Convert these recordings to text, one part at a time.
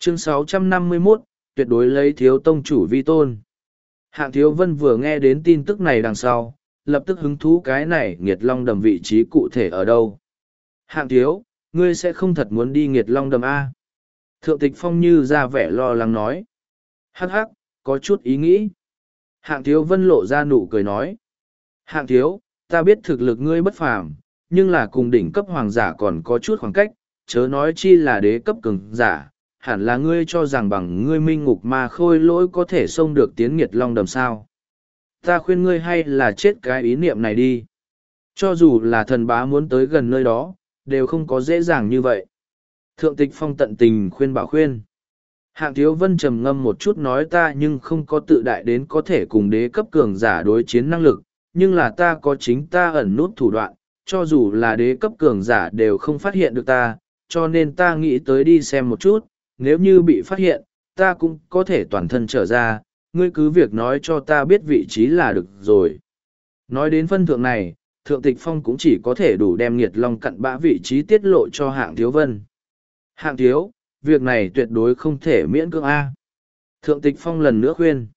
Chương 651, tuyệt đối lấy thiếu tông chủ vi tôn. Hạng Thiếu Vân vừa nghe đến tin tức này đằng sau, lập tức hứng thú cái này Nghiệt Long Đầm vị trí cụ thể ở đâu. Hạng Thiếu, ngươi sẽ không thật muốn đi Nghiệt Long Đầm A. Thượng Tịch Phong như ra vẻ lo lắng nói. Hắc hắc, có chút ý nghĩ. Hạng Thiếu Vân lộ ra nụ cười nói. Hạng Thiếu, ta biết thực lực ngươi bất phàm, nhưng là cùng đỉnh cấp hoàng giả còn có chút khoảng cách, chớ nói chi là đế cấp cường giả. Hẳn là ngươi cho rằng bằng ngươi minh ngục ma khôi lỗi có thể xông được tiến Nghiệt Long Đầm sao. Ta khuyên ngươi hay là chết cái ý niệm này đi. Cho dù là thần bá muốn tới gần nơi đó, đều không có dễ dàng như vậy. Thượng Tịch Phong tận tình khuyên bảo khuyên. Hạng Thiếu Vân trầm ngâm một chút nói ta nhưng không có tự đại đến có thể cùng đế cấp cường giả đối chiến năng lực, nhưng là ta có chính ta ẩn nút thủ đoạn, cho dù là đế cấp cường giả đều không phát hiện được ta, cho nên ta nghĩ tới đi xem một chút, nếu như bị phát hiện, ta cũng có thể toàn thân trở ra, ngươi cứ việc nói cho ta biết vị trí là được rồi. Nói đến phân thượng này, Thượng Tịch Phong cũng chỉ có thể đủ đem Nghiệt Long cặn bã vị trí tiết lộ cho Hạng Thiếu Vân. Hạng Thiếu, việc này tuyệt đối không thể miễn cưỡng A. Thượng Tịch Phong lần nữa khuyên.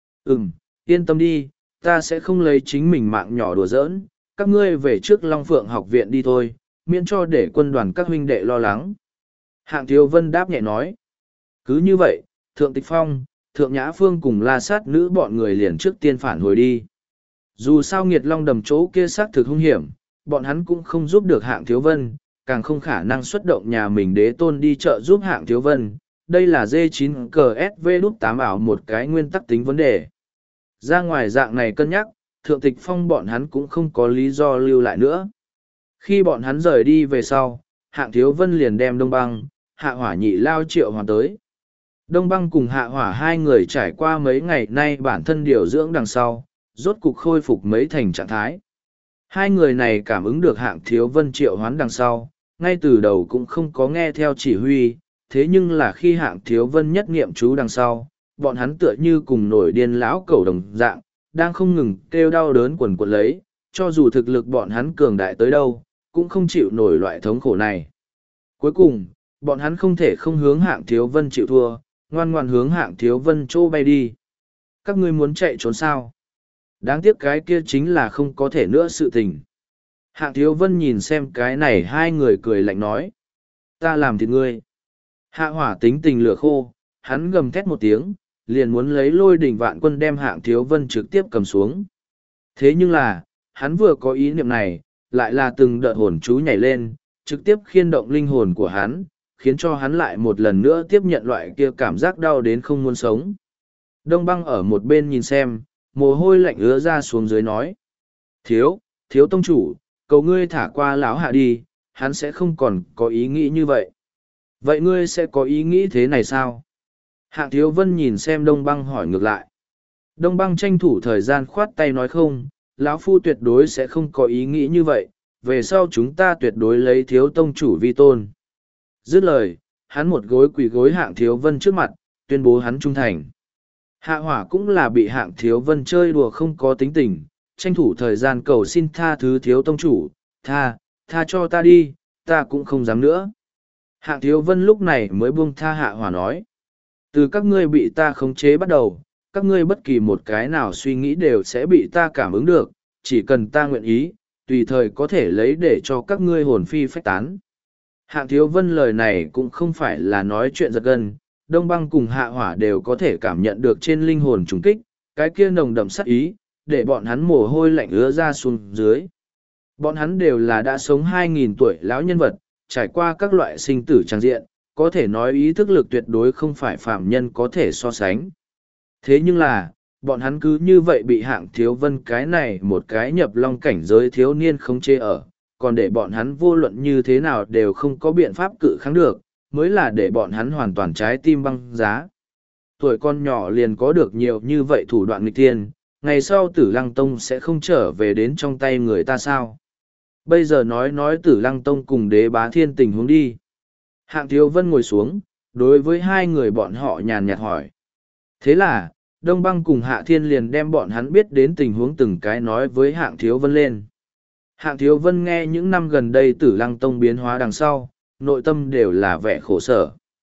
Yên tâm đi, ta sẽ không lấy chính mình mạng nhỏ đùa giỡn, các ngươi về trước Long Phượng học viện đi thôi, miễn cho để quân đoàn các huynh đệ lo lắng. Hạng Thiếu Vân đáp nhẹ nói. Cứ như vậy, Thượng Tịch Phong, Thượng Nhã Phương cùng La Sát Nữ bọn người liền trước tiên phản hồi đi. Dù sao Nghiệt Long Đầm chỗ kia xác thực hung hiểm, bọn hắn cũng không giúp được Hạng Thiếu Vân, càng không khả năng xuất động nhà mình đế tôn đi chợ giúp Hạng Thiếu Vân. Đây là D9CSV8 ảo một cái nguyên tắc tính vấn đề. Ra ngoài dạng này cân nhắc, Thượng Tịch Phong bọn hắn cũng không có lý do lưu lại nữa. Khi bọn hắn rời đi về sau, Hạng Thiếu Vân liền đem Đông Băng, Hạ Hỏa nhị lao triệu hoàn tới. Đông Băng cùng Hạ Hỏa hai người trải qua mấy ngày nay bản thân điều dưỡng đằng sau, rốt cục khôi phục mấy thành trạng thái. Hai người này cảm ứng được Hạng Thiếu Vân triệu hoán đằng sau, ngay từ đầu cũng không có nghe theo chỉ huy, thế nhưng là khi Hạng Thiếu Vân nhất nghiệm chú đằng sau, bọn hắn tựa như cùng nổi điên lão cẩu đồng dạng, đang không ngừng kêu đau đớn quần quật lấy, cho dù thực lực bọn hắn cường đại tới đâu, cũng không chịu nổi loại thống khổ này. Cuối cùng, bọn hắn không thể không hướng Hạng Thiếu Vân chịu thua, ngoan ngoan hướng Hạng Thiếu Vân chỗ bay đi. Các ngươi muốn chạy trốn sao? Đáng tiếc cái kia chính là không có thể nữa sự tình. Hạng Thiếu Vân nhìn xem cái này hai người cười lạnh nói. Ta làm thịt ngươi. Hạ Hỏa tính tình lửa khô, hắn gầm thét một tiếng, liền muốn lấy Lôi Đỉnh Vạn Quân đem Hạng Thiếu Vân trực tiếp cầm xuống. Thế nhưng là, hắn vừa có ý niệm này, lại là từng đợt hồn chú nhảy lên, trực tiếp khiên động linh hồn của hắn, khiến cho hắn lại một lần nữa tiếp nhận loại kia cảm giác đau đến không muốn sống. Đông Băng ở một bên nhìn xem, mồ hôi lạnh ứa ra xuống dưới nói. Thiếu tông chủ, cầu ngươi thả qua lão hạ đi, hắn sẽ không còn có ý nghĩ như vậy. Vậy ngươi sẽ có ý nghĩ thế này sao? Hạng Thiếu Vân nhìn xem Đông Băng hỏi ngược lại. Đông Băng tranh thủ thời gian khoát tay nói không, lão phu tuyệt đối sẽ không có ý nghĩ như vậy, về sau chúng ta tuyệt đối lấy thiếu tông chủ vi tôn. Dứt lời, hắn một gối quỳ gối Hạng Thiếu Vân trước mặt, tuyên bố hắn trung thành. Hạ Hỏa cũng là bị Hạng Thiếu Vân chơi đùa không có tính tình, tranh thủ thời gian cầu xin tha thứ thiếu tông chủ, tha cho ta đi, ta cũng không dám nữa. Hạng Thiếu Vân lúc này mới buông tha Hạ Hỏa nói. Từ các ngươi bị ta khống chế bắt đầu, các ngươi bất kỳ một cái nào suy nghĩ đều sẽ bị ta cảm ứng được, chỉ cần ta nguyện ý, tùy thời có thể lấy để cho các ngươi hồn phi phách tán. Hạng Thiếu Vân lời này cũng không phải là nói chuyện giật gân, Đông Băng cùng Hạ Hỏa đều có thể cảm nhận được trên linh hồn trùng kích, cái kia nồng đậm sát ý, để bọn hắn mồ hôi lạnh ứa ra xuống dưới. Bọn hắn đều là đã sống 2.000 tuổi lão nhân vật, trải qua các loại sinh tử trang diện, có thể nói ý thức lực tuyệt đối không phải phạm nhân có thể so sánh. Thế nhưng là, bọn hắn cứ như vậy bị Hạng Thiếu Vân cái này một cái nhập long cảnh giới thiếu niên không chê ở, còn để bọn hắn vô luận như thế nào đều không có biện pháp cự kháng được, mới là để bọn hắn hoàn toàn trái tim băng giá. Tuổi con nhỏ liền có được nhiều như vậy thủ đoạn nghịch thiên, ngày sau Tử Lăng Tông sẽ không trở về đến trong tay người ta sao? Bây giờ nói Tử Lăng Tông cùng Đế Bá Thiên tình huống đi. Hạng Thiếu Vân ngồi xuống, đối với hai người bọn họ nhàn nhạt hỏi. Thế là, Đông Băng cùng Hạ Thiên liền đem bọn hắn biết đến tình huống từng cái nói với Hạng Thiếu Vân lên. Hạng Thiếu Vân nghe những năm gần đây Tử Lăng Tông biến hóa đằng sau, nội tâm đều là vẻ khổ sở.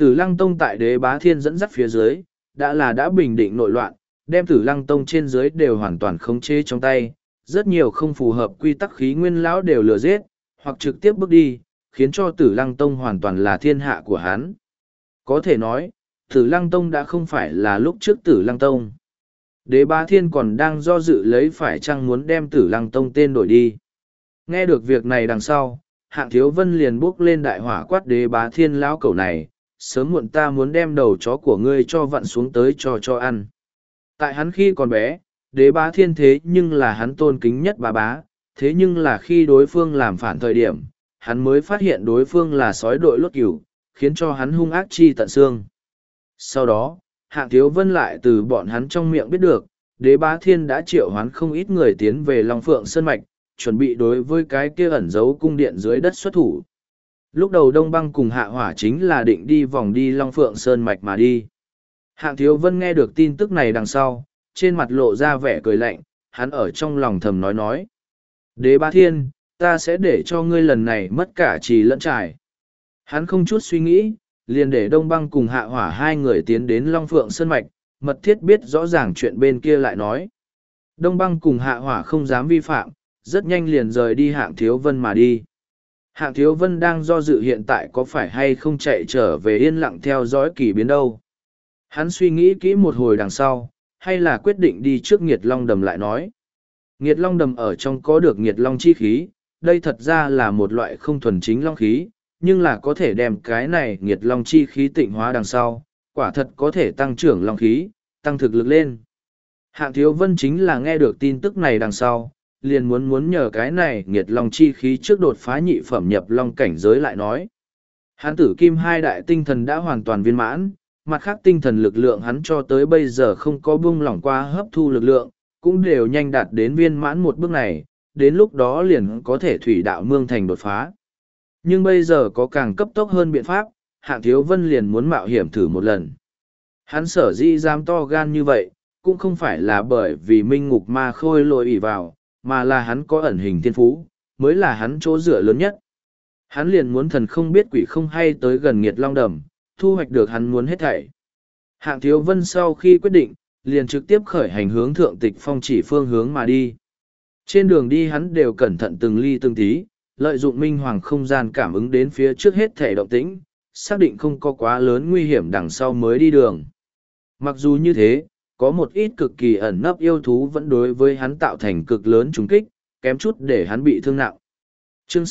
Tử Lăng Tông tại Đế Bá Thiên dẫn dắt phía dưới, đã bình định nội loạn, đem Tử Lăng Tông trên dưới đều hoàn toàn khống chế trong tay, rất nhiều không phù hợp quy tắc khí nguyên lão đều lừa giết, hoặc trực tiếp bước đi, khiến cho Tử Lăng Tông hoàn toàn là thiên hạ của hắn. Có thể nói, Tử Lăng Tông đã không phải là lúc trước Tử Lăng Tông. Đế Bá Thiên còn đang do dự lấy phải chăng muốn đem Tử Lăng Tông tên đổi đi. Nghe được việc này đằng sau, Hạng Thiếu Vân liền bước lên đại hỏa quát Đế Bá Thiên lão cẩu này, sớm muộn ta muốn đem đầu chó của ngươi cho vặn xuống tới cho ăn. Tại hắn khi còn bé, Đế Bá Thiên thế nhưng là hắn tôn kính nhất bá, thế nhưng là khi đối phương làm phản thời điểm, hắn mới phát hiện đối phương là sói đội lốt cửu, khiến cho hắn hung ác chi tận xương. Sau đó, Hạng Thiếu Vân lại từ bọn hắn trong miệng biết được, Đế Bá Thiên đã triệu hoán không ít người tiến về Long Phượng Sơn Mạch, chuẩn bị đối với cái kia ẩn giấu cung điện dưới đất xuất thủ. Lúc đầu Đông Băng cùng Hạ Hỏa chính là định đi vòng đi Long Phượng Sơn Mạch mà đi. Hạng Thiếu Vân nghe được tin tức này đằng sau, trên mặt lộ ra vẻ cười lạnh, hắn ở trong lòng thầm nói. Đế Bá Thiên, ta sẽ để cho ngươi lần này mất cả trì lẫn trải. Hắn không chút suy nghĩ, liền để Đông Băng cùng Hạ Hỏa hai người tiến đến Long Phượng Sơn Mạch, mật thiết biết rõ ràng chuyện bên kia lại nói. Đông Băng cùng Hạ Hỏa không dám vi phạm, rất nhanh liền rời đi Hạng Thiếu Vân mà đi. Hạng Thiếu Vân đang do dự hiện tại có phải hay không chạy trở về yên lặng theo dõi kỳ biến đâu. Hắn suy nghĩ kỹ một hồi đằng sau, hay là quyết định đi trước Nghiệt Long Đầm lại nói. Nghiệt Long Đầm ở trong có được Nghiệt Long chi khí, đây thật ra là một loại không thuần chính long khí, nhưng là có thể đem cái này Nghiệt Long chi khí tịnh hóa đằng sau, quả thật có thể tăng trưởng long khí, tăng thực lực lên. Hạng Thiếu Vân chính là nghe được tin tức này đằng sau, liền muốn nhờ cái này Nghiệt Long chi khí trước đột phá nhị phẩm nhập long cảnh giới lại nói. Hán tử kim hai đại tinh thần đã hoàn toàn viên mãn, mặt khác tinh thần lực lượng hắn cho tới bây giờ không có buông lỏng qua hấp thu lực lượng, cũng đều nhanh đạt đến viên mãn một bước này, đến lúc đó liền có thể thủy đạo mương thành đột phá. Nhưng bây giờ có càng cấp tốc hơn biện pháp, Hạng Thiếu Vân liền muốn mạo hiểm thử một lần. Hắn sở dĩ dám to gan như vậy, cũng không phải là bởi vì minh ngục ma khôi lội ỉ vào, mà là hắn có ẩn hình thiên phú, mới là hắn chỗ dựa lớn nhất. Hắn liền muốn thần không biết quỷ không hay tới gần Nghiệt Long Đầm, thu hoạch được hắn muốn hết thảy. Hạng Thiếu Vân sau khi quyết định, liền trực tiếp khởi hành hướng Thượng Tịch Phong chỉ phương hướng mà đi. Trên đường đi hắn đều cẩn thận từng ly từng tí, lợi dụng minh hoàng không gian cảm ứng đến phía trước hết thể động tĩnh, xác định không có quá lớn nguy hiểm đằng sau mới đi đường. Mặc dù như thế, có một ít cực kỳ ẩn nấp yêu thú vẫn đối với hắn tạo thành cực lớn trùng kích, kém chút để hắn bị thương nặng. Chương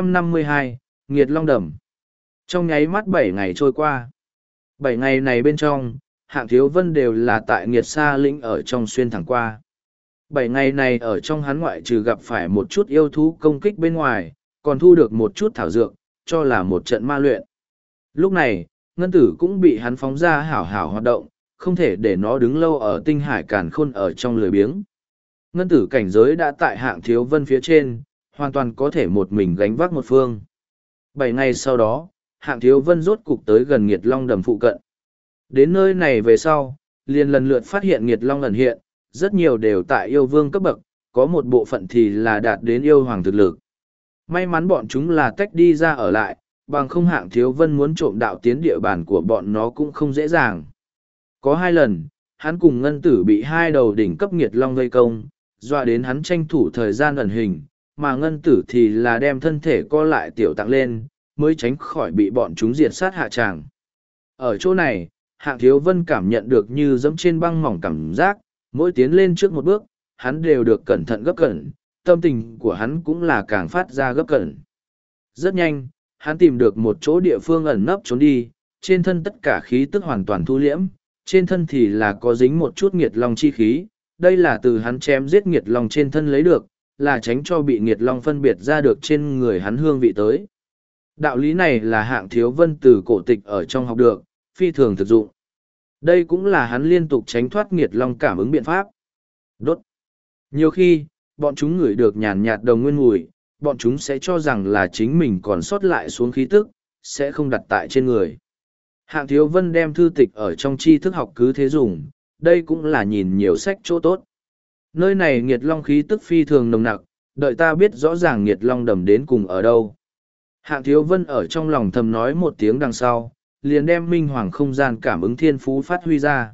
652, Nghiệt Long Đầm. Trong nháy mắt 7 ngày trôi qua. 7 ngày này bên trong, Hạng Thiếu Vân đều là tại Nghiệt Sa Lĩnh ở trong xuyên thẳng qua. 7 ngày này ở trong hắn ngoại trừ gặp phải một chút yêu thú công kích bên ngoài, còn thu được một chút thảo dược, cho là một trận ma luyện. Lúc này, Ngân Tử cũng bị hắn phóng ra hảo hảo hoạt động, không thể để nó đứng lâu ở tinh hải càn khôn ở trong lười biếng. Ngân Tử cảnh giới đã tại Hạng Thiếu Vân phía trên, hoàn toàn có thể một mình gánh vác một phương. 7 ngày sau đó, Hạng Thiếu Vân rốt cục tới gần Nghiệt Long Đầm phụ cận. Đến nơi này về sau, liền lần lượt phát hiện Nghiệt Long ẩn hiện, rất nhiều đều tại yêu vương cấp bậc, có một bộ phận thì là đạt đến yêu hoàng thực lực. May mắn bọn chúng là tách đi ra ở lại, bằng không Hạng Thiếu Vân muốn trộm đạo tiến địa bàn của bọn nó cũng không dễ dàng. Có 2 lần, hắn cùng Ngân Tử bị 2 đầu đỉnh cấp Nghiệt Long vây công, dọa đến hắn tranh thủ thời gian ẩn hình, mà Ngân Tử thì là đem thân thể co lại tiểu tặng lên, mới tránh khỏi bị bọn chúng diệt sát hạ tràng. Ở chỗ này, Hạng Thiếu Vân cảm nhận được như dẫm trên băng mỏng cảm giác, mỗi tiến lên trước một bước, hắn đều được cẩn thận gấp cẩn, tâm tình của hắn cũng là càng phát ra gấp cẩn. Rất nhanh, hắn tìm được một chỗ địa phương ẩn nấp trốn đi, trên thân tất cả khí tức hoàn toàn thu liễm, trên thân thì là có dính một chút Nghiệt Long chi khí, đây là từ hắn chém giết Nghiệt Long trên thân lấy được, là tránh cho bị Nghiệt Long phân biệt ra được trên người hắn hương vị tới. Đạo lý này là Hạng Thiếu Vân từ cổ tịch ở trong học được, phi thường thực dụng. Đây cũng là hắn liên tục tránh thoát Nghiệt Long cảm ứng biện pháp. Đốt. Nhiều khi, bọn chúng ngửi được nhàn nhạt đồng nguyên mùi, bọn chúng sẽ cho rằng là chính mình còn sót lại xuống khí tức, sẽ không đặt tại trên người. Hạng Thiếu Vân đem thư tịch ở trong tri thức học cứ thế dùng, đây cũng là nhìn nhiều sách chỗ tốt. Nơi này Nghiệt Long khí tức phi thường nồng nặc, đợi ta biết rõ ràng Nghiệt Long đầm đến cùng ở đâu. Hạng Thiếu Vân ở trong lòng thầm nói một tiếng đằng sau, liền đem minh hoàng không gian cảm ứng thiên phú phát huy ra.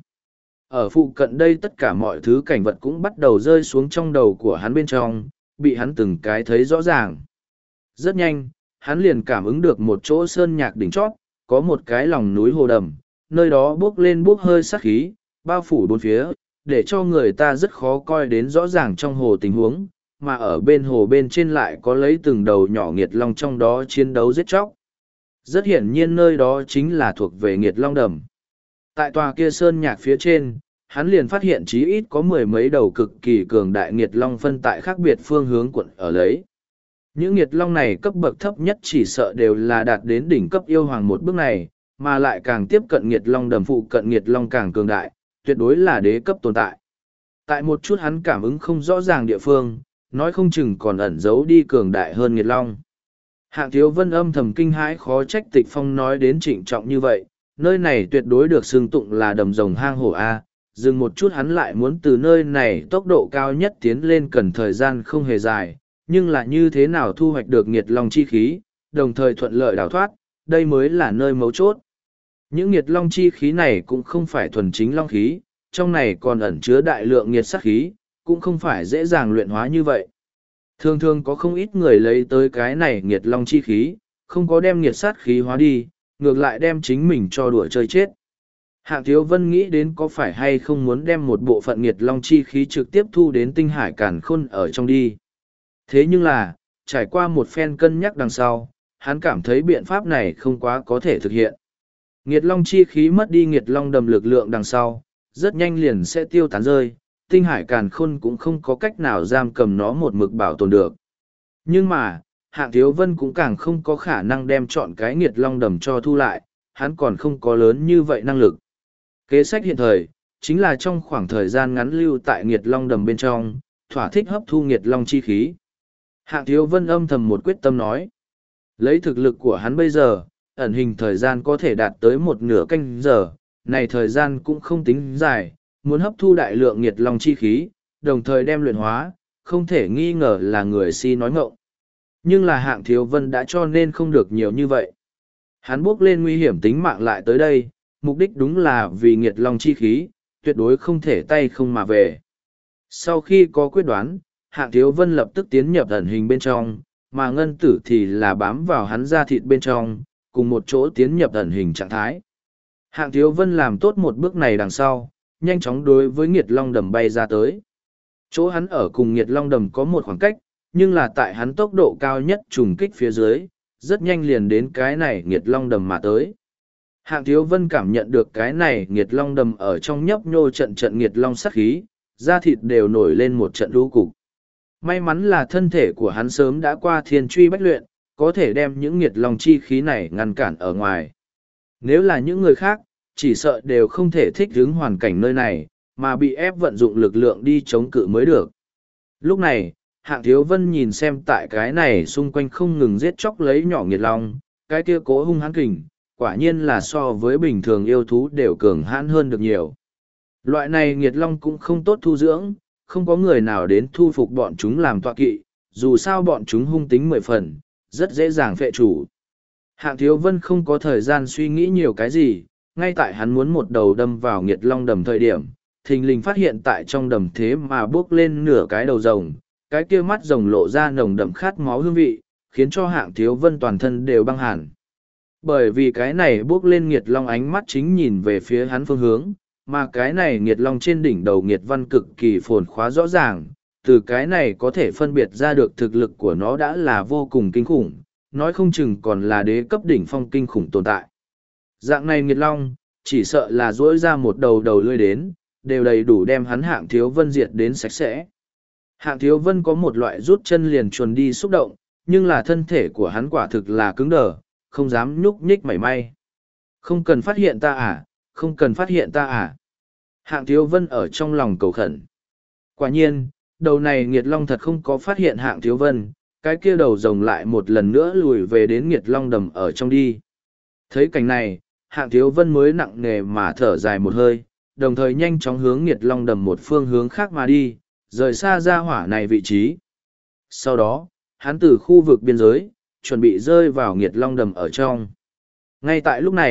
Ở phụ cận đây tất cả mọi thứ cảnh vật cũng bắt đầu rơi xuống trong đầu của hắn bên trong, bị hắn từng cái thấy rõ ràng. Rất nhanh, hắn liền cảm ứng được một chỗ sơn nhạc đỉnh chót, có một cái lòng núi hồ đầm, nơi đó bốc lên bốc hơi sát khí, bao phủ bốn phía, để cho người ta rất khó coi đến rõ ràng trong hồ tình huống, mà ở bên hồ bên trên lại có lấy từng đầu nhỏ nghiệt long trong đó chiến đấu giết chóc. Rất hiển nhiên nơi đó chính là thuộc về nghiệt long đầm. Tại tòa kia sơn nhạc phía trên, hắn liền phát hiện chí ít có mười mấy đầu cực kỳ cường đại nghiệt long phân tại khác biệt phương hướng quận ở lấy. Những nghiệt long này cấp bậc thấp nhất chỉ sợ đều là đạt đến đỉnh cấp yêu hoàng một bước này, mà lại càng tiếp cận nghiệt long đầm phụ cận nghiệt long càng cường đại, tuyệt đối là đế cấp tồn tại. Tại một chút hắn cảm ứng không rõ ràng địa phương, nói không chừng còn ẩn giấu đi cường đại hơn nghiệt long. Hạng Thiếu Vân âm thầm kinh hãi, khó trách Tịch Phong nói đến trịnh trọng như vậy, nơi này tuyệt đối được xưng tụng là đầm rồng hang hổ A. Dừng một chút hắn lại muốn từ nơi này tốc độ cao nhất tiến lên cần thời gian không hề dài, nhưng là như thế nào thu hoạch được nghiệt long chi khí, đồng thời thuận lợi đào thoát, đây mới là nơi mấu chốt. Những nghiệt long chi khí này cũng không phải thuần chính long khí, trong này còn ẩn chứa đại lượng nghiệt sát khí, cũng không phải dễ dàng luyện hóa như vậy. Thường thường có không ít người lấy tới cái này nghiệt long chi khí, không có đem nghiệt sát khí hóa đi, ngược lại đem chính mình cho đùa chơi chết. Hạng Thiếu Vân nghĩ đến có phải hay không muốn đem một bộ phận nghiệt long chi khí trực tiếp thu đến tinh hải càn khôn ở trong đi. Thế nhưng là, trải qua một phen cân nhắc đằng sau, hắn cảm thấy biện pháp này không quá có thể thực hiện. Nghiệt long chi khí mất đi nghiệt long đầm lực lượng đằng sau, rất nhanh liền sẽ tiêu tán rơi, tinh hải càn khôn cũng không có cách nào giam cầm nó một mực bảo tồn được. Nhưng mà, Hạng Thiếu Vân cũng càng không có khả năng đem chọn cái nghiệt long đầm cho thu lại, hắn còn không có lớn như vậy năng lực. Kế sách hiện thời, chính là trong khoảng thời gian ngắn lưu tại nghiệt long đầm bên trong, thỏa thích hấp thu nghiệt long chi khí. Hạng Thiếu Vân âm thầm một quyết tâm nói. Lấy thực lực của hắn bây giờ, ẩn hình thời gian có thể đạt tới một nửa canh giờ, này thời gian cũng không tính dài, muốn hấp thu đại lượng nghiệt long chi khí, đồng thời đem luyện hóa, không thể nghi ngờ là người si nói ngọng. Nhưng là Hạng Thiếu Vân đã cho nên không được nhiều như vậy. Hắn bước lên nguy hiểm tính mạng lại tới đây, mục đích đúng là vì nghiệt long chi khí, tuyệt đối không thể tay không mà về. Sau khi có quyết đoán, Hạng Thiếu Vân lập tức tiến nhập ẩn hình bên trong, mà ngân tử thì là bám vào hắn da thịt bên trong, cùng một chỗ tiến nhập ẩn hình trạng thái. Hạng Thiếu Vân làm tốt một bước này đằng sau, nhanh chóng đối với nghiệt long đầm bay ra tới. Chỗ hắn ở cùng nghiệt long đầm có một khoảng cách, nhưng là tại hắn tốc độ cao nhất trùng kích phía dưới, rất nhanh liền đến cái này nghiệt long đầm mà tới. Hạng Thiếu Vân cảm nhận được cái này nghiệt long đầm ở trong nhấp nhô trận trận nghiệt long sát khí, da thịt đều nổi lên một trận lũ cục. May mắn là thân thể của hắn sớm đã qua thiên truy bách luyện, có thể đem những nghiệt long chi khí này ngăn cản ở ngoài. Nếu là những người khác, chỉ sợ đều không thể thích ứng hoàn cảnh nơi này, mà bị ép vận dụng lực lượng đi chống cự mới được. Lúc này, Hạng Thiếu Vân nhìn xem tại cái này xung quanh không ngừng giết chóc lấy nhỏ nghiệt long, cái kia cố hung hãn kình, quả nhiên là so với bình thường yêu thú đều cường hãn hơn được nhiều. Loại này nghiệt long cũng không tốt thu dưỡng, không có người nào đến thu phục bọn chúng làm tọa kỵ, dù sao bọn chúng hung tính 10 phần, rất dễ dàng phệ chủ. Hạng Thiếu Vân không có thời gian suy nghĩ nhiều cái gì, ngay tại hắn muốn một đầu đâm vào nghiệt long đầm thời điểm, thình lình phát hiện tại trong đầm thế mà bước lên nửa cái đầu rồng, cái kia mắt rồng lộ ra nồng đậm khát máu hương vị, khiến cho Hạng Thiếu Vân toàn thân đều băng hẳn. Bởi vì cái này bước lên nghiệt long ánh mắt chính nhìn về phía hắn phương hướng, mà cái này nghiệt long trên đỉnh đầu nghiệt văn cực kỳ phồn khóa rõ ràng, từ cái này có thể phân biệt ra được thực lực của nó đã là vô cùng kinh khủng, nói không chừng còn là đế cấp đỉnh phong kinh khủng tồn tại. Dạng này nghiệt long, chỉ sợ là duỗi ra một đầu lưỡi đến, đều đầy đủ đem hắn Hạng Thiếu Vân diệt đến sạch sẽ. Hạng Thiếu Vân có một loại rút chân liền chuồn đi xúc động, nhưng là thân thể của hắn quả thực là cứng đờ, không dám nhúc nhích mảy may. Không cần phát hiện ta à, không cần phát hiện ta à. Hạng Thiếu Vân ở trong lòng cầu khẩn. Quả nhiên, đầu này nghiệt long thật không có phát hiện Hạng Thiếu Vân, cái kia đầu rồng lại một lần nữa lùi về đến nghiệt long đầm ở trong đi. Thấy cảnh này, Hạng Thiếu Vân mới nặng nề mà thở dài một hơi, đồng thời nhanh chóng hướng nghiệt long đầm một phương hướng khác mà đi, rời xa ra hỏa này vị trí. Sau đó, hắn từ khu vực biên giới, chuẩn bị rơi vào nghiệt long đầm ở trong. Ngay tại lúc này,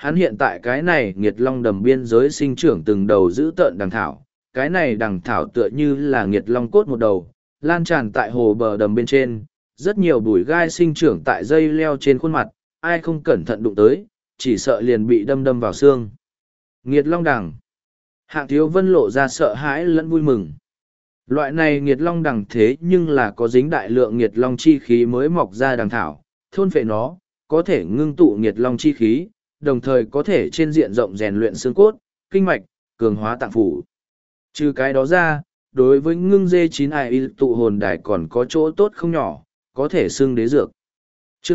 Hắn hiện tại cái này nghiệt long đầm biên giới sinh trưởng từng đầu giữ tợn đằng thảo, cái này đằng thảo tựa như là nghiệt long cốt một đầu, lan tràn tại hồ bờ đầm bên trên, rất nhiều bụi gai sinh trưởng tại dây leo trên khuôn mặt, ai không cẩn thận đụng tới, chỉ sợ liền bị đâm đâm vào xương. Nghiệt long đằng. Hạng Thiếu Vân lộ ra sợ hãi lẫn vui mừng. Loại này nghiệt long đằng thế nhưng là có dính đại lượng nghiệt long chi khí mới mọc ra đằng thảo, thôn phệ nó, có thể ngưng tụ nghiệt long chi khí, đồng thời có thể trên diện rộng rèn luyện xương cốt, kinh mạch, cường hóa tạng phủ. Trừ cái đó ra, đối với ngưng dê 9 tụ hồn đài còn có chỗ tốt không nhỏ, có thể xưng đế dược. Chương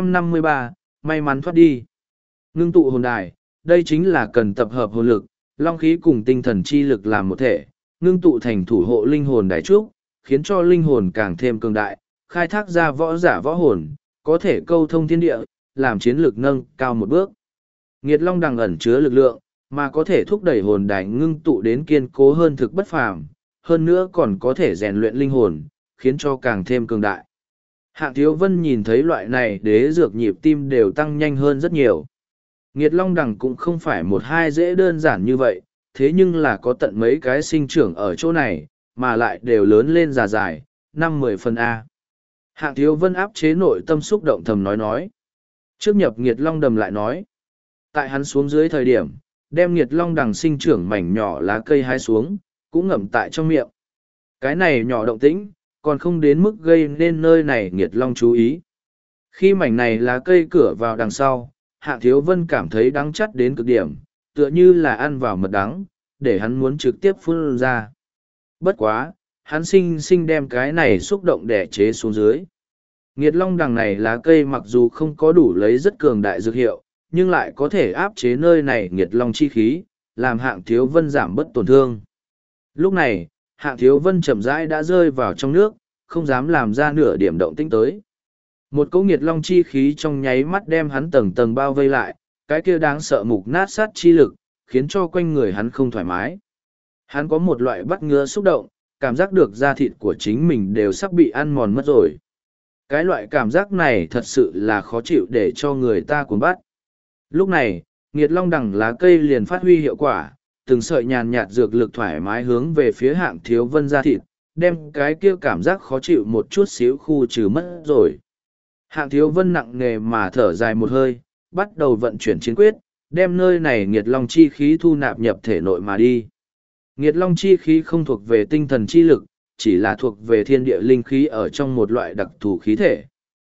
653, may mắn thoát đi. Ngưng tụ hồn đài, đây chính là cần tập hợp hồn lực, long khí cùng tinh thần chi lực làm một thể, ngưng tụ thành thủ hộ linh hồn đài trúc, khiến cho linh hồn càng thêm cường đại, khai thác ra võ giả võ hồn, có thể câu thông thiên địa, làm chiến lực nâng cao một bước. Nghiệt long đằng ẩn chứa lực lượng, mà có thể thúc đẩy hồn đài ngưng tụ đến kiên cố hơn thực bất phàm, hơn nữa còn có thể rèn luyện linh hồn, khiến cho càng thêm cường đại. Hạng Thiếu Vân nhìn thấy loại này đế dược nhịp tim đều tăng nhanh hơn rất nhiều. Nghiệt long đằng cũng không phải một hai dễ đơn giản như vậy, thế nhưng là có tận mấy cái sinh trưởng ở chỗ này, mà lại đều lớn lên già dài, 5-10 phần A. Hạng Thiếu Vân áp chế nội tâm xúc động thầm nói. Trước nhập nghiệt long đầm lại nói. Tại hắn xuống dưới thời điểm, đem nghiệt long đằng sinh trưởng mảnh nhỏ lá cây hái xuống, cũng ngậm tại trong miệng. Cái này nhỏ động tĩnh, còn không đến mức gây nên nơi này nghiệt long chú ý. Khi mảnh này lá cây cửa vào đằng sau, Hạng Thiếu Vân cảm thấy đắng chắt đến cực điểm, tựa như là ăn vào mật đắng, để hắn muốn trực tiếp phun ra. Bất quá, hắn sinh đem cái này xúc động đẻ chế xuống dưới. Nghiệt long đằng này lá cây mặc dù không có đủ lấy rất cường đại dược hiệu, nhưng lại có thể áp chế nơi này nghiệt long chi khí, làm Hạng Thiếu Vân giảm bất tổn thương. Lúc này, Hạng Thiếu Vân chậm rãi đã rơi vào trong nước, không dám làm ra nửa điểm động tĩnh tới. Một cỗ nghiệt long chi khí trong nháy mắt đem hắn tầng tầng bao vây lại, cái kia đáng sợ mục nát sát chi lực, khiến cho quanh người hắn không thoải mái. Hắn có một loại bắt ngứa xúc động, cảm giác được da thịt của chính mình đều sắp bị ăn mòn mất rồi. Cái loại cảm giác này thật sự là khó chịu để cho người ta cuốn bắt. Lúc này, nghiệt long đằng lá cây liền phát huy hiệu quả, từng sợi nhàn nhạt dược lực thoải mái hướng về phía Hạng Thiếu Vân da thịt, đem cái kia cảm giác khó chịu một chút xíu khu trừ mất rồi. Hạng Thiếu Vân nặng nề mà thở dài một hơi, bắt đầu vận chuyển chiến quyết, đem nơi này nghiệt long chi khí thu nạp nhập thể nội mà đi. Nghiệt long chi khí không thuộc về tinh thần chi lực, chỉ là thuộc về thiên địa linh khí ở trong một loại đặc thù khí thể.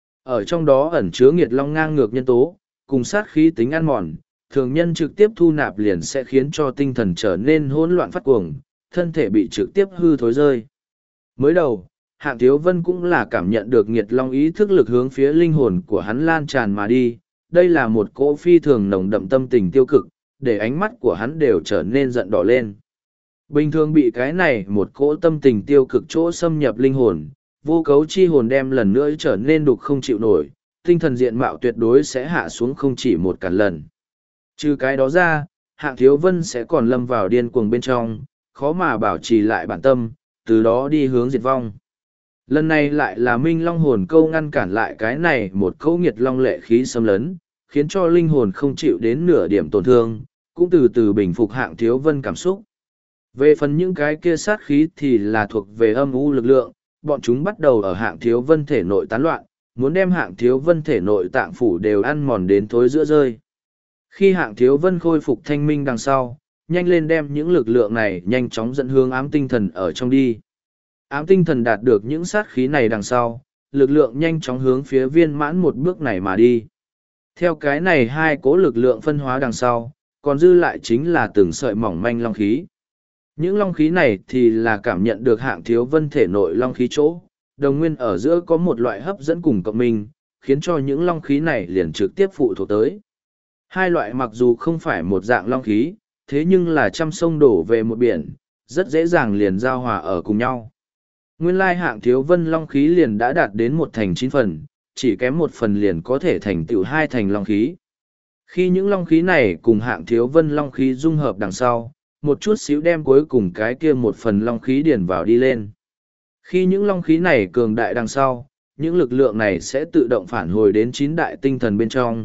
Ở trong đó ẩn chứa nghiệt long ngang ngược nhân tố, cùng sát khí tính ăn mòn, thường nhân trực tiếp thu nạp liền sẽ khiến cho tinh thần trở nên hỗn loạn phát cuồng, thân thể bị trực tiếp hư thối rơi. Mới đầu, Hạng Thiếu Vân cũng là cảm nhận được nghiệt long ý thức lực hướng phía linh hồn của hắn lan tràn mà đi, đây là một cỗ phi thường nồng đậm tâm tình tiêu cực, để ánh mắt của hắn đều trở nên giận đỏ lên. Bình thường bị cái này một cỗ tâm tình tiêu cực chỗ xâm nhập linh hồn, vô cấu chi hồn đem lần nữa trở nên đục không chịu nổi, tinh thần diện mạo tuyệt đối sẽ hạ xuống không chỉ một cả lần. Trừ cái đó ra, Hạng Thiếu Vân sẽ còn lâm vào điên cuồng bên trong, khó mà bảo trì lại bản tâm, từ đó đi hướng diệt vong. Lần này lại là Minh Long hồn câu ngăn cản lại cái này một câu nghiệt long lệ khí xâm lấn, khiến cho linh hồn không chịu đến nửa điểm tổn thương, cũng từ từ bình phục Hạng Thiếu Vân cảm xúc. Về phần những cái kia sát khí thì là thuộc về âm u lực lượng, bọn chúng bắt đầu ở Hạng Thiếu Vân thể nội tán loạn, muốn đem Hạng Thiếu Vân thể nội tạng phủ đều ăn mòn đến thối giữa rơi. Khi Hạng Thiếu Vân khôi phục thanh minh đằng sau, nhanh lên đem những lực lượng này nhanh chóng dẫn hướng ám tinh thần ở trong đi. Ám tinh thần đạt được những sát khí này đằng sau, lực lượng nhanh chóng hướng phía viên mãn một bước này mà đi. Theo cái này hai cố lực lượng phân hóa đằng sau, còn dư lại chính là từng sợi mỏng manh long khí. Những long khí này thì là cảm nhận được Hạng Thiếu Vân thể nội long khí chỗ, đồng nguyên ở giữa có một loại hấp dẫn cùng cộng minh, khiến cho những long khí này liền trực tiếp phụ thuộc tới. Hai loại mặc dù không phải một dạng long khí, thế nhưng là trăm sông đổ về một biển, rất dễ dàng liền giao hòa ở cùng nhau. Nguyên lai Hạng Thiếu Vân long khí liền đã đạt đến 1/9 phần, chỉ kém 1 phần liền có thể thành tựu 2 thành long khí. Khi những long khí này cùng Hạng Thiếu Vân long khí dung hợp đằng sau, một chút xíu đem cuối cùng cái kia 1 phần long khí điền vào đi lên. Khi những long khí này cường đại đằng sau, những lực lượng này sẽ tự động phản hồi đến 9 đại tinh thần bên trong,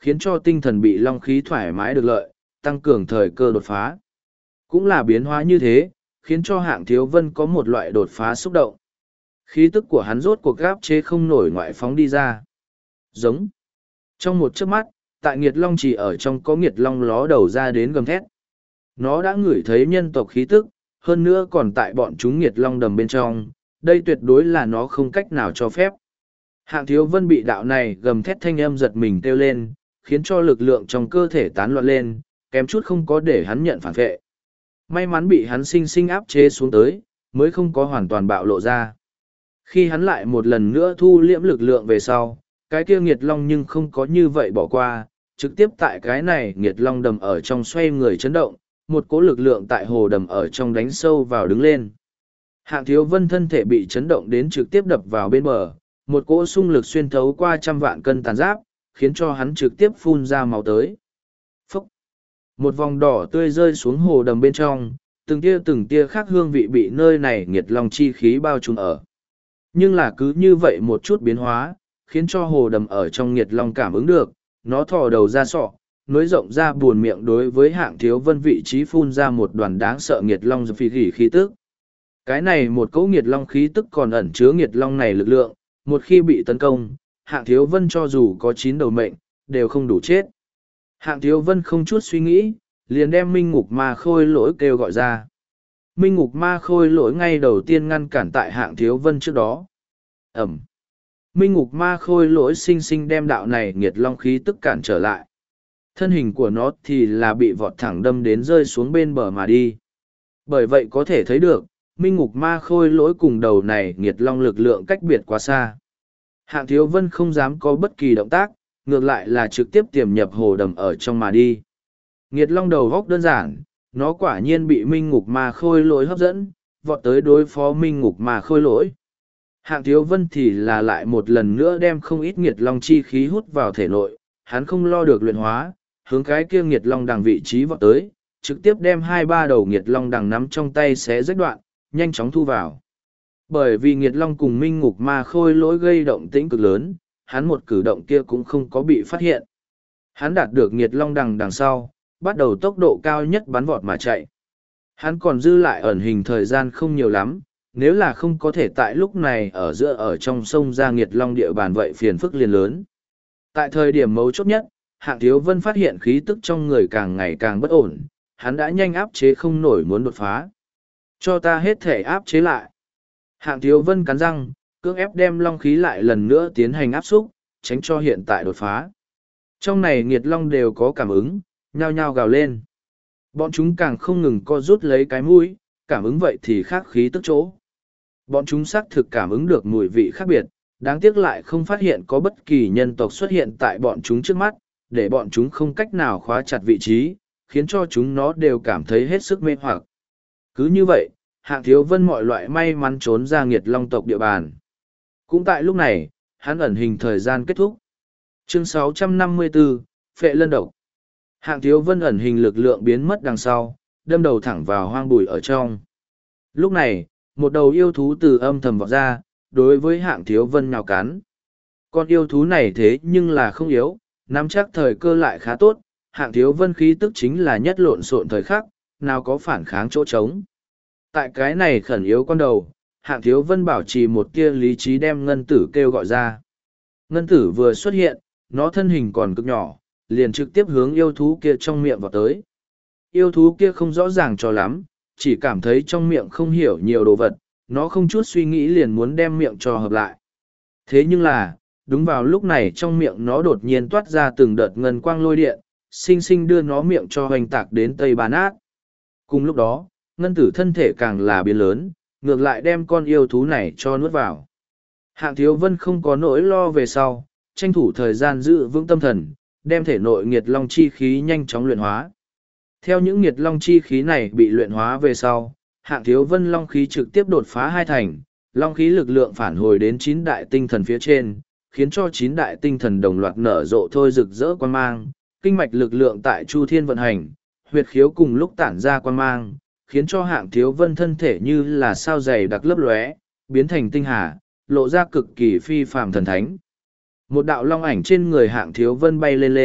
khiến cho tinh thần bị long khí thoải mái được lợi, tăng cường thời cơ đột phá. Cũng là biến hóa như thế, khiến cho Hạng Thiếu Vân có một loại đột phá xúc động. Khí tức của hắn rốt cuộc gáp chế không nổi ngoại phóng đi ra. Giống. Trong một chớp mắt, tại Nghiệt Long chỉ ở trong có Nghiệt Long ló đầu ra đến gầm thét. Nó đã ngửi thấy nhân tộc khí tức, hơn nữa còn tại bọn chúng Nghiệt Long đầm bên trong, đây tuyệt đối là nó không cách nào cho phép. Hạng Thiếu Vân bị đạo này gầm thét thanh âm giật mình kêu lên, khiến cho lực lượng trong cơ thể tán loạn lên, kém chút không có để hắn nhận phản vệ. May mắn bị hắn sinh sinh áp chế xuống tới, mới không có hoàn toàn bạo lộ ra. Khi hắn lại một lần nữa thu liễm lực lượng về sau, cái kia Nghiệt Long nhưng không có như vậy bỏ qua, trực tiếp tại cái này Nghiệt Long đầm ở trong xoay người chấn động, một cỗ lực lượng tại hồ đầm ở trong đánh sâu vào đứng lên. Hạng Thiếu Vân thân thể bị chấn động đến trực tiếp đập vào bên bờ, một cỗ xung lực xuyên thấu qua 100 vạn cân tàn giáp, khiến cho hắn trực tiếp phun ra máu tới. Phúc! Một vòng đỏ tươi rơi xuống hồ đầm bên trong, từng tia khác hương vị bị nơi này Nghiệt Long chi khí bao trùm ở. Nhưng là cứ như vậy một chút biến hóa, khiến cho hồ đầm ở trong Nghiệt Long cảm ứng được, nó thò đầu ra sọ, nối rộng ra buồn miệng đối với Hạng Thiếu Vân vị trí phun ra một đoàn đáng sợ Nghiệt Long phi gỉ khí tức. Cái này một cỗ Nghiệt Long khí tức còn ẩn chứa Nghiệt Long này lực lượng, một khi bị tấn công, Hạng Thiếu Vân cho dù có 9 đầu mệnh, đều không đủ chết. Hạng Thiếu Vân không chút suy nghĩ, liền đem Minh Ngục Ma Khôi Lỗi kêu gọi ra. Minh Ngục Ma Khôi Lỗi ngay đầu tiên ngăn cản tại Hạng Thiếu Vân trước đó. Ẩm. Minh Ngục Ma Khôi Lỗi sinh sinh đem đạo này Nghiệt Long khí tức cản trở lại. Thân hình của nó thì là bị vọt thẳng đâm đến rơi xuống bên bờ mà đi. Bởi vậy có thể thấy được, Minh Ngục Ma Khôi Lỗi cùng đầu này Nghiệt Long lực lượng cách biệt quá xa. Hạng Thiếu Vân không dám có bất kỳ động tác, ngược lại là trực tiếp tiềm nhập hồ đầm ở trong mà đi. Nghiệt Long đầu góc đơn giản, nó quả nhiên bị Minh Ngục Ma Khôi Lỗi hấp dẫn, vọt tới đối phó Minh Ngục Ma Khôi Lỗi. Hạng Thiếu Vân thì là lại một lần nữa đem không ít Nghiệt Long chi khí hút vào thể nội, hắn không lo được luyện hóa, hướng cái kia Nghiệt Long đằng vị trí vọt tới, trực tiếp đem 2-3 đầu Nghiệt Long đằng nắm trong tay xé rách đoạn, nhanh chóng thu vào. Bởi vì Nghiệt Long cùng Minh Ngục Ma Khôi Lỗi gây động tĩnh cực lớn, hắn một cử động kia cũng không có bị phát hiện. Hắn đạt được Nghiệt Long đằng đằng sau, bắt đầu tốc độ cao nhất bắn vọt mà chạy. Hắn còn dư lại ẩn hình thời gian không nhiều lắm, nếu là không có thể tại lúc này ở giữa ở trong sông ra Nghiệt Long địa bàn vậy phiền phức liền lớn. Tại thời điểm mấu chốt nhất, Hạng Thiếu Vân phát hiện khí tức trong người càng ngày càng bất ổn, hắn đã nhanh áp chế không nổi muốn đột phá. Cho ta hết thể áp chế lại. Hạng Thiếu Vân cắn răng, cưỡng ép đem long khí lại lần nữa tiến hành áp xúc, tránh cho hiện tại đột phá. Trong này Nghiệt Long đều có cảm ứng, nhao nhao gào lên. Bọn chúng càng không ngừng co rút lấy cái mũi, cảm ứng vậy thì khác khí tức chỗ. Bọn chúng xác thực cảm ứng được mùi vị khác biệt, đáng tiếc lại không phát hiện có bất kỳ nhân tộc xuất hiện tại bọn chúng trước mắt, để bọn chúng không cách nào khóa chặt vị trí, khiến cho chúng nó đều cảm thấy hết sức mê hoặc. Cứ như vậy, Hạng Thiếu Vân mọi loại may mắn trốn ra Nghiệt Long tộc địa bàn. Cũng tại lúc này, hắn ẩn hình thời gian kết thúc. Chương 654, Phệ Lân Độc. Hạng Thiếu Vân ẩn hình lực lượng biến mất đằng sau, đâm đầu thẳng vào hoang bụi ở trong. Lúc này, một đầu yêu thú từ âm thầm vọt ra, đối với Hạng Thiếu Vân nhào cắn. Con yêu thú này thế nhưng là không yếu, nắm chắc thời cơ lại khá tốt, Hạng Thiếu Vân khí tức chính là nhất lộn xộn thời khắc, nào có phản kháng chỗ trống. Tại cái này khẩn yếu con đầu, Hạng Thiếu Vân bảo trì một tia lý trí đem Ngân Tử kêu gọi ra. Ngân Tử vừa xuất hiện, nó thân hình còn cực nhỏ, liền trực tiếp hướng yêu thú kia trong miệng vào tới. Yêu thú kia không rõ ràng cho lắm, chỉ cảm thấy trong miệng không hiểu nhiều đồ vật, nó không chút suy nghĩ liền muốn đem miệng cho hợp lại. Thế nhưng là, đúng vào lúc này trong miệng nó đột nhiên toát ra từng đợt ngân quang lôi điện, sinh sinh đưa nó miệng cho hoành tạc đến tây bán át. Cùng lúc đó, Ngân Tử thân thể càng là biến lớn, ngược lại đem con yêu thú này cho nuốt vào. Hạng Thiếu Vân không có nỗi lo về sau, tranh thủ thời gian giữ vững tâm thần, đem thể nội Nghiệt Long chi khí nhanh chóng luyện hóa. Theo những Nghiệt Long chi khí này bị luyện hóa về sau, Hạng Thiếu Vân Long khí trực tiếp đột phá 2 thành, Long khí lực lượng phản hồi đến 9 đại tinh thần phía trên, khiến cho 9 đại tinh thần đồng loạt nở rộ thôi rực rỡ quang mang, kinh mạch lực lượng tại Chu Thiên vận hành, huyệt khiếu cùng lúc tản ra quang mang, khiến cho Hạng Thiếu Vân thân thể như là sao dày đặc lấp lóe, biến thành tinh hà, lộ ra cực kỳ phi phàm thần thánh. Một đạo long ảnh trên người Hạng Thiếu Vân bay lên lên,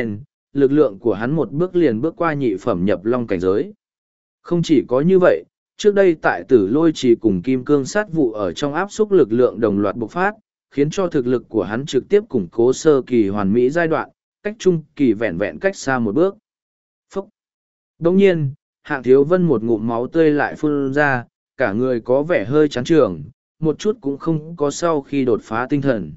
lực lượng của hắn một bước liền bước qua nhị phẩm nhập long cảnh giới. Không chỉ có như vậy, trước đây tại Tử Lôi Trì cùng Kim Cương sát vụ ở trong áp xúc lực lượng đồng loạt bộc phát, khiến cho thực lực của hắn trực tiếp củng cố sơ kỳ hoàn mỹ giai đoạn, cách trung kỳ vẹn vẹn cách xa một bước. Phúc! Đồng nhiên, Hạng Thiếu Vân một ngụm máu tươi lại phun ra, cả người có vẻ hơi chán trường, một chút cũng không có sau khi đột phá tinh thần.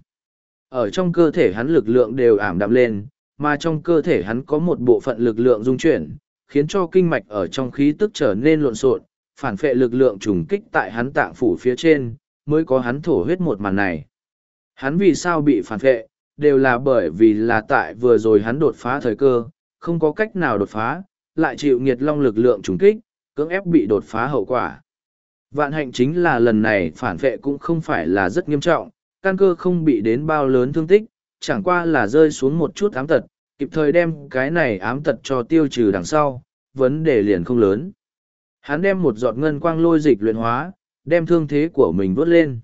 Ở trong cơ thể hắn lực lượng đều ảm đạm lên, mà trong cơ thể hắn có một bộ phận lực lượng dung chuyển, khiến cho kinh mạch ở trong khí tức trở nên lộn xộn, phản phệ lực lượng trùng kích tại hắn tạng phủ phía trên, mới có hắn thổ huyết một màn này. Hắn vì sao bị phản phệ, đều là bởi vì là tại vừa rồi hắn đột phá thời cơ, không có cách nào đột phá, lại chịu nghiệt long lực lượng trùng kích, cưỡng ép bị đột phá hậu quả. Vạn hạnh chính là lần này phản phệ cũng không phải là rất nghiêm trọng, căn cơ không bị đến bao lớn thương tích, chẳng qua là rơi xuống một chút ám tật, kịp thời đem cái này ám tật cho tiêu trừ đằng sau, vấn đề liền không lớn. Hắn đem một giọt ngân quang lôi dịch luyện hóa, đem thương thế của mình vớt lên.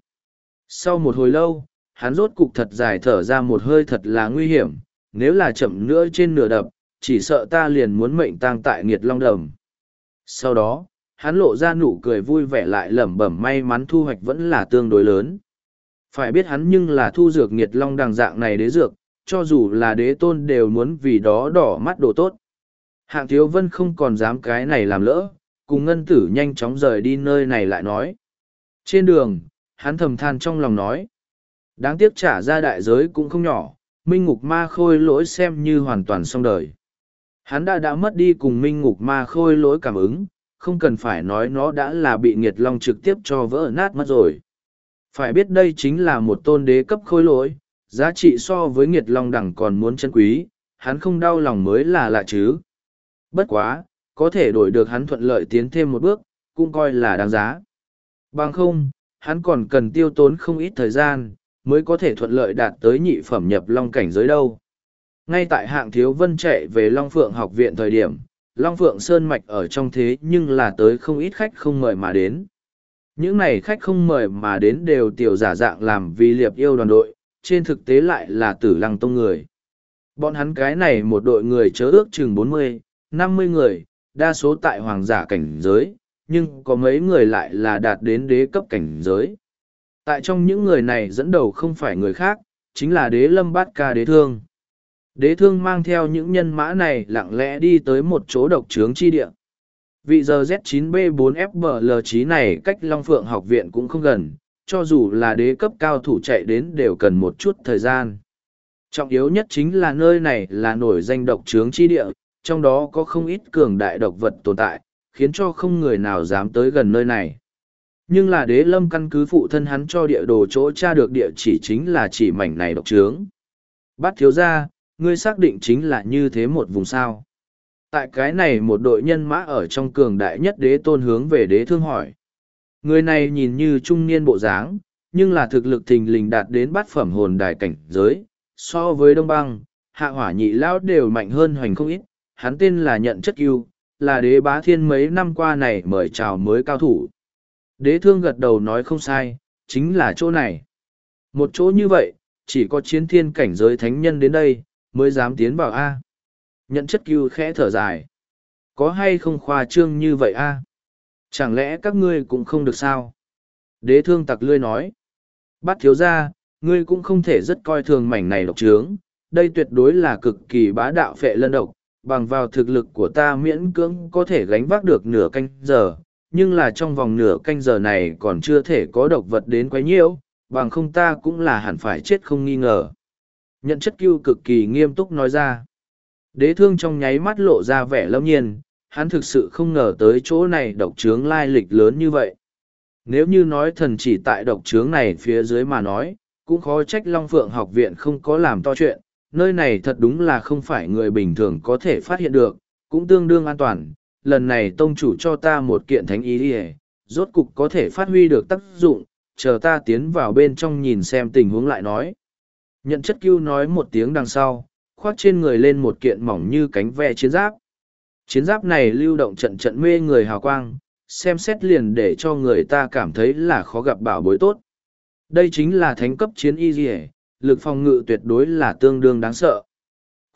Sau một hồi lâu, hắn rốt cục thật dài thở ra một hơi thật là nguy hiểm, nếu là chậm nữa trên nửa đập, chỉ sợ ta liền muốn mệnh tang tại nghiệt long đầm. Sau đó, hắn lộ ra nụ cười vui vẻ lại lẩm bẩm may mắn thu hoạch vẫn là tương đối lớn. Phải biết hắn nhưng là thu dược nghiệt long đằng dạng này đế dược, cho dù là đế tôn đều muốn vì đó đỏ mắt đồ tốt. Hạng Thiếu Vân không còn dám cái này làm lỡ, cùng ngân tử nhanh chóng rời đi nơi này lại nói. Trên đường, hắn thầm than trong lòng nói. Đáng tiếc trả ra đại giới cũng không nhỏ, minh ngục ma khôi lỗi xem như hoàn toàn xong đời. Hắn đã mất đi cùng minh ngục ma khôi lỗi cảm ứng, không cần phải nói nó đã là bị nghiệt long trực tiếp cho vỡ nát mất rồi. Phải biết đây chính là một tôn đế cấp khôi lỗi, giá trị so với nghiệt long đẳng còn muốn chân quý, hắn không đau lòng mới là lạ chứ. Bất quá, có thể đổi được hắn thuận lợi tiến thêm một bước, cũng coi là đáng giá. Bằng không, hắn còn cần tiêu tốn không ít thời gian, mới có thể thuận lợi đạt tới nhị phẩm nhập long cảnh giới đâu. Ngay tại Hạng Thiếu Vân chạy về Long Phượng học viện thời điểm, Long Phượng Sơn Mạch ở trong thế nhưng là tới không ít khách không mời mà đến. Những này khách không mời mà đến đều tiểu giả dạng làm vì liệp yêu đoàn đội, trên thực tế lại là Tử Lăng Tông người. Bọn hắn cái này một đội người chớ ước chừng 40, 50 người, đa số tại hoàng giả cảnh giới, nhưng có mấy người lại là đạt đến đế cấp cảnh giới. Tại trong những người này dẫn đầu không phải người khác, chính là Đế Lâm Bát Ca Đế Thương. Đế Thương mang theo những nhân mã này lặng lẽ đi tới một chỗ độc trướng chi địa. Vị giờ Z9B4FBL trí này cách Long Phượng học viện cũng không gần, cho dù là đế cấp cao thủ chạy đến đều cần một chút thời gian. Trọng yếu nhất chính là nơi này là nổi danh độc trướng chi địa, trong đó có không ít cường đại độc vật tồn tại, khiến cho không người nào dám tới gần nơi này. Nhưng là Đế Lâm căn cứ phụ thân hắn cho địa đồ chỗ tra được địa chỉ chính là chỉ mảnh này độc trướng. Bát thiếu gia, ngươi xác định chính là như thế một vùng sao. Tại cái này một đội nhân mã ở trong cường đại nhất đế tôn hướng về Đế Thương hỏi. Người này nhìn như trung niên bộ dáng, nhưng là thực lực thình lình đạt đến bát phẩm hồn đài cảnh giới, so với Đông Băng, Hạ Hỏa Nhị Lão đều mạnh hơn hoành không ít, hắn tên là Nhận Chất Cưu, là Đế Bá Thiên mấy năm qua này mời chào mới cao thủ. Đế Thương gật đầu nói không sai, chính là chỗ này. Một chỗ như vậy, chỉ có chiến thiên cảnh giới thánh nhân đến đây, mới dám tiến vào A. Nhận Chất Cưu khẽ thở dài. Có hay không khoa trương như vậy A? Chẳng lẽ các ngươi cũng không được sao? Đế Thương tặc lươi nói. Bát thiếu gia, ngươi cũng không thể rất coi thường mảnh này độc trướng. Đây tuyệt đối là cực kỳ bá đạo phệ lân độc, bằng vào thực lực của ta miễn cưỡng có thể gánh vác được nửa canh giờ. Nhưng là trong vòng nửa canh giờ này còn chưa thể có độc vật đến quấy nhiễu, bằng không ta cũng là hẳn phải chết không nghi ngờ. Nhận Chất Cưu cực kỳ nghiêm túc nói ra. Đế Thương trong nháy mắt lộ ra vẻ lâm nhiên, hắn thực sự không ngờ tới chỗ này độc trướng lai lịch lớn như vậy. Nếu như nói thần chỉ tại độc trướng này phía dưới mà nói, cũng khó trách Long Phượng học viện không có làm to chuyện, nơi này thật đúng là không phải người bình thường có thể phát hiện được, cũng tương đương an toàn. Lần này tông chủ cho ta một kiện thánh ý đi, rốt cục có thể phát huy được tác dụng, chờ ta tiến vào bên trong nhìn xem tình huống lại nói. Nhận Chất Cưu nói một tiếng đằng sau, khoác trên người lên một kiện mỏng như cánh ve chiến giáp. Chiến giáp này lưu động trận trận mê người hào quang, xem xét liền để cho người ta cảm thấy là khó gặp bảo bối tốt. Đây chính là thánh cấp chiến y dì, lực phòng ngự tuyệt đối là tương đương đáng sợ.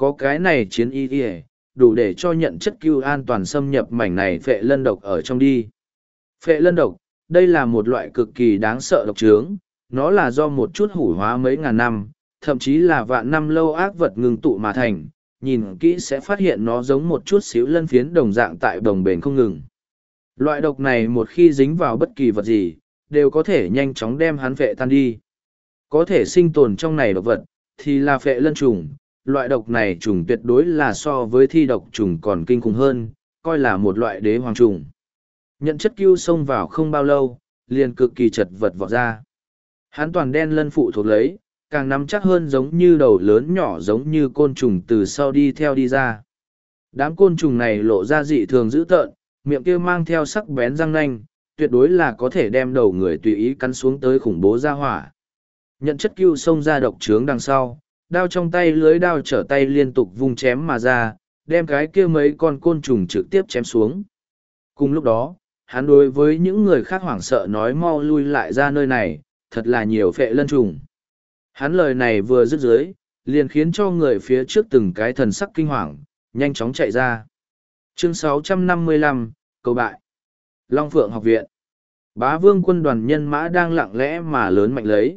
Có cái này chiến y y, đủ để cho nhận chất cưu an toàn xâm nhập mảnh này phệ lân độc ở trong đi. Phệ lân độc, đây là một loại cực kỳ đáng sợ độc trướng, nó là do một chút hủ hóa mấy ngàn năm, thậm chí là vạn năm lâu ác vật ngưng tụ mà thành, nhìn kỹ sẽ phát hiện nó giống một chút xíu lân phiến đồng dạng tại đồng bền không ngừng. Loại độc này một khi dính vào bất kỳ vật gì, đều có thể nhanh chóng đem hắn phệ tan đi. Có thể sinh tồn trong này độc vật, thì là phệ lân trùng. Loại độc này trùng tuyệt đối là so với thi độc trùng còn kinh khủng hơn, coi là một loại đế hoàng trùng. Nhận chất cưu xông vào không bao lâu, liền cực kỳ chật vật vọt ra. Hắn toàn đen lân phụ thuộc lấy, càng nắm chắc hơn giống như đầu lớn nhỏ giống như côn trùng từ sau đi theo đi ra. Đám côn trùng này lộ ra dị thường dữ tợn, miệng kia mang theo sắc bén răng nanh, tuyệt đối là có thể đem đầu người tùy ý cắn xuống tới khủng bố ra hỏa. Nhận chất cưu xông ra độc trướng đằng sau, đao trong tay lưới đao trở tay liên tục vung chém mà ra, đem cái kia mấy con côn trùng trực tiếp chém xuống. Cùng lúc đó, hắn đối với những người khác hoảng sợ nói mau lui lại ra nơi này, thật là nhiều phệ lân trùng. Hắn lời này vừa dứt dưới, liền khiến cho người phía trước từng cái thần sắc kinh hoàng, nhanh chóng chạy ra. Chương 655, Cầu bại. Long Phượng học viện. Bá Vương quân đoàn nhân mã đang lặng lẽ mà lớn mạnh lấy.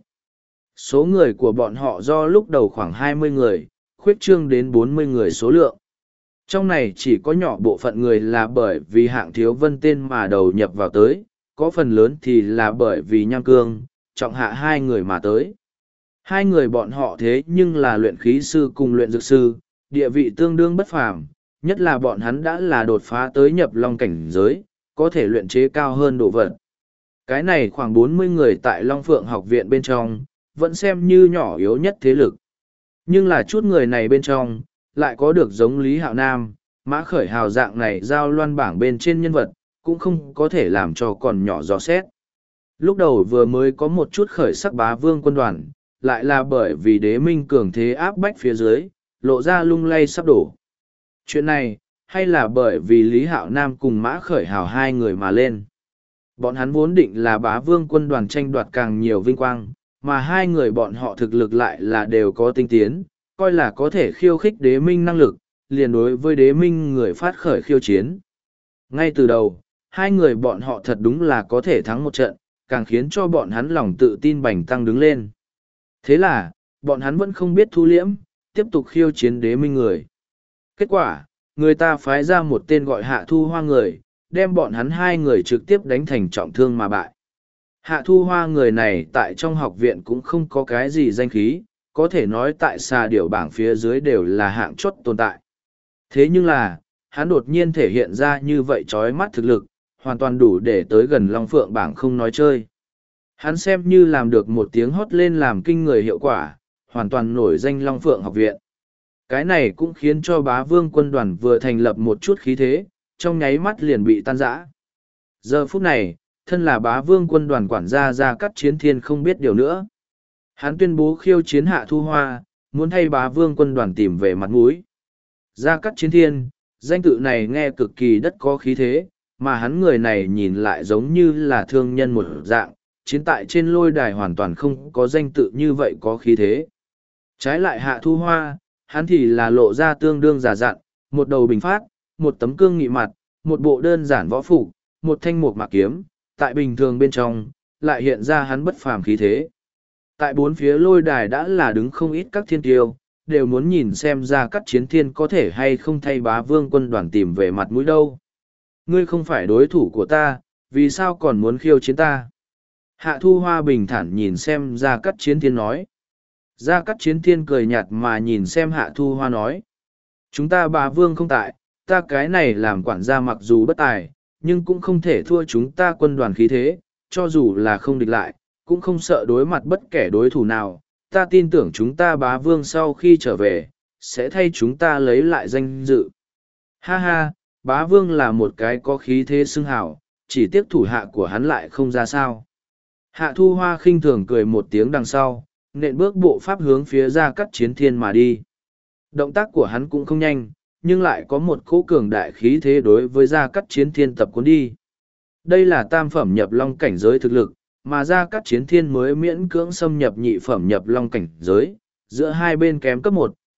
Số người của bọn họ do lúc đầu khoảng 20 người, khuyết trương đến 40 người số lượng. Trong này chỉ có nhỏ bộ phận người là bởi vì Hạng Thiếu Vân tên mà đầu nhập vào tới, có phần lớn thì là bởi vì Nham Cương, Trọng Hạ hai người mà tới. Hai người bọn họ thế nhưng là luyện khí sư cùng luyện dược sư, địa vị tương đương bất phàm, nhất là bọn hắn đã là đột phá tới nhập long cảnh giới, có thể luyện chế cao hơn độ vật. Cái này khoảng 40 người tại Long Phượng học viện bên trong, vẫn xem như nhỏ yếu nhất thế lực. Nhưng là chút người này bên trong, lại có được giống Lý Hạo Nam, Mã Khởi Hào dạng này giao loan bảng bên trên nhân vật, cũng không có thể làm cho còn nhỏ dò xét. Lúc đầu vừa mới có một chút khởi sắc Bá Vương quân đoàn, lại là bởi vì đế minh cường thế áp bách phía dưới, lộ ra lung lay sắp đổ. Chuyện này, hay là bởi vì Lý Hạo Nam cùng Mã Khởi Hào hai người mà lên. Bọn hắn vốn định là Bá Vương quân đoàn tranh đoạt càng nhiều vinh quang, mà hai người bọn họ thực lực lại là đều có tinh tiến, coi là có thể khiêu khích đế minh năng lực, liền đối với đế minh người phát khởi khiêu chiến. Ngay từ đầu, hai người bọn họ thật đúng là có thể thắng một trận, càng khiến cho bọn hắn lòng tự tin bành tăng đứng lên. Thế là, bọn hắn vẫn không biết thu liễm, tiếp tục khiêu chiến đế minh người. Kết quả, người ta phái ra một tên gọi Hạ Thu Hoa người, đem bọn hắn hai người trực tiếp đánh thành trọng thương mà bại. Hạ Thu Hoa người này tại trong học viện cũng không có cái gì danh khí, có thể nói tại xà điểu bảng phía dưới đều là hạng chót tồn tại. Thế nhưng là, hắn đột nhiên thể hiện ra như vậy chói mắt thực lực, hoàn toàn đủ để tới gần Long Phượng bảng không nói chơi. Hắn xem như làm được một tiếng hót lên làm kinh người hiệu quả, hoàn toàn nổi danh Long Phượng học viện. Cái này cũng khiến cho Bá Vương quân đoàn vừa thành lập một chút khí thế, trong nháy mắt liền bị tan rã. Giờ phút này, thân là Bá Vương quân đoàn quản gia Gia Cát Chiến Thiên không biết điều nữa. Hắn tuyên bố khiêu chiến Hạ Thu Hoa, muốn thay Bá Vương quân đoàn tìm về mặt mũi. Gia Cát Chiến Thiên, danh tự này nghe cực kỳ đất có khí thế, mà hắn người này nhìn lại giống như là thương nhân một dạng, chiến tại trên lôi đài hoàn toàn không có danh tự như vậy có khí thế. Trái lại Hạ Thu Hoa, hắn thì là lộ ra tương đương già dặn, một đầu bình phát, một tấm cương nghị mặt, một bộ đơn giản võ phục, một thanh mục mạc kiếm, tại bình thường bên trong, lại hiện ra hắn bất phàm khí thế. Tại bốn phía lôi đài đã là đứng không ít các thiên tiêu, đều muốn nhìn xem Gia Cát Chiến Thiên có thể hay không thay Bá Vương quân đoàn tìm về mặt mũi đâu. Ngươi không phải đối thủ của ta, vì sao còn muốn khiêu chiến ta? Hạ Thu Hoa bình thản nhìn xem Gia Cát Chiến Thiên nói. Gia Cát Chiến Thiên cười nhạt mà nhìn xem Hạ Thu Hoa nói. Chúng ta Bá Vương không tại, ta cái này làm quản gia mặc dù bất tài, nhưng cũng không thể thua chúng ta quân đoàn khí thế, cho dù là không địch lại, cũng không sợ đối mặt bất kể đối thủ nào. Ta tin tưởng chúng ta Bá Vương sau khi trở về, sẽ thay chúng ta lấy lại danh dự. Ha ha, Bá Vương là một cái có khí thế xưng hào, chỉ tiếc thủ hạ của hắn lại không ra sao. Hạ Thu Hoa khinh thường cười một tiếng đằng sau, nện bước bộ pháp hướng phía Gia Cát Chiến Thiên mà đi. Động tác của hắn cũng không nhanh, nhưng lại có một cỗ cường đại khí thế đối với Gia Cát Chiến Thiên tập cuốn đi. Đây là tam phẩm nhập long cảnh giới thực lực, mà Gia Cát Chiến Thiên mới miễn cưỡng xâm nhập nhị phẩm nhập long cảnh giới, giữa hai bên kém cấp 1,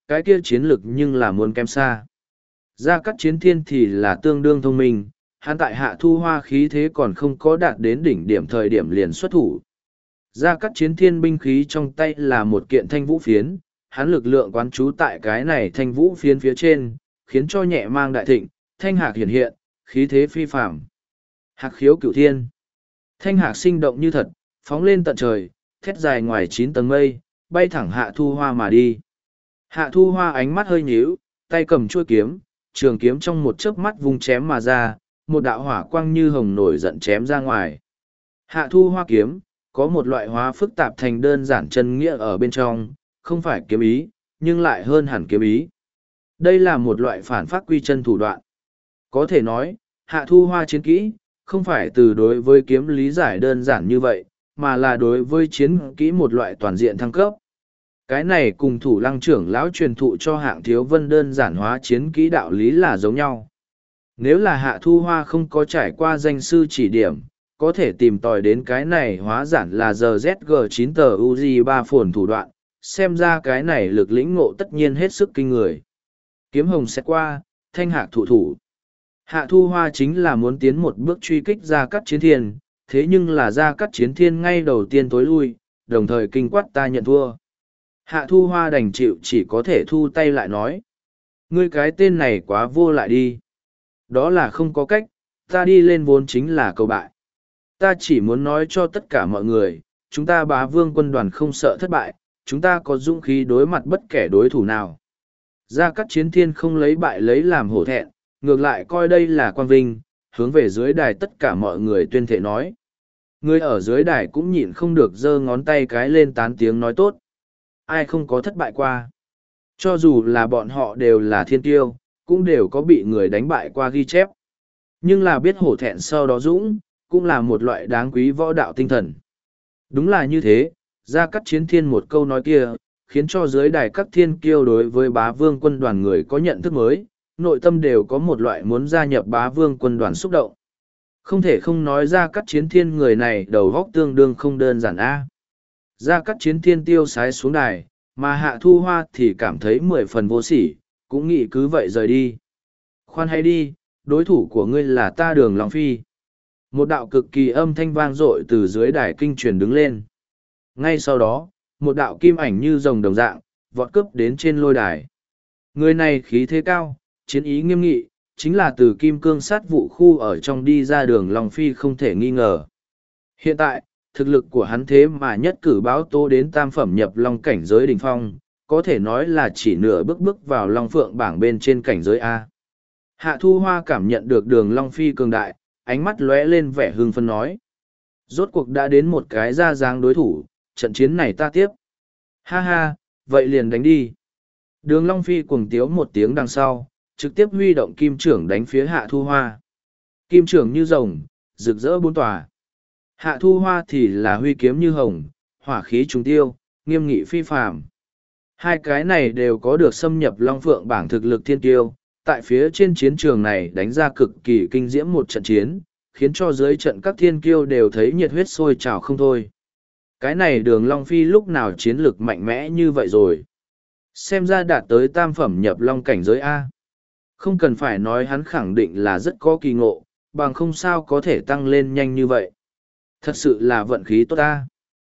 cái kia chiến lực nhưng là muốn kém xa. Gia Cát Chiến Thiên thì là tương đương thông minh, hắn tại Hạ Thu Hoa khí thế còn không có đạt đến đỉnh điểm thời điểm liền xuất thủ. Gia Cát Chiến Thiên binh khí trong tay là một kiện thanh vũ phiến, hắn lực lượng quán trú tại cái này thanh vũ phiến phía trên, khiến cho nhẹ mang đại thịnh, thanh hạc hiển hiện, khí thế phi phàm. Hạc khiếu cửu thiên. Thanh hạc sinh động như thật, phóng lên tận trời, thét dài ngoài 9 tầng mây, bay thẳng Hạ Thu Hoa mà đi. Hạ Thu Hoa ánh mắt hơi nhíu, tay cầm chuôi kiếm, trường kiếm trong một chớp mắt vung chém mà ra, một đạo hỏa quang như hồng nổi giận chém ra ngoài. Hạ Thu Hoa kiếm, có một loại hóa phức tạp thành đơn giản chân nghĩa ở bên trong, không phải kiếm ý, nhưng lại hơn hẳn kiếm ý. Đây là một loại phản phát quy chân thủ đoạn. Có thể nói, Hạ Thu Hoa chiến kỹ, không phải từ đối với kiếm lý giải đơn giản như vậy, mà là đối với chiến kỹ một loại toàn diện thăng cấp. Cái này cùng Thủ Lăng trưởng lão truyền thụ cho Hạng Thiếu Vân đơn giản hóa chiến kỹ đạo lý là giống nhau. Nếu là Hạ Thu Hoa không có trải qua danh sư chỉ điểm, có thể tìm tòi đến cái này hóa giản là GZG9 tờ UZ 3 phồn thủ đoạn, xem ra cái này lực lĩnh ngộ tất nhiên hết sức kinh người. Kiếm hồng xét qua, thanh hạc thụ thủ. Hạ Thu Hoa chính là muốn tiến một bước truy kích Gia Cát Chiến Thiên, thế nhưng là Gia Cát Chiến Thiên ngay đầu tiên tối lui, đồng thời kinh quát ta nhận thua. Hạ Thu Hoa đành chịu chỉ có thể thu tay lại nói. Ngươi cái tên này quá vô lại đi. Đó là không có cách, ta đi lên vốn chính là cầu bại. Ta chỉ muốn nói cho tất cả mọi người, chúng ta Bá Vương quân đoàn không sợ thất bại, chúng ta có dũng khí đối mặt bất kể đối thủ nào. Gia Cát Chiến Thiên không lấy bại lấy làm hổ thẹn, ngược lại coi đây là quang vinh, hướng về dưới đài tất cả mọi người tuyên thệ nói. Người ở dưới đài cũng nhịn không được giơ ngón tay cái lên tán tiếng nói tốt. Ai không có thất bại qua. Cho dù là bọn họ đều là thiên tiêu, cũng đều có bị người đánh bại qua ghi chép. Nhưng là biết hổ thẹn sau đó dũng, cũng là một loại đáng quý võ đạo tinh thần. Đúng là như thế, Gia Cát Chiến Thiên một câu nói kia, khiến cho dưới đài các thiên kiêu đối với Bá Vương quân đoàn người có nhận thức mới, nội tâm đều có một loại muốn gia nhập Bá Vương quân đoàn xúc động. Không thể không nói Gia Cát Chiến Thiên người này đầu góc tương đương không đơn giản a. Gia Cát Chiến Thiên tiêu sái xuống đài, mà Hạ Thu Hoa thì cảm thấy 10 phần vô sỉ, cũng nghĩ cứ vậy rời đi. Khoan hay đi, đối thủ của ngươi là ta Đường Long Phi. Một đạo cực kỳ âm thanh vang dội từ dưới đài kinh truyền đứng lên. Ngay sau đó, một đạo kim ảnh như rồng đồng dạng, vọt cướp đến trên lôi đài. Người này khí thế cao, chiến ý nghiêm nghị, chính là từ kim cương sát vụ khu ở trong đi ra Đường Long Phi không thể nghi ngờ. Hiện tại, thực lực của hắn thế mà nhất cử báo tố đến tam phẩm nhập long cảnh giới đỉnh phong, có thể nói là chỉ nửa bước vào long phượng bảng bên trên cảnh giới A. Hạ Thu Hoa cảm nhận được Đường Long Phi cường đại, ánh mắt lóe lên vẻ hưng phấn nói. Rốt cuộc đã đến một cái ra dáng đối thủ, trận chiến này ta tiếp. Ha ha, vậy liền đánh đi. Đường Long Phi cuồng tiếu một tiếng đằng sau, trực tiếp huy động kim trưởng đánh phía Hạ Thu Hoa. Kim trưởng như rồng, rực rỡ bốn tòa. Hạ Thu Hoa thì là huy kiếm như hồng, hỏa khí trùng tiêu, nghiêm nghị phi phàm. Hai cái này đều có được xâm nhập Long Phượng bảng thực lực thiên tiêu, tại phía trên chiến trường này đánh ra cực kỳ kinh diễm một trận chiến, khiến cho dưới trận các thiên kiêu đều thấy nhiệt huyết sôi trào không thôi. Cái này Đường Long Phi lúc nào chiến lực mạnh mẽ như vậy rồi. Xem ra đạt tới tam phẩm nhập long cảnh giới A. Không cần phải nói hắn khẳng định là rất có kỳ ngộ, bằng không sao có thể tăng lên nhanh như vậy. Thật sự là vận khí tốt A.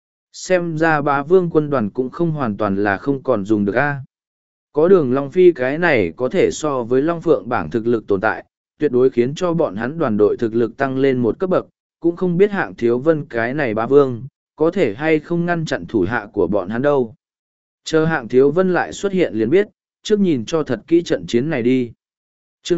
Xem ra Bá Vương quân đoàn cũng không hoàn toàn là không còn dùng được A. Có Đường Long Phi cái này có thể so với Long Phượng bảng thực lực tồn tại, tuyệt đối khiến cho bọn hắn đoàn đội thực lực tăng lên một cấp bậc, cũng không biết Hạng Thiếu Vân cái này Bá Vương, có thể hay không ngăn chặn thủ hạ của bọn hắn đâu. Chờ Hạng Thiếu Vân lại xuất hiện liền biết, trước nhìn cho thật kỹ trận chiến này đi. Chương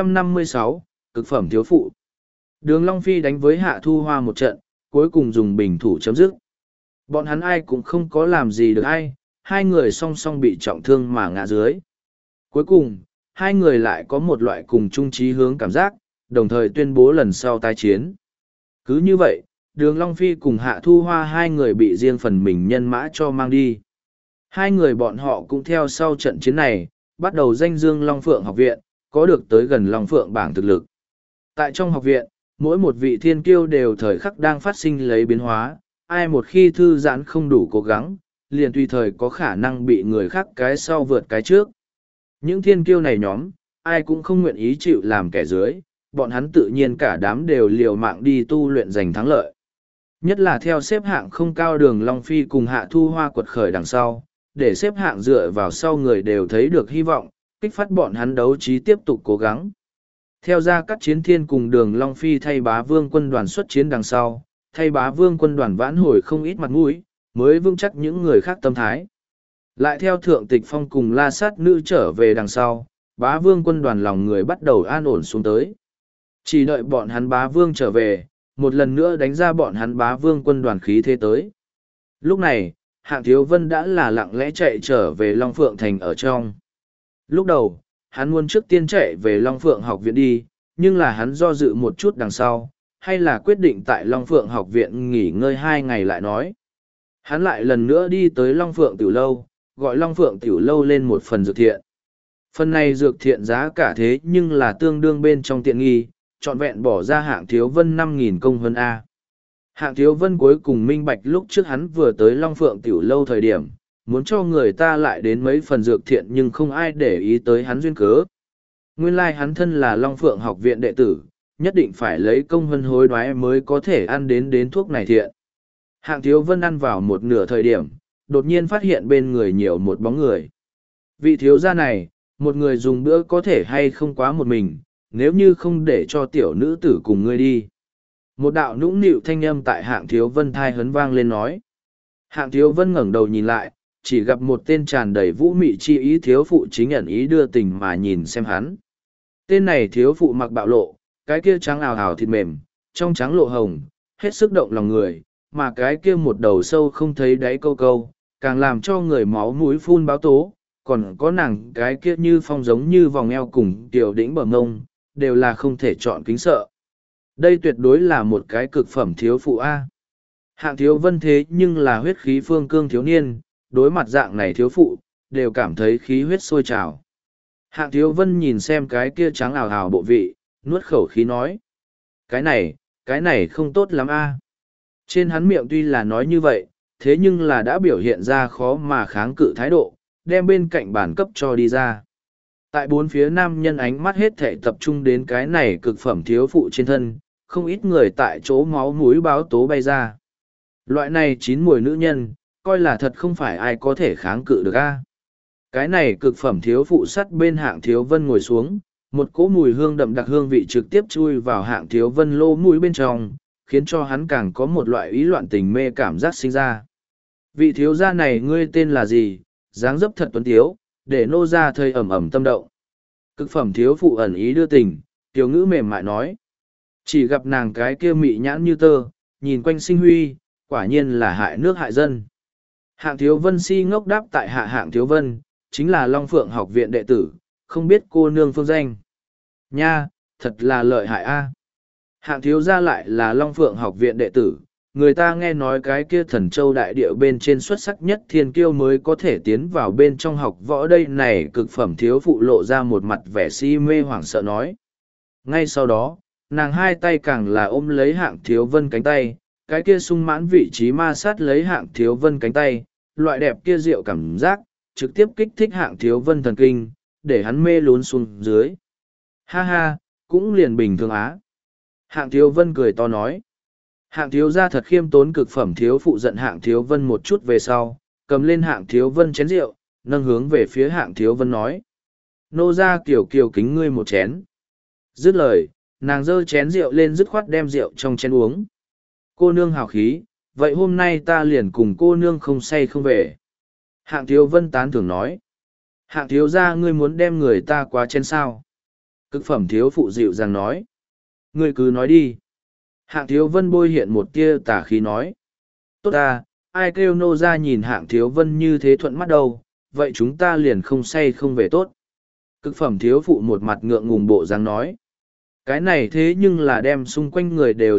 656, Cực phẩm thiếu phụ. Đường Long Phi đánh với Hạ Thu Hoa một trận, cuối cùng dùng bình thủ chấm dứt. Bọn hắn ai cũng không có làm gì được ai, hai người song song bị trọng thương mà ngã dưới. Cuối cùng, hai người lại có một loại cùng chung chí hướng cảm giác, đồng thời tuyên bố lần sau tái chiến. Cứ như vậy, Đường Long Phi cùng Hạ Thu Hoa hai người bị riêng phần mình nhân mã cho mang đi. Hai người bọn họ cũng theo sau trận chiến này, bắt đầu danh dương Long Phượng học viện, có được tới gần Long Phượng bảng thực lực. Tại trong học viện, mỗi một vị thiên kiêu đều thời khắc đang phát sinh lấy biến hóa, ai một khi thư giãn không đủ cố gắng, liền tùy thời có khả năng bị người khác cái sau vượt cái trước. Những thiên kiêu này nhóm, ai cũng không nguyện ý chịu làm kẻ dưới, bọn hắn tự nhiên cả đám đều liều mạng đi tu luyện giành thắng lợi. Nhất là theo xếp hạng không cao Đường Long Phi cùng Hạ Thu Hoa quật khởi đằng sau, để xếp hạng dựa vào sau người đều thấy được hy vọng, kích phát bọn hắn đấu trí tiếp tục cố gắng. Theo ra các chiến thiên cùng Đường Long Phi thay Bá Vương quân đoàn xuất chiến đằng sau, thay Bá Vương quân đoàn vãn hồi không ít mặt mũi, mới vững chắc những người khác tâm thái. Lại theo Thượng Tịch Phong cùng La Sát Nữ trở về đằng sau, Bá Vương quân đoàn lòng người bắt đầu an ổn xuống tới. Chỉ đợi bọn hắn Bá Vương trở về, một lần nữa đánh ra bọn hắn Bá Vương quân đoàn khí thế tới. Lúc này, Hạng Thiếu Vân đã là lặng lẽ chạy trở về Long Phượng Thành ở trong. Lúc đầu, hắn muốn trước tiên chạy về Long Phượng học viện đi, nhưng là hắn do dự một chút đằng sau, hay là quyết định tại Long Phượng học viện nghỉ ngơi 2 ngày lại nói. Hắn lại lần nữa đi tới Long Phượng Tiểu Lâu, gọi Long Phượng Tiểu Lâu lên một phần dược thiện. Phần này dược thiện giá cả thế nhưng là tương đương bên trong tiện nghi, trọn vẹn bỏ ra Hạng Thiếu Vân 5.000 công hơn A. Hạng Thiếu Vân cuối cùng minh bạch lúc trước hắn vừa tới Long Phượng Tiểu Lâu thời điểm, muốn cho người ta lại đến mấy phần dược thiện nhưng không ai để ý tới hắn duyên cớ. Nguyên lai hắn thân là Long Phượng học viện đệ tử, nhất định phải lấy công hơn hối đoái mới có thể ăn đến thuốc này thiện. Hạng Thiếu Vân ăn vào một nửa thời điểm, đột nhiên phát hiện bên người nhiều một bóng người. Vị thiếu gia này, một người dùng bữa có thể hay không quá một mình, nếu như không để cho tiểu nữ tử cùng ngươi đi. Một đạo nũng nịu thanh âm tại Hạng Thiếu Vân thai hấn vang lên nói. Hạng Thiếu Vân ngẩng đầu nhìn lại, chỉ gặp một tên tràn đầy vũ mị chi ý thiếu phụ chính ẩn ý đưa tình mà nhìn xem hắn. Tên này thiếu phụ mặc bạo lộ, cái kia trắng ào ào thịt mềm, trong trắng lộ hồng, hết sức động lòng người, mà cái kia một đầu sâu không thấy đáy câu câu, càng làm cho người máu mũi phun báo tố, còn có nàng cái kia như phong giống như vòng eo cùng tiểu đĩnh bờ ngông, đều là không thể chọn kính sợ. Đây tuyệt đối là một cái cực phẩm thiếu phụ A. Hạng Thiếu Vân thế nhưng là huyết khí phương cương thiếu niên, đối mặt dạng này thiếu phụ, đều cảm thấy khí huyết sôi trào. Hạng Thiếu Vân nhìn xem cái kia trắng ào ào bộ vị, nuốt khẩu khí nói. Cái này không tốt lắm A. Trên hắn miệng tuy là nói như vậy, thế nhưng là đã biểu hiện ra khó mà kháng cự thái độ, đem bên cạnh bàn cấp cho đi ra. Tại bốn phía nam nhân ánh mắt hết thể tập trung đến cái này cực phẩm thiếu phụ trên thân, không ít người tại chỗ máu mũi báo tố bay ra. Loại này chín mùi nữ nhân, coi là thật không phải ai có thể kháng cự được a. Cái này cực phẩm thiếu phụ sắt bên Hạng Thiếu Vân ngồi xuống, một cỗ mùi hương đậm đặc hương vị trực tiếp chui vào Hạng Thiếu Vân lô mũi bên trong, khiến cho hắn càng có một loại ý loạn tình mê cảm giác sinh ra. Vị thiếu gia này ngươi tên là gì, dáng dấp thật tuấn tiếu, để nô ra thời ẩm ẩm tâm động. Cực phẩm thiếu phụ ẩn ý đưa tình, tiểu ngữ mềm mại nói. Chỉ gặp nàng cái kia mị nhãn như tơ, nhìn quanh sinh huy, quả nhiên là hại nước hại dân. Hạng Thiếu Vân si ngốc đáp tại hạ Hạng Thiếu Vân, chính là Long Phượng học viện đệ tử, không biết cô nương phương danh. Nha, thật là lợi hại a. Hạng Thiếu gia lại là Long Phượng học viện đệ tử, người ta nghe nói cái kia Thần Châu đại địa bên trên xuất sắc nhất thiên kiêu mới có thể tiến vào bên trong học võ đây này. Cực phẩm thiếu phụ lộ ra một mặt vẻ si mê hoảng sợ nói. Ngay sau đó, nàng hai tay càng là ôm lấy Hạng Thiếu Vân cánh tay, cái kia sung mãn vị trí ma sát lấy Hạng Thiếu Vân cánh tay, loại đẹp kia diệu cảm giác, trực tiếp kích thích Hạng Thiếu Vân thần kinh, để hắn mê lún xuống dưới. Ha ha, cũng liền bình thường á. Hạng Thiếu Vân cười to nói. Hạng Thiếu gia thật khiêm tốn. Cực phẩm thiếu phụ giận Hạng Thiếu Vân một chút về sau, cầm lên Hạng Thiếu Vân chén rượu, nâng hướng về phía Hạng Thiếu Vân nói. Nô ra kiểu kính ngươi một chén. Dứt lời, nàng giơ chén rượu lên dứt khoát đem rượu trong chén uống. Cô nương hào khí, vậy hôm nay ta liền cùng cô nương không say không về. Hạng Thiếu Vân tán thưởng nói. Hạng Thiếu gia ngươi muốn đem người ta quá chén sao? Cực phẩm thiếu phụ dịu dàng nói. Ngươi cứ nói đi. Hạng Thiếu Vân bôi hiện một tia tà khí nói. Tốt ta, ai kêu nô ra nhìn Hạng Thiếu Vân như thế thuận mắt đâu, vậy chúng ta liền không say không về tốt. Cực phẩm thiếu phụ một mặt ngượng ngùng bộ dáng nói. Cái này thế nhưng là đem xung quanh người đều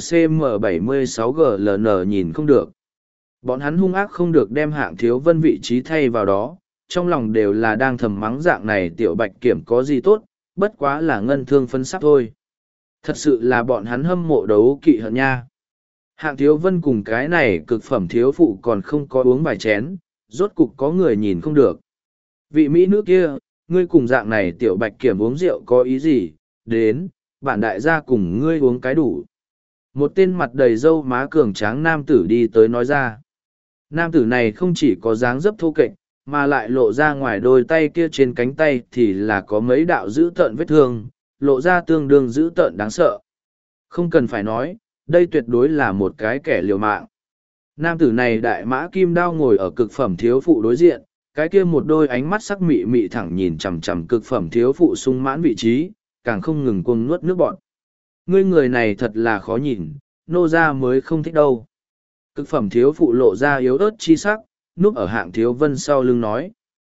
CM76GLN nhìn không được. Bọn hắn hung ác không được đem Hạng Thiếu Vân vị trí thay vào đó, trong lòng đều là đang thầm mắng dạng này tiểu bạch kiểm có gì tốt, bất quá là ngân thương phân sắc thôi. Thật sự là bọn hắn hâm mộ đấu kỵ hận nha. Hạng Thiếu Vân cùng cái này cực phẩm thiếu phụ còn không có uống vài chén, rốt cục có người nhìn không được. Vị mỹ nữ kia, ngươi cùng dạng này tiểu bạch kiểm uống rượu có ý gì? Đến, bản đại gia cùng ngươi uống cái đủ. Một tên mặt đầy râu má cường tráng nam tử đi tới nói ra. Nam tử này không chỉ có dáng dấp thô kệch, mà lại lộ ra ngoài đôi tay kia trên cánh tay thì là có mấy đạo dữ tợn vết thương, lộ ra tương đương dữ tợn đáng sợ. Không cần phải nói, đây tuyệt đối là một cái kẻ liều mạng. Nam tử này đại mã kim đao ngồi ở cực phẩm thiếu phụ đối diện, cái kia một đôi ánh mắt sắc mị mị thẳng nhìn chằm chằm cực phẩm thiếu phụ sung mãn vị trí, càng không ngừng cuồng nuốt nước bọt. Ngươi người này thật là khó nhìn, nô gia mới không thích đâu. Cực phẩm thiếu phụ lộ ra yếu ớt chi sắc, núp ở Hạng Thiếu Vân sau lưng nói.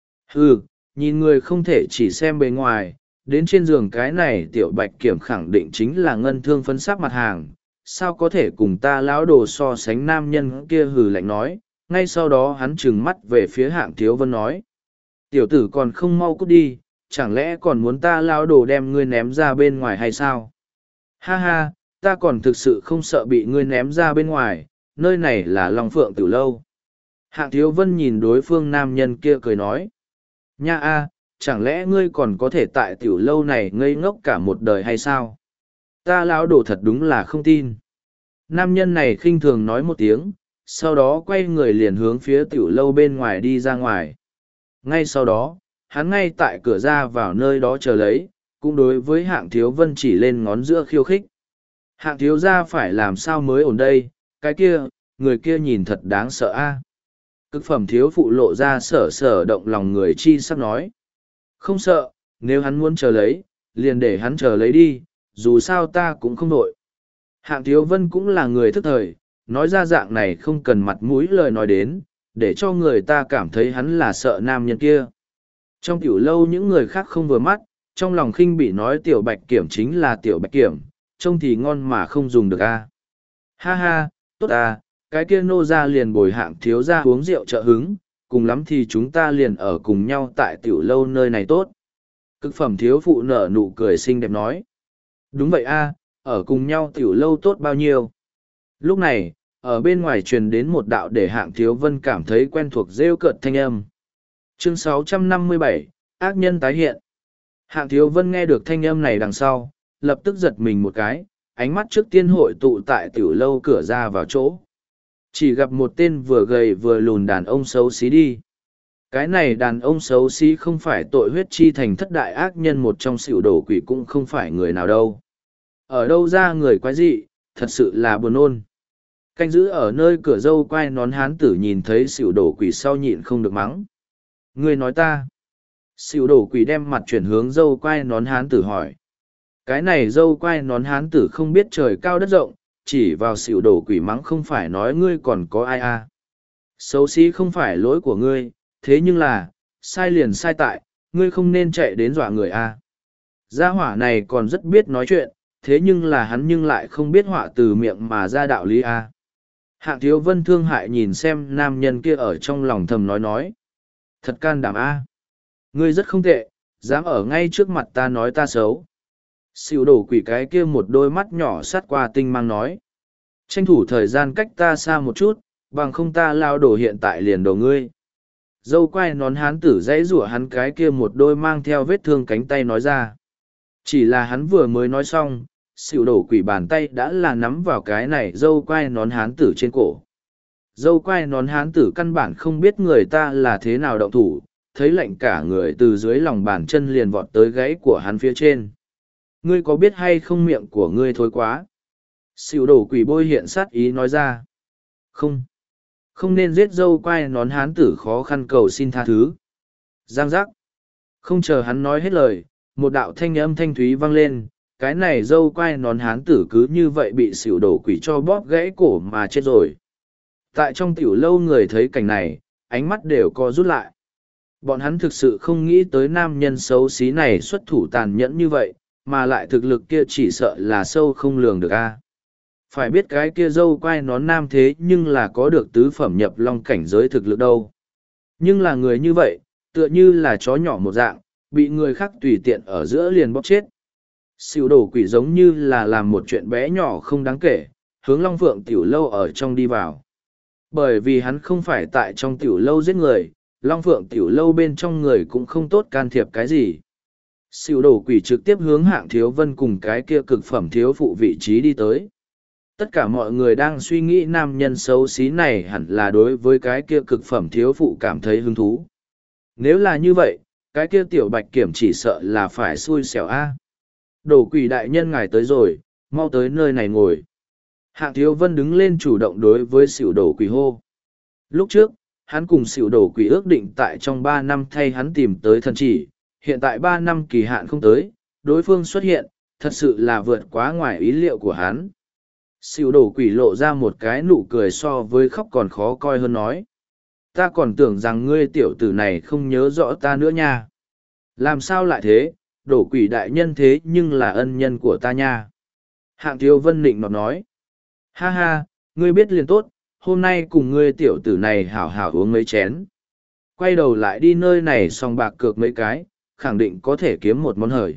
Nhìn người không thể chỉ xem bề ngoài, đến trên giường cái này tiểu bạch kiểm khẳng định chính là ngân thương phấn sắc mặt hàng. Sao có thể cùng ta lão đồ so sánh nam nhân kia lạnh nói, ngay sau đó hắn trừng mắt về phía Hạng Thiếu Vân nói. Tiểu tử còn không mau cút đi, chẳng lẽ còn muốn ta lão đồ đem ngươi ném ra bên ngoài hay sao? Ha ha, ta còn thực sự không sợ bị ngươi ném ra bên ngoài, nơi này là Long Phượng Tử Lâu. Hạng Thiếu Vân nhìn đối phương nam nhân kia cười nói. Nha a, chẳng lẽ ngươi còn có thể tại tiểu lâu này ngây ngốc cả một đời hay sao? Ta lão đồ thật đúng là không tin. Nam nhân này khinh thường nói một tiếng, sau đó quay người liền hướng phía tiểu lâu bên ngoài đi ra ngoài. Ngay sau đó, hắn ngay tại cửa ra vào nơi đó chờ lấy, cũng đối với Hạng Thiếu Vân chỉ lên ngón giữa khiêu khích. Hạng thiếu gia phải làm sao mới ổn đây, cái kia, người kia nhìn thật đáng sợ a. Cực phẩm thiếu phụ lộ ra sở động lòng người chi sắp nói. Không sợ, nếu hắn muốn chờ lấy, liền để hắn chờ lấy đi, dù sao ta cũng không nội. Hạng Thiếu Vân cũng là người thức thời, nói ra dạng này không cần mặt mũi lời nói đến, để cho người ta cảm thấy hắn là sợ nam nhân kia. Trong tiểu lâu những người khác không vừa mắt, trong lòng khinh bị nói tiểu bạch kiểm chính là tiểu bạch kiểm, trông thì ngon mà không dùng được a. Ha ha, tốt à, cái kia nô ra liền bồi Hạng thiếu ra uống rượu trợ hứng, cùng lắm thì chúng ta liền ở cùng nhau tại tiểu lâu nơi này tốt. Cực phẩm thiếu phụ nở nụ cười xinh đẹp nói. Đúng vậy a, ở cùng nhau tiểu lâu tốt bao nhiêu. Lúc này, ở bên ngoài truyền đến một đạo để Hạng Thiếu Vân cảm thấy quen thuộc rêu cợt thanh âm. Chương 657, ác nhân tái hiện. Hạng Thiếu Vân nghe được thanh âm này đằng sau, lập tức giật mình một cái, ánh mắt trước tiên hội tụ tại tiểu lâu cửa ra vào chỗ. Chỉ gặp một tên vừa gầy vừa lùn đàn ông xấu xí đi. Cái này đàn ông xấu xí không phải tội huyết chi thành thất đại ác nhân một trong xỉu đổ quỷ, cũng không phải người nào đâu. Ở đâu ra người quái dị, thật sự là buồn nôn. Canh giữ ở nơi cửa dâu quai nón hán tử nhìn thấy xỉu đổ quỷ sau nhịn không được mắng. Người nói ta. Xỉu đổ quỷ đem mặt chuyển hướng dâu quai nón hán tử hỏi. Cái này dâu quai nón hán tử không biết trời cao đất rộng, chỉ vào xỉu đổ quỷ mắng không phải nói ngươi còn có ai à. Xấu xí không phải lỗi của ngươi, thế nhưng là, sai liền sai tại, ngươi không nên chạy đến dọa người à. Gia hỏa này còn rất biết nói chuyện, thế nhưng là hắn nhưng lại không biết họa từ miệng mà ra đạo lý à. Hạng Thiếu Vân thương hại nhìn xem nam nhân kia ở trong lòng thầm nói. Thật can đảm a. Ngươi rất không tệ, dám ở ngay trước mặt ta nói ta xấu. Xỉu đổ quỷ cái kia một đôi mắt nhỏ sát qua tinh mang nói. Tranh thủ thời gian cách ta xa một chút, bằng không ta lao đổ hiện tại liền đổ ngươi. Dâu quai nón hán tử dãy rủa hắn cái kia một đôi mang theo vết thương cánh tay nói ra. Chỉ là hắn vừa mới nói xong, xỉu đổ quỷ bàn tay đã là nắm vào cái này dâu quai nón hán tử trên cổ. Dâu quai nón hán tử căn bản không biết người ta là thế nào động thủ, thấy lạnh cả người từ dưới lòng bàn chân liền vọt tới gáy của hắn phía trên. Ngươi có biết hay không miệng của ngươi thối quá? Xỉu đổ quỷ bôi hiện sát ý nói ra. Không nên giết dâu quai nón hán tử khó khăn cầu xin tha thứ. Giang giác. Không chờ hắn nói hết lời, một đạo thanh âm thanh thúy vang lên, cái này dâu quai nón hán tử cứ như vậy bị xỉu đổ quỷ cho bóp gãy cổ mà chết rồi. Tại trong tiểu lâu người thấy cảnh này, ánh mắt đều co rút lại. Bọn hắn thực sự không nghĩ tới nam nhân xấu xí này xuất thủ tàn nhẫn như vậy, mà lại thực lực kia chỉ sợ là sâu không lường được a. Phải biết cái kia dâu quai nón nam thế nhưng là có được tứ phẩm nhập long cảnh giới thực lực đâu. Nhưng là người như vậy, tựa như là chó nhỏ một dạng, bị người khác tùy tiện ở giữa liền bóp chết. Xỉu đổ quỷ giống như là làm một chuyện bé nhỏ không đáng kể, hướng Long Phượng tiểu lâu ở trong đi vào. Bởi vì hắn không phải tại trong tiểu lâu giết người, Long Phượng tiểu lâu bên trong người cũng không tốt can thiệp cái gì. Xỉu đổ quỷ trực tiếp hướng Hạng Thiếu Vân cùng cái kia cực phẩm thiếu phụ vị trí đi tới. Tất cả mọi người đang suy nghĩ nam nhân xấu xí này hẳn là đối với cái kia cực phẩm thiếu phụ cảm thấy hứng thú. Nếu là như vậy, cái kia tiểu bạch kiểm chỉ sợ là phải xui xẻo a. Đổ quỷ đại nhân ngài tới rồi, mau tới nơi này ngồi. Hạng Thiếu Vân đứng lên chủ động đối với xỉu đổ quỷ hô. Lúc trước, hắn cùng xỉu đổ quỷ ước định tại trong 3 năm thay hắn tìm tới thần chỉ, hiện tại 3 năm kỳ hạn không tới, đối phương xuất hiện, thật sự là vượt quá ngoài ý liệu của hắn. Xỉu đổ quỷ lộ ra một cái nụ cười so với khóc còn khó coi hơn nói. Ta còn tưởng rằng ngươi tiểu tử này không nhớ rõ ta nữa nha. Làm sao lại thế, đổ quỷ đại nhân thế nhưng là ân nhân của ta nha. Hạng Thiếu Vân nịnh nọt nói. Ha ha, ngươi biết liền tốt, hôm nay cùng ngươi tiểu tử này hảo hảo uống mấy chén. Quay đầu lại đi nơi này xong bạc cược mấy cái, khẳng định có thể kiếm một món hời.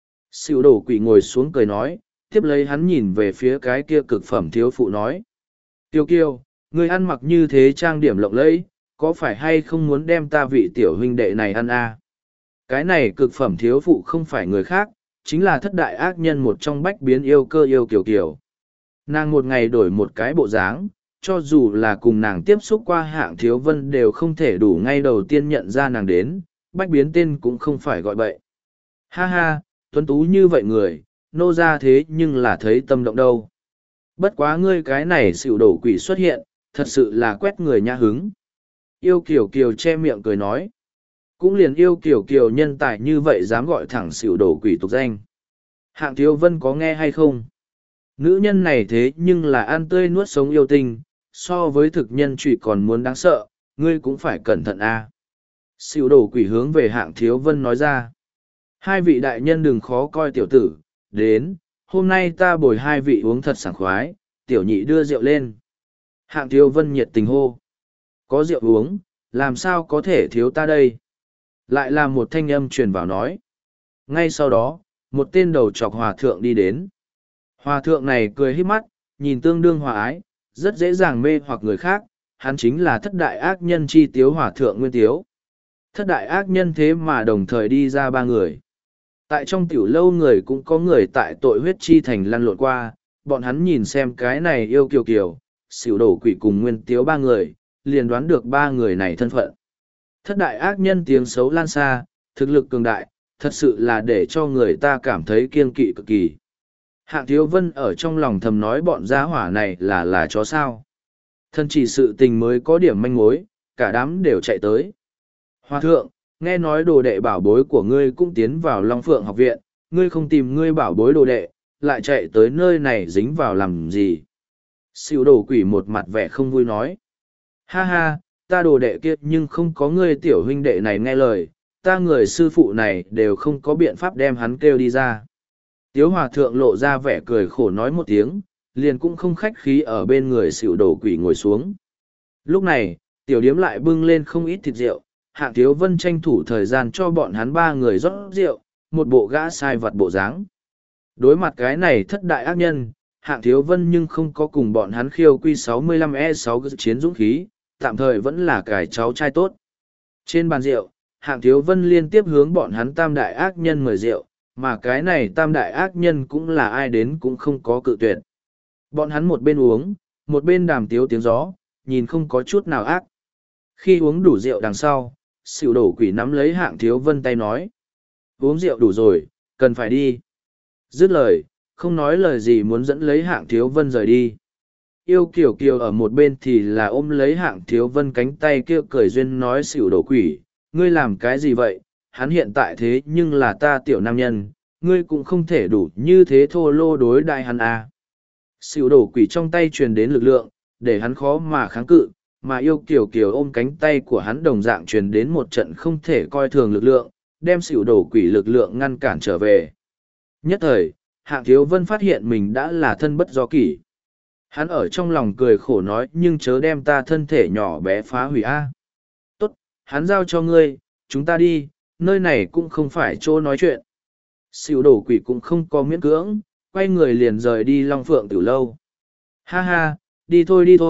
Xỉu đổ quỷ ngồi xuống cười nói, tiếp lấy hắn nhìn về phía cái kia cực phẩm thiếu phụ nói. Tiêu kiêu, ngươi ăn mặc như thế trang điểm lộng lẫy, có phải hay không muốn đem ta vị tiểu huynh đệ này ăn à? Cái này cực phẩm thiếu phụ không phải người khác, chính là thất đại ác nhân một trong bách biến yêu cơ yêu kiều kiều. Nàng một ngày đổi một cái bộ dáng, cho dù là cùng nàng tiếp xúc qua Hạng Thiếu Vân đều không thể đủ ngay đầu tiên nhận ra nàng đến, bách biến tên cũng không phải gọi bậy. Ha ha, tuấn tú như vậy người, nô ra thế nhưng là thấy tâm động đâu. Bất quá ngươi cái này xỉu đổ quỷ xuất hiện, thật sự là quét người nhã hứng. Yêu kiều kiều che miệng cười nói. Cũng liền yêu kiều kiều nhân tài như vậy dám gọi thẳng xỉu đổ quỷ tục danh. Hạng Thiếu Vân có nghe hay không? Nữ nhân này thế nhưng là ăn tươi nuốt sống yêu tinh, so với thực nhân trụy còn muốn đáng sợ, ngươi cũng phải cẩn thận a. Xỉu đổ quỷ hướng về Hạng Thiếu Vân nói ra. Hai vị đại nhân đừng khó coi tiểu tử, đến, hôm nay ta bồi hai vị uống thật sảng khoái, tiểu nhị đưa rượu lên. Hạng Thiếu Vân nhiệt tình hô. Có rượu uống, làm sao có thể thiếu ta đây? Lại là một thanh âm truyền vào nói. Ngay sau đó, một tên đầu trọc hòa thượng đi đến. Hòa thượng này cười híp mắt, nhìn tương đương hòa ái, rất dễ dàng mê hoặc người khác, hắn chính là thất đại ác nhân chi tiếu hòa thượng Nguyên Tiếu. Thất đại ác nhân thế mà đồng thời đi ra 3 người. Tại trong tiểu lâu người cũng có người tại tội huyết chi thành lăn lộn qua, bọn hắn nhìn xem cái này yêu kiều kiều, xỉu đổ quỷ cùng Nguyên Tiếu 3 người, liền đoán được 3 người này thân phận. Thất đại ác nhân tiếng xấu lan xa, thực lực cường đại, thật sự là để cho người ta cảm thấy kiêng kỵ cực kỳ. Hạng Thiếu Vân ở trong lòng thầm nói bọn gia hỏa này là chó sao. Thân chỉ sự tình mới có điểm manh mối, cả đám đều chạy tới. Hòa thượng, nghe nói đồ đệ bảo bối của ngươi cũng tiến vào Long Phượng học viện, ngươi không tìm ngươi bảo bối đồ đệ, lại chạy tới nơi này dính vào làm gì. Xỉu đổ quỷ một mặt vẻ không vui nói. Ha ha, ta đồ đệ kia nhưng không có ngươi tiểu huynh đệ này nghe lời, ta người sư phụ này đều không có biện pháp đem hắn kêu đi ra. Tiếu hòa thượng lộ ra vẻ cười khổ nói một tiếng, liền cũng không khách khí ở bên người xỉu đổ quỷ ngồi xuống. Lúc này, tiểu điếm lại bưng lên không ít thịt rượu, Hạng Thiếu Vân tranh thủ thời gian cho bọn hắn 3 người rót rượu, một bộ gã sai vật bộ dáng. Đối mặt cái này thất đại ác nhân, Hạng Thiếu Vân nhưng không có cùng bọn hắn khiêu quy 65E6 chiến dũng khí, tạm thời vẫn là cải cháu trai tốt. Trên bàn rượu, Hạng Thiếu Vân liên tiếp hướng bọn hắn tam đại ác nhân mời rượu, mà cái này tam đại ác nhân cũng là ai đến cũng không có cự tuyệt. Bọn hắn một bên uống, một bên đàm tiếu tiếng gió, nhìn không có chút nào ác. Khi uống đủ rượu đằng sau, xỉu đổ quỷ nắm lấy Hạng Thiếu Vân tay nói. Uống rượu đủ rồi, cần phải đi. Dứt lời, không nói lời gì muốn dẫn lấy Hạng Thiếu Vân rời đi. Yêu Kiều Kiều ở một bên thì là ôm lấy Hạng Thiếu Vân cánh tay kia cười duyên nói xỉu đổ quỷ, ngươi làm cái gì vậy, hắn hiện tại thế nhưng là ta tiểu nam nhân, ngươi cũng không thể đủ như thế thô lô đối đại hắn à. Xỉu đổ quỷ trong tay truyền đến lực lượng, để hắn khó mà kháng cự, mà Yêu Kiều Kiều ôm cánh tay của hắn đồng dạng truyền đến một trận không thể coi thường lực lượng, đem xỉu đổ quỷ lực lượng ngăn cản trở về. Nhất thời, Hạng Thiếu Vân phát hiện mình đã là thân bất do kỷ. Hắn ở trong lòng cười khổ nói nhưng chớ đem ta thân thể nhỏ bé phá hủy a. Tốt, hắn giao cho ngươi, chúng ta đi, nơi này cũng không phải chỗ nói chuyện. Xỉu đổ quỷ cũng không có miễn cưỡng, quay người liền rời đi Long Phượng Tiểu Lâu. Ha ha, đi thôi,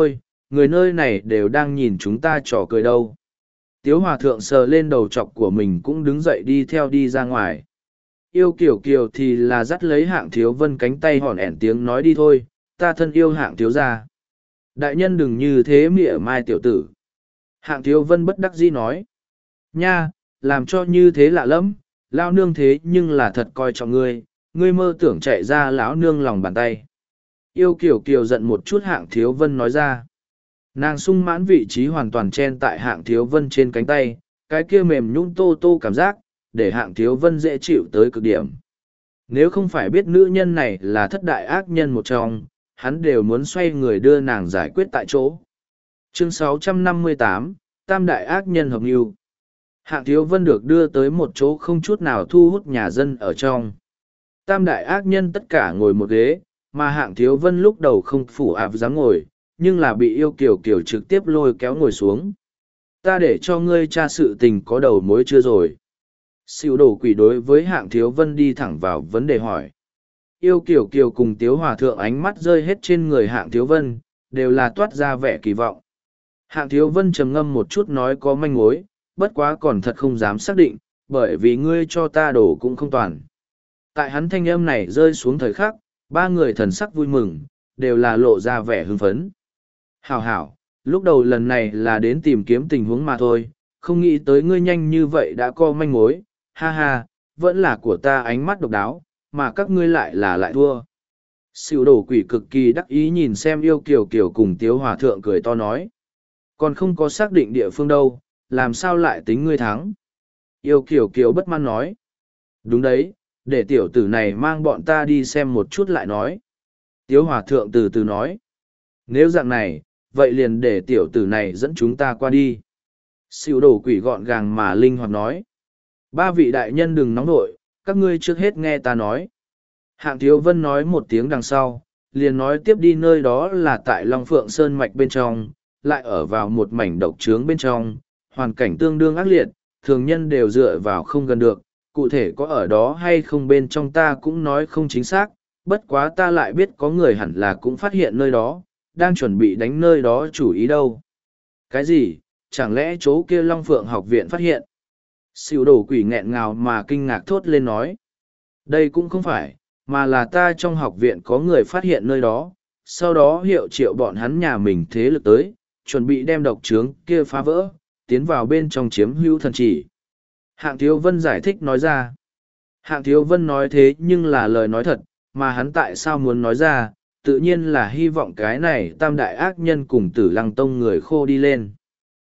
người nơi này đều đang nhìn chúng ta trò cười đâu. Tiếu hòa thượng sờ lên đầu chọc của mình cũng đứng dậy đi theo đi ra ngoài. Yêu kiểu kiều thì là dắt lấy Hạng Thiếu Vân cánh tay hòn ẻn tiếng nói đi thôi, ta thân yêu Hạng thiếu gia. Đại nhân đừng như thế mỉa mai tiểu tử. Hạng Thiếu Vân bất đắc dĩ nói. Nha, làm cho như thế lạ lắm, lao nương thế nhưng là thật coi trọng ngươi, ngươi mơ tưởng chạy ra lão nương lòng bàn tay. Yêu kiểu kiều giận một chút Hạng Thiếu Vân nói ra. Nàng sung mãn vị trí hoàn toàn chen tại Hạng Thiếu Vân trên cánh tay, cái kia mềm nhũn tô tô cảm giác, để Hạng Thiếu Vân dễ chịu tới cực điểm. Nếu không phải biết nữ nhân này là thất đại ác nhân một trong, hắn đều muốn xoay người đưa nàng giải quyết tại chỗ. Chương 658, Tam đại ác nhân hợp mưu. Hạng Thiếu Vân được đưa tới một chỗ không chút nào thu hút nhà dân ở trong. Tam đại ác nhân tất cả ngồi một ghế, mà Hạng Thiếu Vân lúc đầu không phủ ạp dám ngồi, nhưng là bị yêu kiều kiều trực tiếp lôi kéo ngồi xuống. Ta để cho ngươi tra sự tình có đầu mối chưa rồi. Xỉu đổ quỷ đối với Hạng Thiếu Vân đi thẳng vào vấn đề hỏi. Yêu kiều kiều cùng Tiếu Hòa Thượng ánh mắt rơi hết trên người Hạng Thiếu Vân, đều là toát ra vẻ kỳ vọng. Hạng Thiếu Vân trầm ngâm một chút nói có manh mối, bất quá còn thật không dám xác định, bởi vì ngươi cho ta đổ cũng không toàn. Tại hắn thanh âm này rơi xuống thời khắc, ba người thần sắc vui mừng, đều là lộ ra vẻ hưng phấn. Hảo hảo, lúc đầu lần này là đến tìm kiếm tình huống mà thôi, không nghĩ tới ngươi nhanh như vậy đã có manh mối, ha ha, vẫn là của ta ánh mắt độc đáo, mà các ngươi lại là lại thua. Xỉu đổ quỷ cực kỳ đắc ý nhìn xem yêu kiều kiều cùng Tiếu Hòa Thượng cười to nói. Còn không có xác định địa phương đâu, làm sao lại tính ngươi thắng? Yêu kiều kiều bất mãn nói. Đúng đấy, để tiểu tử này mang bọn ta đi xem một chút lại nói. Tiếu Hòa Thượng từ từ nói. Nếu dạng này, vậy liền để tiểu tử này dẫn chúng ta qua đi. Xỉu đổ quỷ gọn gàng mà linh hoạt nói. Ba vị đại nhân đừng nóng nội, các ngươi trước hết nghe ta nói. Hạng Thiếu Vân nói một tiếng đằng sau, liền nói tiếp đi nơi đó là tại Long Phượng Sơn Mạch bên trong, lại ở vào một mảnh độc trướng bên trong, hoàn cảnh tương đương ác liệt, thường nhân đều dựa vào không gần được, cụ thể có ở đó hay không bên trong ta cũng nói không chính xác, bất quá ta lại biết có người hẳn là cũng phát hiện nơi đó, đang chuẩn bị đánh nơi đó chủ ý đâu. Cái gì, chẳng lẽ chỗ kia Long Phượng học viện phát hiện? Xỉu đổ quỷ nghẹn ngào mà kinh ngạc thốt lên nói. Đây cũng không phải, mà là ta trong học viện có người phát hiện nơi đó, sau đó hiệu triệu bọn hắn nhà mình thế lực tới, chuẩn bị đem độc trướng kia phá vỡ, tiến vào bên trong chiếm hữu thần chỉ. Hạng Thiếu Vân giải thích nói ra. Hạng Thiếu Vân nói thế nhưng là lời nói thật, mà hắn tại sao muốn nói ra, tự nhiên là hy vọng cái này tam đại ác nhân cùng Tử Lăng Tông người khô đi lên.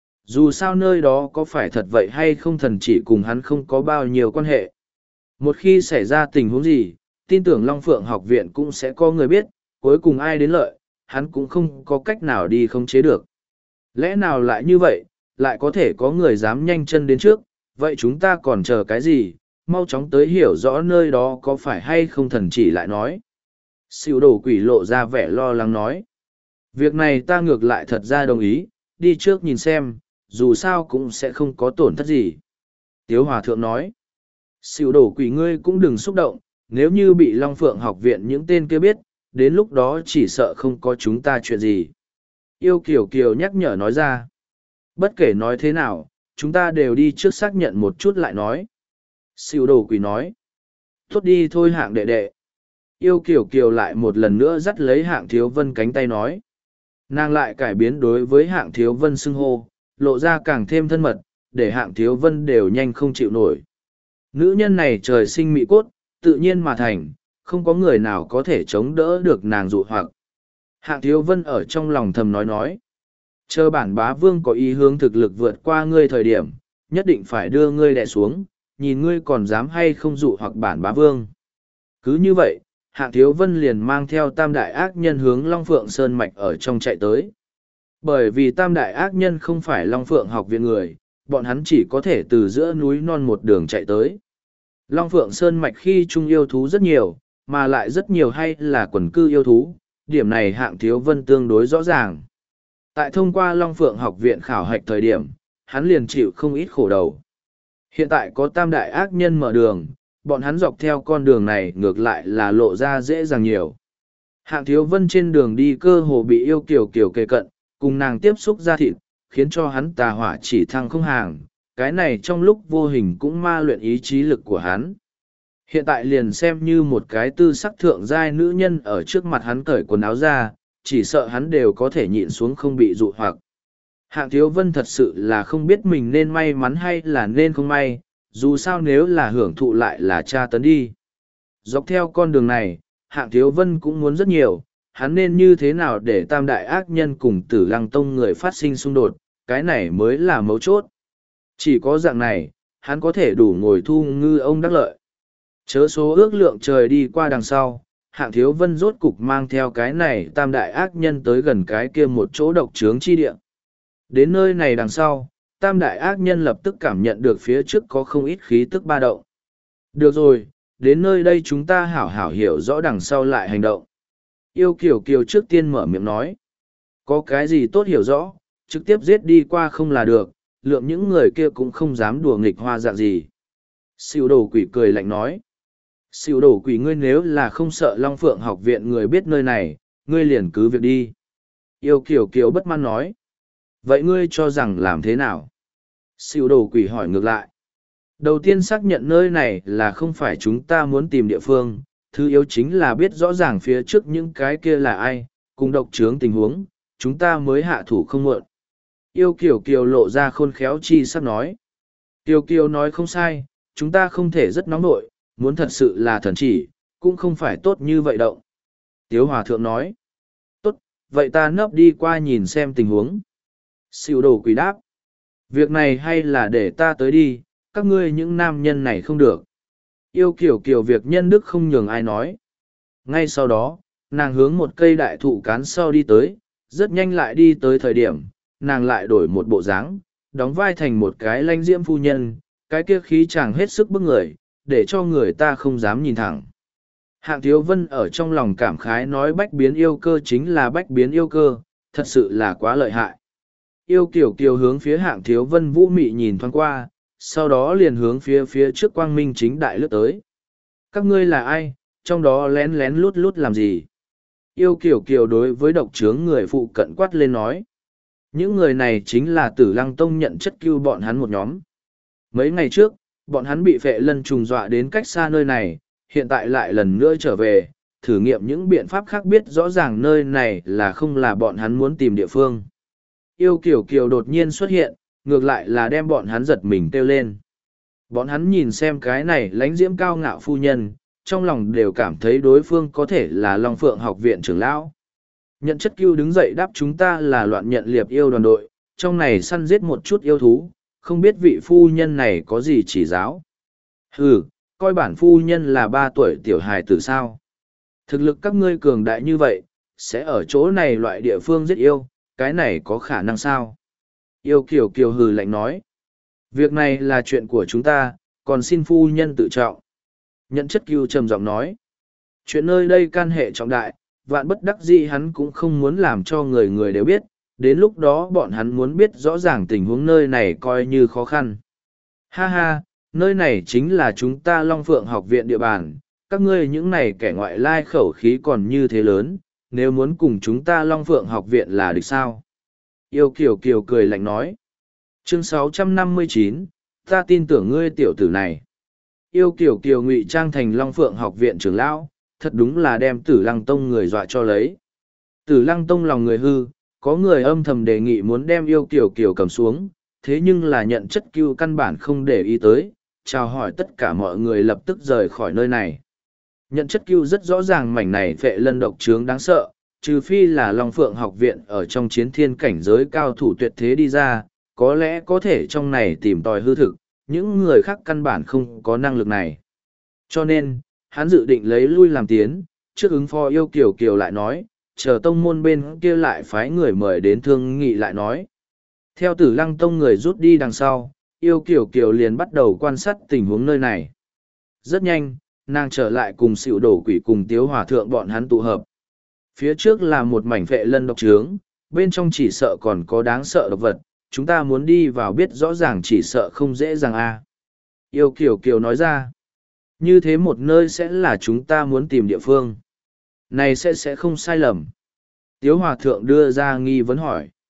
Dù sao nơi đó có phải thật vậy hay không thần chỉ cùng hắn không có bao nhiêu quan hệ. Một khi xảy ra tình huống gì, tin tưởng Long Phượng học viện cũng sẽ có người biết, cuối cùng ai đến lợi, hắn cũng không có cách nào đi khống chế được. Lẽ nào lại như vậy, lại có thể có người dám nhanh chân đến trước, vậy chúng ta còn chờ cái gì, mau chóng tới hiểu rõ nơi đó có phải hay không thần chỉ lại nói. Xỉu đổ quỷ lộ ra vẻ lo lắng nói. Việc này ta ngược lại thật ra đồng ý, đi trước nhìn xem, dù sao cũng sẽ không có tổn thất gì. Tiếu Hòa Thượng nói. Xỉu đổ quỷ ngươi cũng đừng xúc động, nếu như bị Long Phượng học viện những tên kia biết, đến lúc đó chỉ sợ không có chúng ta chuyện gì. Yêu Kiều Kiều nhắc nhở nói ra. Bất kể nói thế nào, chúng ta đều đi trước xác nhận một chút lại nói. Xỉu đổ quỷ nói. Tốt đi thôi Hạng đệ đệ. Yêu Kiều Kiều lại một lần nữa dắt lấy Hạng Thiếu Vân cánh tay nói. Nàng lại cải biến đối với Hạng Thiếu Vân xưng hô, lộ ra càng thêm thân mật, để Hạng Thiếu Vân đều nhanh không chịu nổi. Nữ nhân này trời sinh mỹ cốt, tự nhiên mà thành, không có người nào có thể chống đỡ được nàng dụ hoặc. Hạng Thiếu Vân ở trong lòng thầm nói. Chờ bản bá vương có ý hướng thực lực vượt qua ngươi thời điểm, nhất định phải đưa ngươi đè xuống, nhìn ngươi còn dám hay không dụ hoặc bản bá vương. Cứ như vậy, Hạng Thiếu Vân liền mang theo tam đại ác nhân hướng Long Phượng Sơn Mạch ở trong chạy tới. Bởi vì tam đại ác nhân không phải Long Phượng học viện người, bọn hắn chỉ có thể từ giữa núi non một đường chạy tới. Long Phượng Sơn Mạch khi chung yêu thú rất nhiều, mà lại rất nhiều hay là quần cư yêu thú, điểm này Hạng Thiếu Vân tương đối rõ ràng. Tại thông qua Long Phượng học viện khảo hạch thời điểm, hắn liền chịu không ít khổ đầu. Hiện tại có tam đại ác nhân mở đường, bọn hắn dọc theo con đường này ngược lại là lộ ra dễ dàng nhiều. Hạng Thiếu Vân trên đường đi cơ hồ bị yêu kiều kiều kề cận, cùng nàng tiếp xúc ra thịt, khiến cho hắn tà hỏa chỉ thăng không hàng, cái này trong lúc vô hình cũng ma luyện ý chí lực của hắn. Hiện tại liền xem như một cái tư sắc thượng giai nữ nhân ở trước mặt hắn cởi quần áo ra, chỉ sợ hắn đều có thể nhịn xuống không bị dụ hoặc. Hạng Thiếu Vân thật sự là không biết mình nên may mắn hay là nên không may, dù sao nếu là hưởng thụ lại là tra tấn đi. Dọc theo con đường này, Hạng Thiếu Vân cũng muốn rất nhiều, hắn nên như thế nào để tam đại ác nhân cùng Tử Lăng Tông người phát sinh xung đột, cái này mới là mấu chốt. Chỉ có dạng này, hắn có thể đủ ngồi thu ngư ông đắc lợi. Chớ số ước lượng trời đi qua đằng sau, Hạng Thiếu Vân rốt cục mang theo cái này tam đại ác nhân tới gần cái kia một chỗ độc trướng chi địa. Đến nơi này đằng sau, tam đại ác nhân lập tức cảm nhận được phía trước có không ít khí tức ba động. Được rồi, đến nơi đây chúng ta hảo hảo hiểu rõ đằng sau lại hành động. Yêu Kiều Kiều trước tiên mở miệng nói. Có cái gì tốt hiểu rõ, trực tiếp giết đi qua không là được, lượng những người kia cũng không dám đùa nghịch hoa dạng gì. Sỉu Đồ Quỷ cười lạnh nói. Sỉu Đồ Quỷ, ngươi nếu là không sợ Long Phượng học viện người biết nơi này, ngươi liền cứ việc đi. Yêu Kiều Kiều bất mãn nói. Vậy ngươi cho rằng làm thế nào? Sỉu Đồ Quỷ hỏi ngược lại. Đầu tiên xác nhận nơi này là không phải chúng ta muốn tìm địa phương, thứ yếu chính là biết rõ ràng phía trước những cái kia là ai, cùng độc trướng tình huống, chúng ta mới hạ thủ không muộn. Yêu Kiều Kiều lộ ra khôn khéo chi sắp nói. Kiều Kiều nói không sai, chúng ta không thể rất nóng nội, muốn thật sự là thần chỉ, cũng không phải tốt như vậy đâu. Tiếu Hòa Thượng nói. Tốt, vậy ta nấp đi qua nhìn xem tình huống. Sỉu Đồ Quỷ đáp. Việc này hay là để ta tới đi, các ngươi những nam nhân này không được. Yêu Kiều Kiều việc nhân đức không nhường ai nói. Ngay sau đó, nàng hướng một cây đại thụ cán sau đi tới, rất nhanh lại đi tới thời điểm, nàng lại đổi một bộ dáng, đóng vai thành một cái lãnh diễm phu nhân, cái kia khí chàng hết sức bức người, để cho người ta không dám nhìn thẳng. Hạng Thiếu Vân ở trong lòng cảm khái nói bách biến yêu cơ chính là bách biến yêu cơ, thật sự là quá lợi hại. Yêu Kiều Kiều hướng phía Hạng Thiếu Vân vũ mị nhìn thoáng qua, sau đó liền hướng phía trước quang minh chính đại lướt tới. Các ngươi là ai, trong đó lén lén lút lút làm gì? Yêu Kiều Kiều đối với độc trướng người phụ cận quát lên nói. Những người này chính là Tử Lăng Tông nhận chất cưu bọn hắn một nhóm. Mấy ngày trước, bọn hắn bị phệ lân trùng dọa đến cách xa nơi này, hiện tại lại lần nữa trở về, thử nghiệm những biện pháp khác biết rõ ràng nơi này là không là bọn hắn muốn tìm địa phương. Yêu Kiều Kiều đột nhiên xuất hiện, ngược lại là đem bọn hắn giật mình kêu lên. Bọn hắn nhìn xem cái này lãnh diễm cao ngạo phu nhân, trong lòng đều cảm thấy đối phương có thể là Long Phượng học viện trưởng lão. Nhận chất cưu đứng dậy đáp chúng ta là loạn nhận liệp yêu đoàn đội, trong này săn giết một chút yêu thú, không biết vị phu nhân này có gì chỉ giáo. Ừ, coi bản phu nhân là 3 tuổi tiểu hài tử sao. Thực lực các ngươi cường đại như vậy, sẽ ở chỗ này loại địa phương giết yêu, cái này có khả năng sao? Yêu Kiều Kiều hừ lạnh nói. Việc này là chuyện của chúng ta, còn xin phu nhân tự trọng. Nhận chất cưu trầm giọng nói. Chuyện nơi đây can hệ trọng đại, vạn bất đắc dĩ hắn cũng không muốn làm cho người người đều biết, đến lúc đó bọn hắn muốn biết rõ ràng tình huống nơi này coi như khó khăn. Ha ha, nơi này chính là chúng ta Long Phượng học viện địa bàn, các ngươi những này kẻ ngoại lai khẩu khí còn như thế lớn, nếu muốn cùng chúng ta Long Phượng học viện là địch sao? Yêu Kiều Kiều cười lạnh nói. Chương 659, ta tin tưởng ngươi tiểu tử này. Yêu Kiều Kiều ngụy trang thành Long Phượng học viện trưởng lão, thật đúng là đem Tử Lăng Tông người dọa cho lấy. Tử Lăng Tông lòng người hư, có người âm thầm đề nghị muốn đem Yêu Kiều Kiều cầm xuống, thế nhưng là nhận chất cưu căn bản không để ý tới, chào hỏi tất cả mọi người lập tức rời khỏi nơi này. Nhận chất cưu rất rõ ràng mảnh này phệ lân độc trướng đáng sợ, trừ phi là Long Phượng học viện ở trong chiến thiên cảnh giới cao thủ tuyệt thế đi ra, có lẽ có thể trong này tìm tòi hư thực, những người khác căn bản không có năng lực này. Cho nên, hắn dự định lấy lui làm tiến, trước ứng phó Yêu Kiều Kiều lại nói, chờ tông môn bên kia lại phái người mời đến thương nghị lại nói. Theo Tử Lăng Tông người rút đi đằng sau, Yêu Kiều Kiều liền bắt đầu quan sát tình huống nơi này. Rất nhanh, nàng trở lại cùng Sỉu Đồ Quỷ cùng Tiếu Hòa Thượng bọn hắn tụ hợp. Phía trước là một mảnh phệ lân độc trướng, bên trong chỉ sợ còn có đáng sợ độc vật, chúng ta muốn đi vào biết rõ ràng chỉ sợ không dễ dàng a. Yêu Kiều Kiều nói ra, như thế một nơi sẽ là chúng ta muốn tìm địa phương. Này sẽ không sai lầm. Tiếu Hòa Thượng đưa ra nghi vấn hỏi.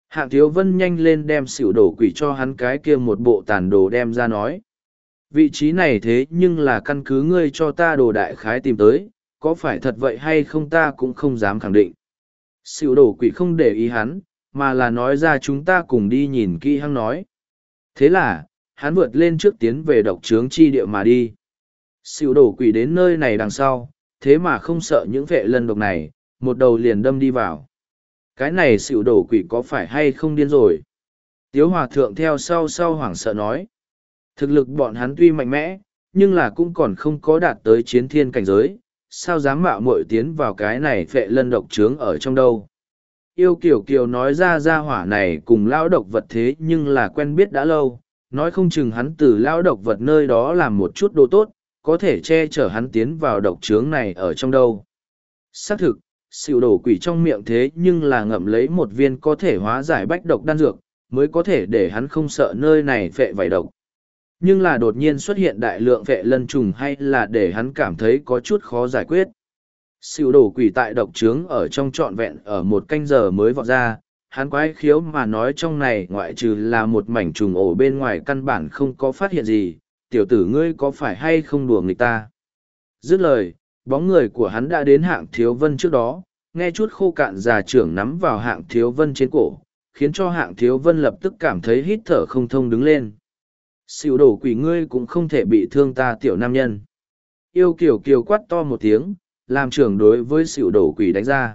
Hạng Thiếu Vân nhanh lên đem xỉu đổ quỷ cho hắn cái kia một bộ tàn đồ đem ra nói. Vị trí này thế nhưng là căn cứ ngươi cho ta đồ đại khái tìm tới, có phải thật vậy hay không ta cũng không dám khẳng định. Xỉu đổ quỷ không để ý hắn, mà là nói ra chúng ta cùng đi nhìn kỹ hắn nói. Thế là, hắn vượt lên trước tiến về độc trướng chi địa mà đi. Xỉu đổ quỷ đến nơi này đằng sau, thế mà không sợ những vệ lân độc này, một đầu liền đâm đi vào. Cái này xỉu đổ quỷ có phải hay không điên rồi? Tiếu hòa thượng theo sau hoảng sợ nói. Thực lực bọn hắn tuy mạnh mẽ, nhưng là cũng còn không có đạt tới chiến thiên cảnh giới, sao dám mạo muội tiến vào cái này phệ lân độc trướng ở trong đâu. Yêu Kiều Kiều nói ra hỏa này cùng lão độc vật thế nhưng là quen biết đã lâu, nói không chừng hắn từ lão độc vật nơi đó làm một chút đồ tốt, có thể che chở hắn tiến vào độc trướng này ở trong đâu. Xác thực, xỉu đổ quỷ trong miệng thế nhưng là ngậm lấy một viên có thể hóa giải bách độc đan dược, mới có thể để hắn không sợ nơi này phệ vảy độc. Nhưng là đột nhiên xuất hiện đại lượng vệ lân trùng hay là để hắn cảm thấy có chút khó giải quyết. Xỉu đổ quỷ tại độc trướng ở trong trọn vẹn ở một canh giờ mới vọt ra, hắn quái khiếu mà nói trong này ngoại trừ là một mảnh trùng ổ bên ngoài căn bản không có phát hiện gì, tiểu tử ngươi có phải hay không đùa người ta. Dứt lời, bóng người của hắn đã đến Hạng Thiếu Vân trước đó, nghe chút khô cạn già trưởng nắm vào Hạng Thiếu Vân trên cổ, khiến cho Hạng Thiếu Vân lập tức cảm thấy hít thở không thông đứng lên. Xỉu đổ quỷ ngươi cũng không thể bị thương ta tiểu nam nhân. Yêu Kiều Kiều quát to một tiếng, làm trưởng đối với xỉu đổ quỷ đánh ra.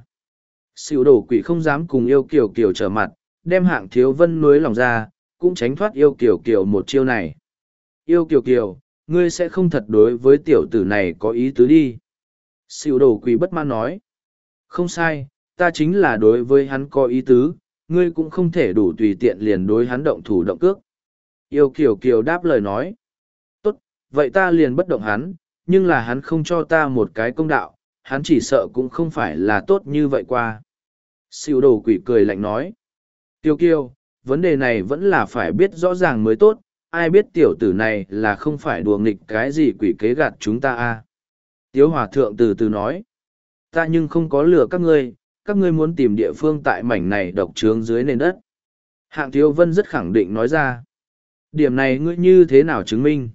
Xỉu đổ quỷ không dám cùng Yêu Kiều Kiều trở mặt, đem Hạng Thiếu Vân nuối lòng ra, cũng tránh thoát Yêu Kiều Kiều một chiêu này. Yêu Kiều Kiều, ngươi sẽ không thật đối với tiểu tử này có ý tứ đi. Xỉu đổ quỷ bất mãn nói. Không sai, ta chính là đối với hắn có ý tứ, ngươi cũng không thể đủ tùy tiện liền đối hắn động thủ động cước. Yêu Kiều Kiều đáp lời nói. Tốt, vậy ta liền bất động hắn, nhưng là hắn không cho ta một cái công đạo, hắn chỉ sợ cũng không phải là tốt như vậy qua. Xỉu đồ quỷ cười lạnh nói. Kiều Kiều, vấn đề này vẫn là phải biết rõ ràng mới tốt, ai biết tiểu tử này là không phải đùa nghịch cái gì quỷ kế gạt chúng ta a. Tiếu hòa thượng từ từ nói. Ta nhưng không có lừa các ngươi muốn tìm địa phương tại mảnh này độc trướng dưới nền đất. Hạng Thiếu Vân rất khẳng định nói ra. Điểm này ngươi như thế nào chứng minh?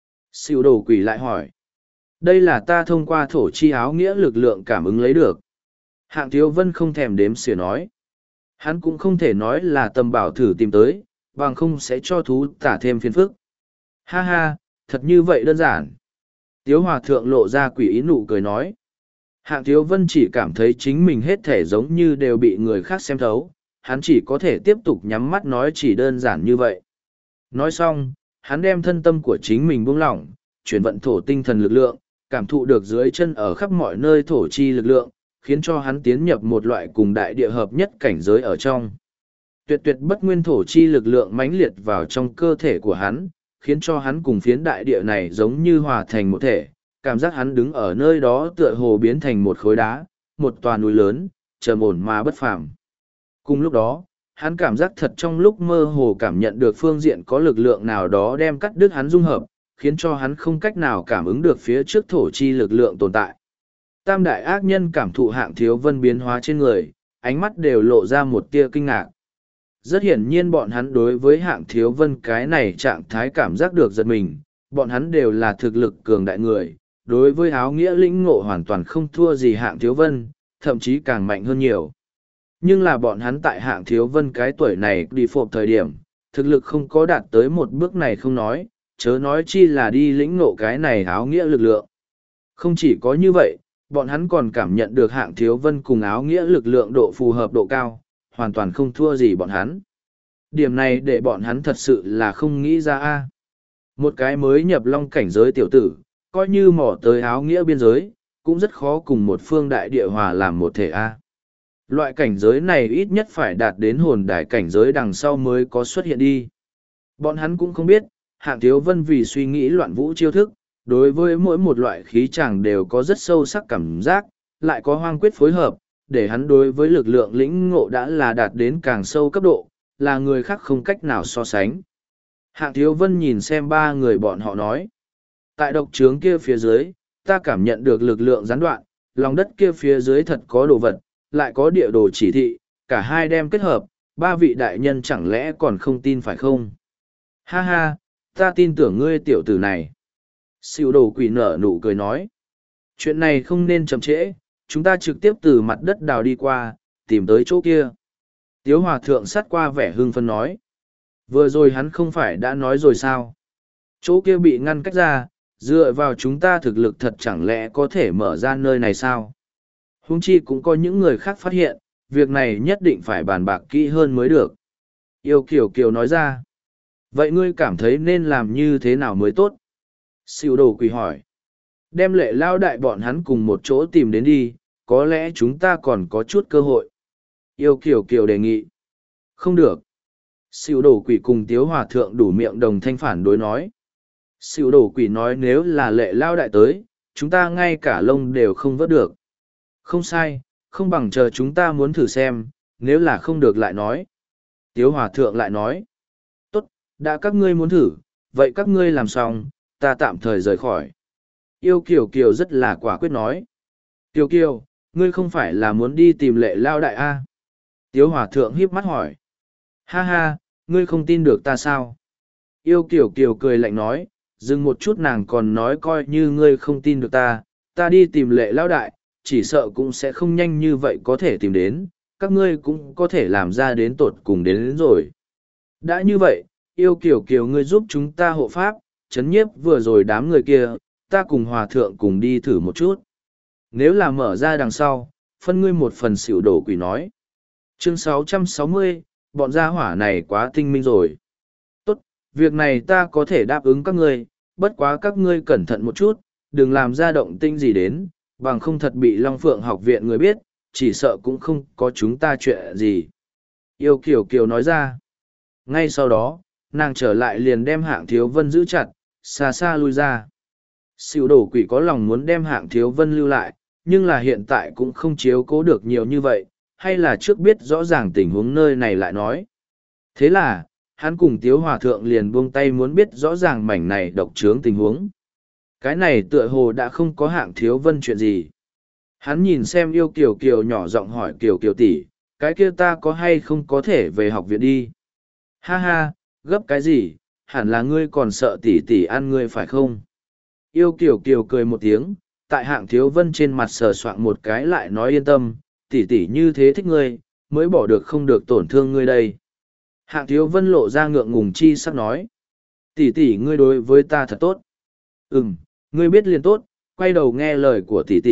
Xỉu đồ quỷ lại hỏi. Đây là ta thông qua thổ chi áo nghĩa lực lượng cảm ứng lấy được. Hạng Thiếu Vân không thèm đếm xỉa nói. Hắn cũng không thể nói là tầm bảo thử tìm tới, bằng không sẽ cho thú tả thêm phiền phức. Ha ha, thật như vậy đơn giản. Tiếu hòa thượng lộ ra quỷ ý nụ cười nói. Hạng Thiếu Vân chỉ cảm thấy chính mình hết thể giống như đều bị người khác xem thấu, hắn chỉ có thể tiếp tục nhắm mắt nói chỉ đơn giản như vậy. Nói xong, hắn đem thân tâm của chính mình buông lỏng, chuyển vận thổ tinh thần lực lượng, cảm thụ được dưới chân ở khắp mọi nơi thổ chi lực lượng, khiến cho hắn tiến nhập một loại cùng đại địa hợp nhất cảnh giới ở trong. Tuyệt tuyệt bất nguyên thổ chi lực lượng mãnh liệt vào trong cơ thể của hắn, khiến cho hắn cùng phiến đại địa này giống như hòa thành một thể, cảm giác hắn đứng ở nơi đó tựa hồ biến thành một khối đá, một tòa núi lớn, trầm ổn mà bất phàm. Cùng lúc đó, hắn cảm giác thật trong lúc mơ hồ cảm nhận được phương diện có lực lượng nào đó đem cắt đứt hắn dung hợp, khiến cho hắn không cách nào cảm ứng được phía trước thổ chi lực lượng tồn tại. Tam đại ác nhân cảm thụ Hạng Thiếu Vân biến hóa trên người, ánh mắt đều lộ ra một tia kinh ngạc. Rất hiển nhiên bọn hắn đối với Hạng Thiếu Vân cái này trạng thái cảm giác được giật mình, bọn hắn đều là thực lực cường đại người, đối với áo nghĩa lĩnh ngộ hoàn toàn không thua gì Hạng Thiếu Vân, thậm chí càng mạnh hơn nhiều. Nhưng là bọn hắn tại Hạng Thiếu Vân cái tuổi này đi phộp thời điểm, thực lực không có đạt tới một bước này không nói, chớ nói chi là đi lĩnh ngộ cái này áo nghĩa lực lượng. Không chỉ có như vậy, bọn hắn còn cảm nhận được Hạng Thiếu Vân cùng áo nghĩa lực lượng độ phù hợp độ cao, hoàn toàn không thua gì bọn hắn. Điểm này để bọn hắn thật sự là không nghĩ ra a. Một cái mới nhập long cảnh giới tiểu tử, coi như mỏ tới áo nghĩa biên giới, cũng rất khó cùng một phương đại địa hòa làm một thể a. Loại cảnh giới này ít nhất phải đạt đến hồn đài cảnh giới đằng sau mới có xuất hiện đi. Bọn hắn cũng không biết, Hạng Thiếu Vân vì suy nghĩ loạn vũ chiêu thức, đối với mỗi một loại khí chàng đều có rất sâu sắc cảm giác, lại có hoang quyết phối hợp, để hắn đối với lực lượng lĩnh ngộ đã là đạt đến càng sâu cấp độ, là người khác không cách nào so sánh. Hạng Thiếu Vân nhìn xem ba người bọn họ nói. Tại độc trướng kia phía dưới, ta cảm nhận được lực lượng gián đoạn, lòng đất kia phía dưới thật có đồ vật, lại có địa đồ chỉ thị, cả hai đem kết hợp, ba vị đại nhân chẳng lẽ còn không tin phải không? Ha ha, ta tin tưởng ngươi tiểu tử này. Xỉu đồ quỷ nở nụ cười nói. Chuyện này không nên chậm trễ, chúng ta trực tiếp từ mặt đất đào đi qua, tìm tới chỗ kia. Tiếu hòa thượng sát qua vẻ hưng phấn nói. Vừa rồi hắn không phải đã nói rồi sao? Chỗ kia bị ngăn cách ra, dựa vào chúng ta thực lực thật chẳng lẽ có thể mở ra nơi này sao? Huống chi cũng có những người khác phát hiện, việc này nhất định phải bàn bạc kỹ hơn mới được. Yêu Kiều Kiều nói ra. Vậy ngươi cảm thấy nên làm như thế nào mới tốt? Xỉu đồ quỷ hỏi. Đem Lệ Lao đại bọn hắn cùng một chỗ tìm đến đi, có lẽ chúng ta còn có chút cơ hội. Yêu Kiều Kiều đề nghị. Không được. Xỉu đồ quỷ cùng Tiếu Hòa thượng đủ miệng đồng thanh phản đối nói. Xỉu đồ quỷ nói nếu là Lệ Lao đại tới, chúng ta ngay cả lông đều không vớt được. Không sai, không bằng chờ chúng ta muốn thử xem, nếu là không được lại nói. Tiếu Hòa thượng lại nói. Tốt, đã các ngươi muốn thử, vậy các ngươi làm xong, ta tạm thời rời khỏi. Yêu Kiều Kiều rất là quả quyết nói. Kiều Kiều, ngươi không phải là muốn đi tìm Lệ Lao đại a? Tiếu Hòa thượng híp mắt hỏi. Ha ha, ngươi không tin được ta sao? Yêu Kiều Kiều cười lạnh nói, dừng một chút nàng còn nói coi như ngươi không tin được ta đi tìm Lệ Lao đại, chỉ sợ cũng sẽ không nhanh như vậy có thể tìm đến, các ngươi cũng có thể làm ra đến tột cùng đến rồi. Đã như vậy, Yêu Kiều Kiều ngươi giúp chúng ta hộ pháp, chấn nhiếp vừa rồi đám người kia, ta cùng hòa thượng cùng đi thử một chút. Nếu là mở ra đằng sau, phân ngươi một phần. Xỉu đồ quỷ nói. Chương 660, bọn gia hỏa này quá tinh minh rồi. Tốt, việc này ta có thể đáp ứng các ngươi, bất quá các ngươi cẩn thận một chút, đừng làm ra động tinh gì đến, bằng không thật bị Long Phượng học viện người biết, chỉ sợ cũng không có chúng ta chuyện gì. Yêu Kiều Kiều nói ra. Ngay sau đó, nàng trở lại liền đem Hạng Thiếu Vân giữ chặt, xa xa lui ra. Xỉu đồ quỷ có lòng muốn đem Hạng Thiếu Vân lưu lại, nhưng là hiện tại cũng không chiếu cố được nhiều như vậy, hay là trước biết rõ ràng tình huống nơi này lại nói. Thế là, hắn cùng Tiếu Hòa thượng liền buông tay muốn biết rõ ràng mảnh này độc trướng tình huống. Cái này tựa hồ đã không có Hạng Thiếu Vân chuyện gì. Hắn nhìn xem Yêu Kiều Kiều nhỏ giọng hỏi Kiều Kiều tỷ, cái kia ta có hay không có thể về học viện đi? Ha ha, gấp cái gì, hẳn là ngươi còn sợ tỷ tỷ ăn ngươi phải không? Yêu Kiều Kiều cười một tiếng, tại Hạng Thiếu Vân trên mặt sờ soạng một cái lại nói yên tâm, tỷ tỷ như thế thích ngươi, mới bỏ được không được tổn thương ngươi đây. Hạng Thiếu Vân lộ ra ngượng ngùng chi sắc nói. Tỷ tỷ ngươi đối với ta thật tốt. Ngươi biết liền tốt, quay đầu nghe lời của tỷ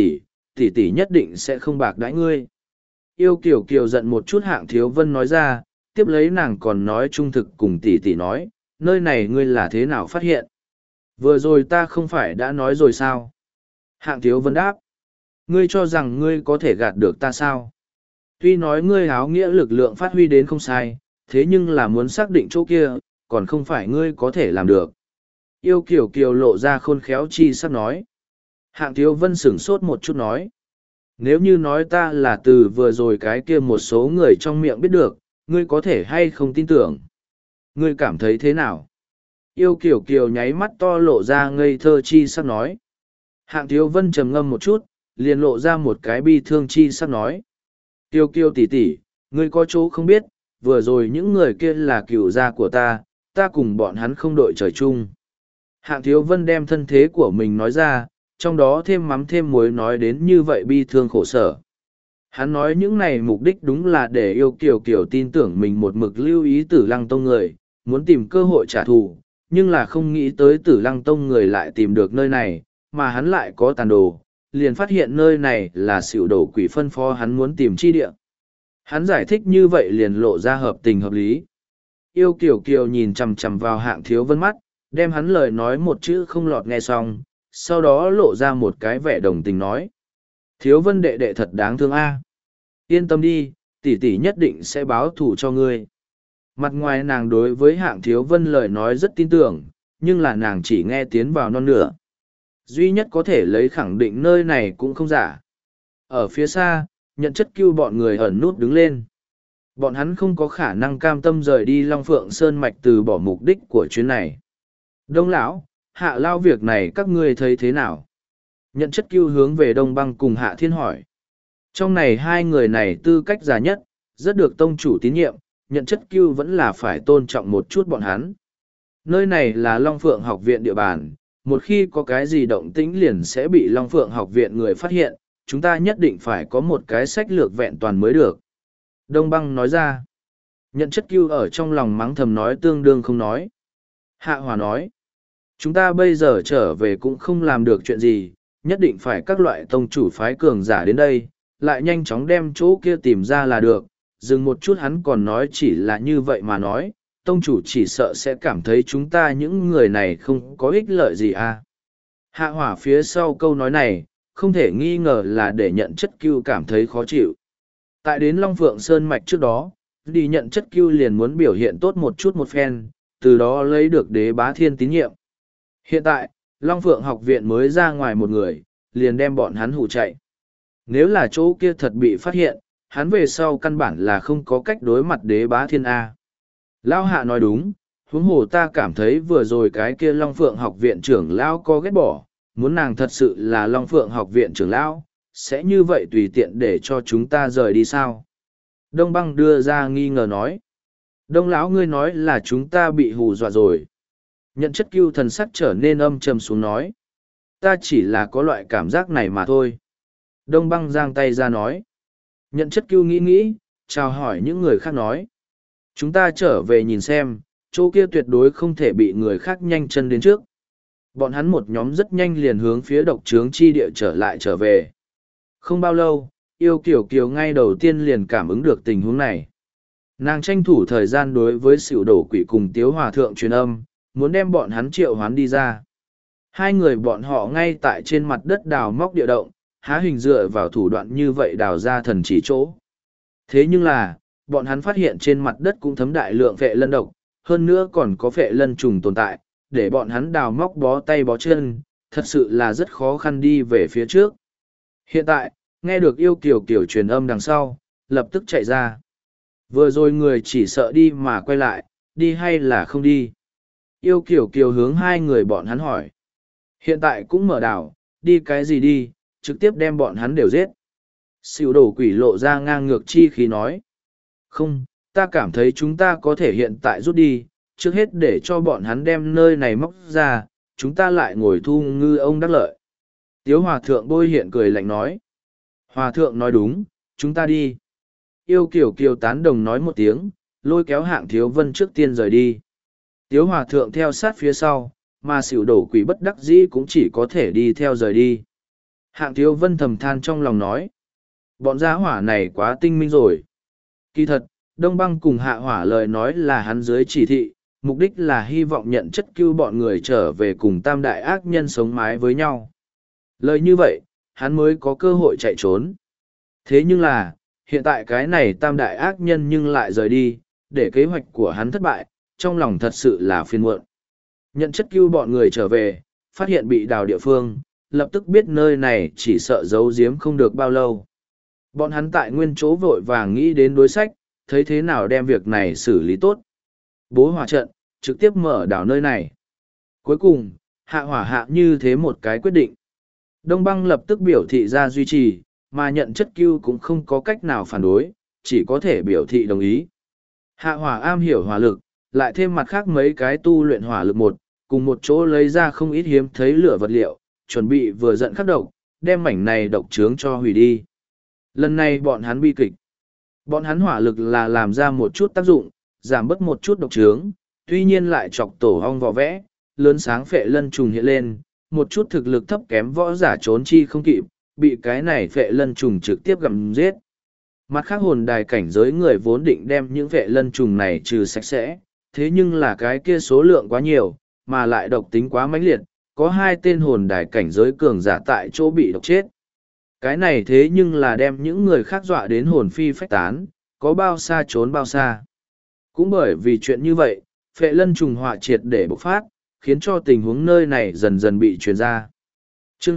tỷ nhất định sẽ không bạc đãi ngươi. Yêu Kiều Kiều giận một chút. Hạng Thiếu Vân nói ra, tiếp lấy nàng còn nói trung thực cùng tỷ tỷ nói, nơi này ngươi là thế nào phát hiện? Vừa rồi ta không phải đã nói rồi sao? Hạng Thiếu Vân đáp, ngươi cho rằng ngươi có thể gạt được ta sao? Tuy nói ngươi áo nghĩa lực lượng phát huy đến không sai, thế nhưng là muốn xác định chỗ kia, còn không phải ngươi có thể làm được. Yêu Kiều Kiều lộ ra khôn khéo chi sắp nói. Hạng Thiếu Vân sửng sốt một chút nói. Nếu như nói ta là từ vừa rồi cái kia một số người trong miệng biết được, ngươi có thể hay không tin tưởng? Ngươi cảm thấy thế nào? Yêu Kiều Kiều nháy mắt to lộ ra ngây thơ chi sắp nói. Hạng Thiếu Vân trầm ngâm một chút, liền lộ ra một cái bi thương chi sắp nói. Kiều Kiều tỷ tỷ, ngươi có chỗ không biết, vừa rồi những người kia là cựu gia của ta cùng bọn hắn không đội trời chung. Hạng Thiếu Vân đem thân thế của mình nói ra, trong đó thêm mắm thêm muối nói đến như vậy bi thương khổ sở. Hắn nói những này mục đích đúng là để Yêu Kiều Kiều tin tưởng mình một mực lưu ý Tử Lăng Tông người, muốn tìm cơ hội trả thù, nhưng là không nghĩ tới Tử Lăng Tông người lại tìm được nơi này, mà hắn lại có tàn đồ, liền phát hiện nơi này là xỉu đồ quỷ phân phó hắn muốn tìm chi địa. Hắn giải thích như vậy liền lộ ra hợp tình hợp lý. Yêu Kiều Kiều nhìn chằm chằm vào Hạng Thiếu Vân mắt, đem hắn lời nói một chữ không lọt nghe xong, sau đó lộ ra một cái vẻ đồng tình nói. Thiếu Vân đệ đệ thật đáng thương a. Yên tâm đi, tỷ tỷ nhất định sẽ báo thù cho ngươi. Mặt ngoài nàng đối với Hạng Thiếu Vân lời nói rất tin tưởng, nhưng là nàng chỉ nghe tiến vào non nửa. Duy nhất có thể lấy khẳng định nơi này cũng không giả. Ở phía xa, nhận chất cưu bọn người ẩn nút đứng lên. Bọn hắn không có khả năng cam tâm rời đi Long Phượng Sơn Mạch từ bỏ mục đích của chuyến này. Đông lão, Hạ Lao việc này các ngươi thấy thế nào? Nhận chất cưu hướng về Đông Băng cùng Hạ Thiên hỏi. Trong này hai người này tư cách già nhất, rất được tông chủ tín nhiệm, nhận chất cưu vẫn là phải tôn trọng một chút bọn hắn. Nơi này là Long Phượng học viện địa bàn, một khi có cái gì động tĩnh liền sẽ bị Long Phượng học viện người phát hiện, chúng ta nhất định phải có một cái sách lược vẹn toàn mới được. Đông Băng nói ra. Nhận chất cưu ở trong lòng mắng thầm nói tương đương không nói. Hạ Hỏa nói. Chúng ta bây giờ trở về cũng không làm được chuyện gì, nhất định phải các loại tông chủ phái cường giả đến đây, lại nhanh chóng đem chỗ kia tìm ra là được. Dừng một chút hắn còn nói chỉ là như vậy mà nói, tông chủ chỉ sợ sẽ cảm thấy chúng ta những người này không có ích lợi gì à. Hạ Hỏa phía sau câu nói này, không thể nghi ngờ là để nhận chất cưu cảm thấy khó chịu. Tại đến Long Phượng Sơn Mạch trước đó, đi nhận chất cưu liền muốn biểu hiện tốt một chút một phen, từ đó lấy được đế bá thiên tín nhiệm. Hiện tại, Long Phượng học viện mới ra ngoài một người, liền đem bọn hắn hù chạy. Nếu là chỗ kia thật bị phát hiện, hắn về sau căn bản là không có cách đối mặt đế bá thiên A. Lão Hạ nói đúng, huống hồ ta cảm thấy vừa rồi cái kia Long Phượng học viện trưởng lão có ghét bỏ, muốn nàng thật sự là Long Phượng học viện trưởng lão, sẽ như vậy tùy tiện để cho chúng ta rời đi sao? Đông Băng đưa ra nghi ngờ nói. Đông lão ngươi nói là chúng ta bị hù dọa rồi. Nhận chất cưu thần sắc trở nên âm trầm xuống nói. Ta chỉ là có loại cảm giác này mà thôi. Đông Băng giang tay ra nói. Nhận chất cưu nghĩ nghĩ, chào hỏi những người khác nói. Chúng ta trở về nhìn xem, chỗ kia tuyệt đối không thể bị người khác nhanh chân đến trước. Bọn hắn một nhóm rất nhanh liền hướng phía độc trướng chi địa trở về. Không bao lâu, yêu kiểu kiều ngay đầu tiên liền cảm ứng được tình huống này. Nàng tranh thủ thời gian đối với xỉu đổ quỷ cùng tiếu hòa thượng truyền âm, muốn đem bọn hắn triệu hoán đi ra. Hai người bọn họ ngay tại trên mặt đất đào móc địa động, há hình dựa vào thủ đoạn như vậy đào ra thần chỉ chỗ. Thế nhưng là, bọn hắn phát hiện trên mặt đất cũng thấm đại lượng phệ lân độc, hơn nữa còn có phệ lân trùng tồn tại, để bọn hắn đào móc bó tay bó chân, thật sự là rất khó khăn đi về phía trước. Hiện tại, nghe được yêu kiều kiều truyền âm đằng sau, lập tức chạy ra. Vừa rồi người chỉ sợ đi mà quay lại, đi hay là không đi. Yêu kiều kiều hướng hai người bọn hắn hỏi. Hiện tại cũng mở đảo, đi cái gì đi, trực tiếp đem bọn hắn đều giết. Xỉu đổ quỷ lộ ra ngang ngược chi khí nói. Không, ta cảm thấy chúng ta có thể hiện tại rút đi, trước hết để cho bọn hắn đem nơi này móc ra, chúng ta lại ngồi thu ngư ông đắc lợi. Tiếu hòa thượng bôi hiện cười lạnh nói. Hòa thượng nói đúng, chúng ta đi. Yêu kiểu kiều tán đồng nói một tiếng, lôi kéo hạng thiếu vân trước tiên rời đi. Tiếu hòa thượng theo sát phía sau, mà xỉu đổ quỷ bất đắc dĩ cũng chỉ có thể đi theo rời đi. Hạng thiếu vân thầm than trong lòng nói. Bọn gia hỏa này quá tinh minh rồi. Kỳ thật, Đông Băng cùng Hạ Hỏa lời nói là hắn dưới chỉ thị, mục đích là hy vọng nhận chất cứu bọn người trở về cùng tam đại ác nhân sống mái với nhau. Lời như vậy, hắn mới có cơ hội chạy trốn. Thế nhưng là, hiện tại cái này tam đại ác nhân nhưng lại rời đi, để kế hoạch của hắn thất bại, trong lòng thật sự là phiền muộn. Nhận chất cứu bọn người trở về, phát hiện bị đào địa phương, lập tức biết nơi này chỉ sợ giấu giếm không được bao lâu. Bọn hắn tại nguyên chỗ vội vàng nghĩ đến đối sách, thấy thế nào đem việc này xử lý tốt. Bố hỏa trận, trực tiếp mở đảo nơi này. Cuối cùng, Hạ Hỏa hạ như thế một cái quyết định. Đông Băng lập tức biểu thị ra duy trì, mà nhận chất cứu cũng không có cách nào phản đối, chỉ có thể biểu thị đồng ý. Hạ Hỏa am hiểu hỏa lực, lại thêm mặt khác mấy cái tu luyện hỏa lực một, cùng một chỗ lấy ra không ít hiếm thấy lửa vật liệu, chuẩn bị vừa giận khắc độc, đem mảnh này độc trướng cho hủy đi. Lần này bọn hắn bi kịch. Bọn hắn hỏa lực là làm ra một chút tác dụng, giảm bớt một chút độc trướng, tuy nhiên lại chọc tổ hong vỏ vẽ, lớn sáng phệ lân trùng hiện lên, một chút thực lực thấp kém võ giả trốn chi không kịp, bị cái này phệ lân trùng trực tiếp gặm giết. Mặt khác hồn đài cảnh giới người vốn định đem những phệ lân trùng này trừ sạch sẽ, thế nhưng là cái kia số lượng quá nhiều, mà lại độc tính quá mãnh liệt, có hai tên hồn đài cảnh giới cường giả tại chỗ bị độc chết. Cái này thế nhưng là đem những người khác dọa đến hồn phi phách tán, có bao xa trốn bao xa. Cũng bởi vì chuyện như vậy, phệ lân trùng họa triệt để bộc phát, khiến cho tình huống nơi này dần dần bị truyền ra. Chương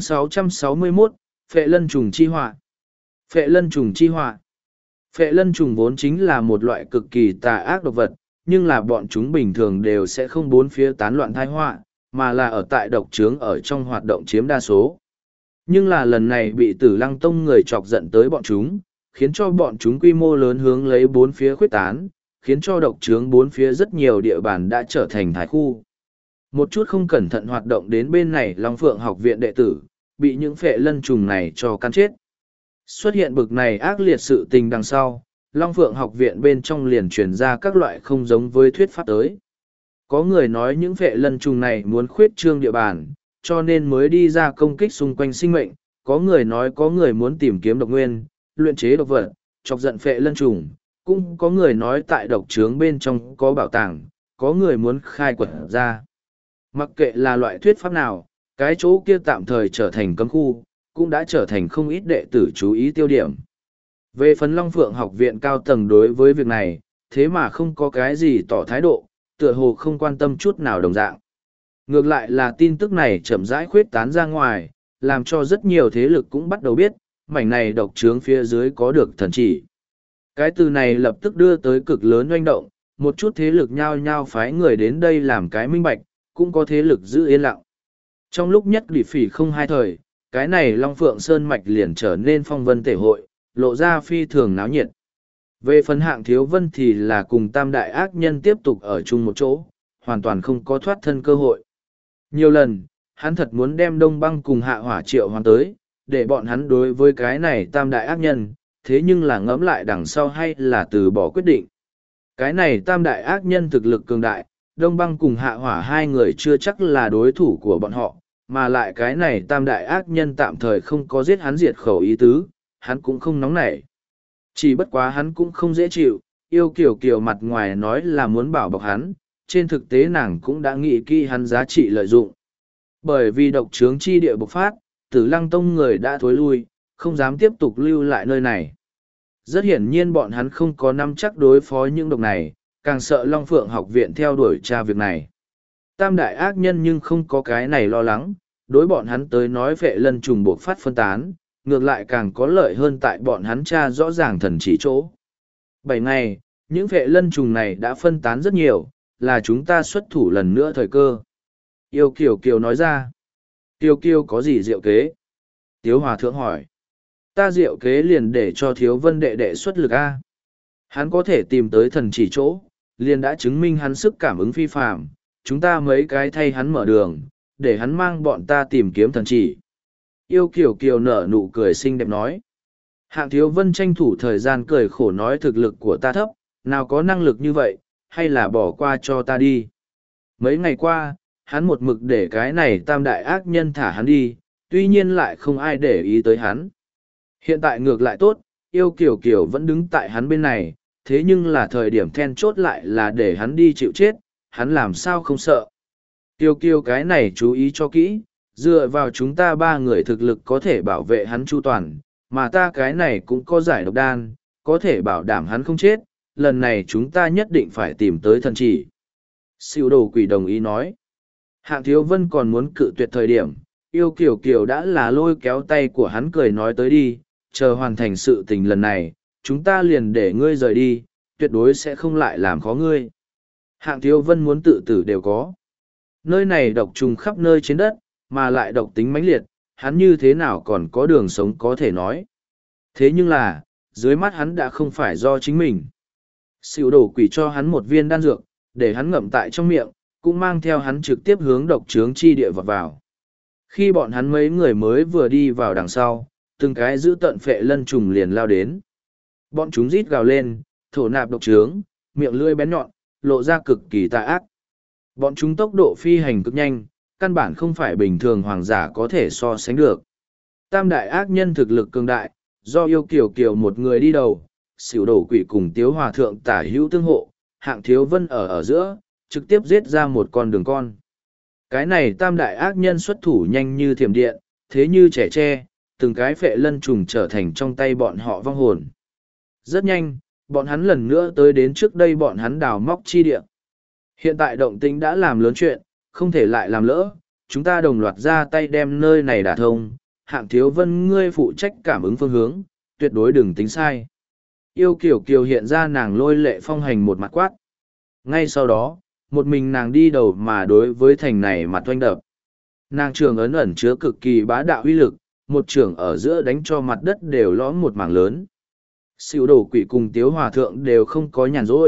661, phệ lân trùng chi họa. Phệ lân trùng chi họa. Phệ lân trùng vốn chính là một loại cực kỳ tà ác độc vật, nhưng là bọn chúng bình thường đều sẽ không bốn phía tán loạn thai họa, mà là ở tại độc trướng ở trong hoạt động chiếm đa số. Nhưng là lần này bị Tử Lăng Tông người chọc giận tới bọn chúng, khiến cho bọn chúng quy mô lớn hướng lấy bốn phía khuyết tán, khiến cho độc trướng bốn phía rất nhiều địa bàn đã trở thành thái khu. Một chút không cẩn thận hoạt động đến bên này Long Phượng học viện đệ tử, bị những phệ lân trùng này cho cắn chết. Xuất hiện bực này ác liệt sự tình đằng sau, Long Phượng học viện bên trong liền truyền ra các loại không giống với thuyết pháp tới. Có người nói những phệ lân trùng này muốn khuyết trương địa bàn, cho nên mới đi ra công kích xung quanh sinh mệnh. Có người nói có người muốn tìm kiếm độc nguyên, luyện chế độc vật, chọc giận phệ lân trùng. Cũng có người nói tại độc trướng bên trong có bảo tàng, có người muốn khai quật ra. Mặc kệ là loại thuyết pháp nào, cái chỗ kia tạm thời trở thành cấm khu, cũng đã trở thành không ít đệ tử chú ý tiêu điểm. Về phần Long Phượng học viện cao tầng đối với việc này, thế mà không có cái gì tỏ thái độ, tựa hồ không quan tâm chút nào đồng dạng. Ngược lại là tin tức này chậm rãi khuyết tán ra ngoài, làm cho rất nhiều thế lực cũng bắt đầu biết, mảnh này độc trướng phía dưới có được thần chỉ. Cái từ này lập tức đưa tới cực lớn oanh động, một chút thế lực nhao nhao phái người đến đây làm cái minh bạch, cũng có thế lực giữ yên lặng. Trong lúc nhất đỉ phỉ không hai thời, cái này Long Phượng Sơn Mạch liền trở nên phong vân tể hội, lộ ra phi thường náo nhiệt. Về phần Hạng Thiếu Vân thì là cùng tam đại ác nhân tiếp tục ở chung một chỗ, hoàn toàn không có thoát thân cơ hội. Nhiều lần, hắn thật muốn đem Đông Băng cùng Hạ Hỏa triệu hoàn tới, để bọn hắn đối với cái này tam đại ác nhân, thế nhưng là ngẫm lại đằng sau hay là từ bỏ quyết định. Cái này tam đại ác nhân thực lực cường đại, Đông Băng cùng Hạ Hỏa hai người chưa chắc là đối thủ của bọn họ, mà lại cái này tam đại ác nhân tạm thời không có giết hắn diệt khẩu ý tứ, hắn cũng không nóng nảy. Chỉ bất quá hắn cũng không dễ chịu, yêu kiểu kiểu mặt ngoài nói là muốn bảo bọc hắn, trên thực tế nàng cũng đã nghĩ kỹ hắn giá trị lợi dụng. Bởi vì độc trướng chi địa bộc phát, Tử Lăng Tông người đã thối lui, không dám tiếp tục lưu lại nơi này. Rất hiển nhiên bọn hắn không có nắm chắc đối phó những độc này, càng sợ Long Phượng học viện theo đuổi tra việc này. Tam đại ác nhân nhưng không có cái này lo lắng, đối bọn hắn tới nói phệ lân trùng buộc phát phân tán, ngược lại càng có lợi hơn tại bọn hắn tra rõ ràng thần chỉ chỗ. 7 ngày, những phệ lân trùng này đã phân tán rất nhiều, là chúng ta xuất thủ lần nữa thời cơ. Yêu Kiều Kiều nói ra. Kiều Kiều có gì diệu kế? Tiếu Hòa Thượng hỏi. Ta diệu kế liền để cho Thiếu Vân đệ đệ xuất lực A. Hắn có thể tìm tới thần chỉ chỗ, liền đã chứng minh hắn sức cảm ứng phi phạm. Chúng ta mấy cái thay hắn mở đường, để hắn mang bọn ta tìm kiếm thần chỉ. Yêu Kiều Kiều nở nụ cười xinh đẹp nói. Hạng Thiếu Vân tranh thủ thời gian cười khổ nói thực lực của ta thấp, nào có năng lực như vậy, hay là bỏ qua cho ta đi. Mấy ngày qua, hắn một mực để cái này tam đại ác nhân thả hắn đi, tuy nhiên lại không ai để ý tới hắn. Hiện tại ngược lại tốt, Yêu Kiều Kiều vẫn đứng tại hắn bên này, thế nhưng là thời điểm then chốt lại là để hắn đi chịu chết, hắn làm sao không sợ. Kiều Kiều cái này chú ý cho kỹ, dựa vào chúng ta ba người thực lực có thể bảo vệ hắn chu toàn, mà ta cái này cũng có giải độc đan, có thể bảo đảm hắn không chết, lần này chúng ta nhất định phải tìm tới thần chỉ. Siêu đồ quỷ đồng ý nói. Hạng Thiếu Vân còn muốn cự tuyệt thời điểm, Yêu Kiều Kiều đã là lôi kéo tay của hắn cười nói tới đi, chờ hoàn thành sự tình lần này, chúng ta liền để ngươi rời đi, tuyệt đối sẽ không lại làm khó ngươi. Hạng Thiếu Vân muốn tự tử đều có. Nơi này độc trùng khắp nơi trên đất, mà lại độc tính mãnh liệt, hắn như thế nào còn có đường sống có thể nói. Thế nhưng là, dưới mắt hắn đã không phải do chính mình. Siêu đồ quỷ cho hắn một viên đan dược, để hắn ngậm tại trong miệng, cũng mang theo hắn trực tiếp hướng độc trướng chi địa vọt vào. Khi bọn hắn mấy người mới vừa đi vào đằng sau, từng cái giữ tận phệ lân trùng liền lao đến. Bọn chúng rít gào lên, thổ nạp độc trướng, miệng lưỡi bén nhọn, lộ ra cực kỳ tà ác. Bọn chúng tốc độ phi hành cực nhanh, căn bản không phải bình thường hoàng giả có thể so sánh được. Tam đại ác nhân thực lực cường đại, do Yêu Kiều Kiều một người đi đầu, xỉu đổ quỷ cùng Tiếu Hòa Thượng tả hữu tương hộ, Hạng Thiếu Vân ở giữa, trực tiếp giết ra một con đường con. Cái này tam đại ác nhân xuất thủ nhanh như thiểm điện, thế như trẻ tre, từng cái phệ lân trùng trở thành trong tay bọn họ vong hồn. Rất nhanh, bọn hắn lần nữa tới đến trước đây bọn hắn đào móc chi địa. Hiện tại động tĩnh đã làm lớn chuyện, không thể lại làm lỡ, chúng ta đồng loạt ra tay đem nơi này đả thông. Hạng Thiếu Vân ngươi phụ trách cảm ứng phương hướng, tuyệt đối đừng tính sai. Yêu Kiều Kiều hiện ra nàng lôi lệ phong hành một mặt quát. Ngay sau đó, một mình nàng đi đầu mà đối với thành này mặt oanh đập. Nàng trường ấn ẩn chứa cực kỳ bá đạo uy lực, một trường ở giữa đánh cho mặt đất đều lõm một mảng lớn. Siêu đồ quỷ cùng Tiếu Hòa Thượng đều không có nhàn rỗi,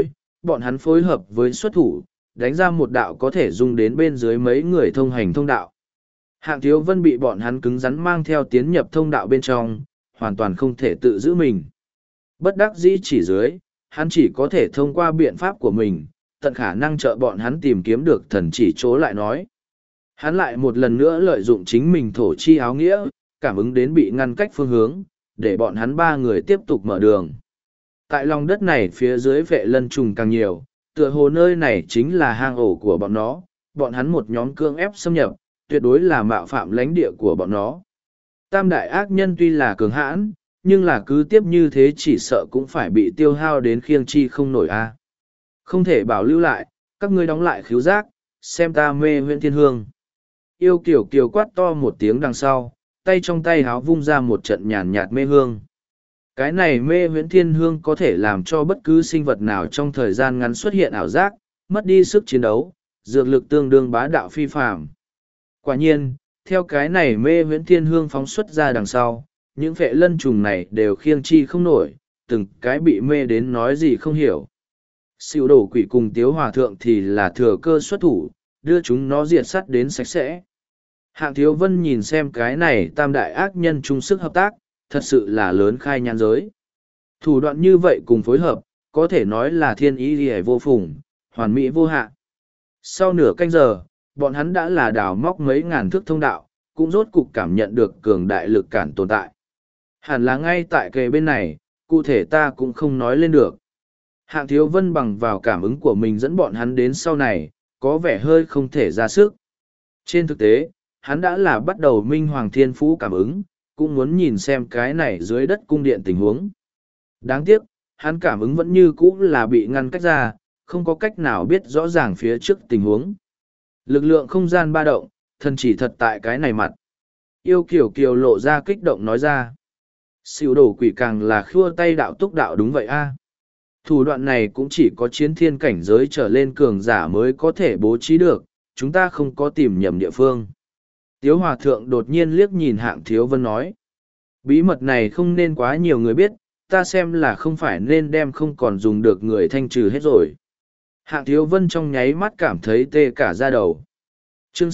bọn hắn phối hợp với xuất thủ, đánh ra một đạo có thể dung đến bên dưới mấy người thông hành thông đạo. Hạng Thiếu Vân bị bọn hắn cứng rắn mang theo tiến nhập thông đạo bên trong, hoàn toàn không thể tự giữ mình. Bất đắc dĩ chỉ dưới, hắn chỉ có thể thông qua biện pháp của mình, tận khả năng trợ bọn hắn tìm kiếm được thần chỉ chỗ lại nói. Hắn lại một lần nữa lợi dụng chính mình thổ chi áo nghĩa, cảm ứng đến bị ngăn cách phương hướng, để bọn hắn ba người tiếp tục mở đường. Tại lòng đất này phía dưới vệ lân trùng càng nhiều, tựa hồ nơi này chính là hang ổ của bọn hắn một nhóm cương ép xâm nhập, tuyệt đối là mạo phạm lãnh địa của bọn nó. Tam đại ác nhân tuy là cường hãn, nhưng là cứ tiếp như thế chỉ sợ cũng phải bị tiêu hao đến khiêng chi không nổi a. Không thể bảo lưu lại, các ngươi đóng lại khứu giác, xem ta mê huyện thiên hương. Yêu kiểu kiều quát to một tiếng đằng sau, tay trong tay háo vung ra một trận nhàn nhạt mê hương. Cái này mê huyễn thiên hương có thể làm cho bất cứ sinh vật nào trong thời gian ngắn xuất hiện ảo giác, mất đi sức chiến đấu, dược lực tương đương bá đạo phi phàm. Quả nhiên, theo cái này mê huyễn thiên hương phóng xuất ra đằng sau, những phệ lân trùng này đều khiêng chi không nổi, từng cái bị mê đến nói gì không hiểu. Xỉu đổ quỷ cùng tiếu hòa thượng thì là thừa cơ xuất thủ, đưa chúng nó diệt sắt đến sạch sẽ. Hạng Thiếu Vân nhìn xem cái này tam đại ác nhân chung sức hợp tác, thật sự là lớn khai nhãn giới. Thủ đoạn như vậy cùng phối hợp, có thể nói là thiên ý liễu vô phùng, hoàn mỹ vô hạn. Sau nửa canh giờ, bọn hắn đã là đào móc mấy ngàn thước thông đạo, cũng rốt cục cảm nhận được cường đại lực cản tồn tại. Hẳn là ngay tại kề bên này, cụ thể ta cũng không nói lên được. Hạng Thiếu Vân bằng vào cảm ứng của mình dẫn bọn hắn đến sau này, có vẻ hơi không thể ra sức. Trên thực tế, hắn đã là bắt đầu minh hoàng thiên phú cảm ứng, cũng muốn nhìn xem cái này dưới đất cung điện tình huống. Đáng tiếc, hắn cảm ứng vẫn như cũ là bị ngăn cách ra, không có cách nào biết rõ ràng phía trước tình huống. Lực lượng không gian ba động, thần chỉ thật tại cái này mặt. Yêu kiểu kiều lộ ra kích động nói ra. Xỉu đổ quỷ càng là khua tay đạo túc đạo đúng vậy a. Thủ đoạn này cũng chỉ có chiến thiên cảnh giới trở lên cường giả mới có thể bố trí được, chúng ta không có tìm nhầm địa phương. Tiếu Hòa Thượng đột nhiên liếc nhìn Hạng Thiếu Vân nói. Bí mật này không nên quá nhiều người biết, ta xem là không phải nên đem không còn dùng được người thanh trừ hết rồi. Hạng Thiếu Vân trong nháy mắt cảm thấy tê cả da đầu. Chương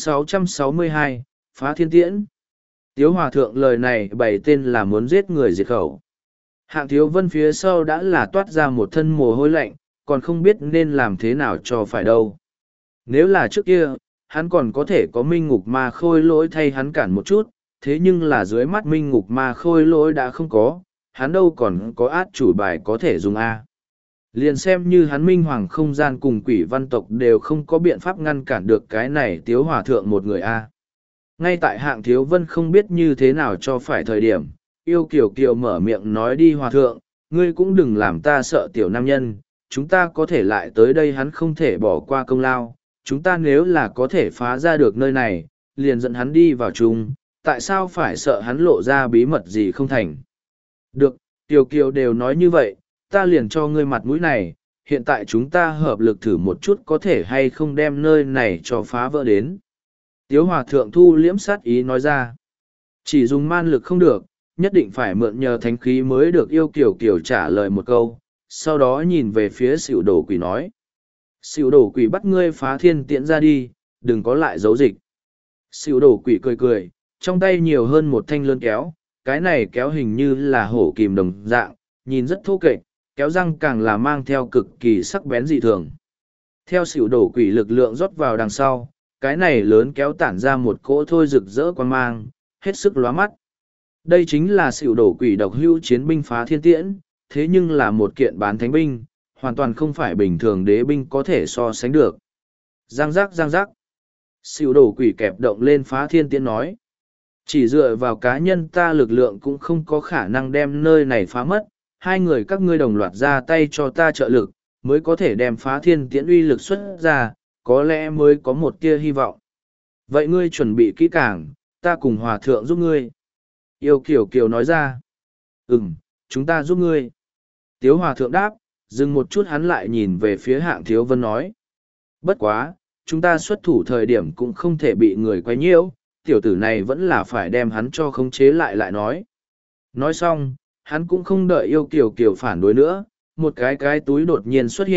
662, Phá Thiên Tiễn. Tiếu Hòa Thượng lời này bày tên là muốn giết người diệt khẩu. Hạng Thiếu Vân phía sau đã là toát ra một thân mồ hôi lạnh, còn không biết nên làm thế nào cho phải đâu. Nếu là trước kia, hắn còn có thể có minh ngục ma khôi lỗi thay hắn cản một chút, thế nhưng là dưới mắt minh ngục ma khôi lỗi đã không có, hắn đâu còn có át chủ bài có thể dùng A. Liền xem như hắn minh hoàng không gian cùng quỷ văn tộc đều không có biện pháp ngăn cản được cái này Tiếu Hòa Thượng một người A. Ngay tại Hạng Thiếu Vân không biết như thế nào cho phải thời điểm, yêu kiều kiều mở miệng nói đi Hòa Thượng, ngươi cũng đừng làm ta sợ tiểu nam nhân, chúng ta có thể lại tới đây hắn không thể bỏ qua công lao, chúng ta nếu là có thể phá ra được nơi này, liền dẫn hắn đi vào chung, tại sao phải sợ hắn lộ ra bí mật gì không thành. Được, Kiều Kiều đều nói như vậy, ta liền cho ngươi mặt mũi này, hiện tại chúng ta hợp lực thử một chút có thể hay không đem nơi này cho phá vỡ đến. Tiếu Hòa Thượng thu liễm sát ý nói ra, chỉ dùng man lực không được, nhất định phải mượn nhờ thánh khí mới được. Yêu Kiều Kiều trả lời một câu, sau đó nhìn về phía xỉu đổ quỷ nói. Xỉu đổ quỷ bắt ngươi phá thiên tiễn ra đi, đừng có lại giấu dịch. Xỉu đổ quỷ cười cười, trong tay nhiều hơn một thanh lươn kéo, cái này kéo hình như là hổ kìm đồng dạng, nhìn rất thô kệch, kéo răng càng là mang theo cực kỳ sắc bén dị thường. Theo xỉu đổ quỷ lực lượng rót vào đằng sau, cái này lớn kéo tản ra một cỗ thôi rực rỡ quan mang, hết sức lóa mắt. Đây chính là xỉu đổ quỷ độc hữu chiến binh phá thiên tiễn, thế nhưng là một kiện bán thánh binh, hoàn toàn không phải bình thường đế binh có thể so sánh được. Giang giác giang giác. Xỉu đổ quỷ kẹp động lên phá thiên tiễn nói. Chỉ dựa vào cá nhân ta lực lượng cũng không có khả năng đem nơi này phá mất, hai người các ngươi đồng loạt ra tay cho ta trợ lực, mới có thể đem phá thiên tiễn uy lực xuất ra, có lẽ mới có một tia hy vọng. Vậy ngươi chuẩn bị kỹ càng, ta cùng Hòa Thượng giúp ngươi. Yêu Kiều Kiều nói ra. Chúng ta giúp ngươi. Tiếu Hòa Thượng đáp, dừng một chút hắn lại nhìn về phía Hạng Thiếu Vân nói. Bất quá, chúng ta xuất thủ thời điểm cũng không thể bị người quấy nhiễu, tiểu tử này vẫn là phải đem hắn cho khống chế lại nói. Nói xong, hắn cũng không đợi Yêu Kiều Kiều phản đối nữa, một cái túi đột nhiên xuất hiện,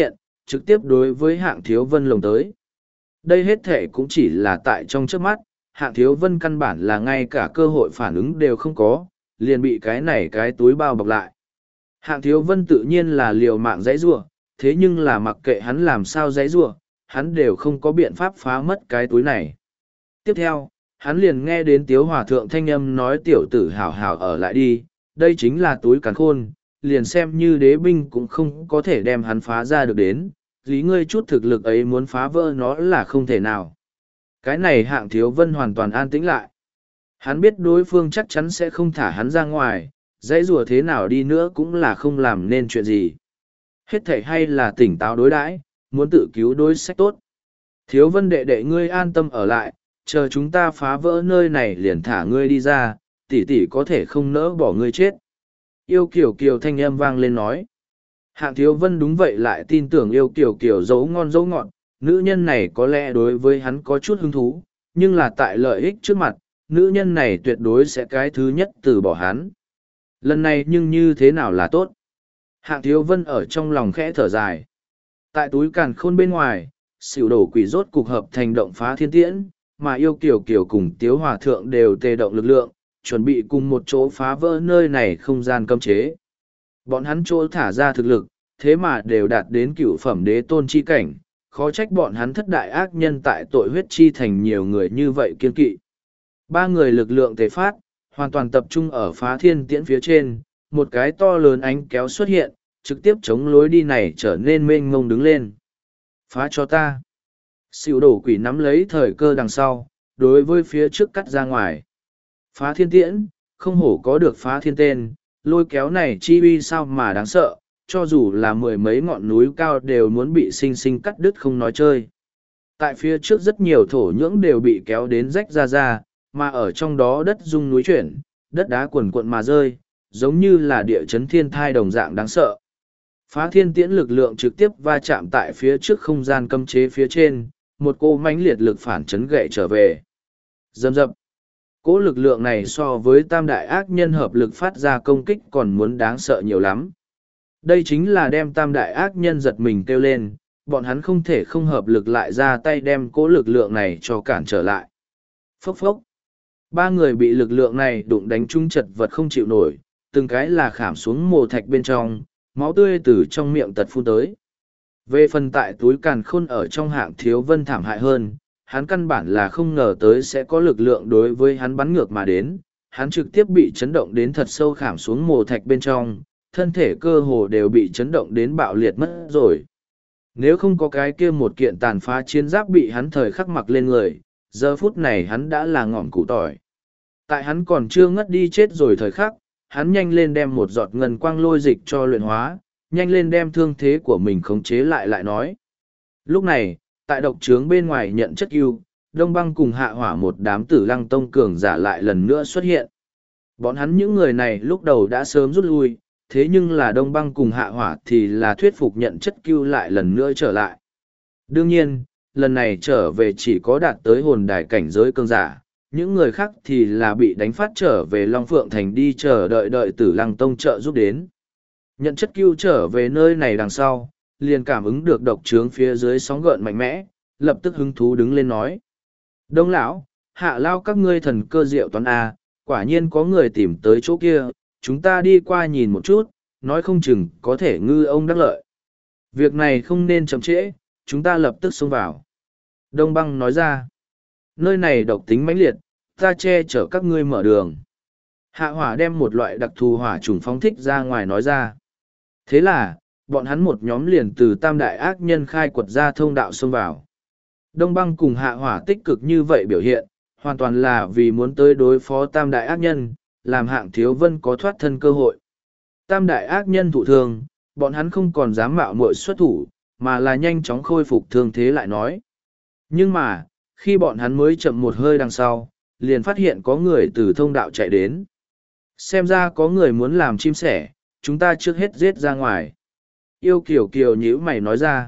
trực tiếp đối với Hạng Thiếu Vân lồng tới. Đây hết thể cũng chỉ là tại trong trước mắt, Hạng Thiếu Vân căn bản là ngay cả cơ hội phản ứng đều không có, liền bị cái này cái túi bao bọc lại. Hạng Thiếu Vân tự nhiên là liều mạng giãy giụa, thế nhưng là mặc kệ hắn làm sao giãy giụa, hắn đều không có biện pháp phá mất cái túi này. Tiếp theo, hắn liền nghe đến Tiếu Hòa Thượng thanh âm nói tiểu tử hảo hảo ở lại đi, đây chính là túi càn khôn, liền xem như đế binh cũng không có thể đem hắn phá ra được đến, lý ngươi chút thực lực ấy muốn phá vỡ nó là không thể nào. Cái này Hạng Thiếu Vân hoàn toàn an tĩnh lại. Hắn biết đối phương chắc chắn sẽ không thả hắn ra ngoài, dãy rùa thế nào đi nữa cũng là không làm nên chuyện gì. Hết thảy hay là tỉnh táo đối đãi, muốn tự cứu đối sách tốt. Thiếu Vân đệ đệ ngươi an tâm ở lại, chờ chúng ta phá vỡ nơi này liền thả ngươi đi ra, tỷ tỷ có thể không nỡ bỏ ngươi chết. Yêu Kiều Kiều thanh âm vang lên nói. Hạng Thiếu Vân đúng vậy lại tin tưởng Yêu Kiều Kiều dấu ngon dấu ngọt, nữ nhân này có lẽ đối với hắn có chút hứng thú, nhưng là tại lợi ích trước mặt, nữ nhân này tuyệt đối sẽ cái thứ nhất từ bỏ hắn. Lần này nhưng như thế nào là tốt? Hạng Thiếu Vân ở trong lòng khẽ thở dài. Tại túi càn khôn bên ngoài, xỉu đổ quỷ rốt cục hợp thành động phá thiên tiễn, mà Yêu Kiều Kiều cùng Tiếu Hòa Thượng đều tề động lực lượng, chuẩn bị cùng một chỗ phá vỡ nơi này không gian cấm chế. Bọn hắn chỗ thả ra thực lực, thế mà đều đạt đến cựu phẩm đế tôn chi cảnh, khó trách bọn hắn thất đại ác nhân tại tội huyết chi thành nhiều người như vậy kiên kỵ. Ba người lực lượng tề phát, hoàn toàn tập trung ở phá thiên tiễn phía trên, một cái to lớn ánh kéo xuất hiện, trực tiếp chống lối đi này trở nên mênh mông đứng lên. Phá cho ta. Xỉu đổ quỷ nắm lấy thời cơ đằng sau, đối với phía trước cắt ra ngoài. Phá thiên tiễn, không hổ có được phá thiên tên, lôi kéo này chi uy sao mà đáng sợ, cho dù là mười mấy ngọn núi cao đều muốn bị sinh sinh cắt đứt không nói chơi. Tại phía trước rất nhiều thổ nhưỡng đều bị kéo đến rách ra, mà ở trong đó đất rung núi chuyển, đất đá cuồn cuộn mà rơi, giống như là địa chấn thiên thai đồng dạng đáng sợ. Phá thiên tiễn lực lượng trực tiếp va chạm tại phía trước không gian cấm chế phía trên, một cô mãnh liệt lực phản chấn gậy trở về. Dầm dập. Cỗ lực lượng này so với tam đại ác nhân hợp lực phát ra công kích còn muốn đáng sợ nhiều lắm. Đây chính là đem tam đại ác nhân giật mình kêu lên, bọn hắn không thể không hợp lực lại ra tay đem cỗ lực lượng này cho cản trở lại. Phốc phốc. Ba người bị lực lượng này đụng đánh trúng chật vật không chịu nổi, từng cái là khảm xuống mồ thạch bên trong, máu tươi từ trong miệng tật phun tới. Về phần tại túi càn khôn ở trong Hạng Thiếu Vân thảm hại hơn, hắn căn bản là không ngờ tới sẽ có lực lượng đối với hắn bắn ngược mà đến, hắn trực tiếp bị chấn động đến thật sâu khảm xuống mồ thạch bên trong, thân thể cơ hồ đều bị chấn động đến bạo liệt mất rồi. Nếu không có cái kia một kiện tàn phá chiến giáp bị hắn thời khắc mặc lên người, giờ phút này hắn đã là ngỏm củ tỏi. Tại hắn còn chưa ngất đi chết rồi thời khắc, hắn nhanh lên đem một giọt ngân quang lôi dịch cho luyện hóa, nhanh lên đem thương thế của mình khống chế lại nói. Lúc này, tại độc trướng bên ngoài nhận chất yêu, Đông Băng cùng Hạ Hỏa một đám Tử Lăng Tông cường giả lại lần nữa xuất hiện. Bọn hắn những người này lúc đầu đã sớm rút lui, thế nhưng là Đông Băng cùng Hạ Hỏa thì là thuyết phục nhận chất cưu lại lần nữa trở lại. Đương nhiên, lần này trở về chỉ có đạt tới hồn đài cảnh giới cường giả, những người khác thì là bị đánh phát trở về Long Phượng Thành đi chờ đợi Tử Lăng Tông trợ giúp đến. Nhận chất cưu trở về nơi này đằng sau, liền cảm ứng được độc trướng phía dưới sóng gợn mạnh mẽ, lập tức hứng thú đứng lên nói. Đông lão, Hạ lao các ngươi thần cơ diệu toán A, quả nhiên có người tìm tới chỗ kia, chúng ta đi qua nhìn một chút, nói không chừng có thể ngư ông đắc lợi. Việc này không nên chậm trễ, chúng ta lập tức xông vào. Đông Băng nói ra, nơi này độc tính mãnh liệt, ta che chở các ngươi mở đường. Hạ Hỏa đem một loại đặc thù hỏa trùng phóng thích ra ngoài nói ra. Thế là, bọn hắn một nhóm liền từ tam đại ác nhân khai quật ra thông đạo xông vào. Đông Băng cùng Hạ Hỏa tích cực như vậy biểu hiện, hoàn toàn là vì muốn tới đối phó tam đại ác nhân, làm Hạng Thiếu Vân có thoát thân cơ hội. Tam đại ác nhân thụ thương, bọn hắn không còn dám mạo muội xuất thủ, mà là nhanh chóng khôi phục thương thế lại nói. Nhưng mà, khi bọn hắn mới chậm một hơi đằng sau, liền phát hiện có người từ thông đạo chạy đến. Xem ra có người muốn làm chim sẻ, chúng ta trước hết giết ra ngoài. Yêu Kiều Kiều nhíu mày nói ra.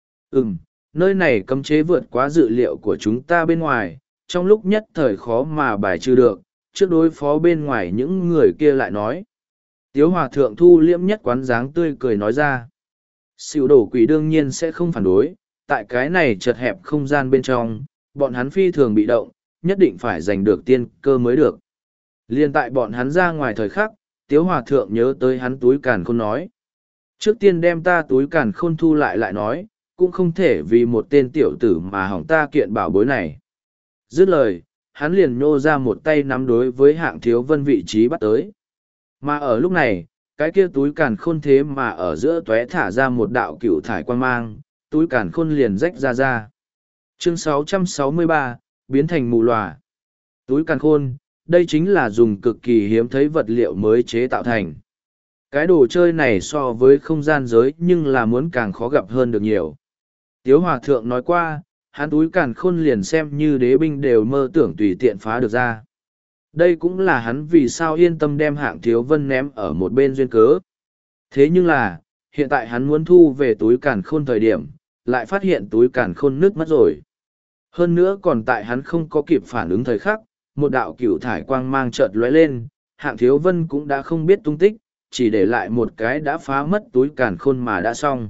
Nơi này cấm chế vượt quá dự liệu của chúng ta bên ngoài, trong lúc nhất thời khó mà bài trừ được, trước đối phó bên ngoài những người kia lại nói. Tiếu Hòa Thượng thu liễm nhất quán dáng tươi cười nói ra. Xỉu đổ quỷ đương nhiên sẽ không phản đối, tại cái này chật hẹp không gian bên trong, bọn hắn phi thường bị động, nhất định phải giành được tiên cơ mới được. Liên tại bọn hắn ra ngoài thời khắc, Tiếu Hòa Thượng nhớ tới hắn túi càn khôn nói. Trước tiên đem ta túi càn khôn thu lại nói, cũng không thể vì một tên tiểu tử mà hỏng ta kiện bảo bối này. Dứt lời, hắn liền nhô ra một tay nắm đối với Hạng Thiếu Vân vị trí bắt tới. Mà ở lúc này, cái kia túi càn khôn thế mà ở giữa tóe thả ra một đạo cựu thải quan mang, túi càn khôn liền rách ra. Chương 663, biến thành mù lòa. Túi càn khôn, đây chính là dùng cực kỳ hiếm thấy vật liệu mới chế tạo thành. Cái đồ chơi này so với không gian giới nhưng là muốn càng khó gặp hơn được nhiều. Tiếu Hòa Thượng nói qua, hắn túi càn khôn liền xem như đế binh đều mơ tưởng tùy tiện phá được ra. Đây cũng là hắn vì sao yên tâm đem Hạng Thiếu Vân ném ở một bên duyên cớ. Thế nhưng là, hiện tại hắn muốn thu về túi càn khôn thời điểm, lại phát hiện túi càn khôn nứt mất rồi. Hơn nữa còn tại hắn không có kịp phản ứng thời khắc, một đạo cựu thải quang mang chợt lóe lên, Hạng Thiếu Vân cũng đã không biết tung tích, chỉ để lại một cái đã phá mất túi càn khôn mà đã xong.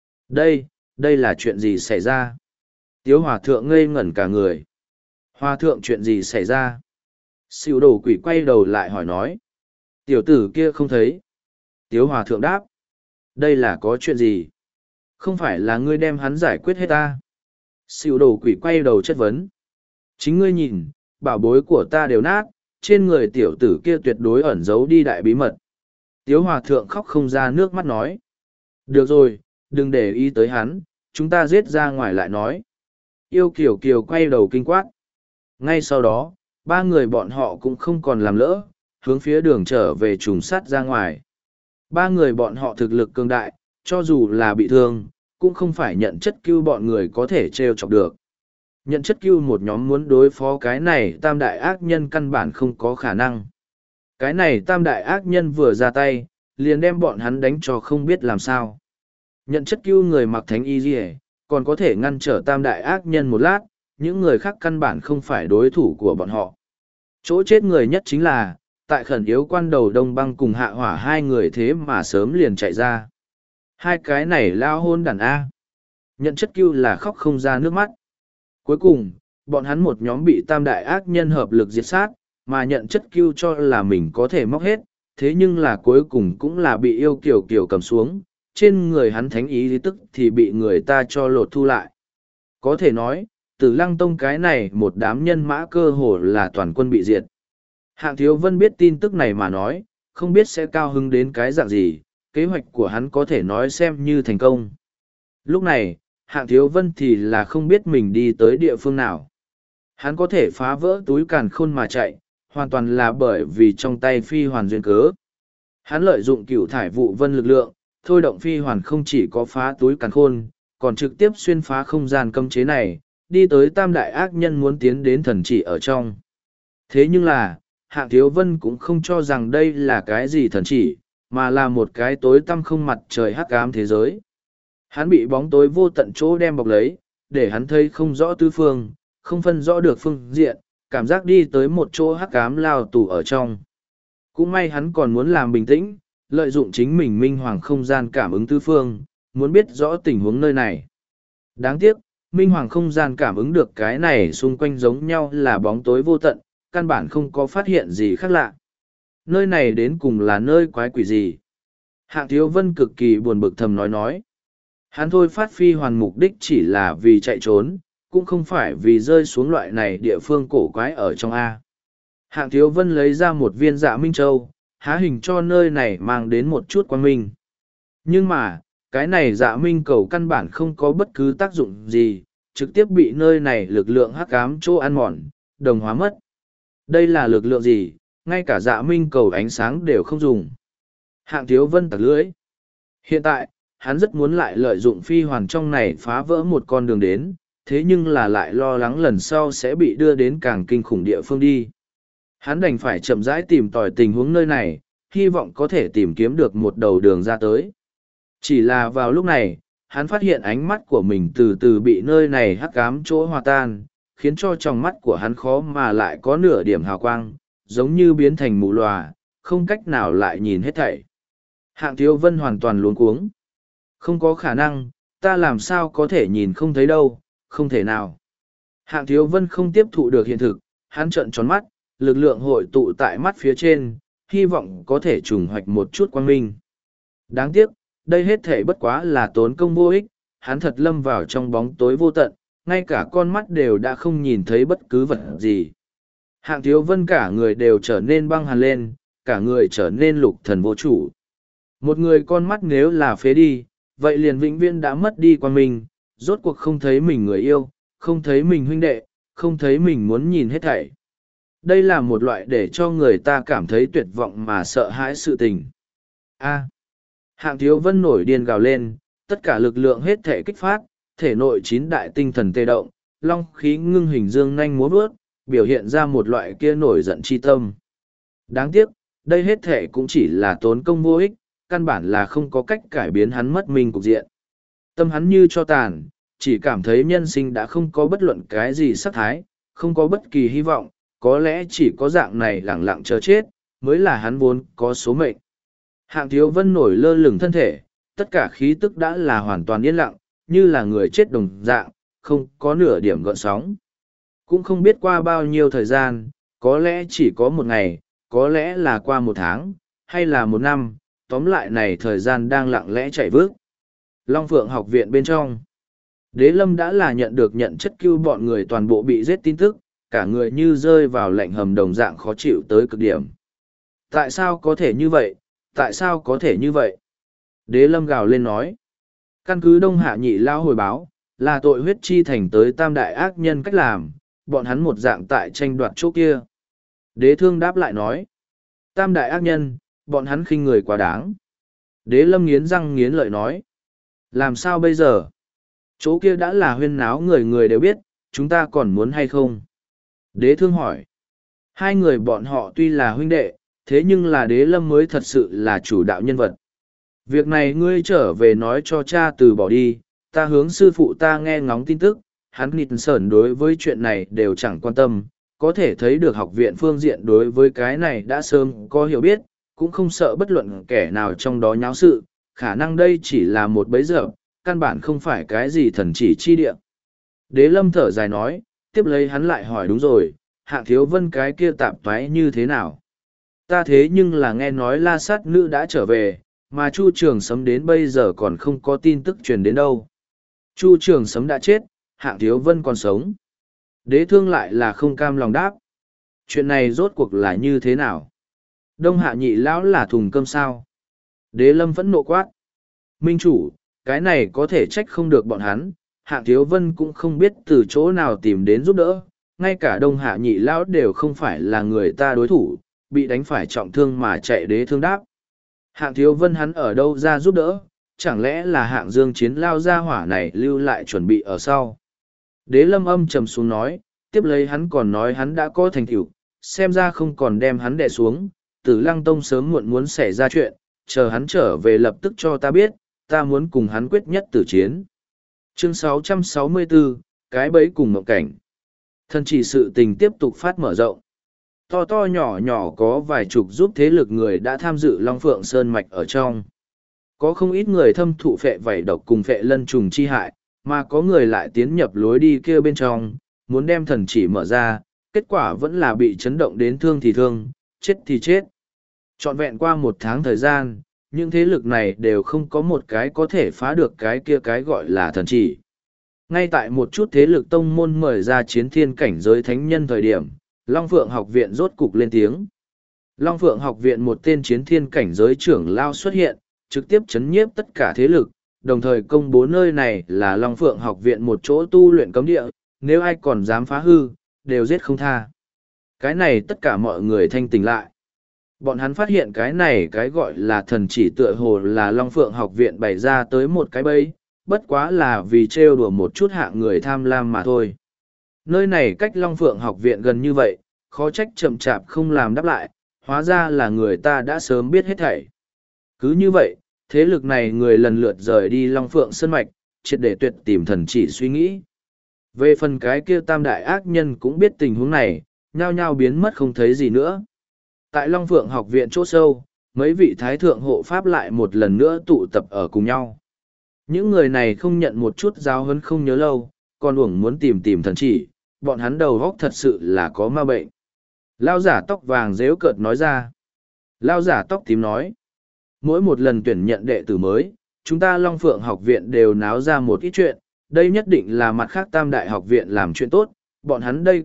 Đây là chuyện gì xảy ra? Tiếu Hòa Thượng ngây ngẩn cả người. Hòa Thượng chuyện gì xảy ra? Xỉu đồ quỷ quay đầu lại hỏi nói. Tiểu tử kia không thấy. Tiếu Hòa Thượng đáp. Đây là có chuyện gì? Không phải là ngươi đem hắn giải quyết hết ta? Xỉu đồ quỷ quay đầu chất vấn. Chính ngươi nhìn, bảo bối của ta đều nát, trên người tiểu tử kia tuyệt đối ẩn giấu đi đại bí mật. Tiếu Hòa Thượng khóc không ra nước mắt nói. Được rồi, đừng để ý tới hắn, chúng ta giết ra ngoài lại nói. Yêu Kiều Kiều quay đầu kinh quát. Ngay sau đó, ba người bọn họ cũng không còn làm lỡ, hướng phía đường trở về trùng sát ra ngoài. Ba người bọn họ thực lực cường đại, cho dù là bị thương, cũng không phải nhận chất cưu bọn người có thể trêu chọc được. Nhận chất cưu một nhóm muốn đối phó cái này tam đại ác nhân căn bản không có khả năng. Cái này tam đại ác nhân vừa ra tay, liền đem bọn hắn đánh cho không biết làm sao. Nhận chất cưu người mặc thánh y dì còn có thể ngăn trở tam đại ác nhân một lát, những người khác căn bản không phải đối thủ của bọn họ. Chỗ chết người nhất chính là, tại khẩn yếu quan đầu Đông Băng cùng Hạ Hỏa hai người thế mà sớm liền chạy ra. Hai cái này lao hôn đàn A. Nhận chất cưu là khóc không ra nước mắt. Cuối cùng, bọn hắn một nhóm bị tam đại ác nhân hợp lực diệt sát, mà nhận chất cưu cho là mình có thể móc hết, thế nhưng là cuối cùng cũng là bị yêu kiều kiều cầm xuống, trên người hắn thánh ý lý tức thì bị người ta cho lột thu lại. Có thể nói, Tử Lăng Tông cái này một đám nhân mã cơ hồ là toàn quân bị diệt. Hạng Thiếu Vân biết tin tức này mà nói, không biết sẽ cao hứng đến cái dạng gì, kế hoạch của hắn có thể nói xem như thành công. Lúc này, Hạng Thiếu Vân thì là không biết mình đi tới địa phương nào. Hắn có thể phá vỡ túi càn khôn mà chạy, hoàn toàn là bởi vì trong tay phi hoàn duyên cớ. Hắn lợi dụng cửu thải vụ vân lực lượng, thôi động phi hoàn không chỉ có phá túi càn khôn, còn trực tiếp xuyên phá không gian cấm chế này, đi tới tam đại ác nhân muốn tiến đến thần chỉ ở trong. Thế nhưng là, Hạng Thiếu Vân cũng không cho rằng đây là cái gì thần chỉ, mà là một cái tối tăm không mặt trời hắc ám thế giới. Hắn bị bóng tối vô tận chỗ đem bọc lấy, để hắn thấy không rõ tứ phương, không phân rõ được phương diện, cảm giác đi tới một chỗ hắc ám lao tù ở trong. Cũng may hắn còn muốn làm bình tĩnh, lợi dụng chính mình minh hoàng không gian cảm ứng tứ phương, muốn biết rõ tình huống nơi này. Đáng tiếc, minh hoàng không gian cảm ứng được cái này xung quanh giống nhau là bóng tối vô tận, căn bản không có phát hiện gì khác lạ. Nơi này đến cùng là nơi quái quỷ gì? Hạng Thiếu Vân cực kỳ buồn bực thầm nói. Hắn thôi phát phi hoàn mục đích chỉ là vì chạy trốn, cũng không phải vì rơi xuống loại này địa phương cổ quái ở trong A. Hạng Thiếu Vân lấy ra một viên dạ minh châu, há hình cho nơi này mang đến một chút quang minh. Nhưng mà, cái này dạ minh cầu căn bản không có bất cứ tác dụng gì, trực tiếp bị nơi này lực lượng hắc ám chỗ ăn mòn, đồng hóa mất. Đây là lực lượng gì, ngay cả dạ minh cầu ánh sáng đều không dùng. Hạng Thiếu Vân tặc lưỡi. Hiện tại, hắn rất muốn lại lợi dụng phi hoàn trong này phá vỡ một con đường đến, thế nhưng là lại lo lắng lần sau sẽ bị đưa đến càng kinh khủng địa phương đi. Hắn đành phải chậm rãi tìm tòi tình huống nơi này, hy vọng có thể tìm kiếm được một đầu đường ra tới. Chỉ là vào lúc này, hắn phát hiện ánh mắt của mình từ từ bị nơi này hắc ám chỗ hòa tan, khiến cho trong mắt của hắn khó mà lại có nửa điểm hào quang, giống như biến thành mù lòa, không cách nào lại nhìn hết thảy. Hạng Thiếu Vân hoàn toàn luống cuống. Không có khả năng, ta làm sao có thể nhìn không thấy đâu, không thể nào. Hạng Thiếu Vân không tiếp thụ được hiện thực, hắn trợn tròn mắt, lực lượng hội tụ tại mắt phía trên, hy vọng có thể trùng hoạch một chút quang minh. Đáng tiếc, đây hết thể bất quá là tốn công vô ích, hắn thật lâm vào trong bóng tối vô tận, ngay cả con mắt đều đã không nhìn thấy bất cứ vật gì. Hạng Thiếu Vân cả người đều trở nên băng hàn lên, cả người trở nên lục thần vô chủ. Một người con mắt nếu là phế đi, vậy liền vĩnh viễn đã mất đi quang minh, rốt cuộc không thấy mình người yêu, không thấy mình huynh đệ, không thấy mình muốn nhìn hết thảy. Đây là một loại để cho người ta cảm thấy tuyệt vọng mà sợ hãi sự tình. A. Hạng Thiếu Vân nổi điên gào lên, tất cả lực lượng hết thể kích phát, thể nội chín đại tinh thần tê động, long khí ngưng hình dương nhanh múa vớt, biểu hiện ra một loại kia nổi giận chi tâm. Đáng tiếc, đây hết thể cũng chỉ là tốn công vô ích, căn bản là không có cách cải biến hắn mất mình cục diện. Tâm hắn như cho tàn, chỉ cảm thấy nhân sinh đã không có bất luận cái gì sắc thái, không có bất kỳ hy vọng, có lẽ chỉ có dạng này lẳng lặng chờ chết, mới là hắn vốn có số mệnh. Hạng Thiếu Vân nổi lơ lửng thân thể, tất cả khí tức đã là hoàn toàn yên lặng, như là người chết đồng dạng, không có nửa điểm gợn sóng. Cũng không biết qua bao nhiêu thời gian, có lẽ chỉ có một ngày, có lẽ là qua một tháng, hay là một năm, tóm lại này thời gian đang lặng lẽ chạy vước. Long Phượng học viện bên trong, Đế Lâm đã là nhận được nhận chất cứu bọn người toàn bộ bị giết tin tức, cả người như rơi vào lạnh hầm đồng dạng khó chịu tới cực điểm. Tại sao có thể như vậy? Tại sao có thể như vậy? Đế Lâm gào lên nói. Căn cứ Đông Hạ Nhị Lao hồi báo, là tội huyết chi thành tới tam đại ác nhân cách làm, bọn hắn một dạng tại tranh đoạt chỗ kia. Đế Thương đáp lại nói. Tam đại ác nhân, bọn hắn khinh người quá đáng. Đế Lâm nghiến răng nghiến lợi nói. Làm sao bây giờ? Chỗ kia đã là huyên náo người người đều biết, chúng ta còn muốn hay không? Đế Thương hỏi. Hai người bọn họ tuy là huynh đệ, thế nhưng là Đế Lâm mới thật sự là chủ đạo nhân vật. Việc này ngươi trở về nói cho cha từ bỏ đi, ta hướng sư phụ ta nghe ngóng tin tức, hắn nịt sởn đối với chuyện này đều chẳng quan tâm, có thể thấy được học viện phương diện đối với cái này đã sớm có hiểu biết, cũng không sợ bất luận kẻ nào trong đó nháo sự, khả năng đây chỉ là một bấy giờ, căn bản không phải cái gì thần chỉ chi địa. Đế Lâm thở dài nói, tiếp lấy hắn lại hỏi đúng rồi, Hạng Thiếu Vân cái kia tạp toái như thế nào? Ta thế nhưng là nghe nói La Sát Nữ đã trở về, mà Chu Trường Sấm đến bây giờ còn không có tin tức truyền đến đâu. Chu Trường Sấm đã chết, Hạng Thiếu Vân còn sống. Đế Thương lại là không cam lòng đáp. Chuyện này rốt cuộc là như thế nào? Đông Hạ Nhị Lão là thùng cơm sao? Đế Lâm phẫn nộ quát. Minh chủ, cái này có thể trách không được bọn hắn, Hạng Thiếu Vân cũng không biết từ chỗ nào tìm đến giúp đỡ, ngay cả Đông Hạ Nhị Lão đều không phải là người ta đối thủ, bị đánh phải trọng thương mà chạy. Đế Thương đáp. Hạng Thiếu Vân hắn ở đâu ra giúp đỡ, chẳng lẽ là Hạng Dương Chiến lao ra hỏa này lưu lại chuẩn bị ở sau. Đế Lâm âm trầm xuống nói, tiếp lấy hắn còn nói hắn đã có thành tựu, xem ra không còn đem hắn đè xuống, Tử Lăng Tông sớm muộn muốn xảy ra chuyện, chờ hắn trở về lập tức cho ta biết, ta muốn cùng hắn quyết nhất tử chiến. Chương 664, cái bẫy cùng mộng cảnh. Thần chỉ sự tình tiếp tục phát mở rộng. To to nhỏ nhỏ có vài chục giúp thế lực người đã tham dự Long Phượng Sơn Mạch ở trong. Có không ít người thâm thụ phệ vảy độc cùng phệ lân trùng chi hại, mà có người lại tiến nhập lối đi kia bên trong, muốn đem thần chỉ mở ra, kết quả vẫn là bị chấn động đến thương thì thương, chết thì chết. Trọn vẹn qua một tháng thời gian, những thế lực này đều không có một cái có thể phá được cái kia cái gọi là thần chỉ. Ngay tại một chút thế lực tông môn mời ra chiến thiên cảnh giới thánh nhân thời điểm, Long Phượng học viện rốt cục lên tiếng. Long Phượng học viện một tên chiến thiên cảnh giới trưởng lao xuất hiện, trực tiếp chấn nhiếp tất cả thế lực, đồng thời công bố nơi này là Long Phượng học viện một chỗ tu luyện cấm địa, nếu ai còn dám phá hư, đều giết không tha. Cái này tất cả mọi người thanh tỉnh lại. Bọn hắn phát hiện cái này cái gọi là thần chỉ tựa hồ là Long Phượng học viện bày ra tới một cái bẫy, bất quá là vì trêu đùa một chút hạng người tham lam mà thôi. Nơi này cách Long Phượng học viện gần như vậy, khó trách chậm chạp không làm đáp lại, hóa ra là người ta đã sớm biết hết thảy. Cứ như vậy, thế lực này người lần lượt rời đi Long Phượng Sơn Mạch, triệt để tuyệt tìm thần chỉ suy nghĩ. Về phần cái kia tam đại ác nhân cũng biết tình huống này, nhao nhao biến mất không thấy gì nữa. Tại Long Phượng học viện chỗ sâu, mấy vị thái thượng hộ pháp lại một lần nữa tụ tập ở cùng nhau. Những người này không nhận một chút giáo huấn không nhớ lâu, còn uổng muốn tìm thần chỉ, bọn hắn đầu góc thật sự là có ma bệnh. Lao giả tóc vàng dếu cợt nói ra. Lao giả tóc tím nói, mỗi một lần tuyển nhận đệ tử mới, chúng ta Long Phượng học viện đều náo ra một ít chuyện, đây nhất định là mặt khác Tam Đại học viện làm chuyện tốt, bọn hắn đây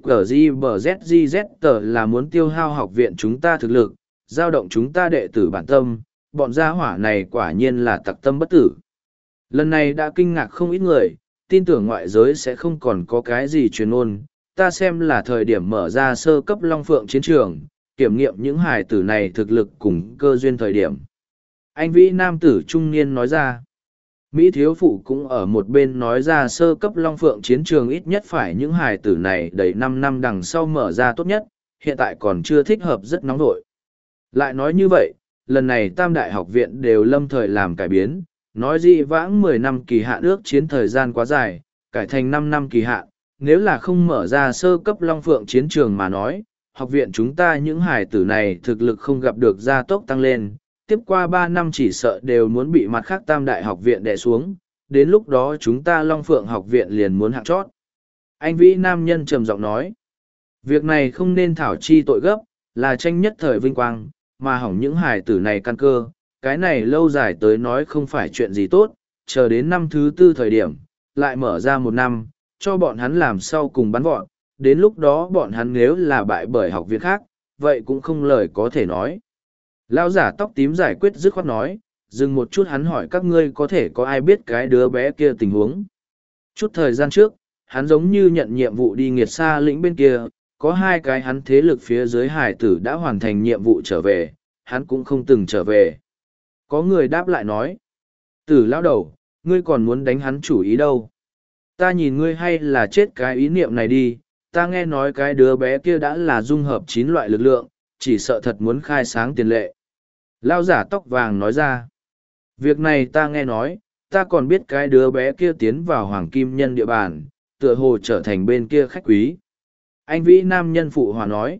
QGBZGZ là muốn tiêu hao học viện chúng ta thực lực, giao động chúng ta đệ tử bản tâm, bọn gia hỏa này quả nhiên là tặc tâm bất tử. Lần này đã kinh ngạc không ít người, tin tưởng ngoại giới sẽ không còn có cái gì truyền ôn, ta xem là thời điểm mở ra sơ cấp Long Phượng chiến trường, kiểm nghiệm những hài tử này thực lực cùng cơ duyên thời điểm. Anh vĩ nam tử trung niên nói ra. Mỹ thiếu phụ cũng ở một bên nói ra sơ cấp Long Phượng chiến trường ít nhất phải những hài tử này đầy 5 năm đằng sau mở ra tốt nhất, hiện tại còn chưa thích hợp rất nóng vội. Lại nói như vậy, lần này Tam Đại học viện đều lâm thời làm cải biến, nói dị vãng 10 năm kỳ hạn ước chiến thời gian quá dài, cải thành 5 năm kỳ hạn, nếu là không mở ra sơ cấp Long Phượng chiến trường mà nói, học viện chúng ta những hài tử này thực lực không gặp được gia tốc tăng lên, tiếp qua 3 năm chỉ sợ đều muốn bị mặt khác Tam Đại học viện đè xuống, đến lúc đó chúng ta Long Phượng học viện liền muốn hạng chót. Anh vĩ nam nhân trầm giọng nói, việc này không nên thảo chi tội gấp, là tranh nhất thời vinh quang, mà hỏng những hài tử này căn cơ, cái này lâu dài tới nói không phải chuyện gì tốt, chờ đến năm thứ 4 thời điểm, lại mở ra 1 năm, cho bọn hắn làm sau cùng bắn vọt, đến lúc đó bọn hắn nếu là bại bởi học viện khác, vậy cũng không lời có thể nói. Lão giả tóc tím giải quyết dứt khoát nói, dừng một chút hắn hỏi các ngươi có thể có ai biết cái đứa bé kia tình huống. Chút thời gian trước, hắn giống như nhận nhiệm vụ đi nghiệt xa lĩnh bên kia, có 2 cái hắn thế lực phía dưới hải tử đã hoàn thành nhiệm vụ trở về, hắn cũng không từng trở về. Có người đáp lại nói, Tử lão đầu, ngươi còn muốn đánh hắn chủ ý đâu. Ta nhìn ngươi hay là chết cái ý niệm này đi, ta nghe nói cái đứa bé kia đã là dung hợp 9 loại lực lượng, chỉ sợ thật muốn khai sáng tiền lệ. Lao giả tóc vàng nói ra, việc này ta nghe nói, ta còn biết cái đứa bé kia tiến vào hoàng kim nhân địa bàn, tựa hồ trở thành bên kia khách quý. Anh vĩ nam nhân phụ hòa nói,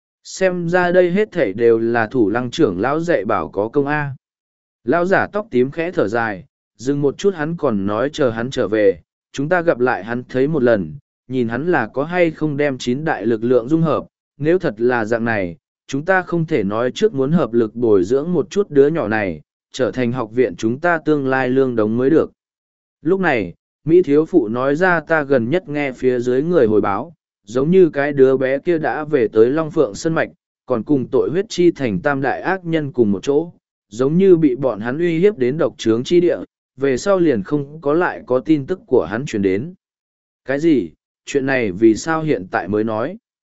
xem ra đây hết thảy đều là thủ lăng trưởng lão dạy bảo có công A. Lão giả tóc tím khẽ thở dài, dừng một chút hắn còn nói chờ hắn trở về, chúng ta gặp lại hắn thấy một lần, nhìn hắn là có hay không đem 9 đại lực lượng dung hợp, nếu thật là dạng này, chúng ta không thể nói trước muốn hợp lực bồi dưỡng một chút đứa nhỏ này, trở thành học viện chúng ta tương lai lương đống mới được. Lúc này, Mỹ thiếu phụ nói ra ta gần nhất nghe phía dưới người hồi báo, giống như cái đứa bé kia đã về tới Long Phượng Sơn Mạch, còn cùng tội huyết chi thành tam đại ác nhân cùng một chỗ, giống như bị bọn hắn uy hiếp đến độc trướng chi địa, về sau liền không có lại có tin tức của hắn truyền đến. Cái gì? Chuyện này vì sao hiện tại mới nói?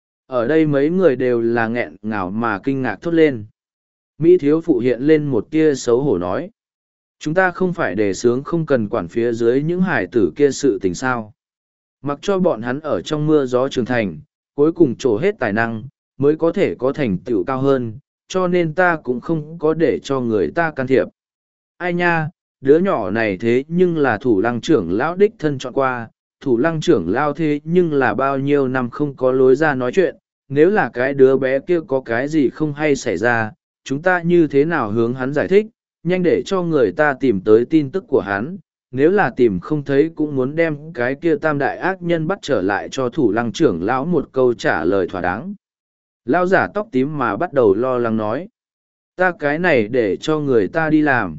Ở đây mấy người đều là nghẹn ngào mà kinh ngạc thốt lên. Mỹ thiếu phụ hiện lên một tia xấu hổ nói. Chúng ta không phải đề sướng không cần quản phía dưới những hải tử kia sự tình sao. Mặc cho bọn hắn ở trong mưa gió trưởng thành, cuối cùng trổ hết tài năng, mới có thể có thành tựu cao hơn, cho nên ta cũng không có để cho người ta can thiệp. Ai nha, đứa nhỏ này thế nhưng là thủ lăng trưởng lão đích thân chọn qua, thủ lăng trưởng lao thế nhưng là bao nhiêu năm không có lối ra nói chuyện, nếu là cái đứa bé kia có cái gì không hay xảy ra, chúng ta như thế nào hướng hắn giải thích, nhanh để cho người ta tìm tới tin tức của hắn, nếu là tìm không thấy cũng muốn đem cái kia tam đại ác nhân bắt trở lại cho thủ lăng trưởng lão một câu trả lời thỏa đáng. Lão giả tóc tím mà bắt đầu lo lắng nói, ta cái này để cho người ta đi làm.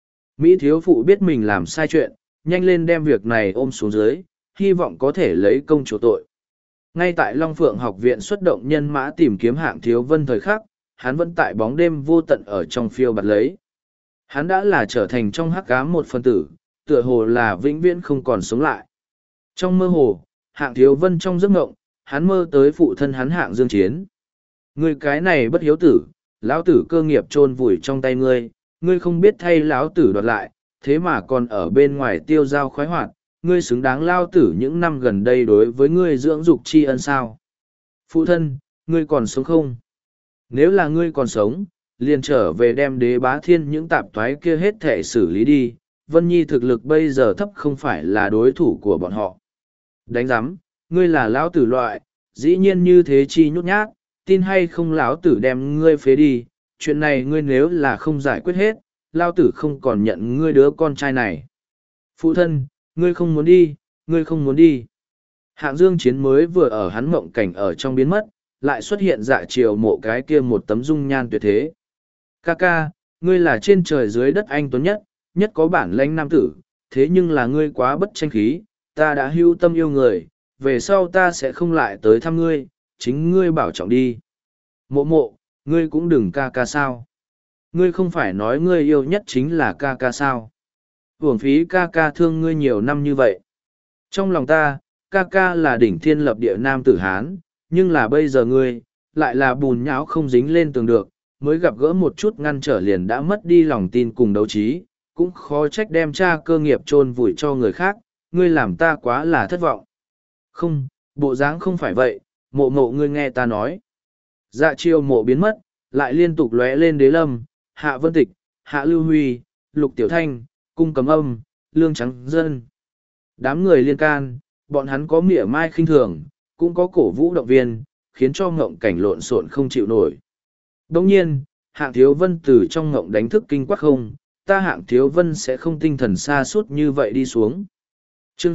Mỹ thiếu phụ biết mình làm sai chuyện, nhanh lên đem việc này ôm xuống dưới, hy vọng có thể lấy công chỗ tội. Ngay tại Long Phượng học viện xuất động nhân mã tìm kiếm Hạng Thiếu Vân thời khắc, hắn vẫn tại bóng đêm vô tận ở trong phiêu bạt lấy. Hắn đã là trở thành trong hắc ám một phân tử, tựa hồ là vĩnh viễn không còn sống lại. Trong mơ hồ, Hạng Thiếu Vân trong giấc ngộng, hắn mơ tới phụ thân hắn Hạng Dương Chiến. Ngươi cái này bất hiếu tử, lão tử cơ nghiệp chôn vùi trong tay ngươi, ngươi không biết thay lão tử đoạt lại, thế mà còn ở bên ngoài tiêu dao khoái hoạt, ngươi xứng đáng lao tử những năm gần đây đối với ngươi dưỡng dục tri ân sao. Phụ thân, ngươi còn sống không? Nếu là ngươi còn sống, liền trở về đem Đế Bá Thiên những tạp toái kia hết thể xử lý đi, Vân Nhi thực lực bây giờ thấp không phải là đối thủ của bọn họ. Đánh giám, ngươi là lão tử loại, dĩ nhiên như thế chi nhút nhát, tin hay không lão tử đem ngươi phế đi, chuyện này ngươi nếu là không giải quyết hết, lão tử không còn nhận ngươi đứa con trai này. Phụ thân, ngươi không muốn đi, ngươi không muốn đi. Hạng Dương Chiến mới vừa ở hắn mộng cảnh ở trong biến mất, lại xuất hiện Dạ Triều Mộ cái kia một tấm dung nhan tuyệt thế. Ca ca, ngươi là trên trời dưới đất anh tuấn nhất, nhất có bản lãnh nam tử, thế nhưng là ngươi quá bất tranh khí, ta đã hưu tâm yêu người, về sau ta sẽ không lại tới thăm ngươi, chính ngươi bảo trọng đi. Mộ mộ, ngươi cũng đừng ca ca sao. Ngươi không phải nói ngươi yêu nhất chính là ca ca sao. Uổng phí ca ca thương ngươi nhiều năm như vậy. Trong lòng ta, ca ca là đỉnh thiên lập địa nam tử Hán, nhưng là bây giờ ngươi, lại là bùn nhão không dính lên tường được, mới gặp gỡ một chút ngăn trở liền đã mất đi lòng tin cùng đấu trí, cũng khó trách đem cha cơ nghiệp chôn vùi cho người khác, ngươi làm ta quá là thất vọng. Không, bộ dáng không phải vậy, mộ mộ ngươi nghe ta nói. Dạ Triều Mộ biến mất, lại liên tục lóe lên Đế Lâm, Hạ Vân Tịch, Hạ Lưu Huy, Lục Tiểu Thanh, Cung Cấm Âm, Lương Trắng Dân. Đám người liên can, bọn hắn có mỉa mai khinh thường, cũng có cổ vũ động viên, khiến cho ngộng cảnh lộn xộn không chịu nổi. Đồng nhiên, Hạng Thiếu Vân từ trong ngộng đánh thức kinh quắc không, ta Hạng Thiếu Vân sẽ không tinh thần xa suốt như vậy đi xuống. Chương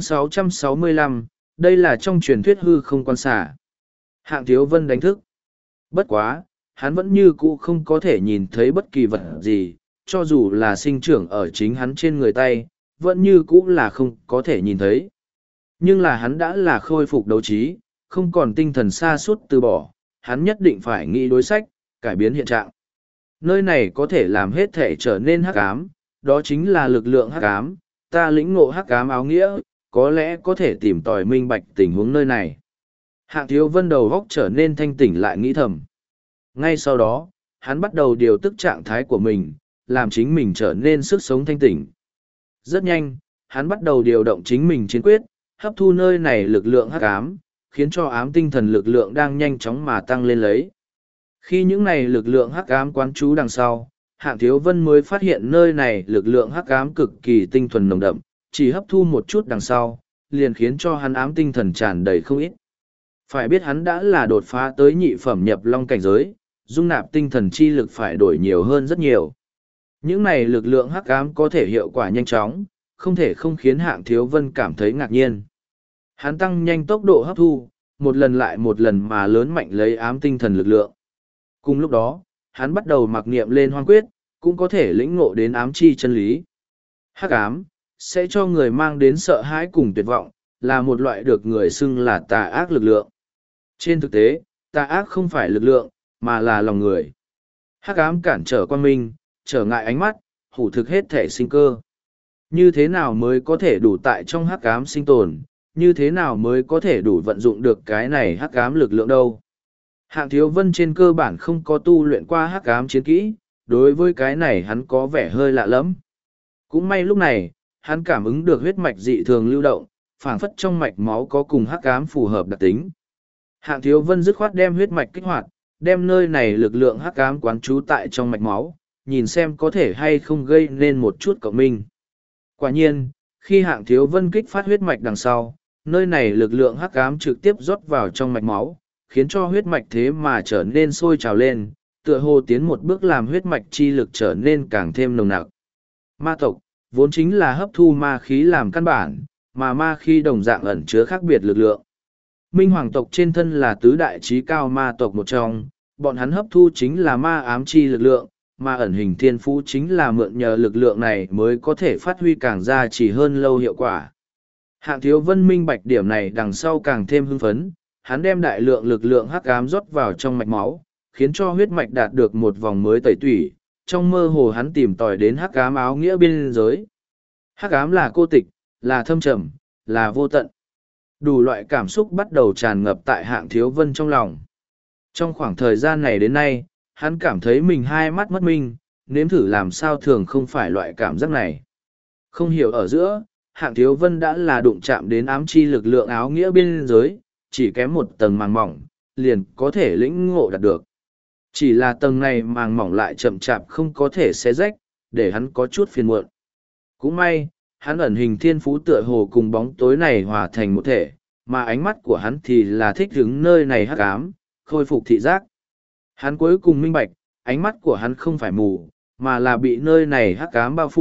665, đây là trong truyền thuyết hư không quan xả. Hạng Thiếu Vân đánh thức. Bất quá, hắn vẫn như cũ không có thể nhìn thấy bất kỳ vật gì, cho dù là sinh trưởng ở chính hắn trên người tay, vẫn như cũ là không có thể nhìn thấy. Nhưng là hắn đã là khôi phục đấu trí, không còn tinh thần xa suốt từ bỏ, hắn nhất định phải nghĩ đối sách, cải biến hiện trạng. Nơi này có thể làm hết thể trở nên hắc ám, đó chính là lực lượng hắc ám, ta lĩnh ngộ hắc ám áo nghĩa, có lẽ có thể tìm tòi minh bạch tình huống nơi này. Hạng Thiếu Vân đầu góc trở nên thanh tỉnh lại nghĩ thầm. Ngay sau đó, hắn bắt đầu điều tức trạng thái của mình, làm chính mình trở nên sức sống thanh tỉnh. Rất nhanh, hắn bắt đầu điều động chính mình chiến quyết, hấp thu nơi này lực lượng hắc ám, khiến cho ám tinh thần lực lượng đang nhanh chóng mà tăng lên lấy. Khi những này lực lượng hắc ám quán trú đằng sau, Hạng Thiếu Vân mới phát hiện nơi này lực lượng hắc ám cực kỳ tinh thuần nồng đậm, chỉ hấp thu một chút đằng sau, liền khiến cho hắn ám tinh thần tràn đầy không ít. Phải biết hắn đã là đột phá tới nhị phẩm nhập long cảnh giới, dung nạp tinh thần chi lực phải đổi nhiều hơn rất nhiều. Những này lực lượng hắc ám có thể hiệu quả nhanh chóng, không thể không khiến Hạng Thiếu Vân cảm thấy ngạc nhiên. Hắn tăng nhanh tốc độ hấp thu, một lần lại một lần mà lớn mạnh lấy ám tinh thần lực lượng. Cùng lúc đó, hắn bắt đầu mặc niệm lên hoang quyết, cũng có thể lĩnh ngộ đến ám chi chân lý. Hắc ám, sẽ cho người mang đến sợ hãi cùng tuyệt vọng, là một loại được người xưng là tà ác lực lượng. Trên thực tế, tà ác không phải lực lượng, mà là lòng người. Hắc ám cản trở quang minh, trở ngại ánh mắt, hủ thực hết thể sinh cơ. Như thế nào mới có thể đủ tại trong hắc ám sinh tồn, như thế nào mới có thể đủ vận dụng được cái này hắc ám lực lượng đâu. Hạng Thiếu Vân trên cơ bản không có tu luyện qua hắc ám chiến kỹ, đối với cái này hắn có vẻ hơi lạ lẫm. Cũng may lúc này, hắn cảm ứng được huyết mạch dị thường lưu động, phảng phất trong mạch máu có cùng hắc ám phù hợp đặc tính. Hạng Thiếu Vân dứt khoát đem huyết mạch kích hoạt, đem nơi này lực lượng hắc ám quán trú tại trong mạch máu, nhìn xem có thể hay không gây nên một chút cộng minh. Quả nhiên, khi Hạng Thiếu Vân kích phát huyết mạch đằng sau, nơi này lực lượng hắc ám trực tiếp rót vào trong mạch máu, khiến cho huyết mạch thế mà trở nên sôi trào lên, tựa hồ tiến một bước làm huyết mạch chi lực trở nên càng thêm nồng nặc. Ma tộc, vốn chính là hấp thu ma khí làm căn bản, mà ma khí đồng dạng ẩn chứa khác biệt lực lượng. Minh Hoàng tộc trên thân là tứ đại trí cao ma tộc một trong, bọn hắn hấp thu chính là ma ám chi lực lượng, mà ẩn hình thiên phú chính là mượn nhờ lực lượng này mới có thể phát huy càng ra chỉ hơn lâu hiệu quả. Hạng Thiếu Vân minh bạch điểm này đằng sau càng thêm hưng phấn, hắn đem đại lượng lực lượng hắc ám rót vào trong mạch máu, khiến cho huyết mạch đạt được một vòng mới tẩy tủy, trong mơ hồ hắn tìm tòi đến hắc ám áo nghĩa biên giới. Hắc ám là cô tịch, là thâm trầm, là vô tận. Đủ loại cảm xúc bắt đầu tràn ngập tại Hạng Thiếu Vân trong lòng. Trong khoảng thời gian này đến nay, hắn cảm thấy mình hai mắt mất minh, nếm thử làm sao thường không phải loại cảm giác này. Không hiểu ở giữa, Hạng Thiếu Vân đã là đụng chạm đến ám chi lực lượng áo nghĩa biên giới, chỉ kém một tầng màng mỏng, liền có thể lĩnh ngộ đạt được. Chỉ là tầng này màng mỏng lại chậm chạp không có thể xé rách, để hắn có chút phiền muộn. Cũng may, hắn ẩn hình thiên phú tựa hồ cùng bóng tối này hòa thành một thể, mà ánh mắt của hắn thì là thích hứng nơi này hắc ám, khôi phục thị giác. Hắn cuối cùng minh bạch, ánh mắt của hắn không phải mù, mà là bị nơi này hắc ám bao phủ,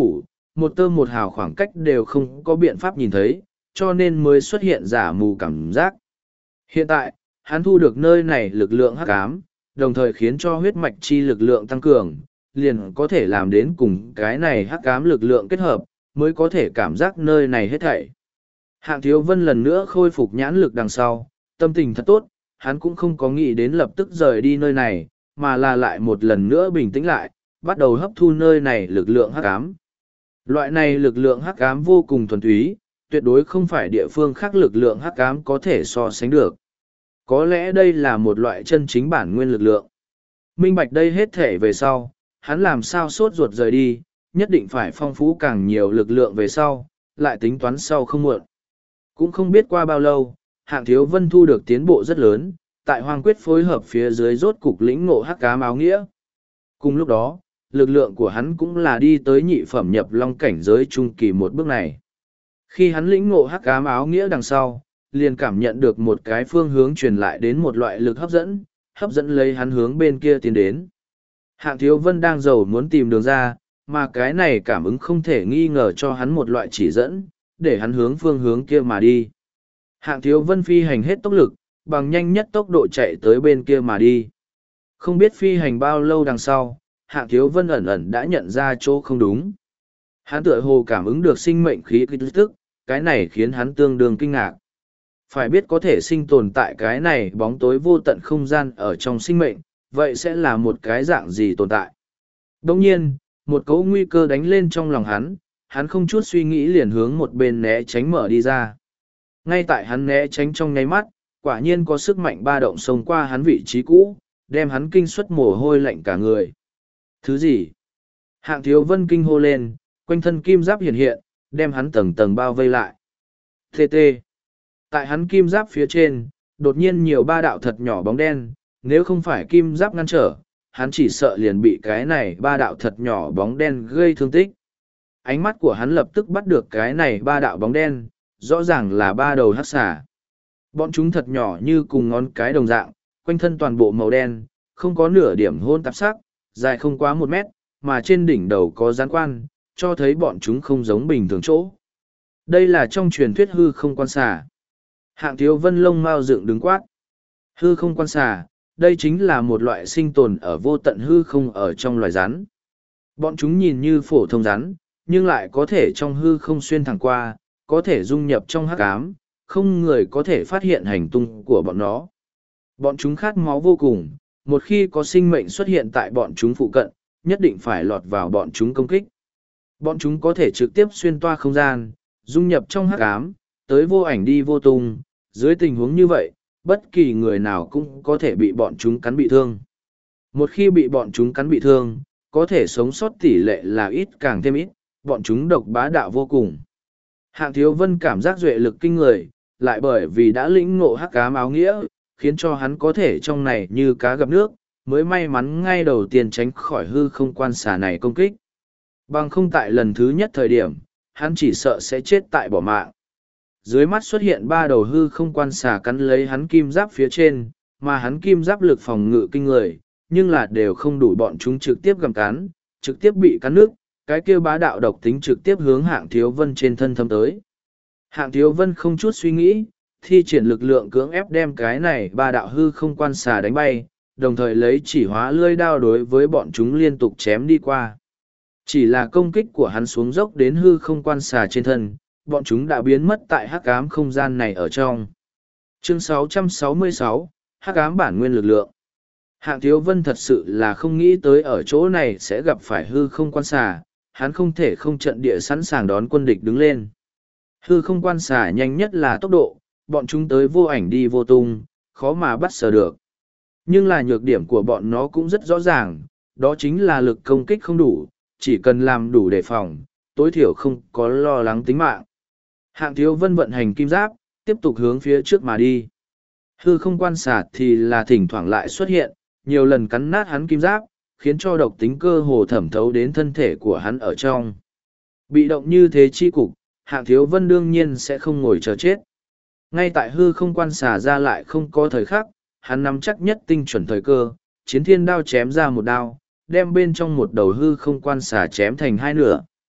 một tơ một hào khoảng cách đều không có biện pháp nhìn thấy, cho nên mới xuất hiện giả mù cảm giác. Hiện tại, hắn thu được nơi này lực lượng hắc ám, đồng thời khiến cho huyết mạch chi lực lượng tăng cường, liền có thể làm đến cùng cái này hắc ám lực lượng kết hợp, mới có thể cảm giác nơi này hết thảy. Hạng Thiếu Vân lần nữa khôi phục nhãn lực đằng sau, tâm tình thật tốt, hắn cũng không có nghĩ đến lập tức rời đi nơi này, mà là lại một lần nữa bình tĩnh lại, bắt đầu hấp thu nơi này lực lượng hắc ám. Loại này lực lượng hắc ám vô cùng thuần túy, tuyệt đối không phải địa phương khác lực lượng hắc ám có thể so sánh được. Có lẽ đây là một loại chân chính bản nguyên lực lượng. Minh bạch đây hết thể về sau, hắn làm sao sốt ruột rời đi, nhất định phải phong phú càng nhiều lực lượng về sau, lại tính toán sau không muộn. Cũng không biết qua bao lâu, Hạng Thiếu Vân thu được tiến bộ rất lớn, tại Hoang Quyết phối hợp phía dưới rốt cục lĩnh ngộ hắc ám áo nghĩa. Cùng lúc đó, lực lượng của hắn cũng là đi tới nhị phẩm nhập long cảnh giới trung kỳ một bước này. Khi hắn lĩnh ngộ hắc ám áo nghĩa đằng sau, liền cảm nhận được một cái phương hướng truyền lại đến một loại lực hấp dẫn lấy hắn hướng bên kia tiến đến. Hạng Thiếu Vân đang giàu muốn tìm đường ra, mà cái này cảm ứng không thể nghi ngờ cho hắn một loại chỉ dẫn, để hắn hướng phương hướng kia mà đi. Hạng Thiếu Vân phi hành hết tốc lực, bằng nhanh nhất tốc độ chạy tới bên kia mà đi. Không biết phi hành bao lâu đằng sau, Hạng Thiếu Vân ẩn ẩn đã nhận ra chỗ không đúng. Hắn tựa hồ cảm ứng được sinh mệnh khí tức, cái này khiến hắn tương đương kinh ngạc. Phải biết có thể sinh tồn tại cái này bóng tối vô tận không gian ở trong sinh mệnh, vậy sẽ là một cái dạng gì tồn tại. Đồng nhiên, một cấu nguy cơ đánh lên trong lòng hắn không chút suy nghĩ liền hướng một bên né tránh mở đi ra. Ngay tại hắn né tránh trong nháy mắt, quả nhiên có sức mạnh ba động xông qua hắn vị trí cũ, đem hắn kinh suất mồ hôi lạnh cả người. Thứ gì? Hạng Thiếu Vân kinh hô lên, quanh thân kim giáp hiện hiện, đem hắn tầng tầng bao vây lại. TT. Tại hắn kim giáp phía trên, đột nhiên nhiều ba đạo thật nhỏ bóng đen, nếu không phải kim giáp ngăn trở, hắn chỉ sợ liền bị cái này ba đạo thật nhỏ bóng đen gây thương tích. Ánh mắt của hắn lập tức bắt được cái này ba đạo bóng đen, rõ ràng là ba đầu hắc xà. Bọn chúng thật nhỏ như cùng ngón cái đồng dạng, quanh thân toàn bộ màu đen, không có nửa điểm hôn tạp sắc, dài không quá 1 mét, mà trên đỉnh đầu có gián quan, cho thấy bọn chúng không giống bình thường chỗ. Đây là trong truyền thuyết hư không quan xà. Hạng Thiếu Vân lông mao dựng đứng quát. Hư không quan xà, đây chính là một loại sinh tồn ở vô tận hư không ở trong loài rắn. Bọn chúng nhìn như phổ thông rắn, nhưng lại có thể trong hư không xuyên thẳng qua, có thể dung nhập trong hắc ám, không người có thể phát hiện hành tung của bọn nó. Bọn chúng khát máu vô cùng, một khi có sinh mệnh xuất hiện tại bọn chúng phụ cận, nhất định phải lọt vào bọn chúng công kích. Bọn chúng có thể trực tiếp xuyên toa không gian, dung nhập trong hắc ám, tới vô ảnh đi vô tung. Dưới tình huống như vậy, bất kỳ người nào cũng có thể bị bọn chúng cắn bị thương. Một khi bị bọn chúng cắn bị thương, có thể sống sót tỷ lệ là ít càng thêm ít, bọn chúng độc bá đạo vô cùng. Hạng Thiếu Vân cảm giác duệ lực kinh người, lại bởi vì đã lĩnh ngộ hắc ám áo nghĩa, khiến cho hắn có thể trong này như cá gặp nước, mới may mắn ngay đầu tiên tránh khỏi hư không quan xà này công kích. Bằng không tại lần thứ nhất thời điểm, hắn chỉ sợ sẽ chết tại bỏ mạng. Dưới mắt xuất hiện 3 đầu hư không quan xà cắn lấy hắn kim giáp phía trên, mà hắn kim giáp lực phòng ngự kinh người, nhưng là đều không đủ bọn chúng trực tiếp gặm cắn, trực tiếp bị cắn nước, cái kia bá đạo độc tính trực tiếp hướng Hạng Thiếu Vân trên thân thâm tới. Hạng Thiếu Vân không chút suy nghĩ, thi triển lực lượng cưỡng ép đem cái này 3 đạo hư không quan xà đánh bay, đồng thời lấy chỉ hóa lưỡi đao đối với bọn chúng liên tục chém đi qua. Chỉ là công kích của hắn xuống dốc đến hư không quan xà trên thân, bọn chúng đã biến mất tại hắc ám không gian này ở trong. Chương 666, hắc ám bản nguyên lực lượng. Hạng Thiếu Vân thật sự là không nghĩ tới ở chỗ này sẽ gặp phải hư không quan xà, hắn không thể không trận địa sẵn sàng đón quân địch đứng lên. Hư không quan xà nhanh nhất là tốc độ, bọn chúng tới vô ảnh đi vô tung, khó mà bắt sờ được. Nhưng là nhược điểm của bọn nó cũng rất rõ ràng, đó chính là lực công kích không đủ, chỉ cần làm đủ đề phòng, tối thiểu không có lo lắng tính mạng. Hạng Thiếu Vân vận hành kim giáp, tiếp tục hướng phía trước mà đi. Hư không quan xà thì là thỉnh thoảng lại xuất hiện, nhiều lần cắn nát hắn kim giáp, khiến cho độc tính cơ hồ thẩm thấu đến thân thể của hắn ở trong. Bị động như thế chi cục, Hạng Thiếu Vân đương nhiên sẽ không ngồi chờ chết. Ngay tại hư không quan xà ra lại không có thời khắc, hắn nắm chắc nhất tinh chuẩn thời cơ, chiến thiên đao chém ra một đao, đem bên trong một đầu hư không quan xà chém thành 2 nửa.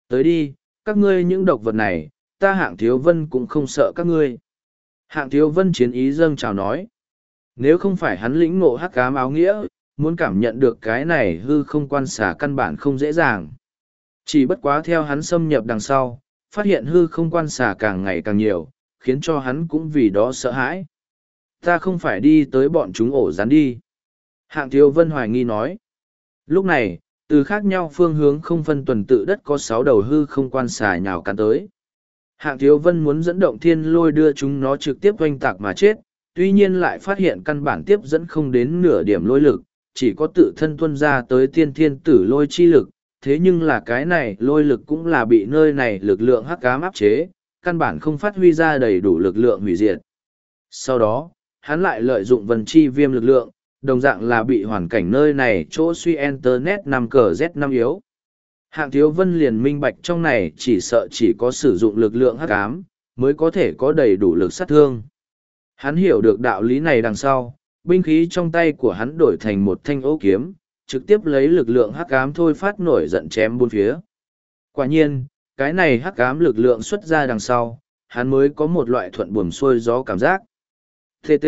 Tới đi, các ngươi những độc vật này, ta Hạng Thiếu Vân cũng không sợ các ngươi. Hạng Thiếu Vân chiến ý dâng chào nói. Nếu không phải hắn lĩnh ngộ hắc ám áo nghĩa, muốn cảm nhận được cái này hư không quan xả căn bản không dễ dàng. Chỉ bất quá theo hắn xâm nhập đằng sau, phát hiện hư không quan xả càng ngày càng nhiều, khiến cho hắn cũng vì đó sợ hãi. Ta không phải đi tới bọn chúng ổ rắn đi. Hạng Thiếu Vân hoài nghi nói. Lúc này, từ khác nhau phương hướng không phân tuần tự đất có 6 đầu hư không quan xả nhào cắn tới. Hạng Thiếu Vân muốn dẫn động thiên lôi đưa chúng nó trực tiếp oanh tạc mà chết, tuy nhiên lại phát hiện căn bản tiếp dẫn không đến nửa điểm lôi lực, chỉ có tự thân tuân ra tới tiên thiên tử lôi chi lực, thế nhưng là cái này lôi lực cũng là bị nơi này lực lượng hắc ám áp chế, căn bản không phát huy ra đầy đủ lực lượng hủy diệt. Sau đó, hắn lại lợi dụng vân chi viêm lực lượng, đồng dạng là bị hoàn cảnh nơi này chỗ suy internet 5 cờ Z5 yếu. Hạng Thiếu Vân liền minh bạch trong này chỉ sợ chỉ có sử dụng lực lượng hắc ám, mới có thể có đầy đủ lực sát thương. Hắn hiểu được đạo lý này đằng sau, binh khí trong tay của hắn đổi thành một thanh ố kiếm, trực tiếp lấy lực lượng hắc ám thôi phát nổi giận chém bốn phía. Quả nhiên, cái này hắc ám lực lượng xuất ra đằng sau, hắn mới có một loại thuận buồm xuôi gió cảm giác. TT.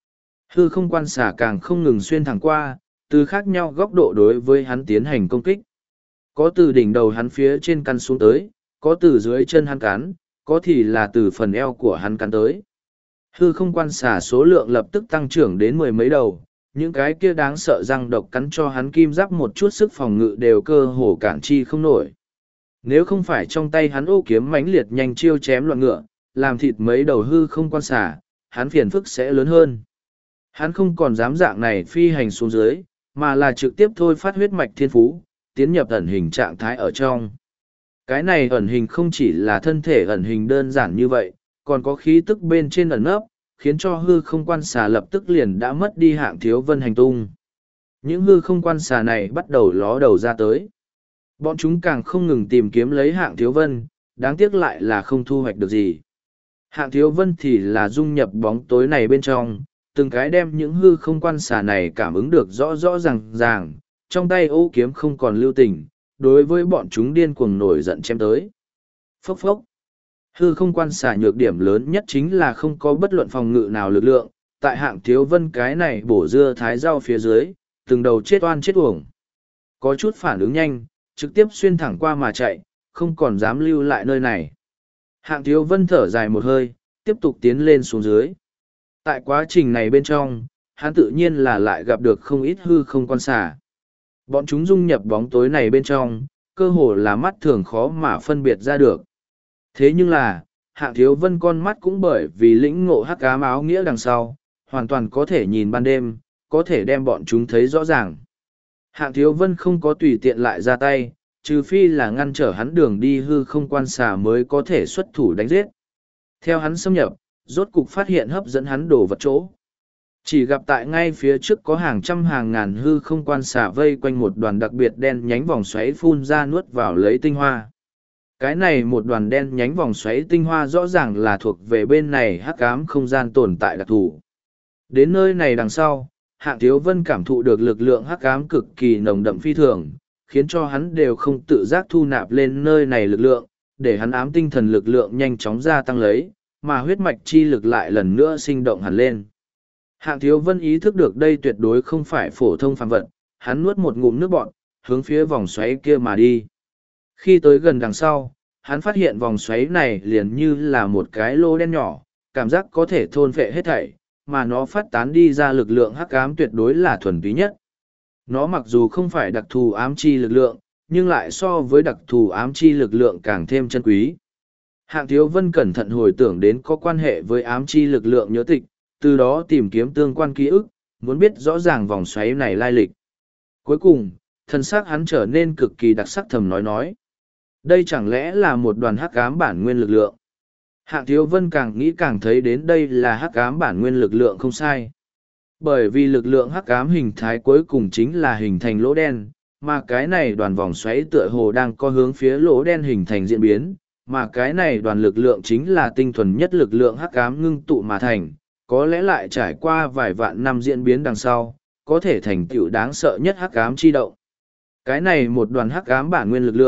Hư không quan xả càng không ngừng xuyên thẳng qua, từ khác nhau góc độ đối với hắn tiến hành công kích. Có từ đỉnh đầu hắn phía trên căn xuống tới, có từ dưới chân hắn cắn, có thì là từ phần eo của hắn cắn tới. Hư không quan xả số lượng lập tức tăng trưởng đến 10 mấy đầu, những cái kia đáng sợ răng độc cắn cho hắn kim giáp một chút sức phòng ngự đều cơ hồ cản chi không nổi. Nếu không phải trong tay hắn ô kiếm mãnh liệt nhanh chiêu chém loạn ngựa, làm thịt mấy đầu hư không quan xả, hắn phiền phức sẽ lớn hơn. Hắn không còn dám dạng này phi hành xuống dưới, mà là trực tiếp thôi phát huyết mạch thiên phú, tiến nhập ẩn hình trạng thái ở trong. Cái này ẩn hình không chỉ là thân thể ẩn hình đơn giản như vậy, còn có khí tức bên trên ẩn nấp, khiến cho hư không quan xà lập tức liền đã mất đi Hạng Thiếu Vân hành tung. Những hư không quan xà này bắt đầu ló đầu ra tới. Bọn chúng càng không ngừng tìm kiếm lấy Hạng Thiếu Vân, đáng tiếc lại là không thu hoạch được gì. Hạng Thiếu Vân thì là dung nhập bóng tối này bên trong, từng cái đem những hư không quan xà này cảm ứng được rõ rõ ràng, trong tay ô kiếm không còn lưu tình, đối với bọn chúng điên cuồng nổi giận chém tới. Phốc phốc. Hư không quan xả nhược điểm lớn nhất chính là không có bất luận phòng ngự nào lực lượng, tại Hạng Thiếu Vân cái này bổ dưa thái rau phía dưới, từng đầu chết oan chết uổng. Có chút phản ứng nhanh, trực tiếp xuyên thẳng qua mà chạy, không còn dám lưu lại nơi này. Hạng Thiếu Vân thở dài một hơi, tiếp tục tiến lên xuống dưới. Tại quá trình này bên trong, hắn tự nhiên là lại gặp được không ít hư không quan xả. Bọn chúng dung nhập bóng tối này bên trong, cơ hồ là mắt thường khó mà phân biệt ra được. Thế nhưng là, Hạng Thiếu Vân con mắt cũng bởi vì lĩnh ngộ hắc ám áo nghĩa đằng sau, hoàn toàn có thể nhìn ban đêm, có thể đem bọn chúng thấy rõ ràng. Hạng Thiếu Vân không có tùy tiện lại ra tay, trừ phi là ngăn trở hắn đường đi hư không quan xà mới có thể xuất thủ đánh giết. Theo hắn xâm nhập, rốt cục phát hiện hấp dẫn hắn đổ vật chỗ. Chỉ gặp tại ngay phía trước có hàng trăm hàng ngàn hư không quan xà vây quanh một đoàn đặc biệt đen nhánh vòng xoáy phun ra nuốt vào lấy tinh hoa. Cái này một đoàn đen nhánh vòng xoáy tinh hoa rõ ràng là thuộc về bên này hắc ám không gian tồn tại đặc thù. Đến nơi này đằng sau, Hạng Thiếu Vân cảm thụ được lực lượng hắc ám cực kỳ nồng đậm phi thường, khiến cho hắn đều không tự giác thu nạp lên nơi này lực lượng, để hắn ám tinh thần lực lượng nhanh chóng gia tăng lấy, mà huyết mạch chi lực lại lần nữa sinh động hẳn lên. Hạng Thiếu Vân ý thức được đây tuyệt đối không phải phổ thông phàm vật, hắn nuốt một ngụm nước bọt, hướng phía vòng xoáy kia mà đi. Khi tới gần đằng sau, hắn phát hiện vòng xoáy này liền như là một cái lô đen nhỏ, cảm giác có thể thôn phệ hết thảy, mà nó phát tán đi ra lực lượng hắc ám tuyệt đối là thuần túy nhất. Nó mặc dù không phải đặc thù ám chi lực lượng, nhưng lại so với đặc thù ám chi lực lượng càng thêm chân quý. Hạng Thiếu Vân cẩn thận hồi tưởng đến có quan hệ với ám chi lực lượng nhớ tịch, từ đó tìm kiếm tương quan ký ức, muốn biết rõ ràng vòng xoáy này lai lịch. Cuối cùng, thân xác hắn trở nên cực kỳ đặc sắc thầm nói. Đây chẳng lẽ là một đoàn hắc ám bản nguyên lực lượng? Hạng Thiếu Vân càng nghĩ càng thấy đến đây là hắc ám bản nguyên lực lượng không sai. Bởi vì lực lượng hắc ám hình thái cuối cùng chính là hình thành lỗ đen, mà cái này đoàn vòng xoáy tựa hồ đang có hướng phía lỗ đen hình thành diễn biến, mà cái này đoàn lực lượng chính là tinh thuần nhất lực lượng hắc ám ngưng tụ mà thành, có lẽ lại trải qua vài vạn năm diễn biến đằng sau, có thể thành tựu đáng sợ nhất hắc ám chi động. Cái này một đoàn hắc ám bản nguyên lực lượng,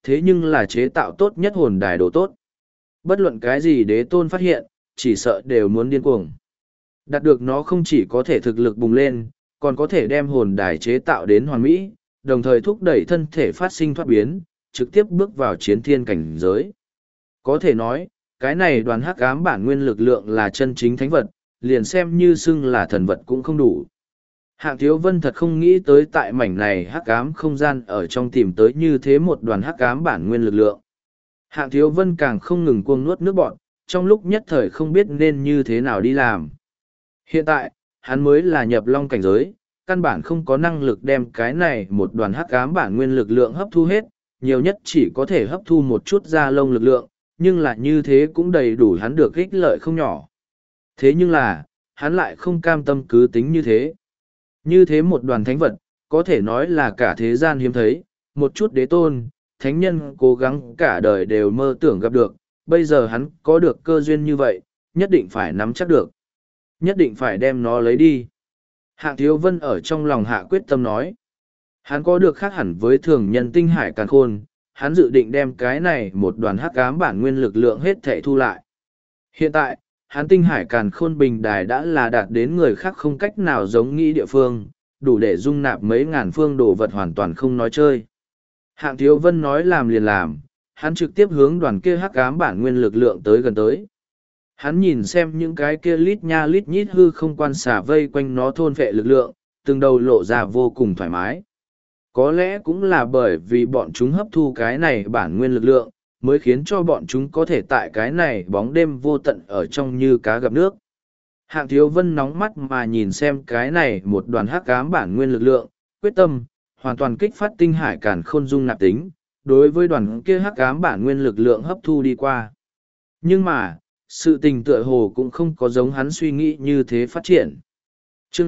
thế nhưng là chế tạo tốt nhất hồn đài đồ tốt. Bất luận cái gì đế tôn phát hiện, chỉ sợ đều muốn điên cuồng. Đạt được nó không chỉ có thể thực lực bùng lên, còn có thể đem hồn đài chế tạo đến hoàn mỹ, đồng thời thúc đẩy thân thể phát sinh thoát biến, trực tiếp bước vào chiến thiên cảnh giới. Có thể nói, cái này đoàn hắc ám bản nguyên lực lượng là chân chính thánh vật, liền xem như xưng là thần vật cũng không đủ. Hạng Thiếu Vân thật không nghĩ tới tại mảnh này hắc ám không gian ở trong tìm tới như thế một đoàn hắc ám bản nguyên lực lượng. Hạng Thiếu Vân càng không ngừng cuồng nuốt nước bọt, trong lúc nhất thời không biết nên như thế nào đi làm. Hiện tại, hắn mới là nhập long cảnh giới, căn bản không có năng lực đem cái này một đoàn hắc ám bản nguyên lực lượng hấp thu hết, nhiều nhất chỉ có thể hấp thu một chút da lông lực lượng, nhưng là như thế cũng đầy đủ hắn được ích lợi không nhỏ. Thế nhưng là, hắn lại không cam tâm cứ tính như thế. Như thế một đoàn thánh vật, có thể nói là cả thế gian hiếm thấy, một chút đế tôn, thánh nhân cố gắng cả đời đều mơ tưởng gặp được, bây giờ hắn có được cơ duyên như vậy, nhất định phải nắm chắc được. Nhất định phải đem nó lấy đi. Hạng Thiếu Vân ở trong lòng hạ quyết tâm nói. Hắn có được khác hẳn với thường nhân tinh hải càn khôn, hắn dự định đem cái này một đoàn hắc ám bản nguyên lực lượng hết thảy thu lại. Hiện tại, hắn tinh hải càn khôn bình đài đã là đạt đến người khác không cách nào giống nghĩ địa phương, đủ để dung nạp mấy ngàn phương đồ vật hoàn toàn không nói chơi. Hạng Thiếu Vân nói làm liền làm, hắn trực tiếp hướng đoàn kia hắc ám bản nguyên lực lượng tới gần tới. Hắn nhìn xem những cái kia lít nha lít nhít hư không quan xả vây quanh nó thôn vệ lực lượng, từng đầu lộ ra vô cùng thoải mái. Có lẽ cũng là bởi vì bọn chúng hấp thu cái này bản nguyên lực lượng, mới khiến cho bọn chúng có thể tại cái này bóng đêm vô tận ở trong như cá gặp nước. Hạng Thiếu Vân nóng mắt mà nhìn xem cái này một đoàn hắc ám bản nguyên lực lượng, quyết tâm, hoàn toàn kích phát tinh hải càn khôn dung nạp tính, đối với đoàn kia hắc ám bản nguyên lực lượng hấp thu đi qua. Nhưng mà, sự tình tựa hồ cũng không có giống hắn suy nghĩ như thế phát triển. Chương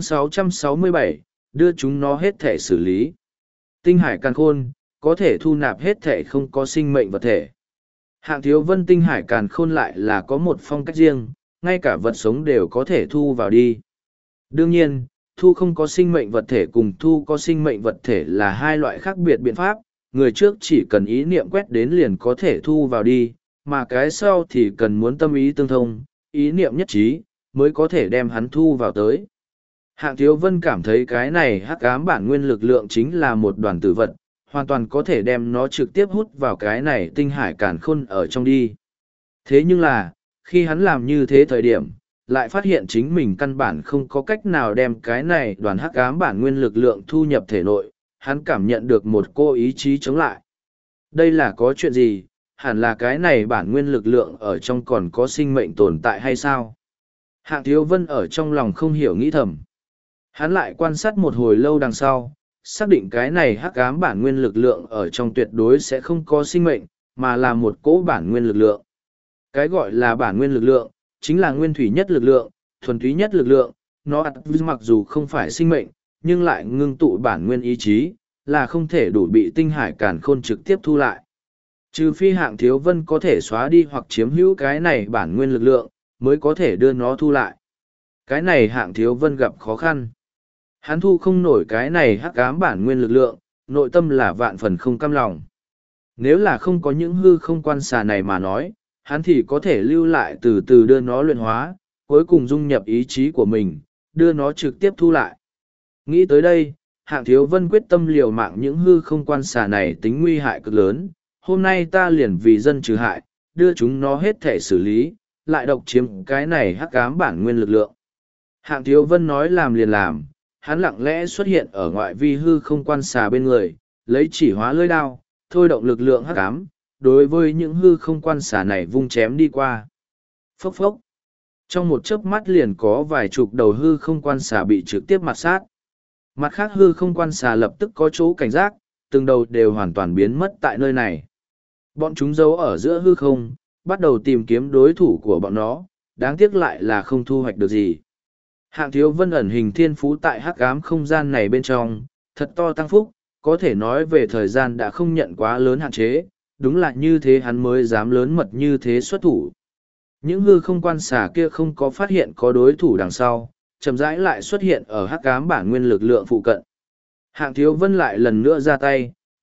667, đưa chúng nó hết thể xử lý. Tinh hải càn khôn, có thể thu nạp hết thể không có sinh mệnh vật thể. Hạng Thiếu Vân tinh hải càn khôn lại là có một phong cách riêng, ngay cả vật sống đều có thể thu vào đi. Đương nhiên, thu không có sinh mệnh vật thể cùng thu có sinh mệnh vật thể là hai loại khác biệt biện pháp, người trước chỉ cần ý niệm quét đến liền có thể thu vào đi, mà cái sau thì cần muốn tâm ý tương thông, ý niệm nhất trí, mới có thể đem hắn thu vào tới. Hạng Thiếu Vân cảm thấy cái này hắc ám bản nguyên lực lượng chính là một đoàn tử vật, hoàn toàn có thể đem nó trực tiếp hút vào cái này tinh hải càn khôn ở trong đi. Thế nhưng là, khi hắn làm như thế thời điểm, lại phát hiện chính mình căn bản không có cách nào đem cái này đoàn hắc ám bản nguyên lực lượng thu nhập thể nội, hắn cảm nhận được một cô ý chí chống lại. Đây là có chuyện gì, hẳn là cái này bản nguyên lực lượng ở trong còn có sinh mệnh tồn tại hay sao? Hạng Thiếu Vân ở trong lòng không hiểu nghĩ thầm. Hắn lại quan sát một hồi lâu đằng sau, xác định cái này hắc ám bản nguyên lực lượng ở trong tuyệt đối sẽ không có sinh mệnh, mà là một cỗ bản nguyên lực lượng. Cái gọi là bản nguyên lực lượng, chính là nguyên thủy nhất lực lượng, thuần túy nhất lực lượng, nó mặc dù không phải sinh mệnh, nhưng lại ngưng tụ bản nguyên ý chí, là không thể đủ bị tinh hải càn khôn trực tiếp thu lại. Trừ phi Hạng Thiếu Vân có thể xóa đi hoặc chiếm hữu cái này bản nguyên lực lượng, mới có thể đưa nó thu lại. Cái này Hạng Thiếu Vân gặp khó khăn. Hắn thu không nổi cái này hắc ám bản nguyên lực lượng, nội tâm là vạn phần không cam lòng. Nếu là không có những hư không quan xà này mà nói, hắn thì có thể lưu lại từ từ đưa nó luyện hóa, cuối cùng dung nhập ý chí của mình, đưa nó trực tiếp thu lại. Nghĩ tới đây, Hạng Thiếu Vân quyết tâm liều mạng những hư không quan xà này tính nguy hại cực lớn, hôm nay ta liền vì dân trừ hại, đưa chúng nó hết thể xử lý, lại độc chiếm cái này hắc ám bản nguyên lực lượng. Hạng Thiếu Vân nói làm liền làm, hắn lặng lẽ xuất hiện ở ngoại vi hư không quan xà bên người, lấy chỉ hóa lưỡi đao, thôi động lực lượng hắc ám, đối với những hư không quan xà này vung chém đi qua. Phốc phốc. Trong một chớp mắt liền có vài chục đầu hư không quan xà bị trực tiếp mặt sát. Mặt khác hư không quan xà lập tức có chỗ cảnh giác, từng đầu đều hoàn toàn biến mất tại nơi này. Bọn chúng giấu ở giữa hư không, bắt đầu tìm kiếm đối thủ của bọn nó, đáng tiếc lại là không thu hoạch được gì. Hạng Thiếu Vân ẩn hình thiên phú tại hắc ám không gian này bên trong, thật to tăng phúc, có thể nói về thời gian đã không nhận quá lớn hạn chế, đúng là như thế hắn mới dám lớn mật như thế xuất thủ. Những hư không quan xà kia không có phát hiện có đối thủ đằng sau, chậm rãi lại xuất hiện ở hắc ám bản nguyên lực lượng phụ cận. Hạng Thiếu Vân lại lần nữa ra tay,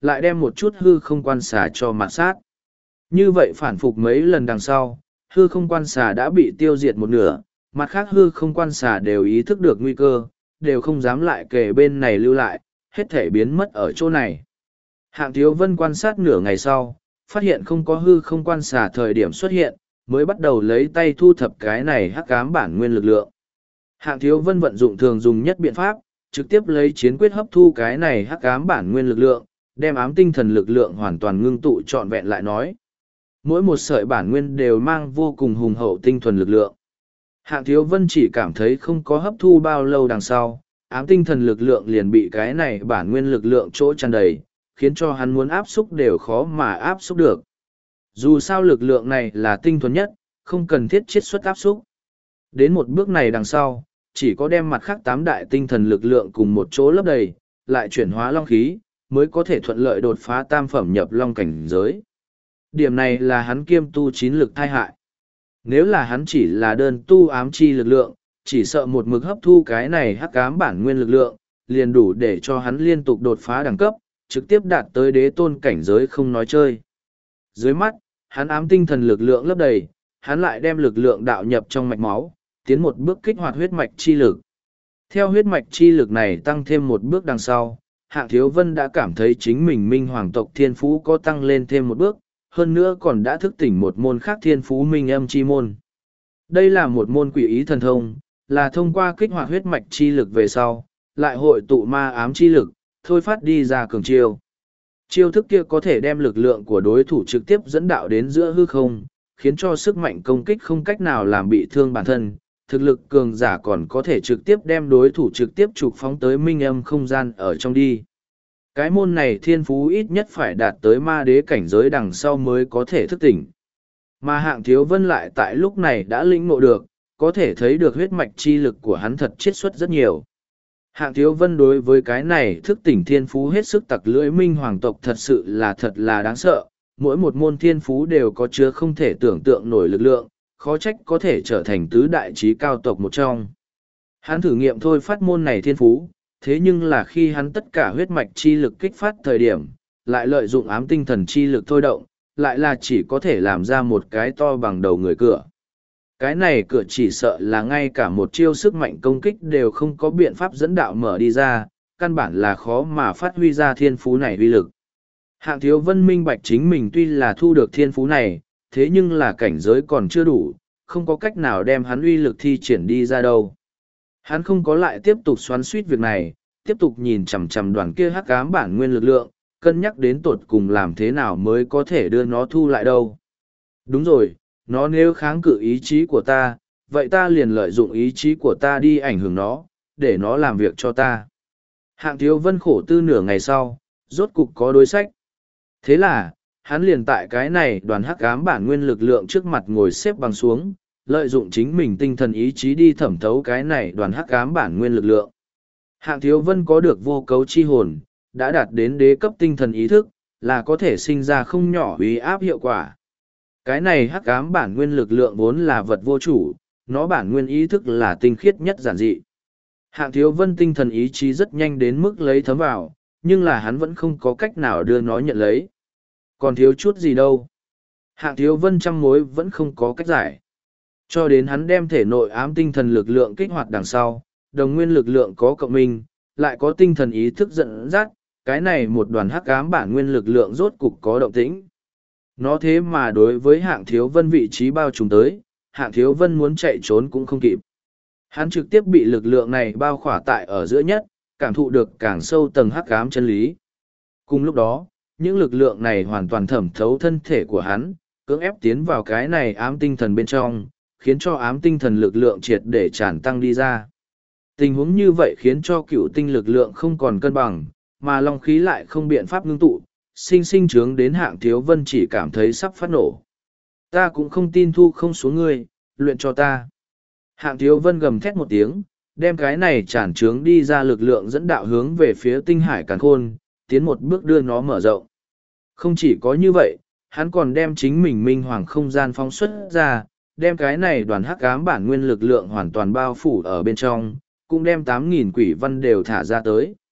lại đem một chút hư không quan xà cho mạt sát. Như vậy phản phục mấy lần đằng sau, hư không quan xà đã bị tiêu diệt một nửa, mặt khác hư không quan xà đều ý thức được nguy cơ, đều không dám lại kề bên này lưu lại, hết thể biến mất ở chỗ này. Hạng Thiếu Vân quan sát nửa ngày sau, phát hiện không có hư không quan xà thời điểm xuất hiện, mới bắt đầu lấy tay thu thập cái này hắc ám bản nguyên lực lượng. Hạng Thiếu Vân vận dụng thường dùng nhất biện pháp, trực tiếp lấy chiến quyết hấp thu cái này hắc ám bản nguyên lực lượng, đem ám tinh thần lực lượng hoàn toàn ngưng tụ trọn vẹn lại nói. Mỗi một sợi bản nguyên đều mang vô cùng hùng hậu tinh thuần lực lượng. Hạng Thiếu Vân chỉ cảm thấy không có hấp thu bao lâu đằng sau, ám tinh thần lực lượng liền bị cái này bản nguyên lực lượng chỗ tràn đầy, khiến cho hắn muốn áp xúc đều khó mà áp xúc được. Dù sao lực lượng này là tinh thuần nhất, không cần thiết chiết xuất áp xúc. Đến một bước này đằng sau, chỉ có đem mặt khác 8 đại tinh thần lực lượng cùng một chỗ lấp đầy, lại chuyển hóa long khí, mới có thể thuận lợi đột phá tam phẩm nhập long cảnh giới. Điểm này là hắn kiêm tu 9 lực thai hại. Nếu là hắn chỉ là đơn tu ám chi lực lượng, chỉ sợ một mực hấp thu cái này hắc ám bản nguyên lực lượng, liền đủ để cho hắn liên tục đột phá đẳng cấp, trực tiếp đạt tới đế tôn cảnh giới không nói chơi. Dưới mắt, hắn ám tinh thần lực lượng lấp đầy, hắn lại đem lực lượng đạo nhập trong mạch máu, tiến một bước kích hoạt huyết mạch chi lực. Theo huyết mạch chi lực này tăng thêm một bước đằng sau, Hạng Thiếu Vân đã cảm thấy chính mình minh hoàng tộc thiên phú có tăng lên thêm một bước, hơn nữa còn đã thức tỉnh một môn khác thiên phú minh âm chi môn. Đây là một môn quỷ ý thần thông, là thông qua kích hoạt huyết mạch chi lực về sau, lại hội tụ ma ám chi lực, thôi phát đi ra cường chiêu. Chiêu thức kia có thể đem lực lượng của đối thủ trực tiếp dẫn đạo đến giữa hư không, khiến cho sức mạnh công kích không cách nào làm bị thương bản thân, thực lực cường giả còn có thể trực tiếp đem đối thủ trực tiếp trục phóng tới minh âm không gian ở trong đi. Cái môn này thiên phú ít nhất phải đạt tới ma đế cảnh giới đằng sau mới có thể thức tỉnh. Mà Hạng Thiếu Vân lại tại lúc này đã lĩnh ngộ được, có thể thấy được huyết mạch chi lực của hắn thật chiết xuất rất nhiều. Hạng Thiếu Vân đối với cái này thức tỉnh thiên phú hết sức tặc lưỡi minh hoàng tộc thật sự là đáng sợ, mỗi một môn thiên phú đều có chứa không thể tưởng tượng nổi lực lượng, khó trách có thể trở thành tứ đại trí cao tộc một trong. Hắn thử nghiệm thôi phát môn này thiên phú, thế nhưng là khi hắn tất cả huyết mạch chi lực kích phát thời điểm, lại lợi dụng ám tinh thần chi lực thôi động, lại là chỉ có thể làm ra một cái to bằng đầu người cửa. Cái này cửa chỉ sợ là ngay cả một chiêu sức mạnh công kích đều không có biện pháp dẫn đạo mở đi ra, căn bản là khó mà phát huy ra thiên phú này uy lực. Hạng Thiếu Vân minh bạch chính mình tuy là thu được thiên phú này, thế nhưng là cảnh giới còn chưa đủ, không có cách nào đem hắn uy lực thi triển đi ra đâu. Hắn không có lại tiếp tục xoắn suýt việc này, tiếp tục nhìn chằm chằm đoàn kia hắc ám bản nguyên lực lượng, cân nhắc đến tột cùng làm thế nào mới có thể đưa nó thu lại đâu. Đúng rồi, nó nếu kháng cự ý chí của ta, vậy ta liền lợi dụng ý chí của ta đi ảnh hưởng nó, để nó làm việc cho ta. Hạng Thiếu Vân khổ tư nửa ngày sau, rốt cục có đối sách. Thế là, hắn liền tại cái này đoàn hắc ám bản nguyên lực lượng trước mặt ngồi xếp bằng xuống, lợi dụng chính mình tinh thần ý chí đi thẩm thấu cái này đoàn hắc ám bản nguyên lực lượng. Hạng Thiếu Vân có được vô cấu chi hồn, đã đạt đến đế cấp tinh thần ý thức, là có thể sinh ra không nhỏ uy áp hiệu quả. Cái này hắc ám bản nguyên lực lượng vốn là vật vô chủ, nó bản nguyên ý thức là tinh khiết nhất giản dị. Hạng Thiếu Vân tinh thần ý chí rất nhanh đến mức lấy thấm vào, nhưng là hắn vẫn không có cách nào đưa nó nhận lấy. Còn thiếu chút gì đâu. Hạng Thiếu Vân trăm mối vẫn không có cách giải. Cho đến hắn đem thể nội ám tinh thần lực lượng kích hoạt đằng sau, đồng nguyên lực lượng có cộng minh, lại có tinh thần ý thức dẫn dắt, cái này một đoàn hắc ám bản nguyên lực lượng rốt cục có động tĩnh. Nó thế mà đối với Hạng Thiếu Vân vị trí bao trùm tới, Hạng Thiếu Vân muốn chạy trốn cũng không kịp. Hắn trực tiếp bị lực lượng này bao khỏa tại ở giữa nhất, cảm thụ được càng sâu tầng hắc ám chân lý. Cùng lúc đó, những lực lượng này hoàn toàn thẩm thấu thân thể của hắn, cưỡng ép tiến vào cái này ám tinh thần bên trong, khiến cho ám tinh thần lực lượng triệt để tràn tăng đi ra. Tình huống như vậy khiến cho cựu tinh lực lượng không còn cân bằng, mà long khí lại không biện pháp ngưng tụ, sinh sinh trướng đến Hạng Thiếu Vân chỉ cảm thấy sắp phát nổ. Ta cũng không tin thu không xuống ngươi, luyện cho ta. Hạng Thiếu Vân gầm thét một tiếng, đem cái này tràn trướng đi ra lực lượng dẫn đạo hướng về phía tinh hải càn khôn, tiến một bước đưa nó mở rộng. Không chỉ có như vậy, hắn còn đem chính mình minh hoàng không gian phóng xuất ra, đem cái này đoàn hắc ám bản nguyên lực lượng hoàn toàn bao phủ ở bên trong, cũng đem 8.000 quỷ văn đều thả ra tới.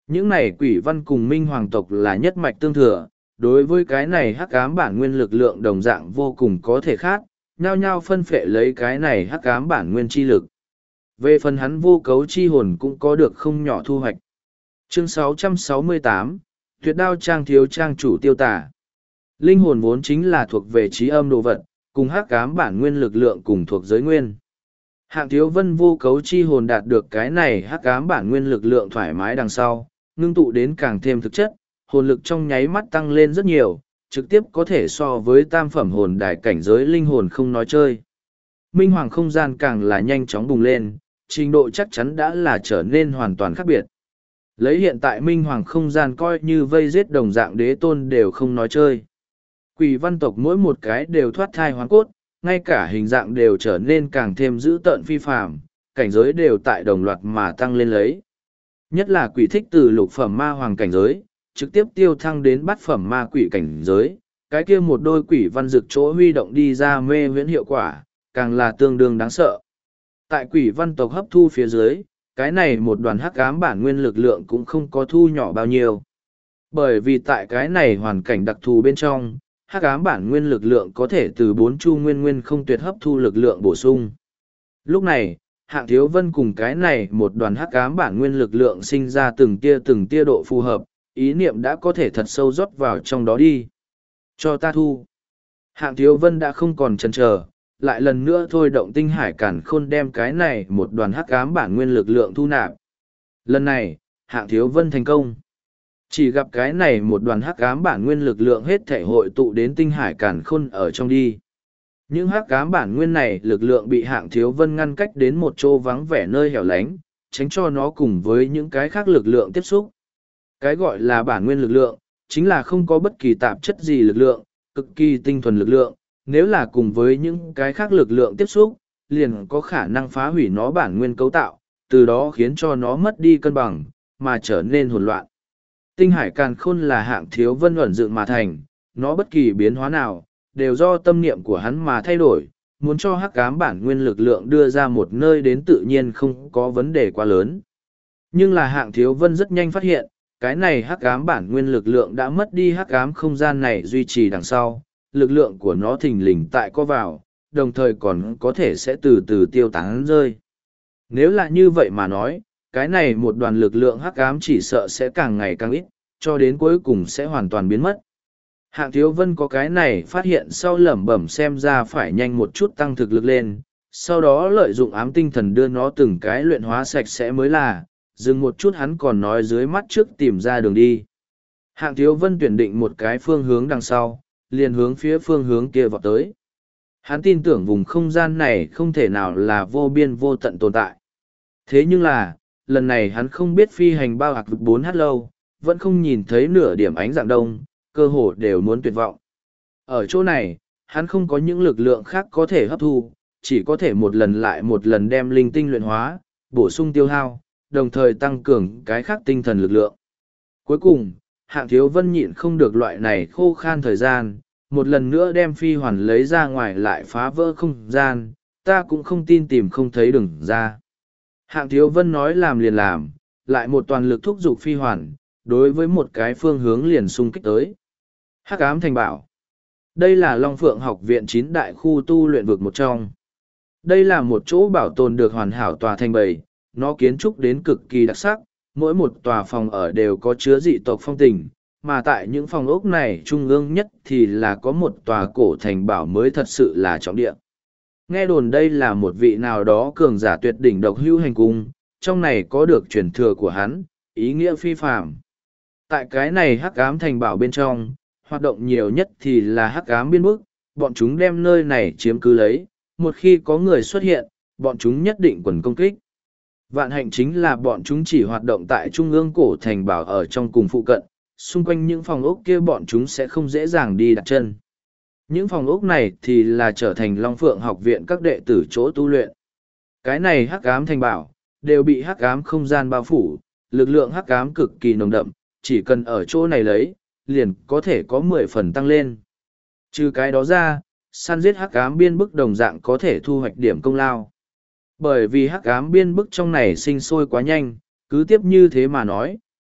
Những này quỷ văn cùng minh hoàng tộc là nhất mạch tương thừa, đối với cái này hắc ám bản nguyên lực lượng đồng dạng vô cùng có thể khác, nhao nhao phân phệ lấy cái này hắc ám bản nguyên chi lực. Về phần hắn vô cấu chi hồn cũng có được không nhỏ thu hoạch. Chương 668, Tuyệt đao trang thiếu trang chủ tiêu tả. Linh hồn vốn chính là thuộc về trí âm đồ vật, cùng hắc ám bản nguyên lực lượng cùng thuộc giới nguyên. Hạng Thiếu Vân vô cấu chi hồn đạt được cái này hắc ám bản nguyên lực lượng thoải mái đằng sau, ngưng tụ đến càng thêm thực chất, hồn lực trong nháy mắt tăng lên rất nhiều, trực tiếp có thể so với tam phẩm hồn đại cảnh giới linh hồn không nói chơi. Minh hoàng không gian càng là nhanh chóng bùng lên, trình độ chắc chắn đã là trở nên hoàn toàn khác biệt. Lấy hiện tại minh hoàng không gian coi như vây giết đồng dạng đế tôn đều không nói chơi. Quỷ văn tộc mỗi một cái đều thoát thai hoán cốt, ngay cả hình dạng đều trở nên càng thêm dữ tợn phi phàm, cảnh giới đều tại đồng loạt mà tăng lên lấy. Nhất là quỷ thích từ lục phẩm ma hoàng cảnh giới, trực tiếp tiêu thăng đến bát phẩm ma quỷ cảnh giới, cái kia một đôi quỷ văn dực chỗ huy động đi ra mê huyễn hiệu quả, càng là tương đương đáng sợ. Tại quỷ văn tộc hấp thu phía dưới, cái này một đoàn hắc ám bản nguyên lực lượng cũng không có thu nhỏ bao nhiêu. Bởi vì tại cái này hoàn cảnh đặc thù bên trong, hắc ám bản nguyên lực lượng có thể từ 4 chu nguyên nguyên không tuyệt hấp thu lực lượng bổ sung. Lúc này, Hạng Thiếu Vân cùng cái này một đoàn hắc ám bản nguyên lực lượng sinh ra từng tia độ phù hợp, ý niệm đã có thể thật sâu rót vào trong đó đi. Cho ta thu. Hạng Thiếu Vân đã không còn chần chờ, lại lần nữa thôi động tinh hải cản khôn đem cái này một đoàn hắc ám bản nguyên lực lượng thu nạp. Lần này, Hạng Thiếu Vân thành công. Chỉ gặp cái này một đoàn hắc ám bản nguyên lực lượng hết thể hội tụ đến tinh hải cản khôn ở trong đi. Những hắc ám bản nguyên này lực lượng bị Hạng Thiếu Vân ngăn cách đến một chỗ vắng vẻ nơi hẻo lánh, tránh cho nó cùng với những cái khác lực lượng tiếp xúc. Cái gọi là bản nguyên lực lượng, chính là không có bất kỳ tạp chất gì lực lượng, cực kỳ tinh thuần lực lượng, nếu là cùng với những cái khác lực lượng tiếp xúc, liền có khả năng phá hủy nó bản nguyên cấu tạo, từ đó khiến cho nó mất đi cân bằng, mà trở nên hỗn loạn. Tinh hải càn khôn là Hạng Thiếu Vân ẩn dựng mà thành, nó bất kỳ biến hóa nào, đều do tâm niệm của hắn mà thay đổi, muốn cho hắc ám bản nguyên lực lượng đưa ra một nơi đến tự nhiên không có vấn đề quá lớn. Nhưng là Hạng Thiếu Vân rất nhanh phát hiện, cái này hắc ám bản nguyên lực lượng đã mất đi hắc ám không gian này duy trì đằng sau, lực lượng của nó thình lình tại có vào, đồng thời còn có thể sẽ từ từ tiêu tán rơi. Nếu là như vậy mà nói, cái này một đoàn lực lượng hắc ám chỉ sợ sẽ càng ngày càng ít, cho đến cuối cùng sẽ hoàn toàn biến mất. Hạng Thiếu Vân có cái này phát hiện sau lẩm bẩm xem ra phải nhanh một chút tăng thực lực lên, sau đó lợi dụng ám tinh thần đưa nó từng cái luyện hóa sạch sẽ mới là, dừng một chút hắn còn nói dưới mắt trước tìm ra đường đi. Hạng Thiếu Vân tuyển định một cái phương hướng đằng sau, liền hướng phía phương hướng kia vọt tới. Hắn tin tưởng vùng không gian này không thể nào là vô biên vô tận tồn tại. Thế nhưng là, lần này hắn không biết phi hành bao hạc vực 4h lâu, vẫn không nhìn thấy nửa điểm ánh dạng đông, cơ hồ đều muốn tuyệt vọng. Ở chỗ này, hắn không có những lực lượng khác có thể hấp thu, chỉ có thể một lần lại một lần đem linh tinh luyện hóa, bổ sung tiêu hao, đồng thời tăng cường cái khác tinh thần lực lượng. Cuối cùng, Hạng Thiếu Vân nhịn không được loại này khô khan thời gian, một lần nữa đem phi hoàn lấy ra ngoài lại phá vỡ không gian, ta cũng không tin tìm không thấy đường ra. Hạng Thiếu Vân nói làm liền làm, lại một toàn lực thúc giục phi hoàn, đối với một cái phương hướng liền xung kích tới. Hắc ám thành bảo. Đây là Long Phượng học viện 9 đại khu tu luyện vực một trong. Đây là một chỗ bảo tồn được hoàn hảo tòa thành bầy, nó kiến trúc đến cực kỳ đặc sắc, mỗi một tòa phòng ở đều có chứa dị tộc phong tình, mà tại những phòng ốc này trung ương nhất thì là có một tòa cổ thành bảo mới thật sự là trọng địa. Nghe đồn đây là một vị nào đó cường giả tuyệt đỉnh độc hữu hành cung, trong này có được truyền thừa của hắn, ý nghĩa phi phàm. Tại cái này hắc ám thành bảo bên trong, hoạt động nhiều nhất thì là hắc ám biên bức, bọn chúng đem nơi này chiếm cứ lấy, một khi có người xuất hiện, bọn chúng nhất định quần công kích. Vạn hạnh chính là bọn chúng chỉ hoạt động tại trung ương cổ thành bảo ở trong cùng phụ cận, xung quanh những phòng ốc kia bọn chúng sẽ không dễ dàng đi đặt chân. Những phòng ốc này thì là trở thành Long Phượng học viện các đệ tử chỗ tu luyện. Cái này hắc ám thành bảo, đều bị hắc ám không gian bao phủ, lực lượng hắc ám cực kỳ nồng đậm, chỉ cần ở chỗ này lấy, liền có thể có 10 phần tăng lên. Trừ cái đó ra, săn giết hắc ám biên bức đồng dạng có thể thu hoạch điểm công lao. Bởi vì hắc ám biên bức trong này sinh sôi quá nhanh, cứ tiếp như thế mà nói,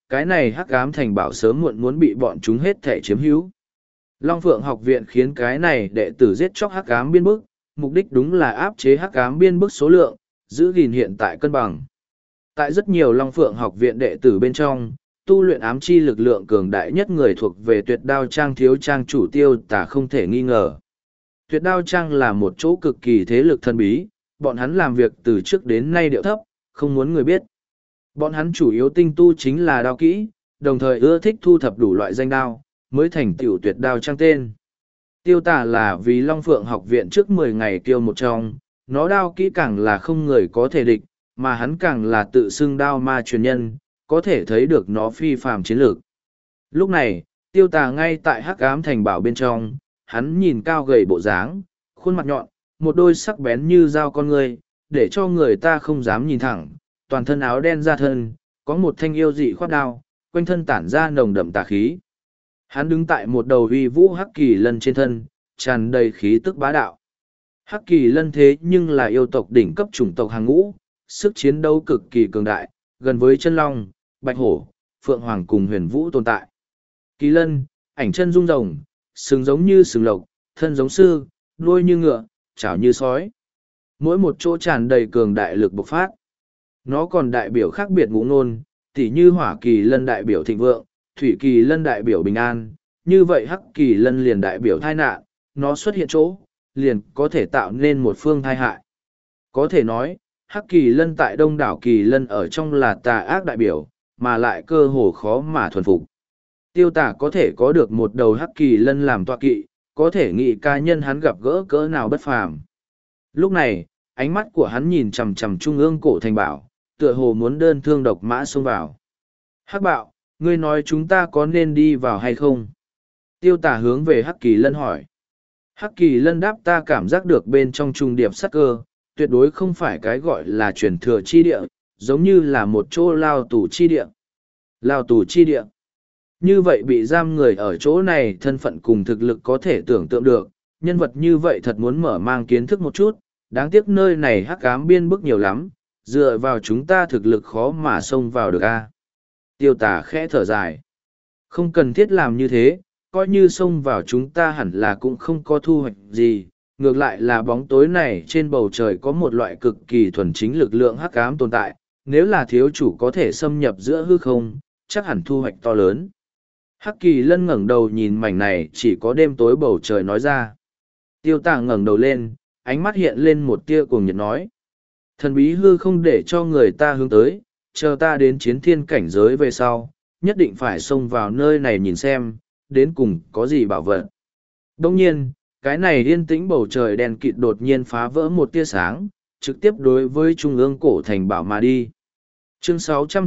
cái này hắc ám thành bảo sớm muộn muốn bị bọn chúng hết thể chiếm hữu. Long Phượng học viện khiến cái này đệ tử giết chóc hắc ám biên bức, mục đích đúng là áp chế hắc ám biên bức số lượng, giữ gìn hiện tại cân bằng. Tại rất nhiều Long Phượng học viện đệ tử bên trong, tu luyện ám chi lực lượng cường đại nhất người thuộc về Tuyệt Đao Trang thiếu trang chủ Tiêu Tả không thể nghi ngờ. Tuyệt Đao Trang là một chỗ cực kỳ thế lực thân bí, bọn hắn làm việc từ trước đến nay điệu thấp, không muốn người biết. Bọn hắn chủ yếu tinh tu chính là đao kỹ, đồng thời ưa thích thu thập đủ loại danh đao, mới thành tựu Tuyệt Đao Trang tên. Tiêu Tả là vì Long Phượng học viện trước 10 ngày kiêu một trong, nó đao kỹ càng là không người có thể địch, mà hắn càng là tự xưng đao ma truyền nhân, có thể thấy được nó phi phàm chiến lược. Lúc này, Tiêu Tà ngay tại hắc ám thành bảo bên trong, hắn nhìn cao gầy bộ dáng, khuôn mặt nhọn, một đôi sắc bén như dao con người, để cho người ta không dám nhìn thẳng, toàn thân áo đen da thân, có một thanh yêu dị khoát đao, quanh thân tản ra nồng đậm tà khí. Hắn đứng tại một đầu uy vũ hắc kỳ lân trên thân, tràn đầy khí tức bá đạo. Hắc kỳ lân thế nhưng là yêu tộc đỉnh cấp chủng tộc hàng ngũ, sức chiến đấu cực kỳ cường đại, gần với chân long, bạch hổ, phượng hoàng cùng huyền vũ tồn tại. Kỳ lân, ảnh chân rung rồng, sừng giống như sừng lộc, thân giống sư, đuôi như ngựa, chảo như sói. Mỗi một chỗ tràn đầy cường đại lực bộc phát. Nó còn đại biểu khác biệt ngũ ngôn, tỉ như hỏa kỳ lân đại biểu thịnh vượng, thủy kỳ lân đại biểu bình an, như vậy hắc kỳ lân liền đại biểu tai nạn, nó xuất hiện chỗ, liền có thể tạo nên một phương tai hại. Có thể nói, hắc kỳ lân tại đông đảo kỳ lân ở trong là tà ác đại biểu, mà lại cơ hồ khó mà thuần phục. Tiêu Tả có thể có được một đầu hắc kỳ lân làm tọa kỵ, có thể nghĩ cá nhân hắn gặp gỡ cỡ nào bất phàm. Lúc này, ánh mắt của hắn nhìn chằm chằm trung ương cổ thành bảo, tựa hồ muốn đơn thương độc mã xông vào. Hắc bạo, ngươi nói chúng ta có nên đi vào hay không? Tiêu Tả hướng về hắc kỳ lân hỏi. Hắc kỳ lân đáp, ta cảm giác được bên trong trung điệp sắc cơ, tuyệt đối không phải cái gọi là truyền thừa chi địa, giống như là một chỗ lao tù chi địa. Lao tù chi địa. Như vậy bị giam người ở chỗ này thân phận cùng thực lực có thể tưởng tượng được, nhân vật như vậy thật muốn mở mang kiến thức một chút, đáng tiếc nơi này hắc ám biên bức nhiều lắm, dựa vào chúng ta thực lực khó mà xông vào được a. Tiêu Tả khẽ thở dài. Không cần thiết làm như thế, coi như xông vào chúng ta hẳn là cũng không có thu hoạch gì, ngược lại là bóng tối này trên bầu trời có một loại cực kỳ thuần chính lực lượng hắc ám tồn tại, nếu là thiếu chủ có thể xâm nhập giữa hư không, chắc hẳn thu hoạch to lớn. Hắc kỳ lân ngẩng đầu nhìn mảnh này chỉ có đêm tối bầu trời nói ra. Tiêu Tả ngẩng đầu lên, ánh mắt hiện lên một tia cuồng nhiệt nói. Thần bí hư không để cho người ta hướng tới, chờ ta đến chiến thiên cảnh giới về sau, nhất định phải xông vào nơi này nhìn xem, đến cùng có gì bảo vật. Đông nhiên, cái này yên tĩnh bầu trời đen kịt đột nhiên phá vỡ một tia sáng, trực tiếp đối với trung ương cổ thành bảo mà đi. Chương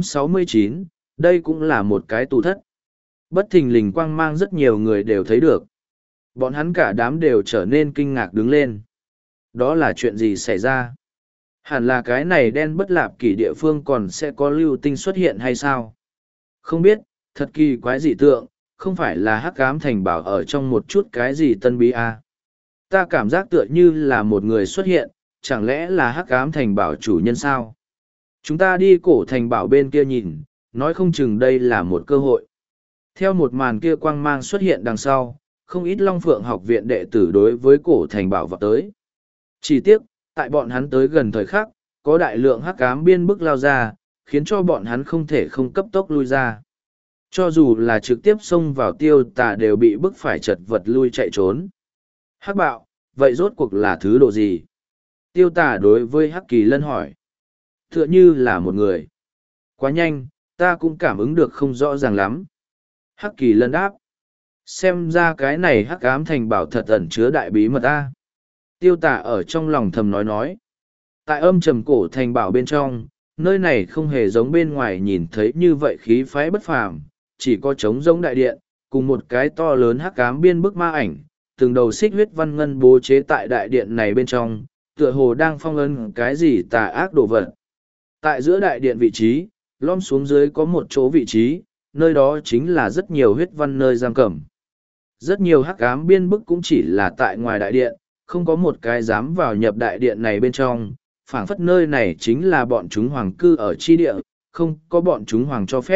669, đây cũng là một cái tù thất. Bất thình lình quang mang rất nhiều người đều thấy được. Bọn hắn cả đám đều trở nên kinh ngạc đứng lên. Đó là chuyện gì xảy ra? Hẳn là cái này đen bất lạp kỷ địa phương còn sẽ có lưu tinh xuất hiện hay sao? Không biết, thật kỳ quái dị tượng, không phải là hắc ám thành bảo ở trong một chút cái gì tân bí à? Ta cảm giác tựa như là một người xuất hiện, chẳng lẽ là hắc ám thành bảo chủ nhân sao? Chúng ta đi cổ thành bảo bên kia nhìn, nói không chừng đây là một cơ hội. Theo một màn kia quang mang xuất hiện đằng sau, không ít Long Phượng học viện đệ tử đối với cổ thành bảo vào tới. Chỉ tiếc, tại bọn hắn tới gần thời khắc, có đại lượng hắc ám biên bức lao ra, khiến cho bọn hắn không thể không cấp tốc lui ra. Cho dù là trực tiếp xông vào Tiêu Tả đều bị bức phải chật vật lui chạy trốn. Hắc bạo, vậy rốt cuộc là thứ độ gì? Tiêu Tả đối với hắc kỳ lân hỏi. Tựa như là một người. Quá nhanh, ta cũng cảm ứng được không rõ ràng lắm. Hắc kỳ lân đáp. Xem ra cái này hắc ám thành bảo thật ẩn chứa đại bí mật ta. Tiêu Tả ở trong lòng thầm nói. Tại âm trầm cổ thành bảo bên trong, nơi này không hề giống bên ngoài nhìn thấy như vậy khí phái bất phàm, chỉ có trống rỗng đại điện, cùng một cái to lớn hắc ám biên bức ma ảnh, từng đầu xích huyết văn ngân bố chế tại đại điện này bên trong, tựa hồ đang phong ấn cái gì tà ác đồ vật. Tại giữa đại điện vị trí, lom xuống dưới có một chỗ vị trí, nơi đó chính là rất nhiều huyết văn nơi giam cầm. Rất nhiều hắc ám biên bức cũng chỉ là tại ngoài đại điện, không có một cái dám vào nhập đại điện này bên trong, phảng phất nơi này chính là bọn chúng hoàng cư ở chi địa, không có bọn chúng hoàng cho phép,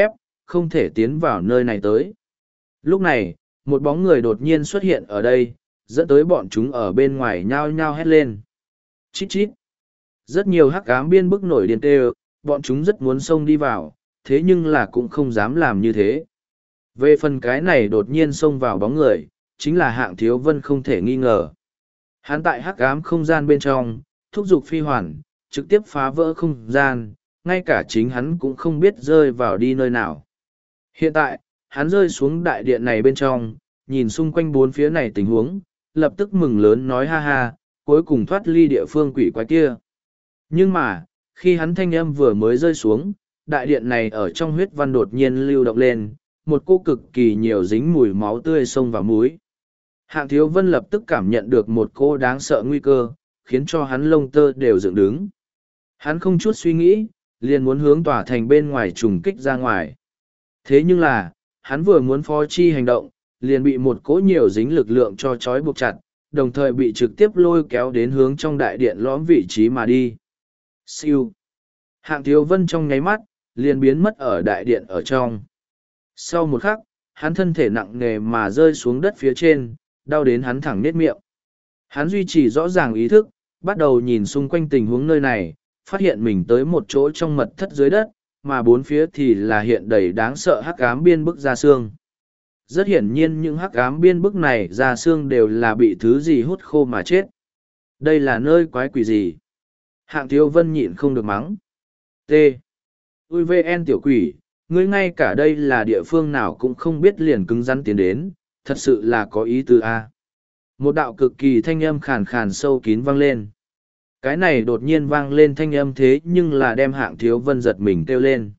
không thể tiến vào nơi này tới. Lúc này, một bóng người đột nhiên xuất hiện ở đây, dẫn tới bọn chúng ở bên ngoài nhao nhao hét lên. Chít chít. Rất nhiều hắc ám biên bức nổi điên tê, bọn chúng rất muốn xông đi vào, thế nhưng là cũng không dám làm như thế. Về phần cái này đột nhiên xông vào bóng người, chính là Hạng Thiếu Vân không thể nghi ngờ. Hắn tại hắc ám không gian bên trong, thúc giục phi hoàn, trực tiếp phá vỡ không gian, ngay cả chính hắn cũng không biết rơi vào đi nơi nào. Hiện tại, hắn rơi xuống đại điện này bên trong, nhìn xung quanh bốn phía này tình huống, lập tức mừng lớn nói ha ha, cuối cùng thoát ly địa phương quỷ quái kia. Nhưng mà, khi hắn thanh âm vừa mới rơi xuống, đại điện này ở trong huyết văn đột nhiên lưu động lên, một cô cực kỳ nhiều dính mùi máu tươi xông vào mũi. Hạng Thiếu Vân lập tức cảm nhận được một cô đáng sợ nguy cơ, khiến cho hắn lông tơ đều dựng đứng. Hắn không chút suy nghĩ, liền muốn hướng tòa thành bên ngoài trùng kích ra ngoài. Thế nhưng là, hắn vừa muốn phó chi hành động, liền bị một cỗ nhiều dính lực lượng cho trói buộc chặt, đồng thời bị trực tiếp lôi kéo đến hướng trong đại điện lõm vị trí mà đi. Siêu. Hạng Thiếu Vân trong nháy mắt, liền biến mất ở đại điện ở trong. Sau một khắc, hắn thân thể nặng nề mà rơi xuống đất phía trên, đau đến hắn thẳng nết miệng. Hắn duy trì rõ ràng ý thức, bắt đầu nhìn xung quanh tình huống nơi này, phát hiện mình tới một chỗ trong mật thất dưới đất, mà bốn phía thì là hiện đầy đáng sợ hắc ám biên bức ra xương. Rất hiển nhiên những hắc ám biên bức này ra xương đều là bị thứ gì hút khô mà chết. Đây là nơi quái quỷ gì? Hạng Thiếu Vân nhịn không được mắng. T. Ui VN tiểu quỷ, ngươi ngay cả đây là địa phương nào cũng không biết liền cứng rắn tiến đến, thật sự là có ý tứ a. Một đạo cực kỳ thanh âm khàn khàn sâu kín vang lên. Cái này đột nhiên vang lên thanh âm thế nhưng là đem Hạng Thiếu Vân giật mình kêu lên.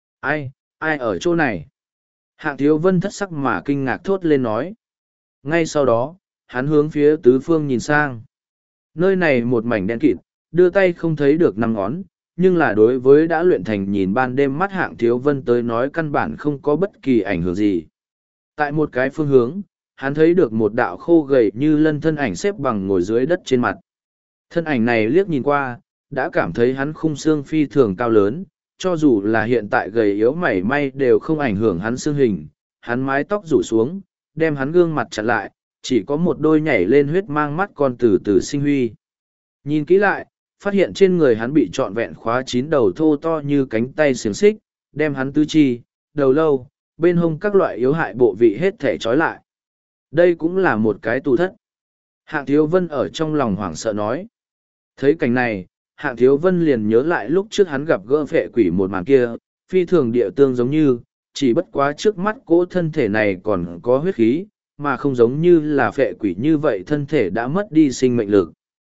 Ai ở chỗ này? Hạng Thiếu Vân thất sắc mà kinh ngạc thốt lên nói. Ngay sau đó, hắn hướng phía tứ phương nhìn sang. Nơi này một mảnh đen kịt, đưa tay không thấy được năm ngón, nhưng là đối với đã luyện thành nhìn ban đêm mắt Hạng Thiếu Vân tới nói căn bản không có bất kỳ ảnh hưởng gì. Tại một cái phương hướng, hắn thấy được một đạo khô gầy như lân thân ảnh xếp bằng ngồi dưới đất trên mặt. Thân ảnh này liếc nhìn qua, đã cảm thấy hắn khung xương phi thường cao lớn, cho dù là hiện tại gầy yếu mảy may đều không ảnh hưởng hắn xương hình, hắn mái tóc rủ xuống, đem hắn gương mặt chặn lại, chỉ có một đôi nhảy lên huyết mang mắt còn từ từ sinh huy. Nhìn kỹ lại, phát hiện trên người hắn bị trọn vẹn khóa 9 đầu thô to như cánh tay xiềng xích, đem hắn tứ chi, đầu lâu, bên hông các loại yếu hại bộ vị hết thể trói lại. Đây cũng là một cái tù thất. Hạng Thiếu Vân ở trong lòng hoảng sợ nói. Thấy cảnh này, Hạng Thiếu Vân liền nhớ lại lúc trước hắn gặp gỡ phệ quỷ một màn kia, phi thường địa tương giống như, chỉ bất quá trước mắt cỗ thân thể này còn có huyết khí, mà không giống như là phệ quỷ như vậy thân thể đã mất đi sinh mệnh lực.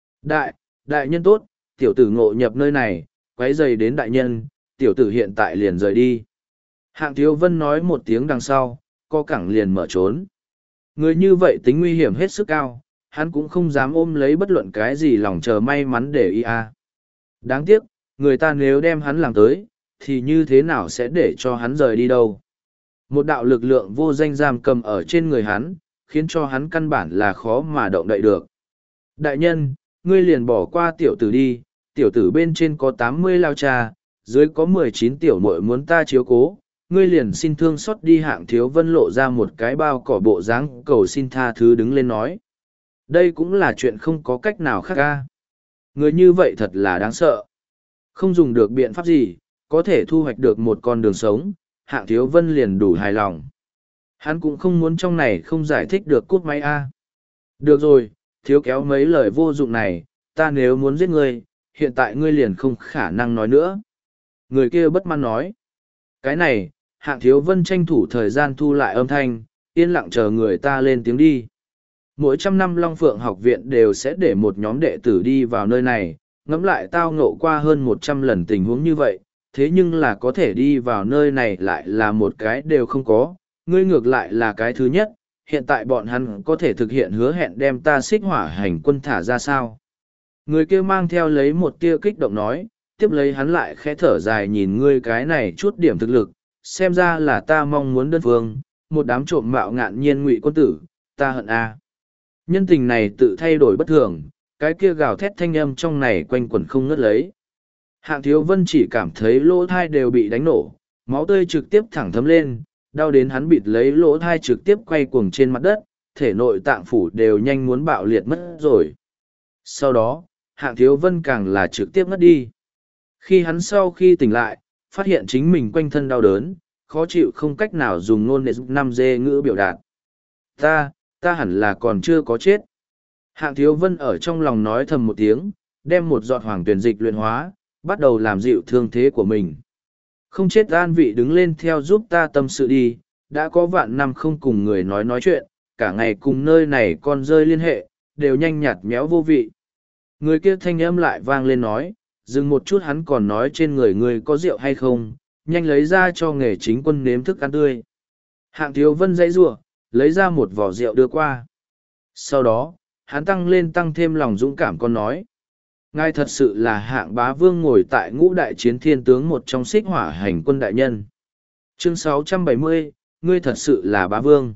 Đại nhân tốt, tiểu tử ngộ nhập nơi này, quấy rầy đến đại nhân, tiểu tử hiện tại liền rời đi. Hạng Thiếu Vân nói một tiếng đằng sau, co cẳng liền mở trốn. Người như vậy tính nguy hiểm hết sức cao, hắn cũng không dám ôm lấy bất luận cái gì lòng chờ may mắn để ý a. Đáng tiếc, người ta nếu đem hắn làm tới, thì như thế nào sẽ để cho hắn rời đi đâu. Một đạo lực lượng vô danh giam cầm ở trên người hắn, khiến cho hắn căn bản là khó mà động đậy được. Đại nhân, ngươi liền bỏ qua tiểu tử đi, tiểu tử bên trên có 80 lao cha, dưới có 19 tiểu muội muốn ta chiếu cố, ngươi liền xin thương xót đi. Hạng Thiếu Vân lộ ra một cái bao cỏ bộ dáng cầu xin tha thứ đứng lên nói. Đây cũng là chuyện không có cách nào khác ca. Người như vậy thật là đáng sợ. Không dùng được biện pháp gì, có thể thu hoạch được một con đường sống, Hạng Thiếu Vân liền đủ hài lòng. Hắn cũng không muốn trong này không giải thích được cút máy a. Được rồi, thiếu kéo mấy lời vô dụng này, ta nếu muốn giết ngươi, hiện tại ngươi liền không khả năng nói nữa. Người kia bất mãn nói. Cái này, Hạng Thiếu Vân tranh thủ thời gian thu lại âm thanh, yên lặng chờ người ta lên tiếng đi. Mỗi 100 năm Long Phượng học viện đều sẽ để một nhóm đệ tử đi vào nơi này, ngẫm lại tao ngộ qua hơn 100 lần tình huống như vậy, thế nhưng là có thể đi vào nơi này lại là một cái đều không có, ngươi ngược lại là cái thứ nhất, hiện tại bọn hắn có thể thực hiện hứa hẹn đem ta xích hỏa hành quân thả ra sao. Người kia mang theo lấy một tia kích động nói, tiếp lấy hắn lại khẽ thở dài nhìn ngươi cái này chút điểm thực lực, xem ra là ta mong muốn đơn phương, một đám trộm mạo ngạn nhiên ngụy quân tử, ta hận a. Nhân tình này tự thay đổi bất thường, cái kia gào thét thanh âm trong này quanh quẩn không ngớt lấy. Hạng Thiếu Vân chỉ cảm thấy lỗ thai đều bị đánh nổ, Máu tươi trực tiếp thẳng thấm lên, đau đến hắn bịt lấy lỗ thai trực tiếp quay cuồng trên mặt đất, thể nội tạng phủ đều nhanh muốn bạo liệt mất rồi. Sau đó, Hạng Thiếu Vân càng là trực tiếp ngất đi. Khi hắn sau khi tỉnh lại, phát hiện chính mình quanh thân đau đớn, khó chịu không cách nào dùng ngôn để giúp 5G ngữ biểu đạt. Ta hẳn là còn chưa có chết. Hạng Thiếu Vân ở trong lòng nói thầm một tiếng, đem một giọt hoàng tuyển dịch luyện hóa, bắt đầu làm dịu thương thế của mình. Không chết an vị đứng lên theo giúp ta tâm sự đi, đã có vạn năm không cùng người nói chuyện, cả ngày cùng nơi này con rơi liên hệ, đều nhanh nhạt méo vô vị. Người kia thanh âm lại vang lên nói, dừng một chút hắn còn nói trên người người có rượu hay không, nhanh lấy ra cho nghề chính quân nếm thức ăn tươi. Hạng Thiếu Vân dãy rủa, lấy ra một vỏ rượu đưa qua. Sau đó, hắn tăng thêm lòng dũng cảm con nói. Ngài thật sự là Hạng Bá Vương ngồi tại ngũ đại chiến thiên tướng một trong xích hỏa hành quân đại nhân. Chương 670, ngươi thật sự là Bá Vương.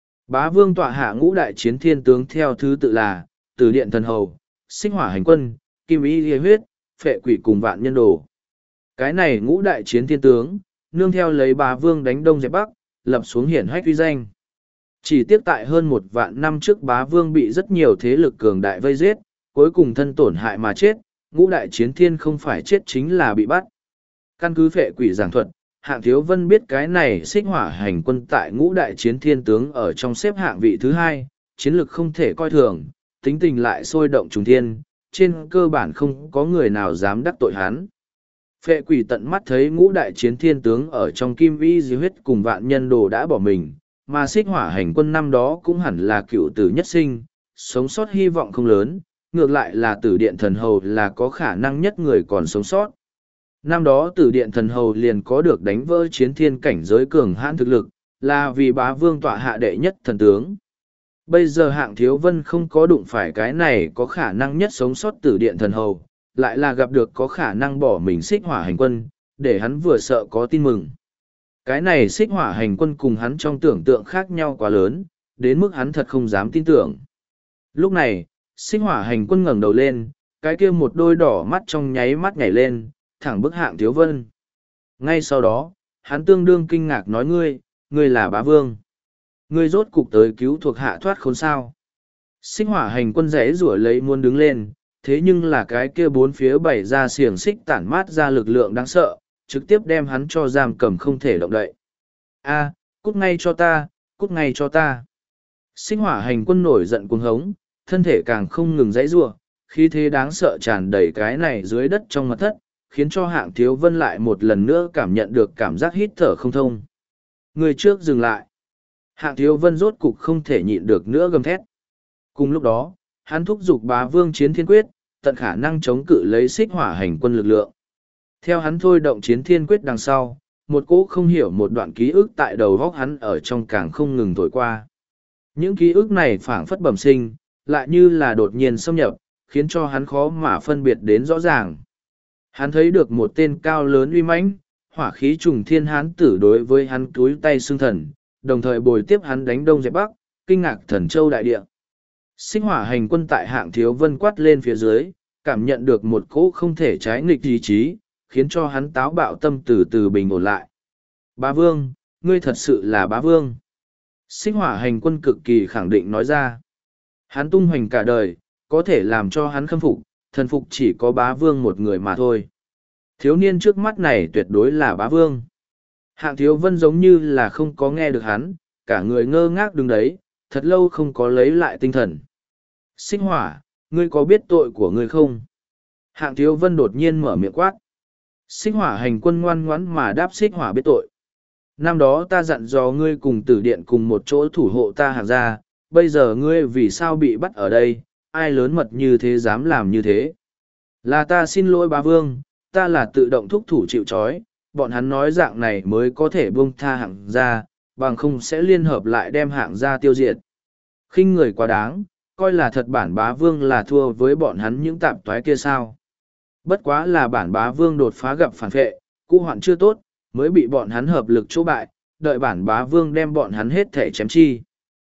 Bá Vương tọa hạ ngũ đại chiến thiên tướng theo thứ tự là, Từ Điện Thần Hầu, xích hỏa hành quân, Kim Y Liê Huyết, Phệ Quỷ cùng Vạn Nhân Đồ. Cái này ngũ đại chiến thiên tướng, nương theo lấy Bá Vương đánh đông dẹp bắc, lập xuống hiển hách uy danh. Chỉ tiếc tại hơn 1.000 năm trước Bá Vương bị rất nhiều thế lực cường đại vây giết, cuối cùng thân tổn hại mà chết, ngũ đại chiến thiên không phải chết chính là bị bắt. Căn cứ Phệ Quỷ giảng thuật, Hạng Thiếu Vân biết cái này xích hỏa hành quân tại ngũ đại chiến thiên tướng ở trong xếp hạng vị thứ hai, chiến lược không thể coi thường, tính tình lại sôi động trùng thiên, trên cơ bản không có người nào dám đắc tội hắn. Phệ Quỷ tận mắt thấy ngũ đại chiến thiên tướng ở trong Kim Y Di Huyết cùng Vạn Nhân Đồ đã bỏ mình, mà xích hỏa hành quân năm đó cũng hẳn là cựu tử nhất sinh, sống sót hy vọng không lớn, ngược lại là Tử Điện Thần Hầu là có khả năng nhất người còn sống sót. Năm đó Tử Điện Thần Hầu liền có được đánh vỡ chiến thiên cảnh giới cường hãn thực lực, là vì Bá Vương tọa hạ đệ nhất thần tướng. Bây giờ Hạng Thiếu Vân không có đụng phải cái này có khả năng nhất sống sót Tử Điện Thần Hầu, lại là gặp được có khả năng bỏ mình xích hỏa hành quân, để hắn vừa sợ có tin mừng. Cái này xích hỏa hành quân cùng hắn trong tưởng tượng khác nhau quá lớn, đến mức hắn thật không dám tin tưởng. Lúc này, xích hỏa hành quân ngẩng đầu lên, cái kia một đôi đỏ mắt trong nháy mắt nhảy lên, thẳng bức Hạng Thiếu Vân. Ngay sau đó, hắn tương đương kinh ngạc nói ngươi là Bá Vương. Ngươi rốt cục tới cứu thuộc hạ thoát khốn sao. Xích hỏa hành quân rẽ rủa lấy muốn đứng lên, thế nhưng là cái kia bốn phía bảy ra xiềng xích tản mát ra lực lượng đáng sợ, trực tiếp đem hắn cho giam cầm không thể động đậy. A, cút ngay cho ta, cút ngay cho ta. Xích hỏa hành quân nổi giận cuồng hống, thân thể càng không ngừng dãy rủa, khí thế đáng sợ tràn đầy cái này dưới đất trong mật thất, khiến cho Hạng Thiếu Vân lại một lần nữa cảm nhận được cảm giác hít thở không thông. Người trước dừng lại. Hạng Thiếu Vân rốt cục không thể nhịn được nữa gầm thét. Cùng lúc đó, hắn thúc giục Bá Vương chiến thiên quyết, tận khả năng chống cự lấy xích hỏa hành quân lực lượng. Theo hắn thôi động chiến thiên quyết đằng sau, một cỗ không hiểu một đoạn ký ức tại đầu góc hắn ở trong càng không ngừng thổi qua. Những ký ức này phảng phất bẩm sinh, lại như là đột nhiên xâm nhập, khiến cho hắn khó mà phân biệt đến rõ ràng. Hắn thấy được một tên cao lớn uy mãnh, hỏa khí trùng thiên hán tử đối với hắn túi tay xưng thần, đồng thời bồi tiếp hắn đánh đông dẹp bắc, kinh ngạc thần châu đại địa. Xích hỏa hành quân tại Hạng Thiếu Vân quát lên phía dưới, cảm nhận được một cỗ không thể trái nghịch ý chí, khiến cho hắn táo bạo tâm từ từ bình ổn lại. Bá Vương, ngươi thật sự là Bá Vương. Xích hỏa hành quân cực kỳ khẳng định nói ra. Hắn tung hoành cả đời, có thể làm cho hắn khâm phục, thần phục chỉ có Bá Vương một người mà thôi. Thiếu niên trước mắt này tuyệt đối là Bá Vương. Hạng Thiếu Vân giống như là không có nghe được hắn, cả người ngơ ngác đứng đấy, thật lâu không có lấy lại tinh thần. Xích hỏa, ngươi có biết tội của ngươi không? Hạng Thiếu Vân đột nhiên mở miệng quát. Xích hỏa hành quân ngoan ngoãn mà đáp xích hỏa biết tội. Năm đó ta dặn dò ngươi cùng Tử Điện cùng một chỗ thủ hộ ta Hạng gia, bây giờ ngươi vì sao bị bắt ở đây, ai lớn mật như thế dám làm như thế? Là ta xin lỗi Bá Vương, ta là tự động thúc thủ chịu trói, bọn hắn nói dạng này mới có thể buông tha Hạng gia, bằng không sẽ liên hợp lại đem Hạng gia tiêu diệt. Khinh người quá đáng, coi là thật bản Bá Vương là thua với bọn hắn những tạp toái kia sao. Bất quá là bản Bá Vương đột phá gặp phản vệ, cũ hoạn chưa tốt, mới bị bọn hắn hợp lực chỗ bại, đợi bản Bá Vương đem bọn hắn hết thể chém chi.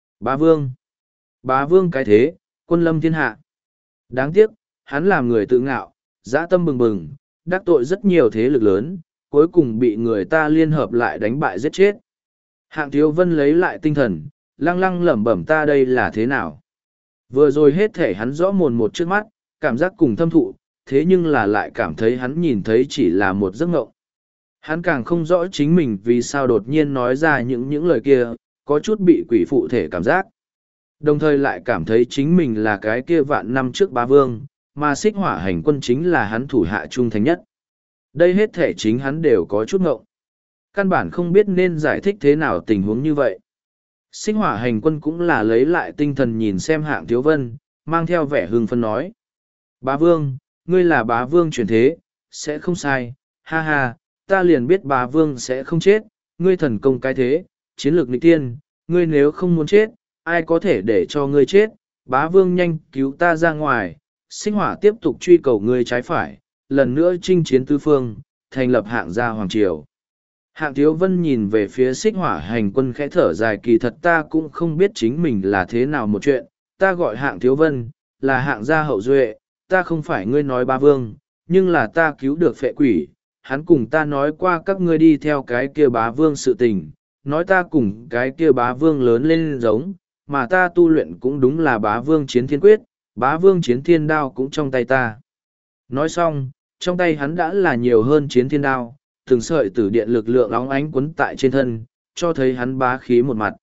Bá Vương cái thế, quân lâm thiên hạ. Đáng tiếc, hắn làm người tự ngạo, dã tâm bừng bừng, đắc tội rất nhiều thế lực lớn, cuối cùng bị người ta liên hợp lại đánh bại giết chết. Hạng Thiếu Vân lấy lại tinh thần, lăng lăng lẩm bẩm ta đây là thế nào. Vừa rồi hết thể hắn rõ mồn một trước mắt, cảm giác cùng thâm thụ, thế nhưng là lại cảm thấy hắn nhìn thấy chỉ là một giấc mộng. Hắn càng không rõ chính mình vì sao đột nhiên nói ra những lời kia, có chút bị quỷ phụ thể cảm giác. Đồng thời lại cảm thấy chính mình là cái kia vạn năm trước bá vương, mà xích hỏa hành quân chính là hắn thủ hạ trung thành nhất. Đây hết thể chính hắn đều có chút ngộng. Căn bản không biết nên giải thích thế nào tình huống như vậy. Xích hỏa hành quân cũng là lấy lại tinh thần nhìn xem Hạng Thiếu Vân, mang theo vẻ hưng phấn nói. Bá vương, ngươi là bá vương truyền thế, sẽ không sai, ha ha, ta liền biết bá vương sẽ không chết, ngươi thần công cái thế, chiến lược nghịch tiên, ngươi nếu không muốn chết, ai có thể để cho ngươi chết, bá vương nhanh cứu ta ra ngoài, xích hỏa tiếp tục truy cầu ngươi trái phải, lần nữa chinh chiến tứ phương, thành lập hạng gia hoàng triều. Hạng Thiếu Vân nhìn về phía xích hỏa hành quân khẽ thở dài kỳ thật ta cũng không biết chính mình là thế nào một chuyện, ta gọi Hạng Thiếu Vân, là hạng gia hậu duệ, ta không phải ngươi nói bá vương, nhưng là ta cứu được phệ quỷ, hắn cùng ta nói qua các ngươi đi theo cái kia bá vương sự tình, nói ta cùng cái kia bá vương lớn lên giống, mà ta tu luyện cũng đúng là bá vương chiến thiên quyết, bá vương chiến thiên đao cũng trong tay ta. Nói xong, trong tay hắn đã là nhiều hơn chiến thiên đao, từng sợi tử điện lực lượng óng ánh quấn tại trên thân, cho thấy hắn bá khí một mặt.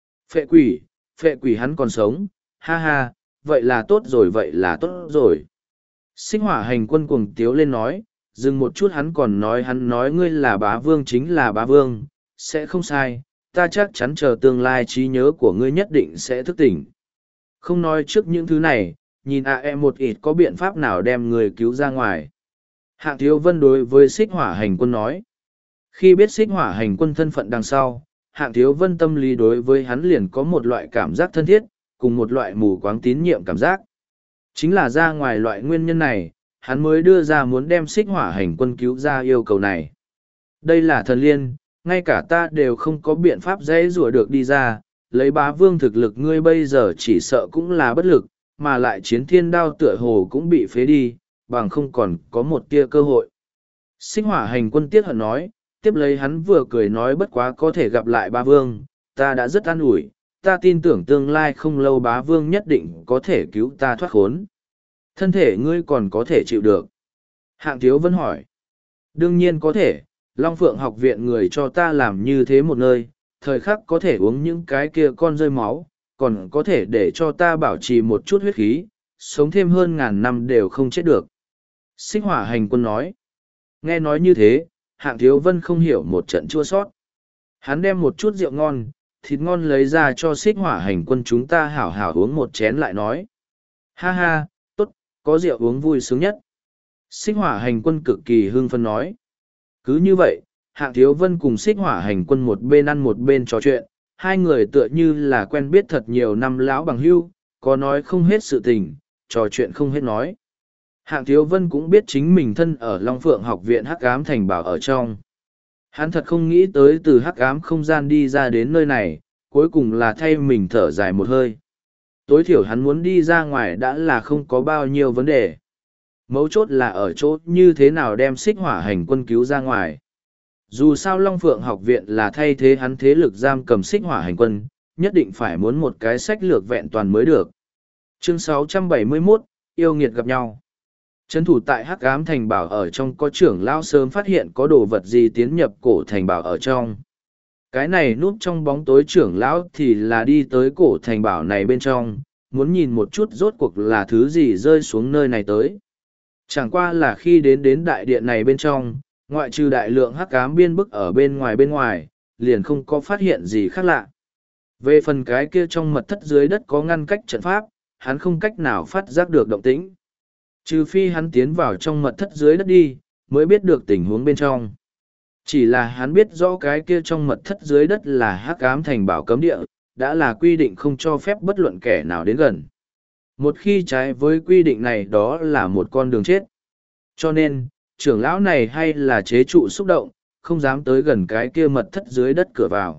Phệ quỷ hắn còn sống, ha ha, vậy là tốt rồi vậy là tốt rồi. Xích hỏa hành quân cuồng tiếu lên nói, dừng một chút hắn còn nói hắn nói ngươi là bá vương chính là bá vương, sẽ không sai, ta chắc chắn chờ tương lai trí nhớ của ngươi nhất định sẽ thức tỉnh. Không nói trước những thứ này, nhìn một ít có biện pháp nào đem người cứu ra ngoài. Hạng Thiếu Vân đối với xích hỏa hành quân nói. Khi biết xích hỏa hành quân thân phận đằng sau, Hạng Thiếu Vân tâm lý đối với hắn liền có một loại cảm giác thân thiết, cùng một loại mù quáng tín nhiệm cảm giác. Chính là ra ngoài loại nguyên nhân này, hắn mới đưa ra muốn đem xích hỏa hành quân cứu ra yêu cầu này. Đây là thần liên, ngay cả ta đều không có biện pháp dễ rủa được đi ra, lấy bá vương thực lực ngươi bây giờ chỉ sợ cũng là bất lực, mà lại chiến thiên đao tựa hồ cũng bị phế đi, bằng không còn có một tia cơ hội. Xích hỏa hành quân tiếc hận nói, tiếp lấy hắn vừa cười nói bất quá có thể gặp lại bá vương, ta đã rất an ủi, ta tin tưởng tương lai không lâu bá vương nhất định có thể cứu ta thoát khốn. Thân thể ngươi còn có thể chịu được. Hạng Thiếu Vân hỏi. Đương nhiên có thể, Long Phượng học viện người cho ta làm như thế một nơi, thời khắc có thể uống những cái kia con rơi máu, còn có thể để cho ta bảo trì một chút huyết khí, sống thêm hơn 1000 năm đều không chết được. Xích hỏa hành quân nói. Nghe nói như thế, Hạng Thiếu Vân không hiểu một trận chua sót. Hắn đem một chút rượu ngon, thịt ngon lấy ra cho xích hỏa hành quân chúng ta hảo hảo uống một chén lại nói. Ha ha, tốt, có rượu uống vui sướng nhất. Xích hỏa hành quân cực kỳ hưng phấn nói. Cứ như vậy, Hạng Thiếu Vân cùng xích hỏa hành quân một bên ăn một bên trò chuyện, hai người tựa như là quen biết thật nhiều năm lão bằng hữu, có nói không hết sự tình, trò chuyện không hết nói. Hạng Thiếu Vân cũng biết chính mình thân ở Long Phượng học viện Hắc Ám Thành Bảo ở trong. Hắn thật không nghĩ tới từ Hắc Ám không gian đi ra đến nơi này, cuối cùng là thay mình thở dài một hơi. Tối thiểu hắn muốn đi ra ngoài đã là không có bao nhiêu vấn đề. Mấu chốt là ở chỗ như thế nào đem xích hỏa hành quân cứu ra ngoài. Dù sao Long Phượng học viện là thay thế hắn thế lực giam cầm xích hỏa hành quân, nhất định phải muốn một cái sách lược vẹn toàn mới được. Chương 671, yêu nghiệt gặp nhau. Trấn thủ tại Hắc Ám Thành Bảo ở trong có trưởng lão sớm phát hiện có đồ vật gì tiến nhập cổ thành bảo ở trong. Cái này núp trong bóng tối trưởng lão thì là đi tới cổ thành bảo này bên trong, muốn nhìn một chút rốt cuộc là thứ gì rơi xuống nơi này tới. Chẳng qua là khi đến đại điện này bên trong, ngoại trừ đại lượng hắc ám biên bức ở bên ngoài, liền không có phát hiện gì khác lạ. Về phần cái kia trong mật thất dưới đất có ngăn cách trận pháp, hắn không cách nào phát giác được động tĩnh. Trừ phi hắn tiến vào trong mật thất dưới đất đi, mới biết được tình huống bên trong. Chỉ là hắn biết rõ cái kia trong mật thất dưới đất là hắc ám thành bảo cấm địa, đã là quy định không cho phép bất luận kẻ nào đến gần. Một khi trái với quy định này đó là một con đường chết. Cho nên, trưởng lão này hay là chế trụ xúc động, không dám tới gần cái kia mật thất dưới đất cửa vào.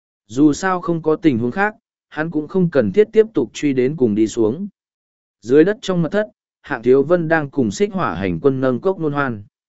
Dù sao không có tình huống khác, hắn cũng không cần thiết tiếp tục truy đến cùng đi xuống. Dưới đất trong mật thất, Hạng Thiếu Vân đang cùng xích hỏa hành quân nâng cốc nôn hoan.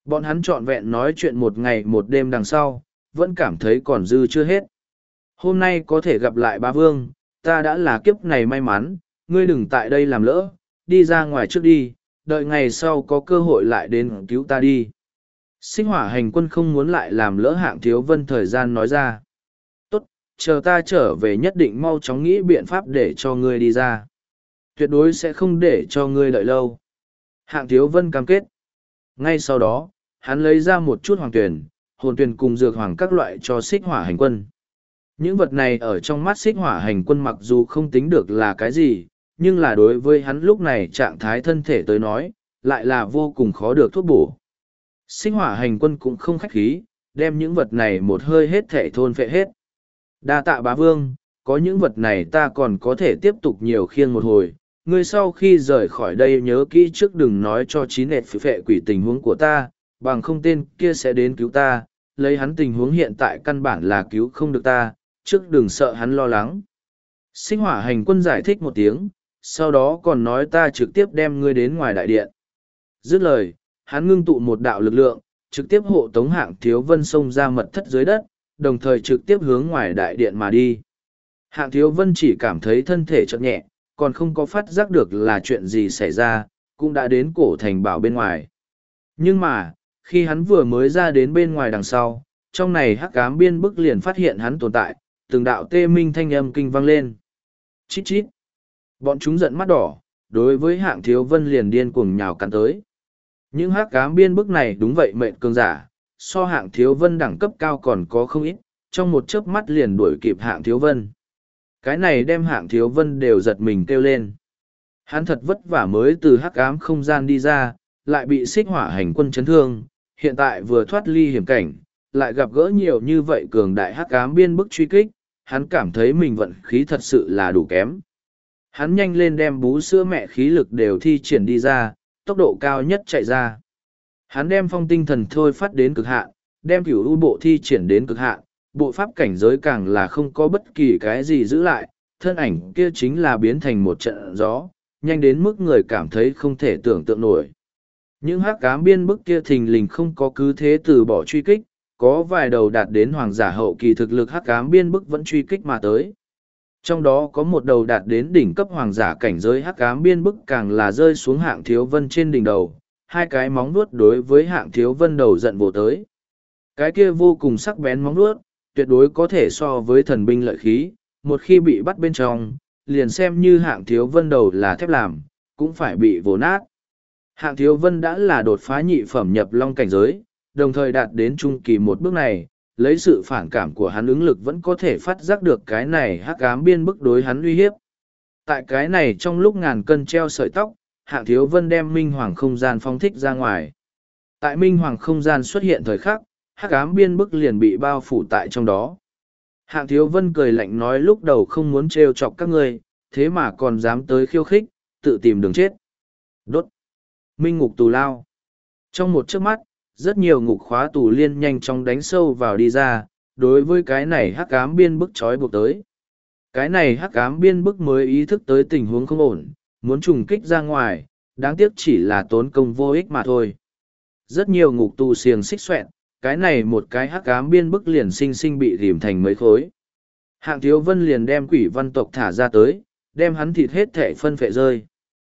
Bọn hắn trọn vẹn nói chuyện một ngày một đêm đằng sau, vẫn cảm thấy còn dư chưa hết. Hôm nay có thể gặp lại bá vương, ta đã là kiếp này may mắn, ngươi đừng tại đây làm lỡ, đi ra ngoài trước đi, đợi ngày sau có cơ hội lại đến cứu ta đi. Sinh hỏa hành quân không muốn lại làm lỡ Hạng Thiếu Vân thời gian nói ra. Tốt, chờ ta trở về nhất định mau chóng nghĩ biện pháp để cho ngươi đi ra. Tuyệt đối sẽ không để cho ngươi đợi lâu. Hạng Thiếu Vân cam kết. Ngay sau đó, hắn lấy ra một chút hoàng tuyển, hồn tuyển cùng dược hoàng các loại cho xích hỏa hành quân. Những vật này ở trong mắt xích hỏa hành quân mặc dù không tính được là cái gì, nhưng là đối với hắn lúc này trạng thái thân thể tới nói, lại là vô cùng khó được thuốc bổ. Xích hỏa hành quân cũng không khách khí, đem những vật này một hơi hết thể thôn phệ hết. Đa tạ bá vương, có những vật này ta còn có thể tiếp tục nhiều khiêng một hồi. Ngươi sau khi rời khỏi đây nhớ kỹ trước đừng nói cho chín nệt phệ quỷ tình huống của ta, bằng không tên kia sẽ đến cứu ta, lấy hắn tình huống hiện tại căn bản là cứu không được ta, trước đừng sợ hắn lo lắng. Sinh hỏa hành quân giải thích một tiếng, sau đó còn nói ta trực tiếp đem ngươi đến ngoài đại điện. Dứt lời, hắn ngưng tụ một đạo lực lượng, trực tiếp hộ tống Hạng Thiếu Vân xông ra mật thất dưới đất, đồng thời trực tiếp hướng ngoài đại điện mà đi. Hạng Thiếu Vân chỉ cảm thấy thân thể chợt nhẹ, còn không có phát giác được là chuyện gì xảy ra, cũng đã đến cổ thành bảo bên ngoài. Nhưng mà, khi hắn vừa mới ra đến bên ngoài đằng sau, trong này hắc ám biên bức liền phát hiện hắn tồn tại, từng đạo tê minh thanh âm kinh vang lên. Chít chít. Bọn chúng giận mắt đỏ, đối với Hạng Thiếu Vân liền điên cuồng nhào cắn tới. Những hắc ám biên bức này đúng vậy mệnh cường giả, so Hạng Thiếu Vân đẳng cấp cao còn có không ít, trong một chớp mắt liền đuổi kịp Hạng Thiếu Vân. Cái này đem Hạng Thiếu Vân đều giật mình kêu lên. Hắn thật vất vả mới từ hắc ám không gian đi ra, lại bị xích hỏa hành quân chấn thương, hiện tại vừa thoát ly hiểm cảnh, lại gặp gỡ nhiều như vậy cường đại hắc ám biên bức truy kích, hắn cảm thấy mình vận khí thật sự là đủ kém. Hắn nhanh lên đem bú sữa mẹ khí lực đều thi triển đi ra, tốc độ cao nhất chạy ra. Hắn đem phong tinh thần thôi phát đến cực hạn, đem cửu u bộ thi triển đến cực hạn, bộ pháp cảnh giới càng là không có bất kỳ cái gì giữ lại, thân ảnh kia chính là biến thành một trận gió, nhanh đến mức người cảm thấy không thể tưởng tượng nổi. Những hắc ám biên bức kia thình lình không có cứ thế từ bỏ truy kích, có vài đầu đạt đến hoàng giả hậu kỳ thực lực hắc ám biên bức vẫn truy kích mà tới. Trong đó có một đầu đạt đến đỉnh cấp hoàng giả cảnh giới hắc ám biên bức càng là rơi xuống Hạng Thiếu Vân trên đỉnh đầu, hai cái móng vuốt đối với Hạng Thiếu Vân đầu giận vồ tới. Cái kia vô cùng sắc bén móng vuốt, tuyệt đối có thể so với thần binh lợi khí, một khi bị bắt bên trong, liền xem như Hạng Thiếu Vân đầu là thép làm, cũng phải bị vồ nát. Hạng Thiếu Vân đã là đột phá nhị phẩm nhập long cảnh giới, đồng thời đạt đến trung kỳ một bước này, lấy sự phản cảm của hắn ứng lực vẫn có thể phát giác được cái này hắc ám biên bức đối hắn uy hiếp. Tại cái này trong lúc ngàn cân treo sợi tóc, Hạng Thiếu Vân đem Minh Hoàng không gian phóng thích ra ngoài. Tại Minh Hoàng không gian xuất hiện thời khắc, hắc ám biên bức liền bị bao phủ tại trong đó. Hạng Thiếu Vân cười lạnh nói lúc đầu không muốn trêu chọc các ngươi, thế mà còn dám tới khiêu khích, tự tìm đường chết. Đốt. Minh ngục tù lao. Trong một chớp mắt, rất nhiều ngục khóa tù liên nhanh chóng đánh sâu vào đi ra, đối với cái này hắc ám biên bức trói buộc tới. Cái này hắc ám biên bức mới ý thức tới tình huống không ổn, muốn trùng kích ra ngoài, đáng tiếc chỉ là tốn công vô ích mà thôi. Rất nhiều ngục tù xiềng xích xoẹn, cái này một cái hắc ám biên bức liền sinh sinh bị rìm thành mấy khối. Hạng Thiếu Vân liền đem quỷ văn tộc thả ra tới, đem hắn thịt hết thể phân phệ rơi.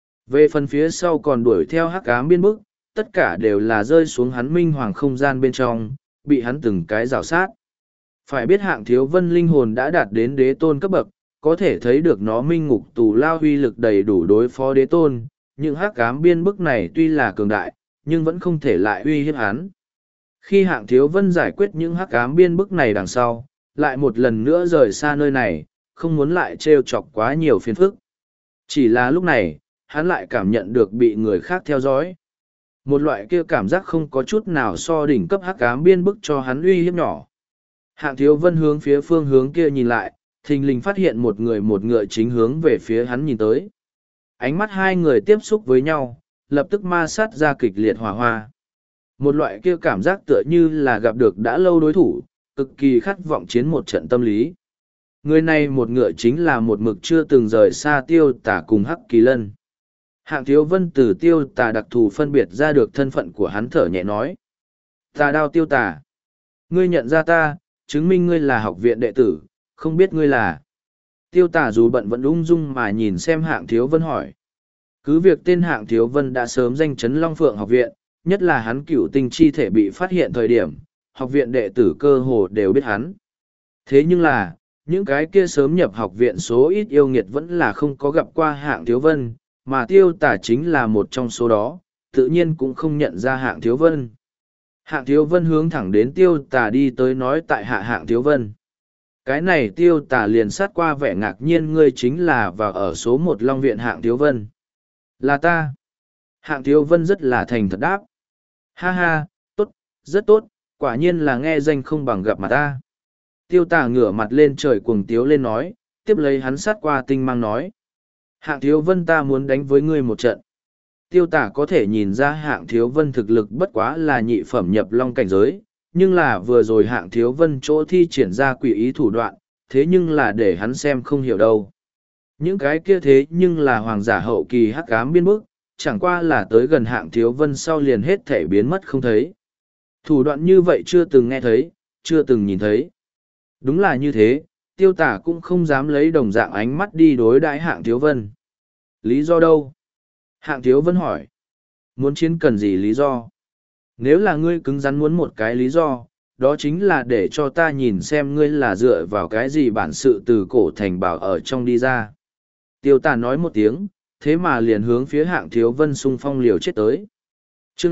Về phần phía sau còn đuổi theo hắc ám biên bức, tất cả đều là rơi xuống hắn minh hoàng không gian bên trong, bị hắn từng cái rào sát. Phải biết Hạng Thiếu Vân linh hồn đã đạt đến đế tôn cấp bậc, có thể thấy được nó minh ngục tù lao huy lực đầy đủ đối phó đế tôn, nhưng hắc ám biên bức này tuy là cường đại, nhưng vẫn không thể lại uy hiếp hắn. Khi Hạng Thiếu Vân giải quyết những hắc ám biên bức này đằng sau, lại một lần nữa rời xa nơi này, không muốn lại trêu chọc quá nhiều phiền phức. Chỉ là lúc này, hắn lại cảm nhận được bị người khác theo dõi. Một loại kia cảm giác không có chút nào so đỉnh cấp hắc ám biên bức cho hắn uy hiếp nhỏ. Hạng Thiếu Vân hướng phía phương hướng kia nhìn lại, thình lình phát hiện một người một ngựa chính hướng về phía hắn nhìn tới. Ánh mắt hai người tiếp xúc với nhau, lập tức ma sát ra kịch liệt hỏa hoa. Một loại kia cảm giác tựa như là gặp được đã lâu đối thủ, cực kỳ khát vọng chiến một trận tâm lý. Người này một ngựa chính là một mực chưa từng rời xa Tiêu Tả cùng Hắc Kỳ Lân. Hạng Thiếu Vân từ Tiêu Tả đặc thù phân biệt ra được thân phận của hắn thở nhẹ nói. Tà đao tiêu tà. Ngươi nhận ra ta, chứng minh ngươi là học viện đệ tử, không biết ngươi là. Tiêu tà dù bận vẫn ung dung mà nhìn xem Hạng Thiếu Vân hỏi. Cứ việc tên Hạng Thiếu Vân đã sớm danh chấn Long Phượng học viện, nhất là hắn cửu tinh chi thể bị phát hiện thời điểm, học viện đệ tử cơ hồ đều biết hắn. Thế nhưng là, những cái kia sớm nhập học viện số ít yêu nghiệt vẫn là không có gặp qua Hạng Thiếu Vân, mà tiêu tà chính là một trong số đó, tự nhiên cũng không nhận ra Hạng Thiếu Vân. Hạng Thiếu Vân hướng thẳng đến tiêu tà đi tới nói tại hạ Hạng Thiếu Vân. Cái này tiêu tà liền sát qua vẻ ngạc nhiên, ngươi chính là vào ở số một Long Viện Hạng Thiếu Vân. Là ta. Hạng Thiếu Vân rất là thành thật đáp. Ha ha, tốt, rất tốt, quả nhiên là nghe danh không bằng gặp mặt ta. Tiêu tà ngửa mặt lên trời cuồng tiếu lên nói, tiếp lấy hắn sát qua tinh mang nói. Hạng Thiếu Vân, ta muốn đánh với ngươi một trận. Tiêu tà có thể nhìn ra Hạng Thiếu Vân thực lực bất quá là nhị phẩm nhập long cảnh giới, nhưng là vừa rồi Hạng Thiếu Vân chỗ thi triển ra quỷ ý thủ đoạn, thế nhưng là để hắn xem không hiểu đâu. Những cái kia thế nhưng là hoàng giả hậu kỳ hắc ám biên bức, chẳng qua là tới gần Hạng Thiếu Vân sau liền hết thể biến mất không thấy. Thủ đoạn như vậy chưa từng nghe thấy, chưa từng nhìn thấy. Đúng là như thế, tiêu tả cũng không dám lấy đồng dạng ánh mắt đi đối đãi Hạng Thiếu Vân. Lý do đâu? Hạng Thiếu Vân hỏi. Muốn chiến cần gì lý do? Nếu là ngươi cứng rắn muốn một cái lý do, đó chính là để cho ta nhìn xem ngươi là dựa vào cái gì bản sự từ cổ thành bảo ở trong đi ra. Tiêu tà nói một tiếng, thế mà liền hướng phía Hạng Thiếu Vân xung phong liều chết tới. Chương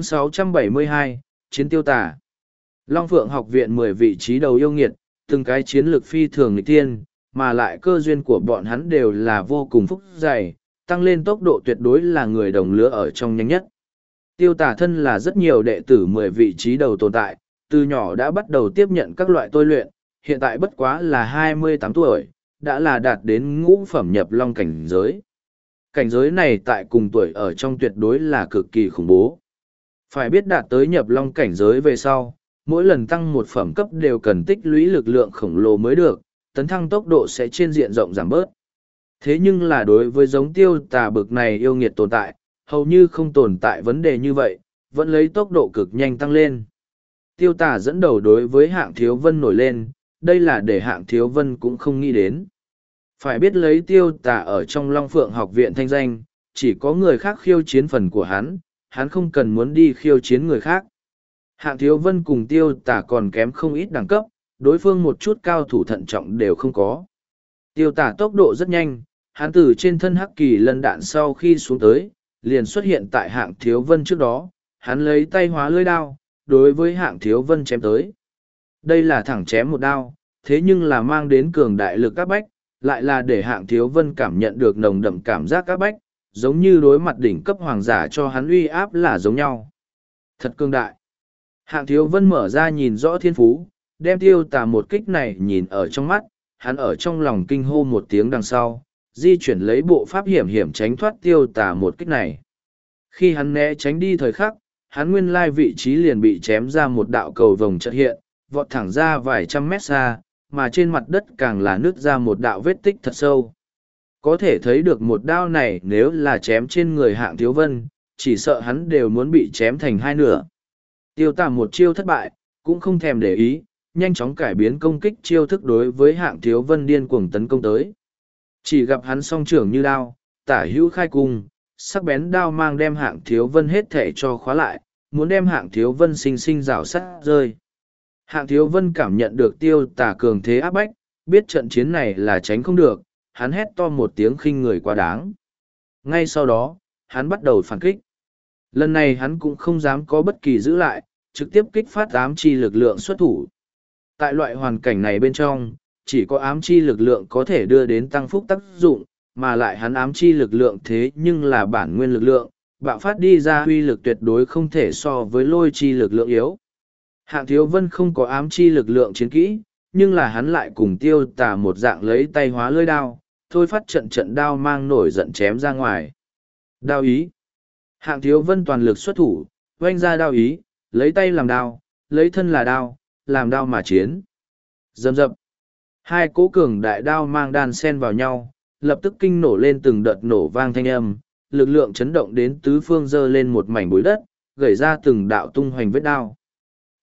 672, Chiến tiêu tà. Long Phượng học viện 10 vị trí đầu yêu nghiệt, từng cái chiến lược phi thường nghịch tiên, mà lại cơ duyên của bọn hắn đều là vô cùng phúc dày, tăng lên tốc độ tuyệt đối là người đồng lứa ở trong nhanh nhất. Tiêu tả thân là rất nhiều đệ tử 10 vị trí đầu tồn tại, từ nhỏ đã bắt đầu tiếp nhận các loại tôi luyện, hiện tại bất quá là 28 tuổi, đã là đạt đến ngũ phẩm nhập long cảnh giới. Cảnh giới này tại cùng tuổi ở trong tuyệt đối là cực kỳ khủng bố. Phải biết đạt tới nhập long cảnh giới về sau, mỗi lần tăng một phẩm cấp đều cần tích lũy lực lượng khổng lồ mới được, tấn thăng tốc độ sẽ trên diện rộng giảm bớt. Thế nhưng là đối với giống tiêu tà bực này yêu nghiệt tồn tại, hầu như không tồn tại vấn đề như vậy, vẫn lấy tốc độ cực nhanh tăng lên. Tiêu tà dẫn đầu đối với Hạng Thiếu Vân nổi lên, đây là để Hạng Thiếu Vân cũng không nghĩ đến. Phải biết lấy tiêu tà ở trong Long Phượng học viện thanh danh, chỉ có người khác khiêu chiến phần của hắn không cần muốn đi khiêu chiến người khác. Hạng Thiếu Vân cùng tiêu tà còn kém không ít đẳng cấp, đối phương một chút cao thủ thận trọng đều không có. Tiêu tà tốc độ rất nhanh, hắn từ trên thân hắc kỳ lân đạn sau khi xuống tới, liền xuất hiện tại Hạng Thiếu Vân trước đó, hắn lấy tay hóa lưỡi đao, đối với Hạng Thiếu Vân chém tới. Đây là thẳng chém một đao, thế nhưng là mang đến cường đại lực áp bách, lại là để Hạng Thiếu Vân cảm nhận được nồng đậm cảm giác áp bách, giống như đối mặt đỉnh cấp hoàng giả cho hắn uy áp là giống nhau. Thật cường đại. Hạng Thiếu Vân mở ra nhìn rõ thiên phú, đem tiêu tà một kích này nhìn ở trong mắt, hắn ở trong lòng kinh hô một tiếng đằng sau, di chuyển lấy bộ pháp hiểm hiểm tránh thoát tiêu tà một kích này. Khi hắn né tránh đi thời khắc, hắn nguyên lai vị trí liền bị chém ra một đạo cầu vồng chợt hiện, vọt thẳng ra vài trăm mét xa, mà trên mặt đất càng là nứt ra một đạo vết tích thật sâu. Có thể thấy được một đao này nếu là chém trên người Hạng Thiếu Vân, chỉ sợ hắn đều muốn bị chém thành hai nửa. Tiêu tà một chiêu thất bại, cũng không thèm để ý, nhanh chóng cải biến công kích chiêu thức đối với Hạng Thiếu Vân điên cuồng tấn công tới. Chỉ gặp hắn song trưởng như đao, tả hữu khai cung, sắc bén đao mang đem Hạng Thiếu Vân hết thể cho khóa lại, muốn đem Hạng Thiếu Vân sinh sinh rào sắt rơi. Hạng Thiếu Vân cảm nhận được tiêu tà cường thế áp bách, biết trận chiến này là tránh không được, hắn hét to một tiếng khinh người quá đáng. Ngay sau đó, hắn bắt đầu phản kích. Lần này hắn cũng không dám có bất kỳ giữ lại, trực tiếp kích phát ám chi lực lượng xuất thủ. Tại loại hoàn cảnh này bên trong, chỉ có ám chi lực lượng có thể đưa đến tăng phúc tác dụng, mà lại hắn ám chi lực lượng thế nhưng là bản nguyên lực lượng, bạo phát đi ra uy lực tuyệt đối không thể so với lôi chi lực lượng yếu. Hạng Thiếu Vân không có ám chi lực lượng chiến kỹ, nhưng là hắn lại cùng tiêu tà một dạng lấy tay hóa lưỡi đao, thôi phát trận trận đao mang nổi giận chém ra ngoài. Đao ý. Hạng Thiếu Vân toàn lực xuất thủ, oanh ra đao ý, lấy tay làm đao, lấy thân là đao, làm đao mà chiến. Dầm dập. Hai cỗ cường đại đao mang đan xen vào nhau, lập tức kinh nổ lên từng đợt nổ vang thanh âm, lực lượng chấn động đến tứ phương dơ lên một mảnh bụi đất, gẩy ra từng đạo tung hoành vết đao.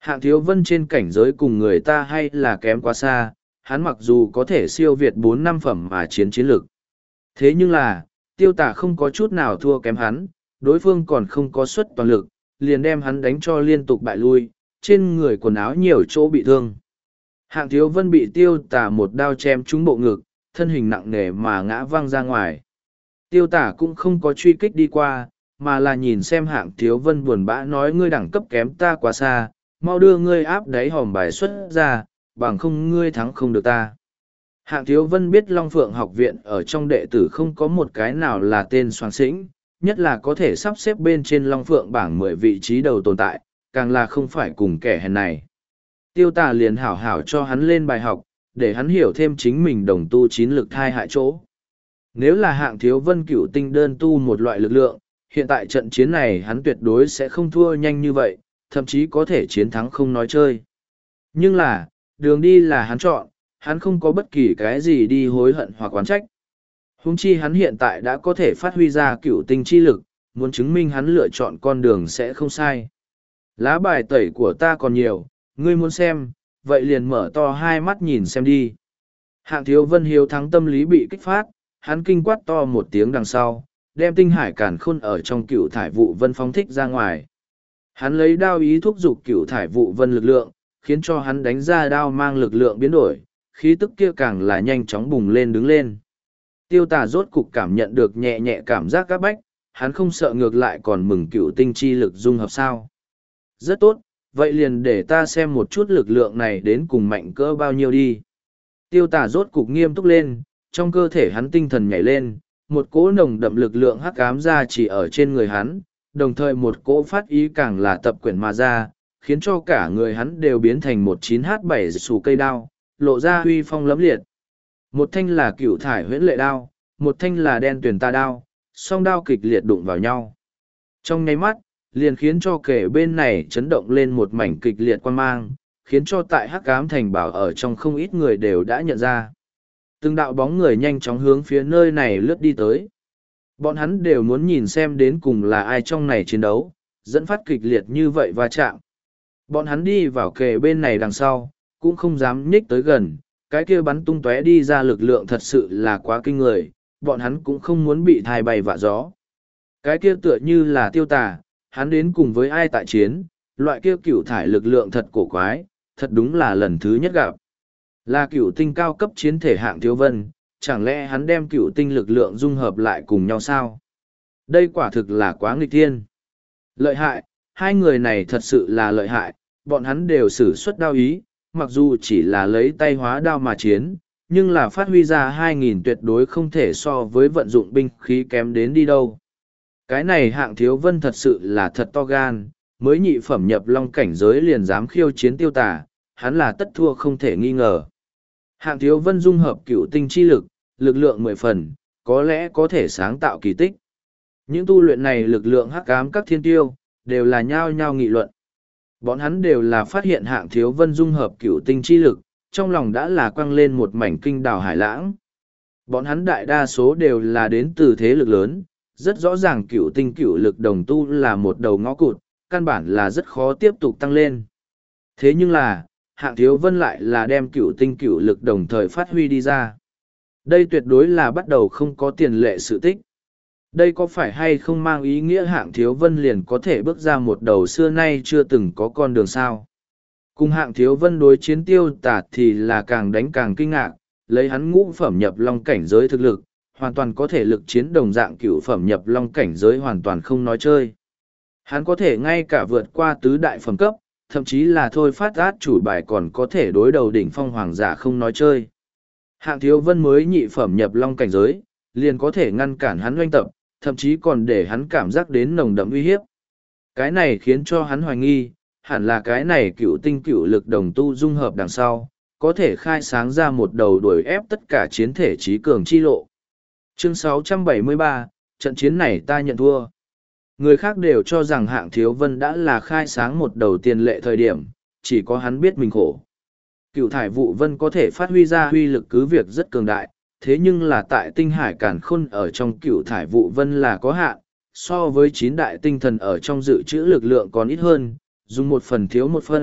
Hạng Thiếu Vân trên cảnh giới cùng người ta hay là kém quá xa, hắn mặc dù có thể siêu việt 4-5 phẩm mà chiến lực. Thế nhưng là, Tiêu Tả không có chút nào thua kém hắn, đối phương còn không có suất toàn lực, liền đem hắn đánh cho liên tục bại lui, trên người quần áo nhiều chỗ bị thương. Hạng Thiếu Vân bị Tiêu Tả một đao chém trúng bộ ngực, thân hình nặng nề mà ngã văng ra ngoài. Tiêu Tả cũng không có truy kích đi qua, mà là nhìn xem Hạng Thiếu Vân buồn bã nói ngươi đẳng cấp kém ta quá xa, mau đưa ngươi áp đáy hòm bài xuất ra, bằng không ngươi thắng không được ta. Hạng Thiếu Vân biết Long Phượng học viện ở trong đệ tử không có một cái nào là tên soàng xĩnh, nhất là có thể sắp xếp bên trên Long Phượng bảng 10 vị trí đầu tồn tại, càng là không phải cùng kẻ hèn này. Tiêu Tà liền hảo hảo cho hắn lên bài học, để hắn hiểu thêm chính mình đồng tu chín lực thai hại chỗ. Nếu là Hạng Thiếu Vân cửu tinh đơn tu một loại lực lượng, hiện tại trận chiến này hắn tuyệt đối sẽ không thua nhanh như vậy, thậm chí có thể chiến thắng không nói chơi. Nhưng là, đường đi là hắn chọn, hắn không có bất kỳ cái gì đi hối hận hoặc oán trách. Huống chi hắn hiện tại đã có thể phát huy ra cửu tinh chi lực, muốn chứng minh hắn lựa chọn con đường sẽ không sai. Lá bài tẩy của ta còn nhiều, ngươi muốn xem, vậy liền mở to hai mắt nhìn xem đi. Hạng Thiếu Vân hiếu thắng tâm lý bị kích phát, hắn kinh quát to một tiếng đằng sau, đem tinh hải càn khôn ở trong cửu thải vụ vân phóng thích ra ngoài. Hắn lấy đao ý thúc giục cửu thải vụ vân lực lượng, khiến cho hắn đánh ra đao mang lực lượng biến đổi, khí tức kia càng là nhanh chóng bùng lên đứng lên. Tiêu Tà rốt cục cảm nhận được nhẹ nhẹ cảm giác các bách, hắn không sợ ngược lại còn mừng cửu tinh chi lực dung hợp sao. Rất tốt, vậy liền để ta xem một chút lực lượng này đến cùng mạnh cỡ bao nhiêu đi. Tiêu Tà rốt cục nghiêm túc lên, trong cơ thể hắn tinh thần nhảy lên, một cỗ nồng đậm lực lượng hắc ám ra chỉ ở trên người hắn, đồng thời một cỗ phát ý càng là tập quyển mà ra, khiến cho cả người hắn đều biến thành một 9H7 sủ cây đao, lộ ra huy phong lẫm liệt. Một thanh là cửu thải huyễn lệ đao, một thanh là đen tuyển ta đao, song đao kịch liệt đụng vào nhau. Trong nháy mắt, liền khiến cho kẻ bên này chấn động lên một mảnh kịch liệt quan mang, khiến cho tại hắc ám thành bảo ở trong không ít người đều đã nhận ra. Từng đạo bóng người nhanh chóng hướng phía nơi này lướt đi tới. Bọn hắn đều muốn nhìn xem đến cùng là ai trong này chiến đấu, dẫn phát kịch liệt như vậy va chạm. Bọn hắn đi vào kề bên này đằng sau, cũng không dám nhích tới gần, cái kia bắn tung tóe đi ra lực lượng thật sự là quá kinh người, bọn hắn cũng không muốn bị thai bay vạ gió. Cái kia tựa như là Tiêu Tà, hắn đến cùng với ai tại chiến, loại kia cửu thải lực lượng thật cổ quái, thật đúng là lần thứ nhất gặp. Là cửu tinh cao cấp chiến thể Hạng Thiếu Vân, chẳng lẽ hắn đem cửu tinh lực lượng dung hợp lại cùng nhau sao? Đây quả thực là quá nghịch thiên. Lợi hại, hai người này thật sự là lợi hại, bọn hắn đều sử xuất đao ý, mặc dù chỉ là lấy tay hóa đao mà chiến, nhưng là phát huy ra 2.000 tuyệt đối không thể so với vận dụng binh khí kém đến đi đâu. Cái này Hạng Thiếu Vân thật sự là thật to gan, mới nhị phẩm nhập long cảnh giới liền dám khiêu chiến Tiêu Tà, hắn là tất thua không thể nghi ngờ. Hạng Thiếu Vân dung hợp cửu tinh chi lực, lực lượng 10 phần, có lẽ có thể sáng tạo kỳ tích. Những tu luyện này lực lượng hắc ám các thiên tiêu, đều là nhao nhao nghị luận. Bọn hắn đều là phát hiện Hạng Thiếu Vân dung hợp cửu tinh chi lực, trong lòng đã là quăng lên một mảnh kinh đào hải lãng. Bọn hắn đại đa số đều là đến từ thế lực lớn, rất rõ ràng cửu tinh cửu lực đồng tu là một đầu ngõ cụt, căn bản là rất khó tiếp tục tăng lên. Thế nhưng là, Hạng Thiếu Vân lại là đem cửu tinh cửu lực đồng thời phát huy đi ra. Đây tuyệt đối là bắt đầu không có tiền lệ sự tích. Đây có phải hay không mang ý nghĩa Hạng Thiếu Vân liền có thể bước ra một đầu xưa nay chưa từng có con đường sao? Cùng Hạng Thiếu Vân đối chiến Tiêu Tà thì là càng đánh càng kinh ngạc, lấy hắn ngũ phẩm nhập long cảnh giới thực lực, hoàn toàn có thể lực chiến đồng dạng cửu phẩm nhập long cảnh giới hoàn toàn không nói chơi. Hắn có thể ngay cả vượt qua tứ đại phẩm cấp, thậm chí là thôi phát át chủ bài còn có thể đối đầu đỉnh phong hoàng giả không nói chơi. Hạng Thiếu Vân mới nhị phẩm nhập long cảnh giới, liền có thể ngăn cản hắn oanh tập, thậm chí còn để hắn cảm giác đến nồng đậm uy hiếp. Cái này khiến cho hắn hoài nghi, hẳn là cái này cửu tinh cửu lực đồng tu dung hợp đằng sau, có thể khai sáng ra một đầu đuổi ép tất cả chiến thể trí cường chi lộ. Chương 673, trận chiến này ta nhận thua. Người khác đều cho rằng Hạng Thiếu Vân đã là khai sáng một đầu tiền lệ thời điểm, chỉ có hắn biết mình khổ. Cửu thải vụ vân có thể phát huy ra huy lực cứ việc rất cường đại, thế nhưng là tại tinh hải càn khôn ở trong cửu thải vụ vân là có hạn, so với 9 đại tinh thần ở trong dự trữ lực lượng còn ít hơn, dùng một phần thiếu một phần,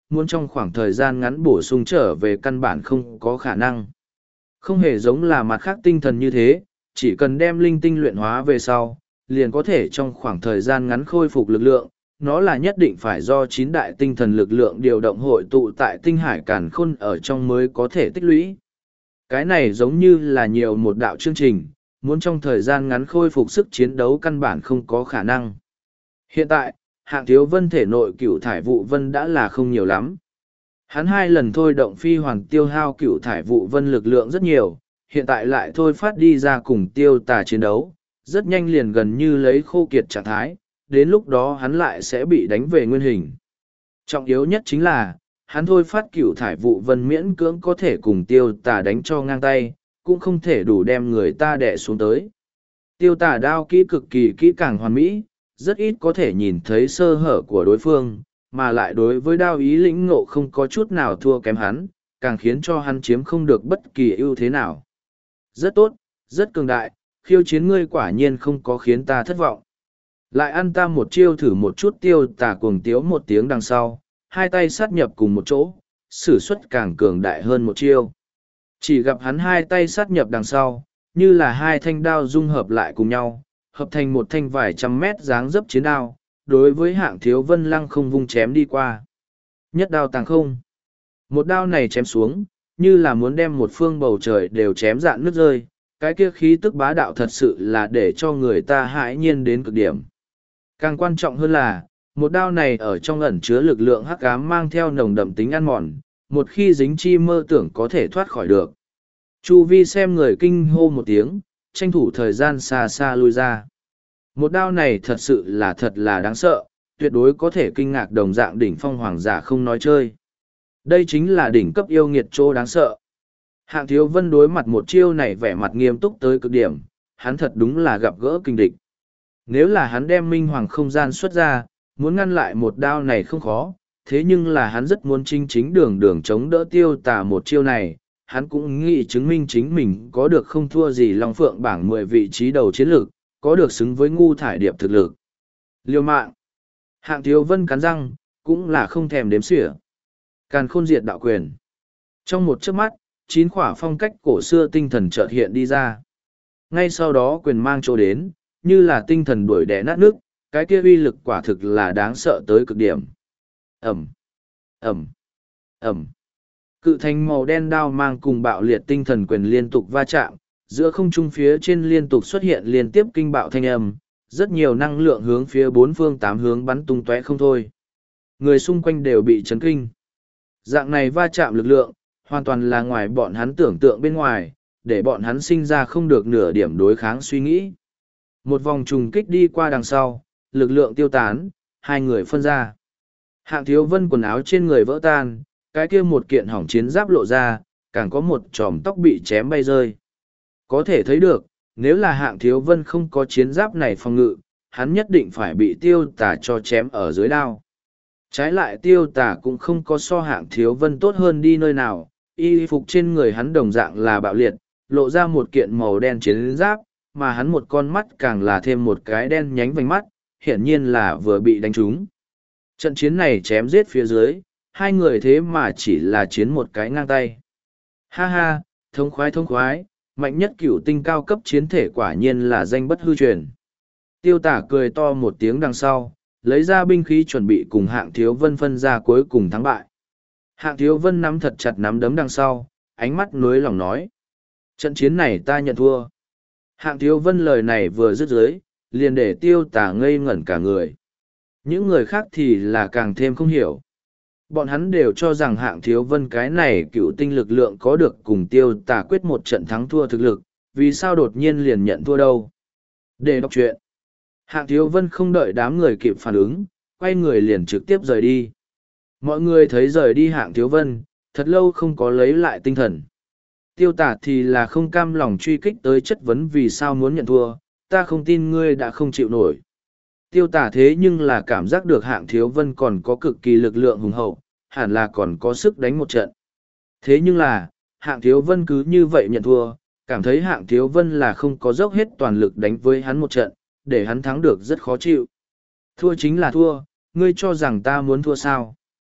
muốn trong khoảng thời gian ngắn bổ sung trở về căn bản không có khả năng. Không hề giống là mặt khác tinh thần như thế, chỉ cần đem linh tinh luyện hóa về sau, liền có thể trong khoảng thời gian ngắn khôi phục lực lượng. Nó là nhất định phải do 9 đại tinh thần lực lượng điều động hội tụ tại tinh hải càn khôn ở trong mới có thể tích lũy. Cái này giống như là nhiều một đạo chương trình, muốn trong thời gian ngắn khôi phục sức chiến đấu căn bản không có khả năng. Hiện tại, Hạng Thiếu Vân thể nội cửu thải vụ vân đã là không nhiều lắm. Hắn 2 lần thôi động phi hoàn tiêu hao cửu thải vụ vân lực lượng rất nhiều, hiện tại lại thôi phát đi ra cùng tiêu tà chiến đấu, rất nhanh liền gần như lấy khô kiệt trạng thái, đến lúc đó hắn lại sẽ bị đánh về nguyên hình. Trọng yếu nhất chính là, hắn thôi phát cửu thải vụ vân miễn cưỡng có thể cùng tiêu tà đánh cho ngang tay, cũng không thể đủ đem người ta đè xuống tới. Tiêu tà đao kỹ cực kỳ kỹ càng hoàn mỹ, rất ít có thể nhìn thấy sơ hở của đối phương, mà lại đối với đao ý lĩnh ngộ không có chút nào thua kém hắn, càng khiến cho hắn chiếm không được bất kỳ ưu thế nào. Rất tốt, rất cường đại, khiêu chiến ngươi quả nhiên không có khiến ta thất vọng. Lại ăn ta một chiêu thử một chút, tiêu tà cuồng tiếu một tiếng đằng sau, 2 tay sát nhập cùng một chỗ, sử xuất càng cường đại hơn một chiêu. Chỉ gặp hắn 2 tay sát nhập đằng sau, như là 2 thanh đao dung hợp lại cùng nhau, hợp thành một thanh vài trăm mét dáng dấp chiến đao, đối với Hạng Thiếu Vân lăng không vung chém đi qua. Nhất đao tàng không. Một đao này chém xuống, như là muốn đem một phương bầu trời đều chém rạn nứt rơi, cái kia khí tức bá đạo thật sự là để cho người ta hãi nhiên đến cực điểm. Càng quan trọng hơn là, một đao này ở trong ẩn chứa lực lượng hắc ám mang theo nồng đậm tính ăn mòn, một khi dính chi mơ tưởng có thể thoát khỏi được. Chu vi xem người kinh hô một tiếng, tranh thủ thời gian xa xa lui ra. Một đao này thật sự là đáng sợ, tuyệt đối có thể kinh ngạc đồng dạng đỉnh phong hoàng giả không nói chơi. Đây chính là đỉnh cấp yêu nghiệt chỗ đáng sợ. Hạng Thiếu Vân đối mặt một chiêu này vẻ mặt nghiêm túc tới cực điểm, hắn thật đúng là gặp gỡ kinh địch. Nếu là hắn đem minh hoàng không gian xuất ra, muốn ngăn lại một đao này không khó, thế nhưng là hắn rất muốn chính đường đường chống đỡ tiêu tà một chiêu này, hắn cũng nghĩ chứng minh chính mình có được không thua gì Long Phượng bảng 10 vị trí đầu chiến lược, có được xứng với ngu thải điệp thực lực. Liêu mạng. Hạng Thiếu Vân cắn răng, cũng là không thèm đếm xỉa. Càn khôn diệt đạo quyền. Trong một chớp mắt, 9 khỏa phong cách cổ xưa tinh thần chợt hiện đi ra. Ngay sau đó quyền mang chỗ đến, như là tinh thần đuổi đẻ nát nước, cái kia uy lực quả thực là đáng sợ tới cực điểm. Ẩm, Ẩm, Ẩm. Cự thành màu đen đao mang cùng bạo liệt tinh thần quyền liên tục va chạm, giữa không trung phía trên liên tục xuất hiện liên tiếp kinh bạo thanh âm, rất nhiều năng lượng hướng phía 4 phương 8 hướng bắn tung tóe không thôi. Người xung quanh đều bị chấn kinh. Dạng này va chạm lực lượng, hoàn toàn là ngoài bọn hắn tưởng tượng bên ngoài, để bọn hắn sinh ra không được nửa điểm đối kháng suy nghĩ. Một vòng trùng kích đi qua đằng sau, lực lượng tiêu tán, 2 người phân ra. Hạng Thiếu Vân quần áo trên người vỡ tan, cái kia một kiện hỏng chiến giáp lộ ra, càng có một chòm tóc bị chém bay rơi. Có thể thấy được, nếu là Hạng Thiếu Vân không có chiến giáp này phòng ngự, hắn nhất định phải bị tiêu tà cho chém ở dưới đao. Trái lại tiêu tà cũng không có so Hạng Thiếu Vân tốt hơn đi nơi nào, y phục trên người hắn đồng dạng là bạo liệt, lộ ra một kiện màu đen chiến giáp, mà hắn một con mắt càng là thêm một cái đen nhánh vành mắt, hiển nhiên là vừa bị đánh trúng. Trận chiến này chém giết phía dưới, 2 người thế mà chỉ là chiến một cái ngang tay. Ha ha, thông khoái, mạnh nhất cửu tinh cao cấp chiến thể quả nhiên là danh bất hư truyền. Tiêu tả cười to một tiếng đằng sau, lấy ra binh khí chuẩn bị cùng Hạng Thiếu Vân phân ra cuối cùng thắng bại. Hạng Thiếu Vân nắm thật chặt nắm đấm đằng sau, ánh mắt nối lòng nói. Trận chiến này ta nhận thua. Hạng Thiếu Vân lời này vừa dứt dưới, liền để tiêu tả ngây ngẩn cả người. Những người khác thì là càng thêm không hiểu. Bọn hắn đều cho rằng Hạng Thiếu Vân cái này cựu tinh lực lượng có được cùng tiêu tả quyết một trận thắng thua thực lực, vì sao đột nhiên liền nhận thua đâu. Để đọc chuyện. Hạng Thiếu Vân không đợi đám người kịp phản ứng, quay người liền trực tiếp rời đi. Mọi người thấy rời đi Hạng Thiếu Vân, thật lâu không có lấy lại tinh thần. Tiêu tả thì là không cam lòng truy kích tới chất vấn vì sao muốn nhận thua, ta không tin ngươi đã không chịu nổi. Tiêu tả thế nhưng là cảm giác được Hạng Thiếu Vân còn có cực kỳ lực lượng hùng hậu, hẳn là còn có sức đánh một trận. Thế nhưng là, Hạng Thiếu Vân cứ như vậy nhận thua, cảm thấy Hạng Thiếu Vân là không có dốc hết toàn lực đánh với hắn một trận, để hắn thắng được rất khó chịu. Thua chính là thua, ngươi cho rằng ta muốn thua sao?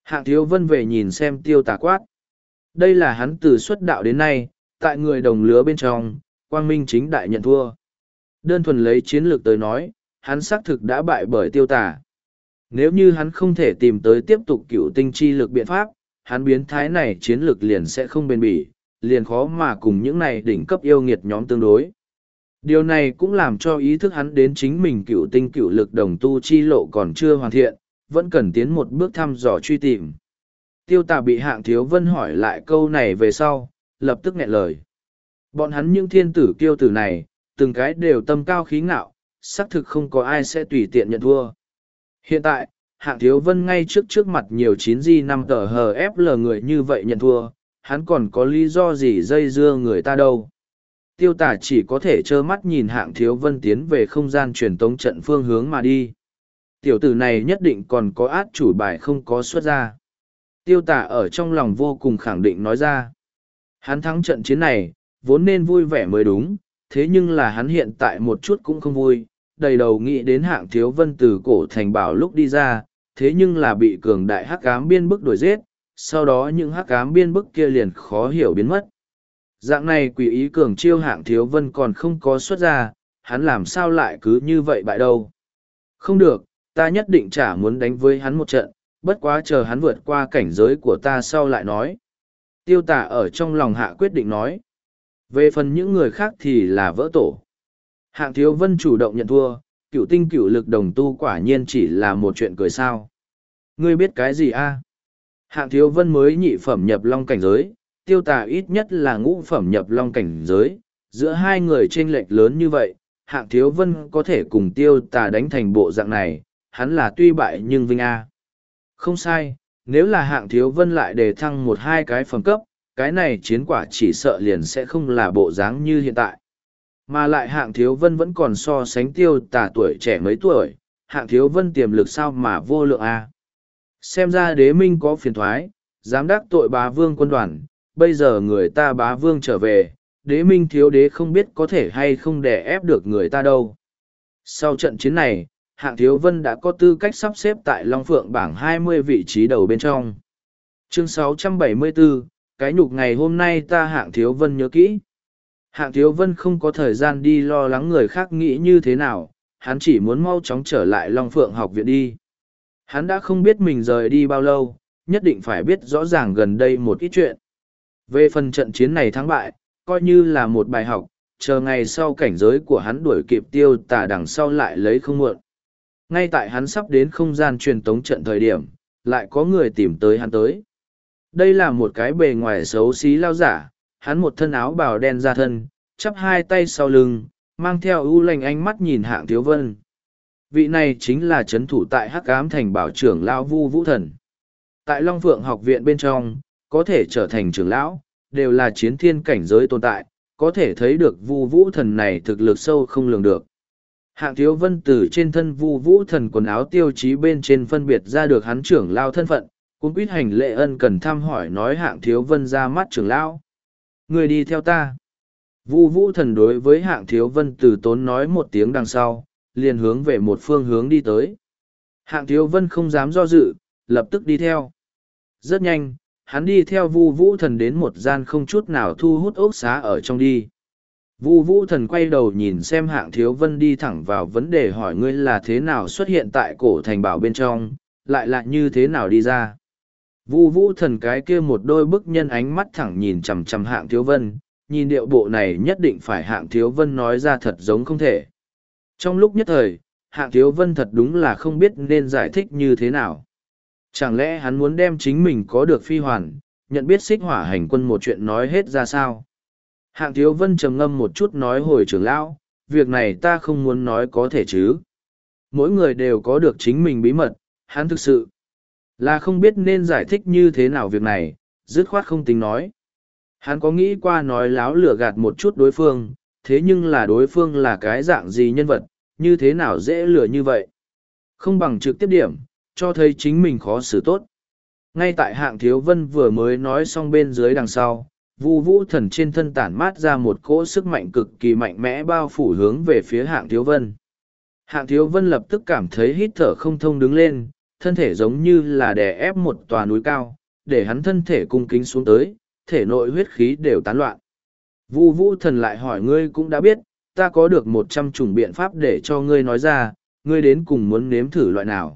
Hạng Thiếu Vân về nhìn xem Tiêu Tà quát. Đây là hắn từ xuất đạo đến nay, tại người đồng lứa bên trong, quang minh chính đại nhận thua. Đơn thuần lấy chiến lược tới nói, hắn xác thực đã bại bởi Tiêu Tà. Nếu như hắn không thể tìm tới tiếp tục cựu tinh chi lực biện pháp, hắn biến thái này chiến lược liền sẽ không bền bỉ, liền khó mà cùng những này đỉnh cấp yêu nghiệt nhóm tương đối. Điều này cũng làm cho ý thức hắn đến chính mình cựu tinh cựu lực đồng tu chi lộ còn chưa hoàn thiện, vẫn cần tiến một bước thăm dò truy tìm. Tiêu Tà bị Hạng Thiếu Vân hỏi lại câu này về sau, lập tức nghẹn lời. Bọn hắn những thiên tử kiêu tử này, từng cái đều tâm cao khí ngạo, xác thực không có ai sẽ tùy tiện nhận thua. Hiện tại, Hạng Thiếu Vân ngay trước mặt nhiều 9G5 tờ HFL người như vậy nhận thua, hắn còn có lý do gì dây dưa người ta đâu. Tiêu Tà chỉ có thể trơ mắt nhìn Hạng Thiếu Vân tiến về không gian truyền tống trận phương hướng mà đi. Tiểu tử này nhất định còn có át chủ bài không có xuất ra. Tiêu Tà ở trong lòng vô cùng khẳng định nói ra. Hắn thắng trận chiến này, vốn nên vui vẻ mới đúng, thế nhưng là hắn hiện tại một chút cũng không vui, đầy đầu nghĩ đến Hạng Thiếu Vân từ cổ thành bảo lúc đi ra, thế nhưng là bị cường đại hắc ám biên bức đuổi giết, sau đó những hắc ám biên bức kia liền khó hiểu biến mất. Dạng này quỷ ý cường chiêu Hạng Thiếu Vân còn không có xuất ra, hắn làm sao lại cứ như vậy bại đâu. Không được, ta nhất định chả muốn đánh với hắn một trận, bất quá chờ hắn vượt qua cảnh giới của ta sau lại nói. Tiêu Tà ở trong lòng hạ quyết định nói. Về phần những người khác thì là vỡ tổ. Hạng Thiếu Vân chủ động nhận thua, cựu tinh cựu lực đồng tu quả nhiên chỉ là một chuyện cười sao. Ngươi biết cái gì a? Hạng Thiếu Vân mới nhị phẩm nhập long cảnh giới, Tiêu Tà ít nhất là ngũ phẩm nhập long cảnh giới, giữa hai người chênh lệch lớn như vậy, Hạng Thiếu Vân có thể cùng Tiêu Tà đánh thành bộ dạng này, hắn là tuy bại nhưng vinh a. Không sai, nếu là Hạng Thiếu Vân lại đề thăng một hai cái phẩm cấp, cái này chiến quả chỉ sợ liền sẽ không là bộ dáng như hiện tại. Mà lại Hạng Thiếu Vân vẫn còn so sánh Tiêu Tà tuổi trẻ mấy tuổi, Hạng Thiếu Vân tiềm lực sao mà vô lượng a. Xem ra Đế Minh có phiền thoái, dám đắc tội Bá Vương quân đoàn, bây giờ người ta Bá Vương trở về, Đế Minh thiếu đế không biết có thể hay không đè ép được người ta đâu. Sau trận chiến này, Hạng Thiếu Vân đã có tư cách sắp xếp tại Long Phượng bảng 20 vị trí đầu bên trong. Chương 674, cái nhục ngày hôm nay ta Hạng Thiếu Vân nhớ kỹ. Hạng Thiếu Vân không có thời gian đi lo lắng người khác nghĩ như thế nào, hắn chỉ muốn mau chóng trở lại Long Phượng học viện đi. Hắn đã không biết mình rời đi bao lâu, nhất định phải biết rõ ràng gần đây một ít chuyện. Về phần trận chiến này thắng bại, coi như là một bài học, chờ ngày sau cảnh giới của hắn đuổi kịp Tiêu Tà đằng sau lại lấy không muộn. Ngay tại hắn sắp đến không gian truyền tống trận thời điểm, lại có người tìm tới hắn tới. Đây là một cái bề ngoài xấu xí lao giả, hắn một thân áo bào đen ra thân, chắp hai tay sau lưng, mang theo ưu lành ánh mắt nhìn Hạng Thiếu Vân. Vị này chính là trấn thủ tại Hắc Ám Thành bảo trưởng lão Vu Vũ Thần. Tại Long Phượng học viện bên trong, có thể trở thành trưởng lão, đều là chiến thiên cảnh giới tồn tại, có thể thấy được Vu Vũ Thần này thực lực sâu không lường được. Hạng Thiếu Vân từ trên thân Vu Vũ Thần quần áo tiêu chí bên trên phân biệt ra được hắn trưởng lão thân phận, cũng quyết hành lễ ân cần thăm hỏi nói Hạng Thiếu Vân ra mắt trưởng lão. Người đi theo ta. Vu Vũ Thần đối với Hạng Thiếu Vân từ tốn nói một tiếng đằng sau, liền hướng về một phương hướng đi tới. Hạng Thiếu Vân không dám do dự, lập tức đi theo. Rất nhanh, hắn đi theo Vu Vũ Thần đến một gian không chút nào thu hút ốc xá ở trong đi. Vu Vũ Thần quay đầu nhìn xem Hạng Thiếu Vân đi thẳng vào vấn đề hỏi ngươi là thế nào xuất hiện tại cổ thành bảo bên trong, lại là như thế nào đi ra. Vu Vũ Thần cái kia một đôi bức nhân ánh mắt thẳng nhìn chằm chằm Hạng Thiếu Vân, nhìn điệu bộ này nhất định phải Hạng Thiếu Vân nói ra thật giống không thể. Trong lúc nhất thời, Hạng Thiếu Vân thật đúng là không biết nên giải thích như thế nào. Chẳng lẽ hắn muốn đem chính mình có được phi hoàn, nhận biết xích hỏa hành quân một chuyện nói hết ra sao? Hạng Thiếu Vân trầm ngâm một chút nói hồi trưởng lão, việc này ta không muốn nói có thể chứ. Mỗi người đều có được chính mình bí mật, hắn thực sự là không biết nên giải thích như thế nào việc này, dứt khoát không tính nói. Hắn có nghĩ qua nói láo lừa gạt một chút đối phương, thế nhưng là đối phương là cái dạng gì nhân vật, như thế nào dễ lừa như vậy. Không bằng trực tiếp điểm, cho thấy chính mình khó xử tốt. Ngay tại Hạng Thiếu Vân vừa mới nói xong bên dưới đằng sau, Vu Vũ Thần trên thân tản mát ra một cỗ sức mạnh cực kỳ mạnh mẽ bao phủ hướng về phía Hạng Thiếu Vân. Hạng Thiếu Vân lập tức cảm thấy hít thở không thông đứng lên, thân thể giống như là đè ép một tòa núi cao, để hắn thân thể cung kính xuống tới, thể nội huyết khí đều tán loạn. Vu Vũ Thần lại hỏi ngươi cũng đã biết, ta có được 100 chủng biện pháp để cho ngươi nói ra, ngươi đến cùng muốn nếm thử loại nào.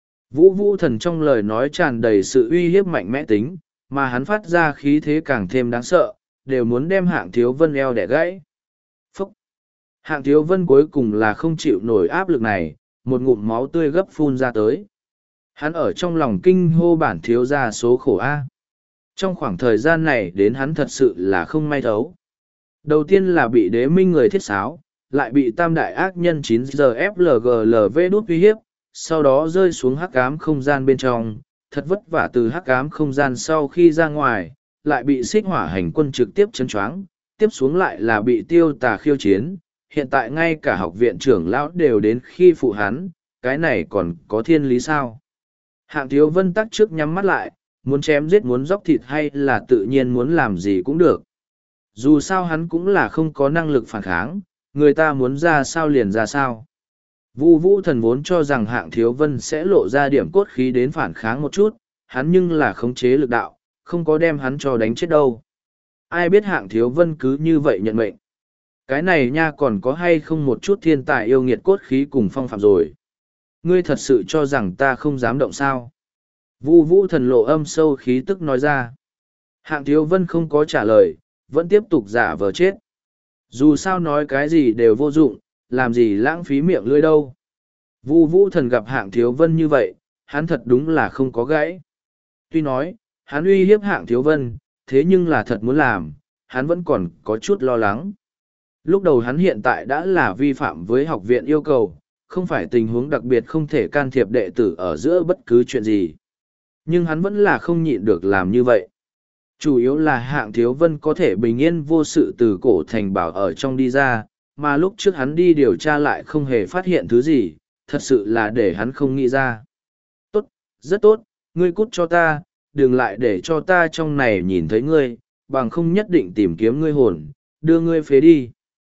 Vũ Thần trong lời nói tràn đầy sự uy hiếp mạnh mẽ tính, mà hắn phát ra khí thế càng thêm đáng sợ, đều muốn đem Hạng Thiếu Vân eo đẻ gãy. Phúc! Hạng Thiếu Vân cuối cùng là không chịu nổi áp lực này, một ngụm máu tươi gấp phun ra tới. Hắn ở trong lòng kinh hô bản thiếu gia số khổ A. Trong khoảng thời gian này đến hắn thật sự là không may thấu. Đầu tiên là bị đế minh người thiết sáo, lại bị tam đại ác nhân 9 giờ FLGLV đút uy hiếp, sau đó rơi xuống hắc ám không gian bên trong, thật vất vả từ hắc ám không gian sau khi ra ngoài, lại bị xích hỏa hành quân trực tiếp chấn choáng, tiếp xuống lại là bị tiêu tà khiêu chiến, hiện tại ngay cả học viện trưởng lão đều đến khi phụ hắn, cái này còn có thiên lý sao? Hạng Thiếu Vân tắc trước nhắm mắt lại, muốn chém giết muốn dóc thịt hay là tự nhiên muốn làm gì cũng được. Dù sao hắn cũng là không có năng lực phản kháng, người ta muốn ra sao liền ra sao. Vũ Thần vốn cho rằng Hạng Thiếu Vân sẽ lộ ra điểm cốt khí đến phản kháng một chút, hắn nhưng là khống chế lực đạo, không có đem hắn cho đánh chết đâu. Ai biết Hạng Thiếu Vân cứ như vậy nhận mệnh. Cái này nha còn có hay không một chút thiên tài yêu nghiệt cốt khí cùng phong phạm rồi. Ngươi thật sự cho rằng ta không dám động sao. Vũ Thần lộ âm sâu khí tức nói ra. Hạng Thiếu Vân không có trả lời, vẫn tiếp tục giả vờ chết. Dù sao nói cái gì đều vô dụng, làm gì lãng phí miệng lưỡi đâu. Vũ Thần gặp Hạng Thiếu Vân như vậy, hắn thật đúng là không có gãy. Tuy nói, hắn uy hiếp Hạng Thiếu Vân, thế nhưng là thật muốn làm, hắn vẫn còn có chút lo lắng. Lúc đầu hắn hiện tại đã là vi phạm với học viện yêu cầu, không phải tình huống đặc biệt không thể can thiệp đệ tử ở giữa bất cứ chuyện gì. Nhưng hắn vẫn là không nhịn được làm như vậy. Chủ yếu là Hạng Thiếu Vân có thể bình yên vô sự từ cổ thành bảo ở trong đi ra, mà lúc trước hắn đi điều tra lại không hề phát hiện thứ gì, thật sự là để hắn không nghĩ ra. Tốt, rất tốt, ngươi cút cho ta, đừng lại để cho ta trong này nhìn thấy ngươi, bằng không nhất định tìm kiếm ngươi hồn, đưa ngươi phế đi.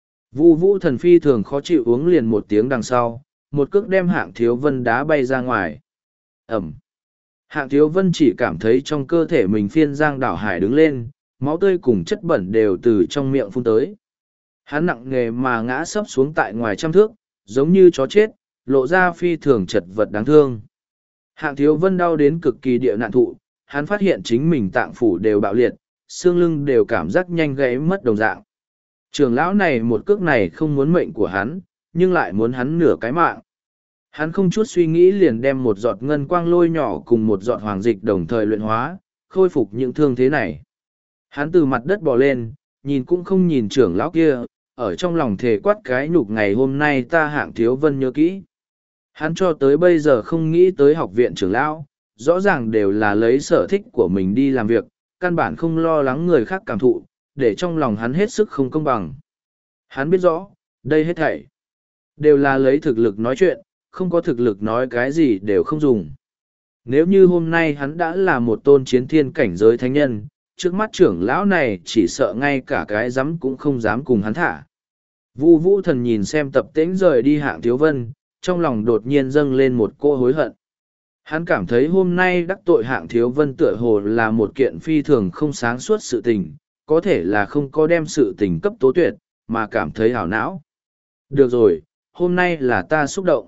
Vũ Thần phi thường khó chịu uống liền một tiếng đằng sau, một cước đem Hạng Thiếu Vân đá bay ra ngoài. Ẩm. Hạng Thiếu Vân chỉ cảm thấy trong cơ thể mình phiên giang đảo hải đứng lên, máu tươi cùng chất bẩn đều từ trong miệng phun tới. Hắn nặng nề mà ngã sấp xuống tại ngoài trăm thước, giống như chó chết, lộ ra phi thường chật vật đáng thương. Hạng Thiếu Vân đau đến cực kỳ địa nạn thụ, hắn phát hiện chính mình tạng phủ đều bạo liệt, xương lưng đều cảm giác nhanh gãy mất đồng dạng. Trưởng lão này một cước này không muốn mệnh của hắn, nhưng lại muốn hắn nửa cái mạng. Hắn không chút suy nghĩ liền đem một giọt ngân quang lôi nhỏ cùng một giọt hoàng dịch đồng thời luyện hóa, khôi phục những thương thế này. Hắn từ mặt đất bò lên, nhìn cũng không nhìn trưởng lão kia, ở trong lòng thề quát cái nhục ngày hôm nay ta Hạng Thiếu Vân nhớ kỹ. Hắn cho tới bây giờ không nghĩ tới học viện trưởng lão, rõ ràng đều là lấy sở thích của mình đi làm việc, căn bản không lo lắng người khác cảm thụ, để trong lòng hắn hết sức không công bằng. Hắn biết rõ, đây hết thảy đều là lấy thực lực nói chuyện, không có thực lực nói cái gì đều không dùng. Nếu như hôm nay hắn đã là một tôn chiến thiên cảnh giới thánh nhân, trước mắt trưởng lão này chỉ sợ ngay cả cái dám cũng không dám cùng hắn thả. Vũ Thần nhìn xem Tập Tĩnh rời đi Hạng Thiếu Vân, trong lòng đột nhiên dâng lên một cô hối hận. Hắn cảm thấy hôm nay đắc tội Hạng Thiếu Vân tựa hồ là một kiện phi thường không sáng suốt sự tình, có thể là không có đem sự tình cấp tố tuyệt, mà cảm thấy hảo não. Được rồi, hôm nay là ta xúc động.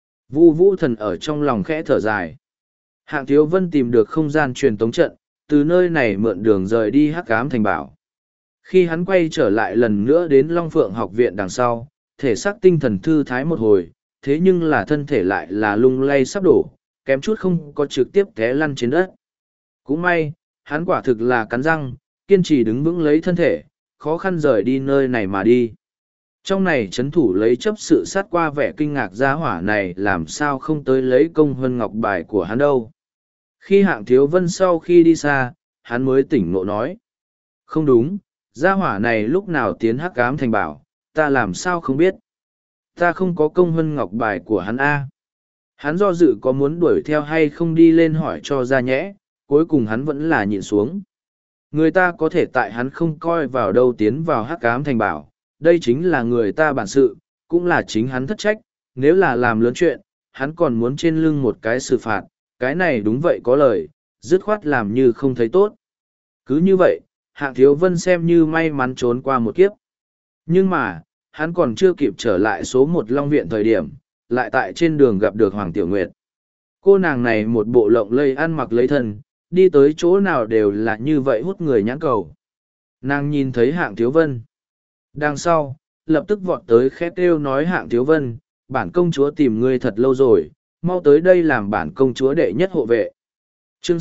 Vũ Thần ở trong lòng khẽ thở dài. Hạng Thiếu Vân tìm được không gian truyền tống trận, từ nơi này mượn đường rời đi Hắc Ám Thành Bảo. Khi hắn quay trở lại lần nữa đến Long Phượng học viện đằng sau, thể xác tinh thần thư thái một hồi, thế nhưng là thân thể lại là lung lay sắp đổ, kém chút không có trực tiếp té lăn trên đất. Cũng may, hắn quả thực là cắn răng, kiên trì đứng vững lấy thân thể, khó khăn rời đi nơi này mà đi. Trong này chấn thủ lấy chấp sự sát qua vẻ kinh ngạc gia hỏa này làm sao không tới lấy công huân ngọc bài của hắn đâu. Khi Hạng Thiếu Vân sau khi đi xa, hắn mới tỉnh ngộ nói. Không đúng, gia hỏa này lúc nào tiến Hắc Ám Thành Bảo, ta làm sao không biết. Ta không có công huân ngọc bài của hắn A. Hắn do dự có muốn đuổi theo hay không đi lên hỏi cho ra nhẽ, cuối cùng hắn vẫn là nhịn xuống. Người ta có thể tại hắn không coi vào đâu tiến vào Hắc Ám Thành Bảo, đây chính là người ta bản sự, cũng là chính hắn thất trách, nếu là làm lớn chuyện, hắn còn muốn trên lưng một cái xử phạt, cái này đúng vậy có lời, dứt khoát làm như không thấy tốt. Cứ như vậy, Hạng Thiếu Vân xem như may mắn trốn qua một kiếp. Nhưng mà, hắn còn chưa kịp trở lại số 1 Long Viện thời điểm, lại tại trên đường gặp được Hoàng Tiểu Nguyệt. Cô nàng này một bộ lộng lây ăn mặc lấy thân, đi tới chỗ nào đều là như vậy hút người nhãn cầu. Nàng nhìn thấy Hạng Thiếu Vân. Đằng sau, lập tức vọt tới khét kêu nói Hạng Thiếu Vân, bản công chúa tìm ngươi thật lâu rồi, mau tới đây làm bản công chúa đệ nhất hộ vệ. Chương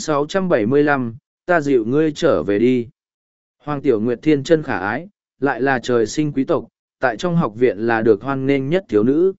675, ta dịu ngươi trở về đi. Hoàng Tiểu Nguyệt thiên chân khả ái, lại là trời sinh quý tộc, tại trong học viện là được hoan nghênh nhất thiếu nữ.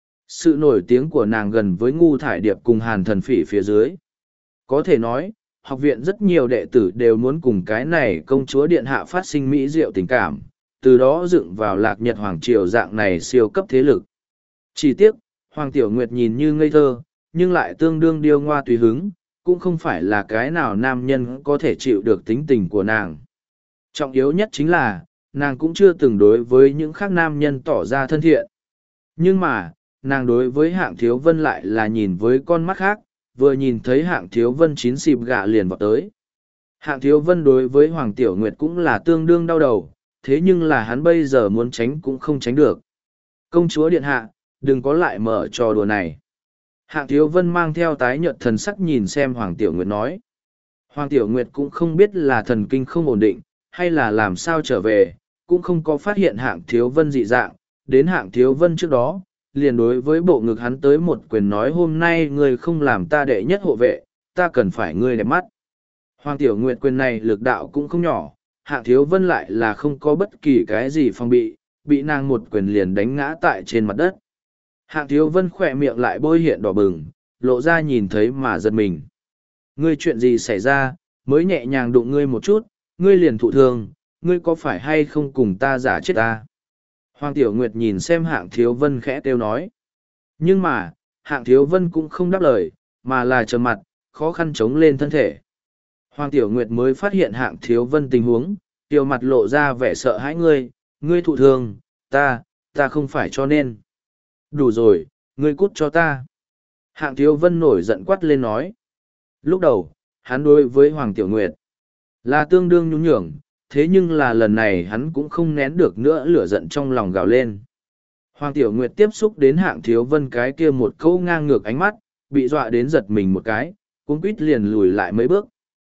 Sự nổi tiếng của nàng gần với Ngu Thải Điệp cùng Hàn Thần Phỉ phía dưới. Có thể nói, học viện rất nhiều đệ tử đều muốn cùng cái này công chúa điện hạ phát sinh mỹ diệu tình cảm, từ đó dựng vào Lạc Nhật Hoàng Triều dạng này siêu cấp thế lực. Chỉ tiếc, Hoàng Tiểu Nguyệt nhìn như ngây thơ, nhưng lại tương đương điêu ngoa tùy hứng, cũng không phải là cái nào nam nhân có thể chịu được tính tình của nàng. Trọng yếu nhất chính là, nàng cũng chưa từng đối với những khác nam nhân tỏ ra thân thiện. Nhưng mà, nàng đối với Hạng Thiếu Vân lại là nhìn với con mắt khác, vừa nhìn thấy Hạng Thiếu Vân chín xịp gạ liền vào tới. Hạng Thiếu Vân đối với Hoàng Tiểu Nguyệt cũng là tương đương đau đầu, thế nhưng là hắn bây giờ muốn tránh cũng không tránh được. Công chúa điện hạ, đừng có lại mở trò đùa này. Hạng Thiếu Vân mang theo tái nhợt thần sắc nhìn xem Hoàng Tiểu Nguyệt nói. Hoàng Tiểu Nguyệt cũng không biết là thần kinh không ổn định, hay là làm sao trở về, cũng không có phát hiện Hạng Thiếu Vân dị dạng. Đến Hạng Thiếu Vân trước đó, liền đối với bộ ngực hắn tới một quyền nói hôm nay ngươi không làm ta đệ nhất hộ vệ, ta cần phải ngươi đẹp mắt. Hoàng Tiểu Nguyệt quyền này lực đạo cũng không nhỏ, Hạng Thiếu Vân lại là không có bất kỳ cái gì phòng bị nàng một quyền liền đánh ngã tại trên mặt đất. Hạng Thiếu Vân khỏe miệng lại bôi hiện đỏ bừng, lộ ra nhìn thấy mà giật mình. Ngươi chuyện gì xảy ra, mới nhẹ nhàng đụng ngươi một chút, ngươi liền thụ thương, ngươi có phải hay không cùng ta giả chết ta? Hoàng Tiểu Nguyệt nhìn xem Hạng Thiếu Vân khẽ kêu nói. Nhưng mà, Hạng Thiếu Vân cũng không đáp lời, mà là trầm mặt, khó khăn chống lên thân thể. Hoàng Tiểu Nguyệt mới phát hiện Hạng Thiếu Vân tình huống, tiểu mặt lộ ra vẻ sợ hãi ngươi thụ thương, ta không phải cho nên. Đủ rồi, ngươi cút cho ta. Hạng Thiếu Vân nổi giận quát lên nói. Lúc đầu, hắn đối với Hoàng Tiểu Nguyệt là tương đương nhún nhường, thế nhưng là lần này hắn cũng không nén được nữa lửa giận trong lòng gào lên. Hoàng Tiểu Nguyệt tiếp xúc đến Hạng Thiếu Vân cái kia một câu ngang ngược ánh mắt, bị dọa đến giật mình một cái, cuống quýt liền lùi lại mấy bước.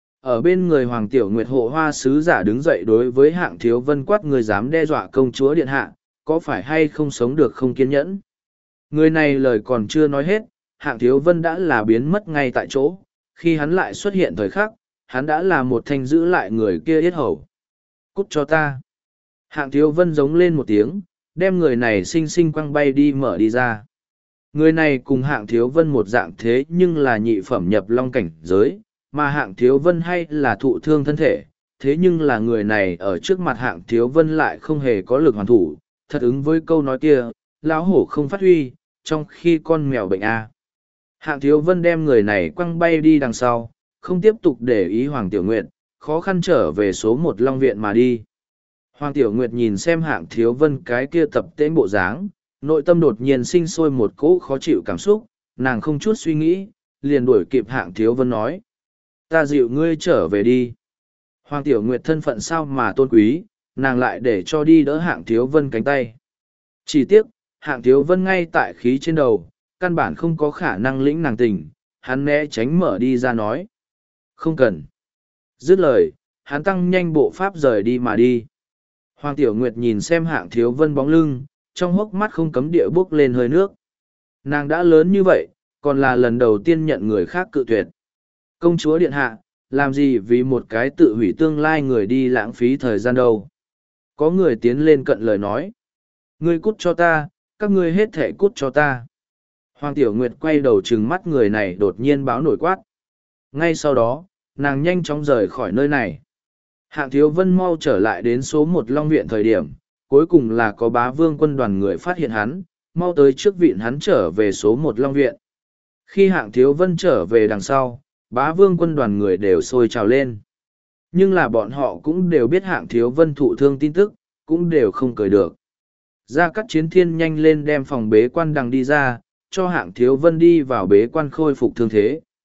Ở bên người Hoàng Tiểu Nguyệt hộ hoa sứ giả đứng dậy đối với Hạng Thiếu Vân quát người dám đe dọa công chúa điện hạ, có phải hay không sống được không kiên nhẫn. Người này lời còn chưa nói hết, Hạng Thiếu Vân đã là biến mất ngay tại chỗ, khi hắn lại xuất hiện thời khắc, hắn đã là một thanh giữ lại người kia yết hầu. Cút cho ta. Hạng Thiếu Vân giống lên một tiếng, đem người này xinh xinh quăng bay đi mở đi ra. Người này cùng Hạng Thiếu Vân một dạng thế nhưng là nhị phẩm nhập long cảnh giới, mà Hạng Thiếu Vân hay là thụ thương thân thể, thế nhưng là người này ở trước mặt Hạng Thiếu Vân lại không hề có lực hoàn thủ, thật ứng với câu nói kia, lão hổ không phát huy, trong khi con mèo bệnh a. Hạng Thiếu Vân đem người này quăng bay đi đằng sau, không tiếp tục để ý Hoàng Tiểu Nguyệt, khó khăn trở về số 1 Long Viện mà đi. Hoàng Tiểu Nguyệt nhìn xem Hạng Thiếu Vân cái kia tập tễnh bộ dáng, nội tâm đột nhiên sinh sôi một cỗ khó chịu cảm xúc, nàng không chút suy nghĩ, liền đuổi kịp Hạng Thiếu Vân nói. Ta dịu ngươi trở về đi. Hoàng Tiểu Nguyệt thân phận sao mà tôn quý, nàng lại để cho đi đỡ Hạng Thiếu Vân cánh tay. Chỉ tiếc, Hạng Thiếu Vân ngay tại khí trên đầu, căn bản không có khả năng lĩnh nàng tình, hắn né tránh mở đi ra nói. Không cần. Dứt lời, hắn tăng nhanh bộ pháp rời đi mà đi. Hoàng Tiểu Nguyệt nhìn xem Hạng Thiếu Vân bóng lưng, trong hốc mắt không cấm địa bước lên hơi nước. Nàng đã lớn như vậy, còn là lần đầu tiên nhận người khác cự tuyệt. Công chúa điện hạ, làm gì vì một cái tự hủy tương lai người đi lãng phí thời gian đâu. Có người tiến lên cận lời nói. Ngươi cút cho ta, các ngươi hết thể cút cho ta. Hoàng Tiểu Nguyệt quay đầu trừng mắt người này đột nhiên báo nổi quát. Ngay sau đó, nàng nhanh chóng rời khỏi nơi này. Hạng Thiếu Vân mau trở lại đến số 1 Long Viện thời điểm, cuối cùng là có Bá Vương quân đoàn người phát hiện hắn, mau tới trước viện hắn trở về số 1 Long Viện. Khi Hạng Thiếu Vân trở về đằng sau, Bá Vương quân đoàn người đều sôi trào lên. Nhưng là bọn họ cũng đều biết Hạng Thiếu Vân thụ thương tin tức, cũng đều không cười được. Gia Cát Chiến Thiên nhanh lên đem phòng bế quan đằng đi ra, cho Hạng Thiếu Vân đi vào bế quan khôi phục thương thế.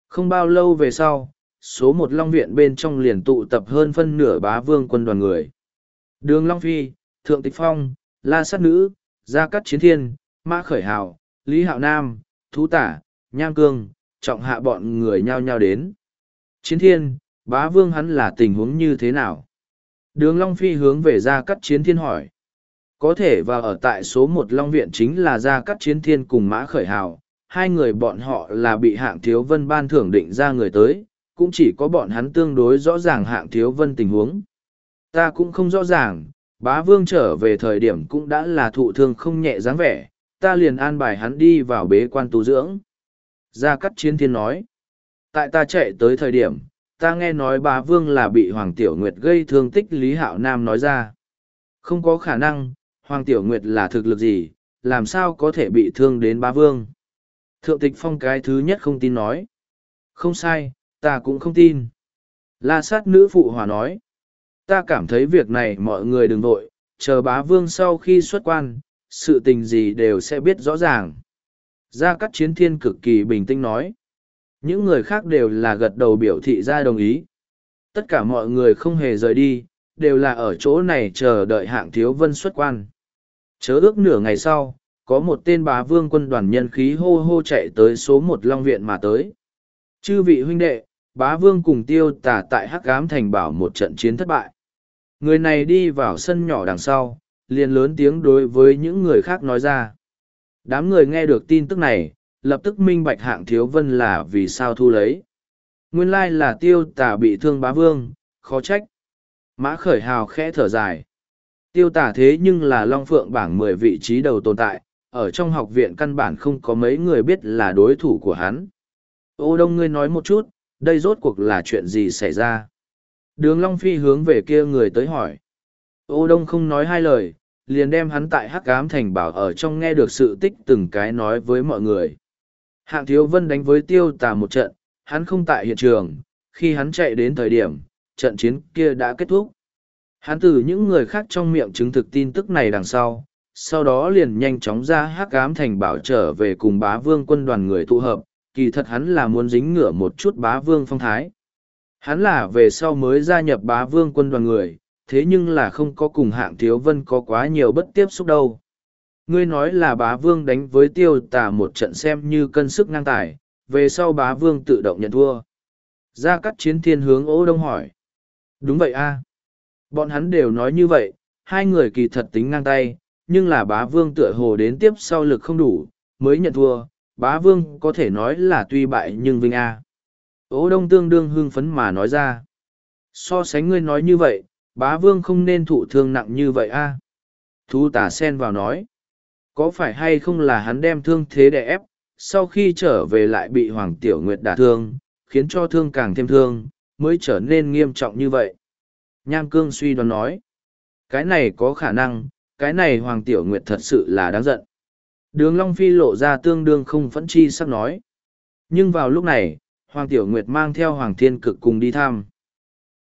Không bao lâu về sau, số một Long Viện bên trong liền tụ tập hơn phân nửa bá vương quân đoàn người. Đường Long Phi, Thượng Tịch Phong, La Sát Nữ, Gia Cát Chiến Thiên, Mã Khởi Hào, Lý Hạo Nam, Thú Tả, Nham Cương, Trọng Hạ bọn người nhao nhao đến. Chiến Thiên, bá vương hắn là tình huống như thế nào? Đường Long Phi hướng về Gia Cát Chiến Thiên hỏi. Có thể vào ở tại số một Long Viện chính là Gia Cát Chiến Thiên cùng Mã Khởi Hào, hai người bọn họ là bị Hạng Thiếu Vân ban thưởng định ra người tới, cũng chỉ có bọn hắn tương đối rõ ràng Hạng Thiếu Vân tình huống. Ta cũng không rõ ràng, bá vương trở về thời điểm cũng đã là thụ thương không nhẹ dáng vẻ, ta liền an bài hắn đi vào bế quan tu dưỡng. Gia Cát Chiến Thiên nói, tại ta chạy tới thời điểm, ta nghe nói bá vương là bị Hoàng Tiểu Nguyệt gây thương tích. Lý Hạo Nam nói ra, không có khả năng, Hoàng Tiểu Nguyệt là thực lực gì, làm sao có thể bị thương đến bá vương. Thượng Tịch Phong cái thứ nhất không tin nói, không sai, ta cũng không tin. La Sát Nữ phụ hòa nói, ta cảm thấy việc này mọi người đừng vội, chờ bá vương sau khi xuất quan, sự tình gì đều sẽ biết rõ ràng. Gia Cát Chiến Thiên cực kỳ bình tĩnh nói. Những người khác đều là gật đầu biểu thị ra đồng ý. Tất cả mọi người không hề rời đi, đều là ở chỗ này chờ đợi Hạng Thiếu Vân xuất quan. Chớ ước nửa ngày sau, có một tên bá vương quân đoàn nhân khí hô hô chạy tới số một Long Viện mà tới. Chư vị huynh đệ, bá vương cùng Tiêu Tả tại Hắc Ám Thành Bảo một trận chiến thất bại. Người này đi vào sân nhỏ đằng sau, liền lớn tiếng đối với những người khác nói ra. Đám người nghe được tin tức này, lập tức minh bạch Hạng Thiếu Vân là vì sao thu lấy. Nguyên lai là Tiêu Tả bị thương bá vương, khó trách. Mã Khởi Hào khẽ thở dài. Tiêu Tả thế nhưng là Long Phượng bảng 10 vị trí đầu tồn tại, ở trong học viện căn bản không có mấy người biết là đối thủ của hắn. Ô Đông, ngươi nói một chút, đây rốt cuộc là chuyện gì xảy ra? Đường Long Phi hướng về kia người tới hỏi. Ô Đông không nói hai lời, liền đem hắn tại Hắc Ám Thành Bảo ở trong nghe được sự tích từng cái nói với mọi người. Hạng Thiếu Vân đánh với Tiêu Tả một trận, hắn không tại hiện trường, khi hắn chạy đến thời điểm, trận chiến kia đã kết thúc. Hắn từ những người khác trong miệng chứng thực tin tức này đằng sau đó liền nhanh chóng ra Hắc Ám Thành Bảo trở về cùng bá vương quân đoàn người tụ hợp, kỳ thật hắn là muốn dính ngửa một chút bá vương phong thái. Hắn là về sau mới gia nhập bá vương quân đoàn người, thế nhưng là không có cùng Hạng Thiếu Vân có quá nhiều bất tiếp xúc đâu. Ngươi nói là bá vương đánh với Tiêu Tả một trận xem như cân sức ngang tài, về sau bá vương tự động nhận thua. Gia Cát Chiến Thiên hướng Ô Đông hỏi. Đúng vậy a. Bọn hắn đều nói như vậy, hai người kỳ thật tính ngang tay, nhưng là bá vương tựa hồ đến tiếp sau lực không đủ, mới nhận thua, bá vương có thể nói là tuy bại nhưng vinh a. Ô Đông tương đương hưng phấn mà nói ra. So sánh ngươi nói như vậy, bá vương không nên thụ thương nặng như vậy a. Thú Tả xen vào nói. Có phải hay không là hắn đem thương thế đè ép, sau khi trở về lại bị Hoàng Tiểu Nguyệt đả thương, khiến cho thương càng thêm thương, mới trở nên nghiêm trọng như vậy. Nham Cương suy đoán nói. Cái này có khả năng, cái này Hoàng Tiểu Nguyệt thật sự là đáng giận. Đường Long Phi lộ ra tương đương không phẫn chi sắp nói. Nhưng vào lúc này, Hoàng Tiểu Nguyệt mang theo Hoàng Thiên Cực cùng đi thăm.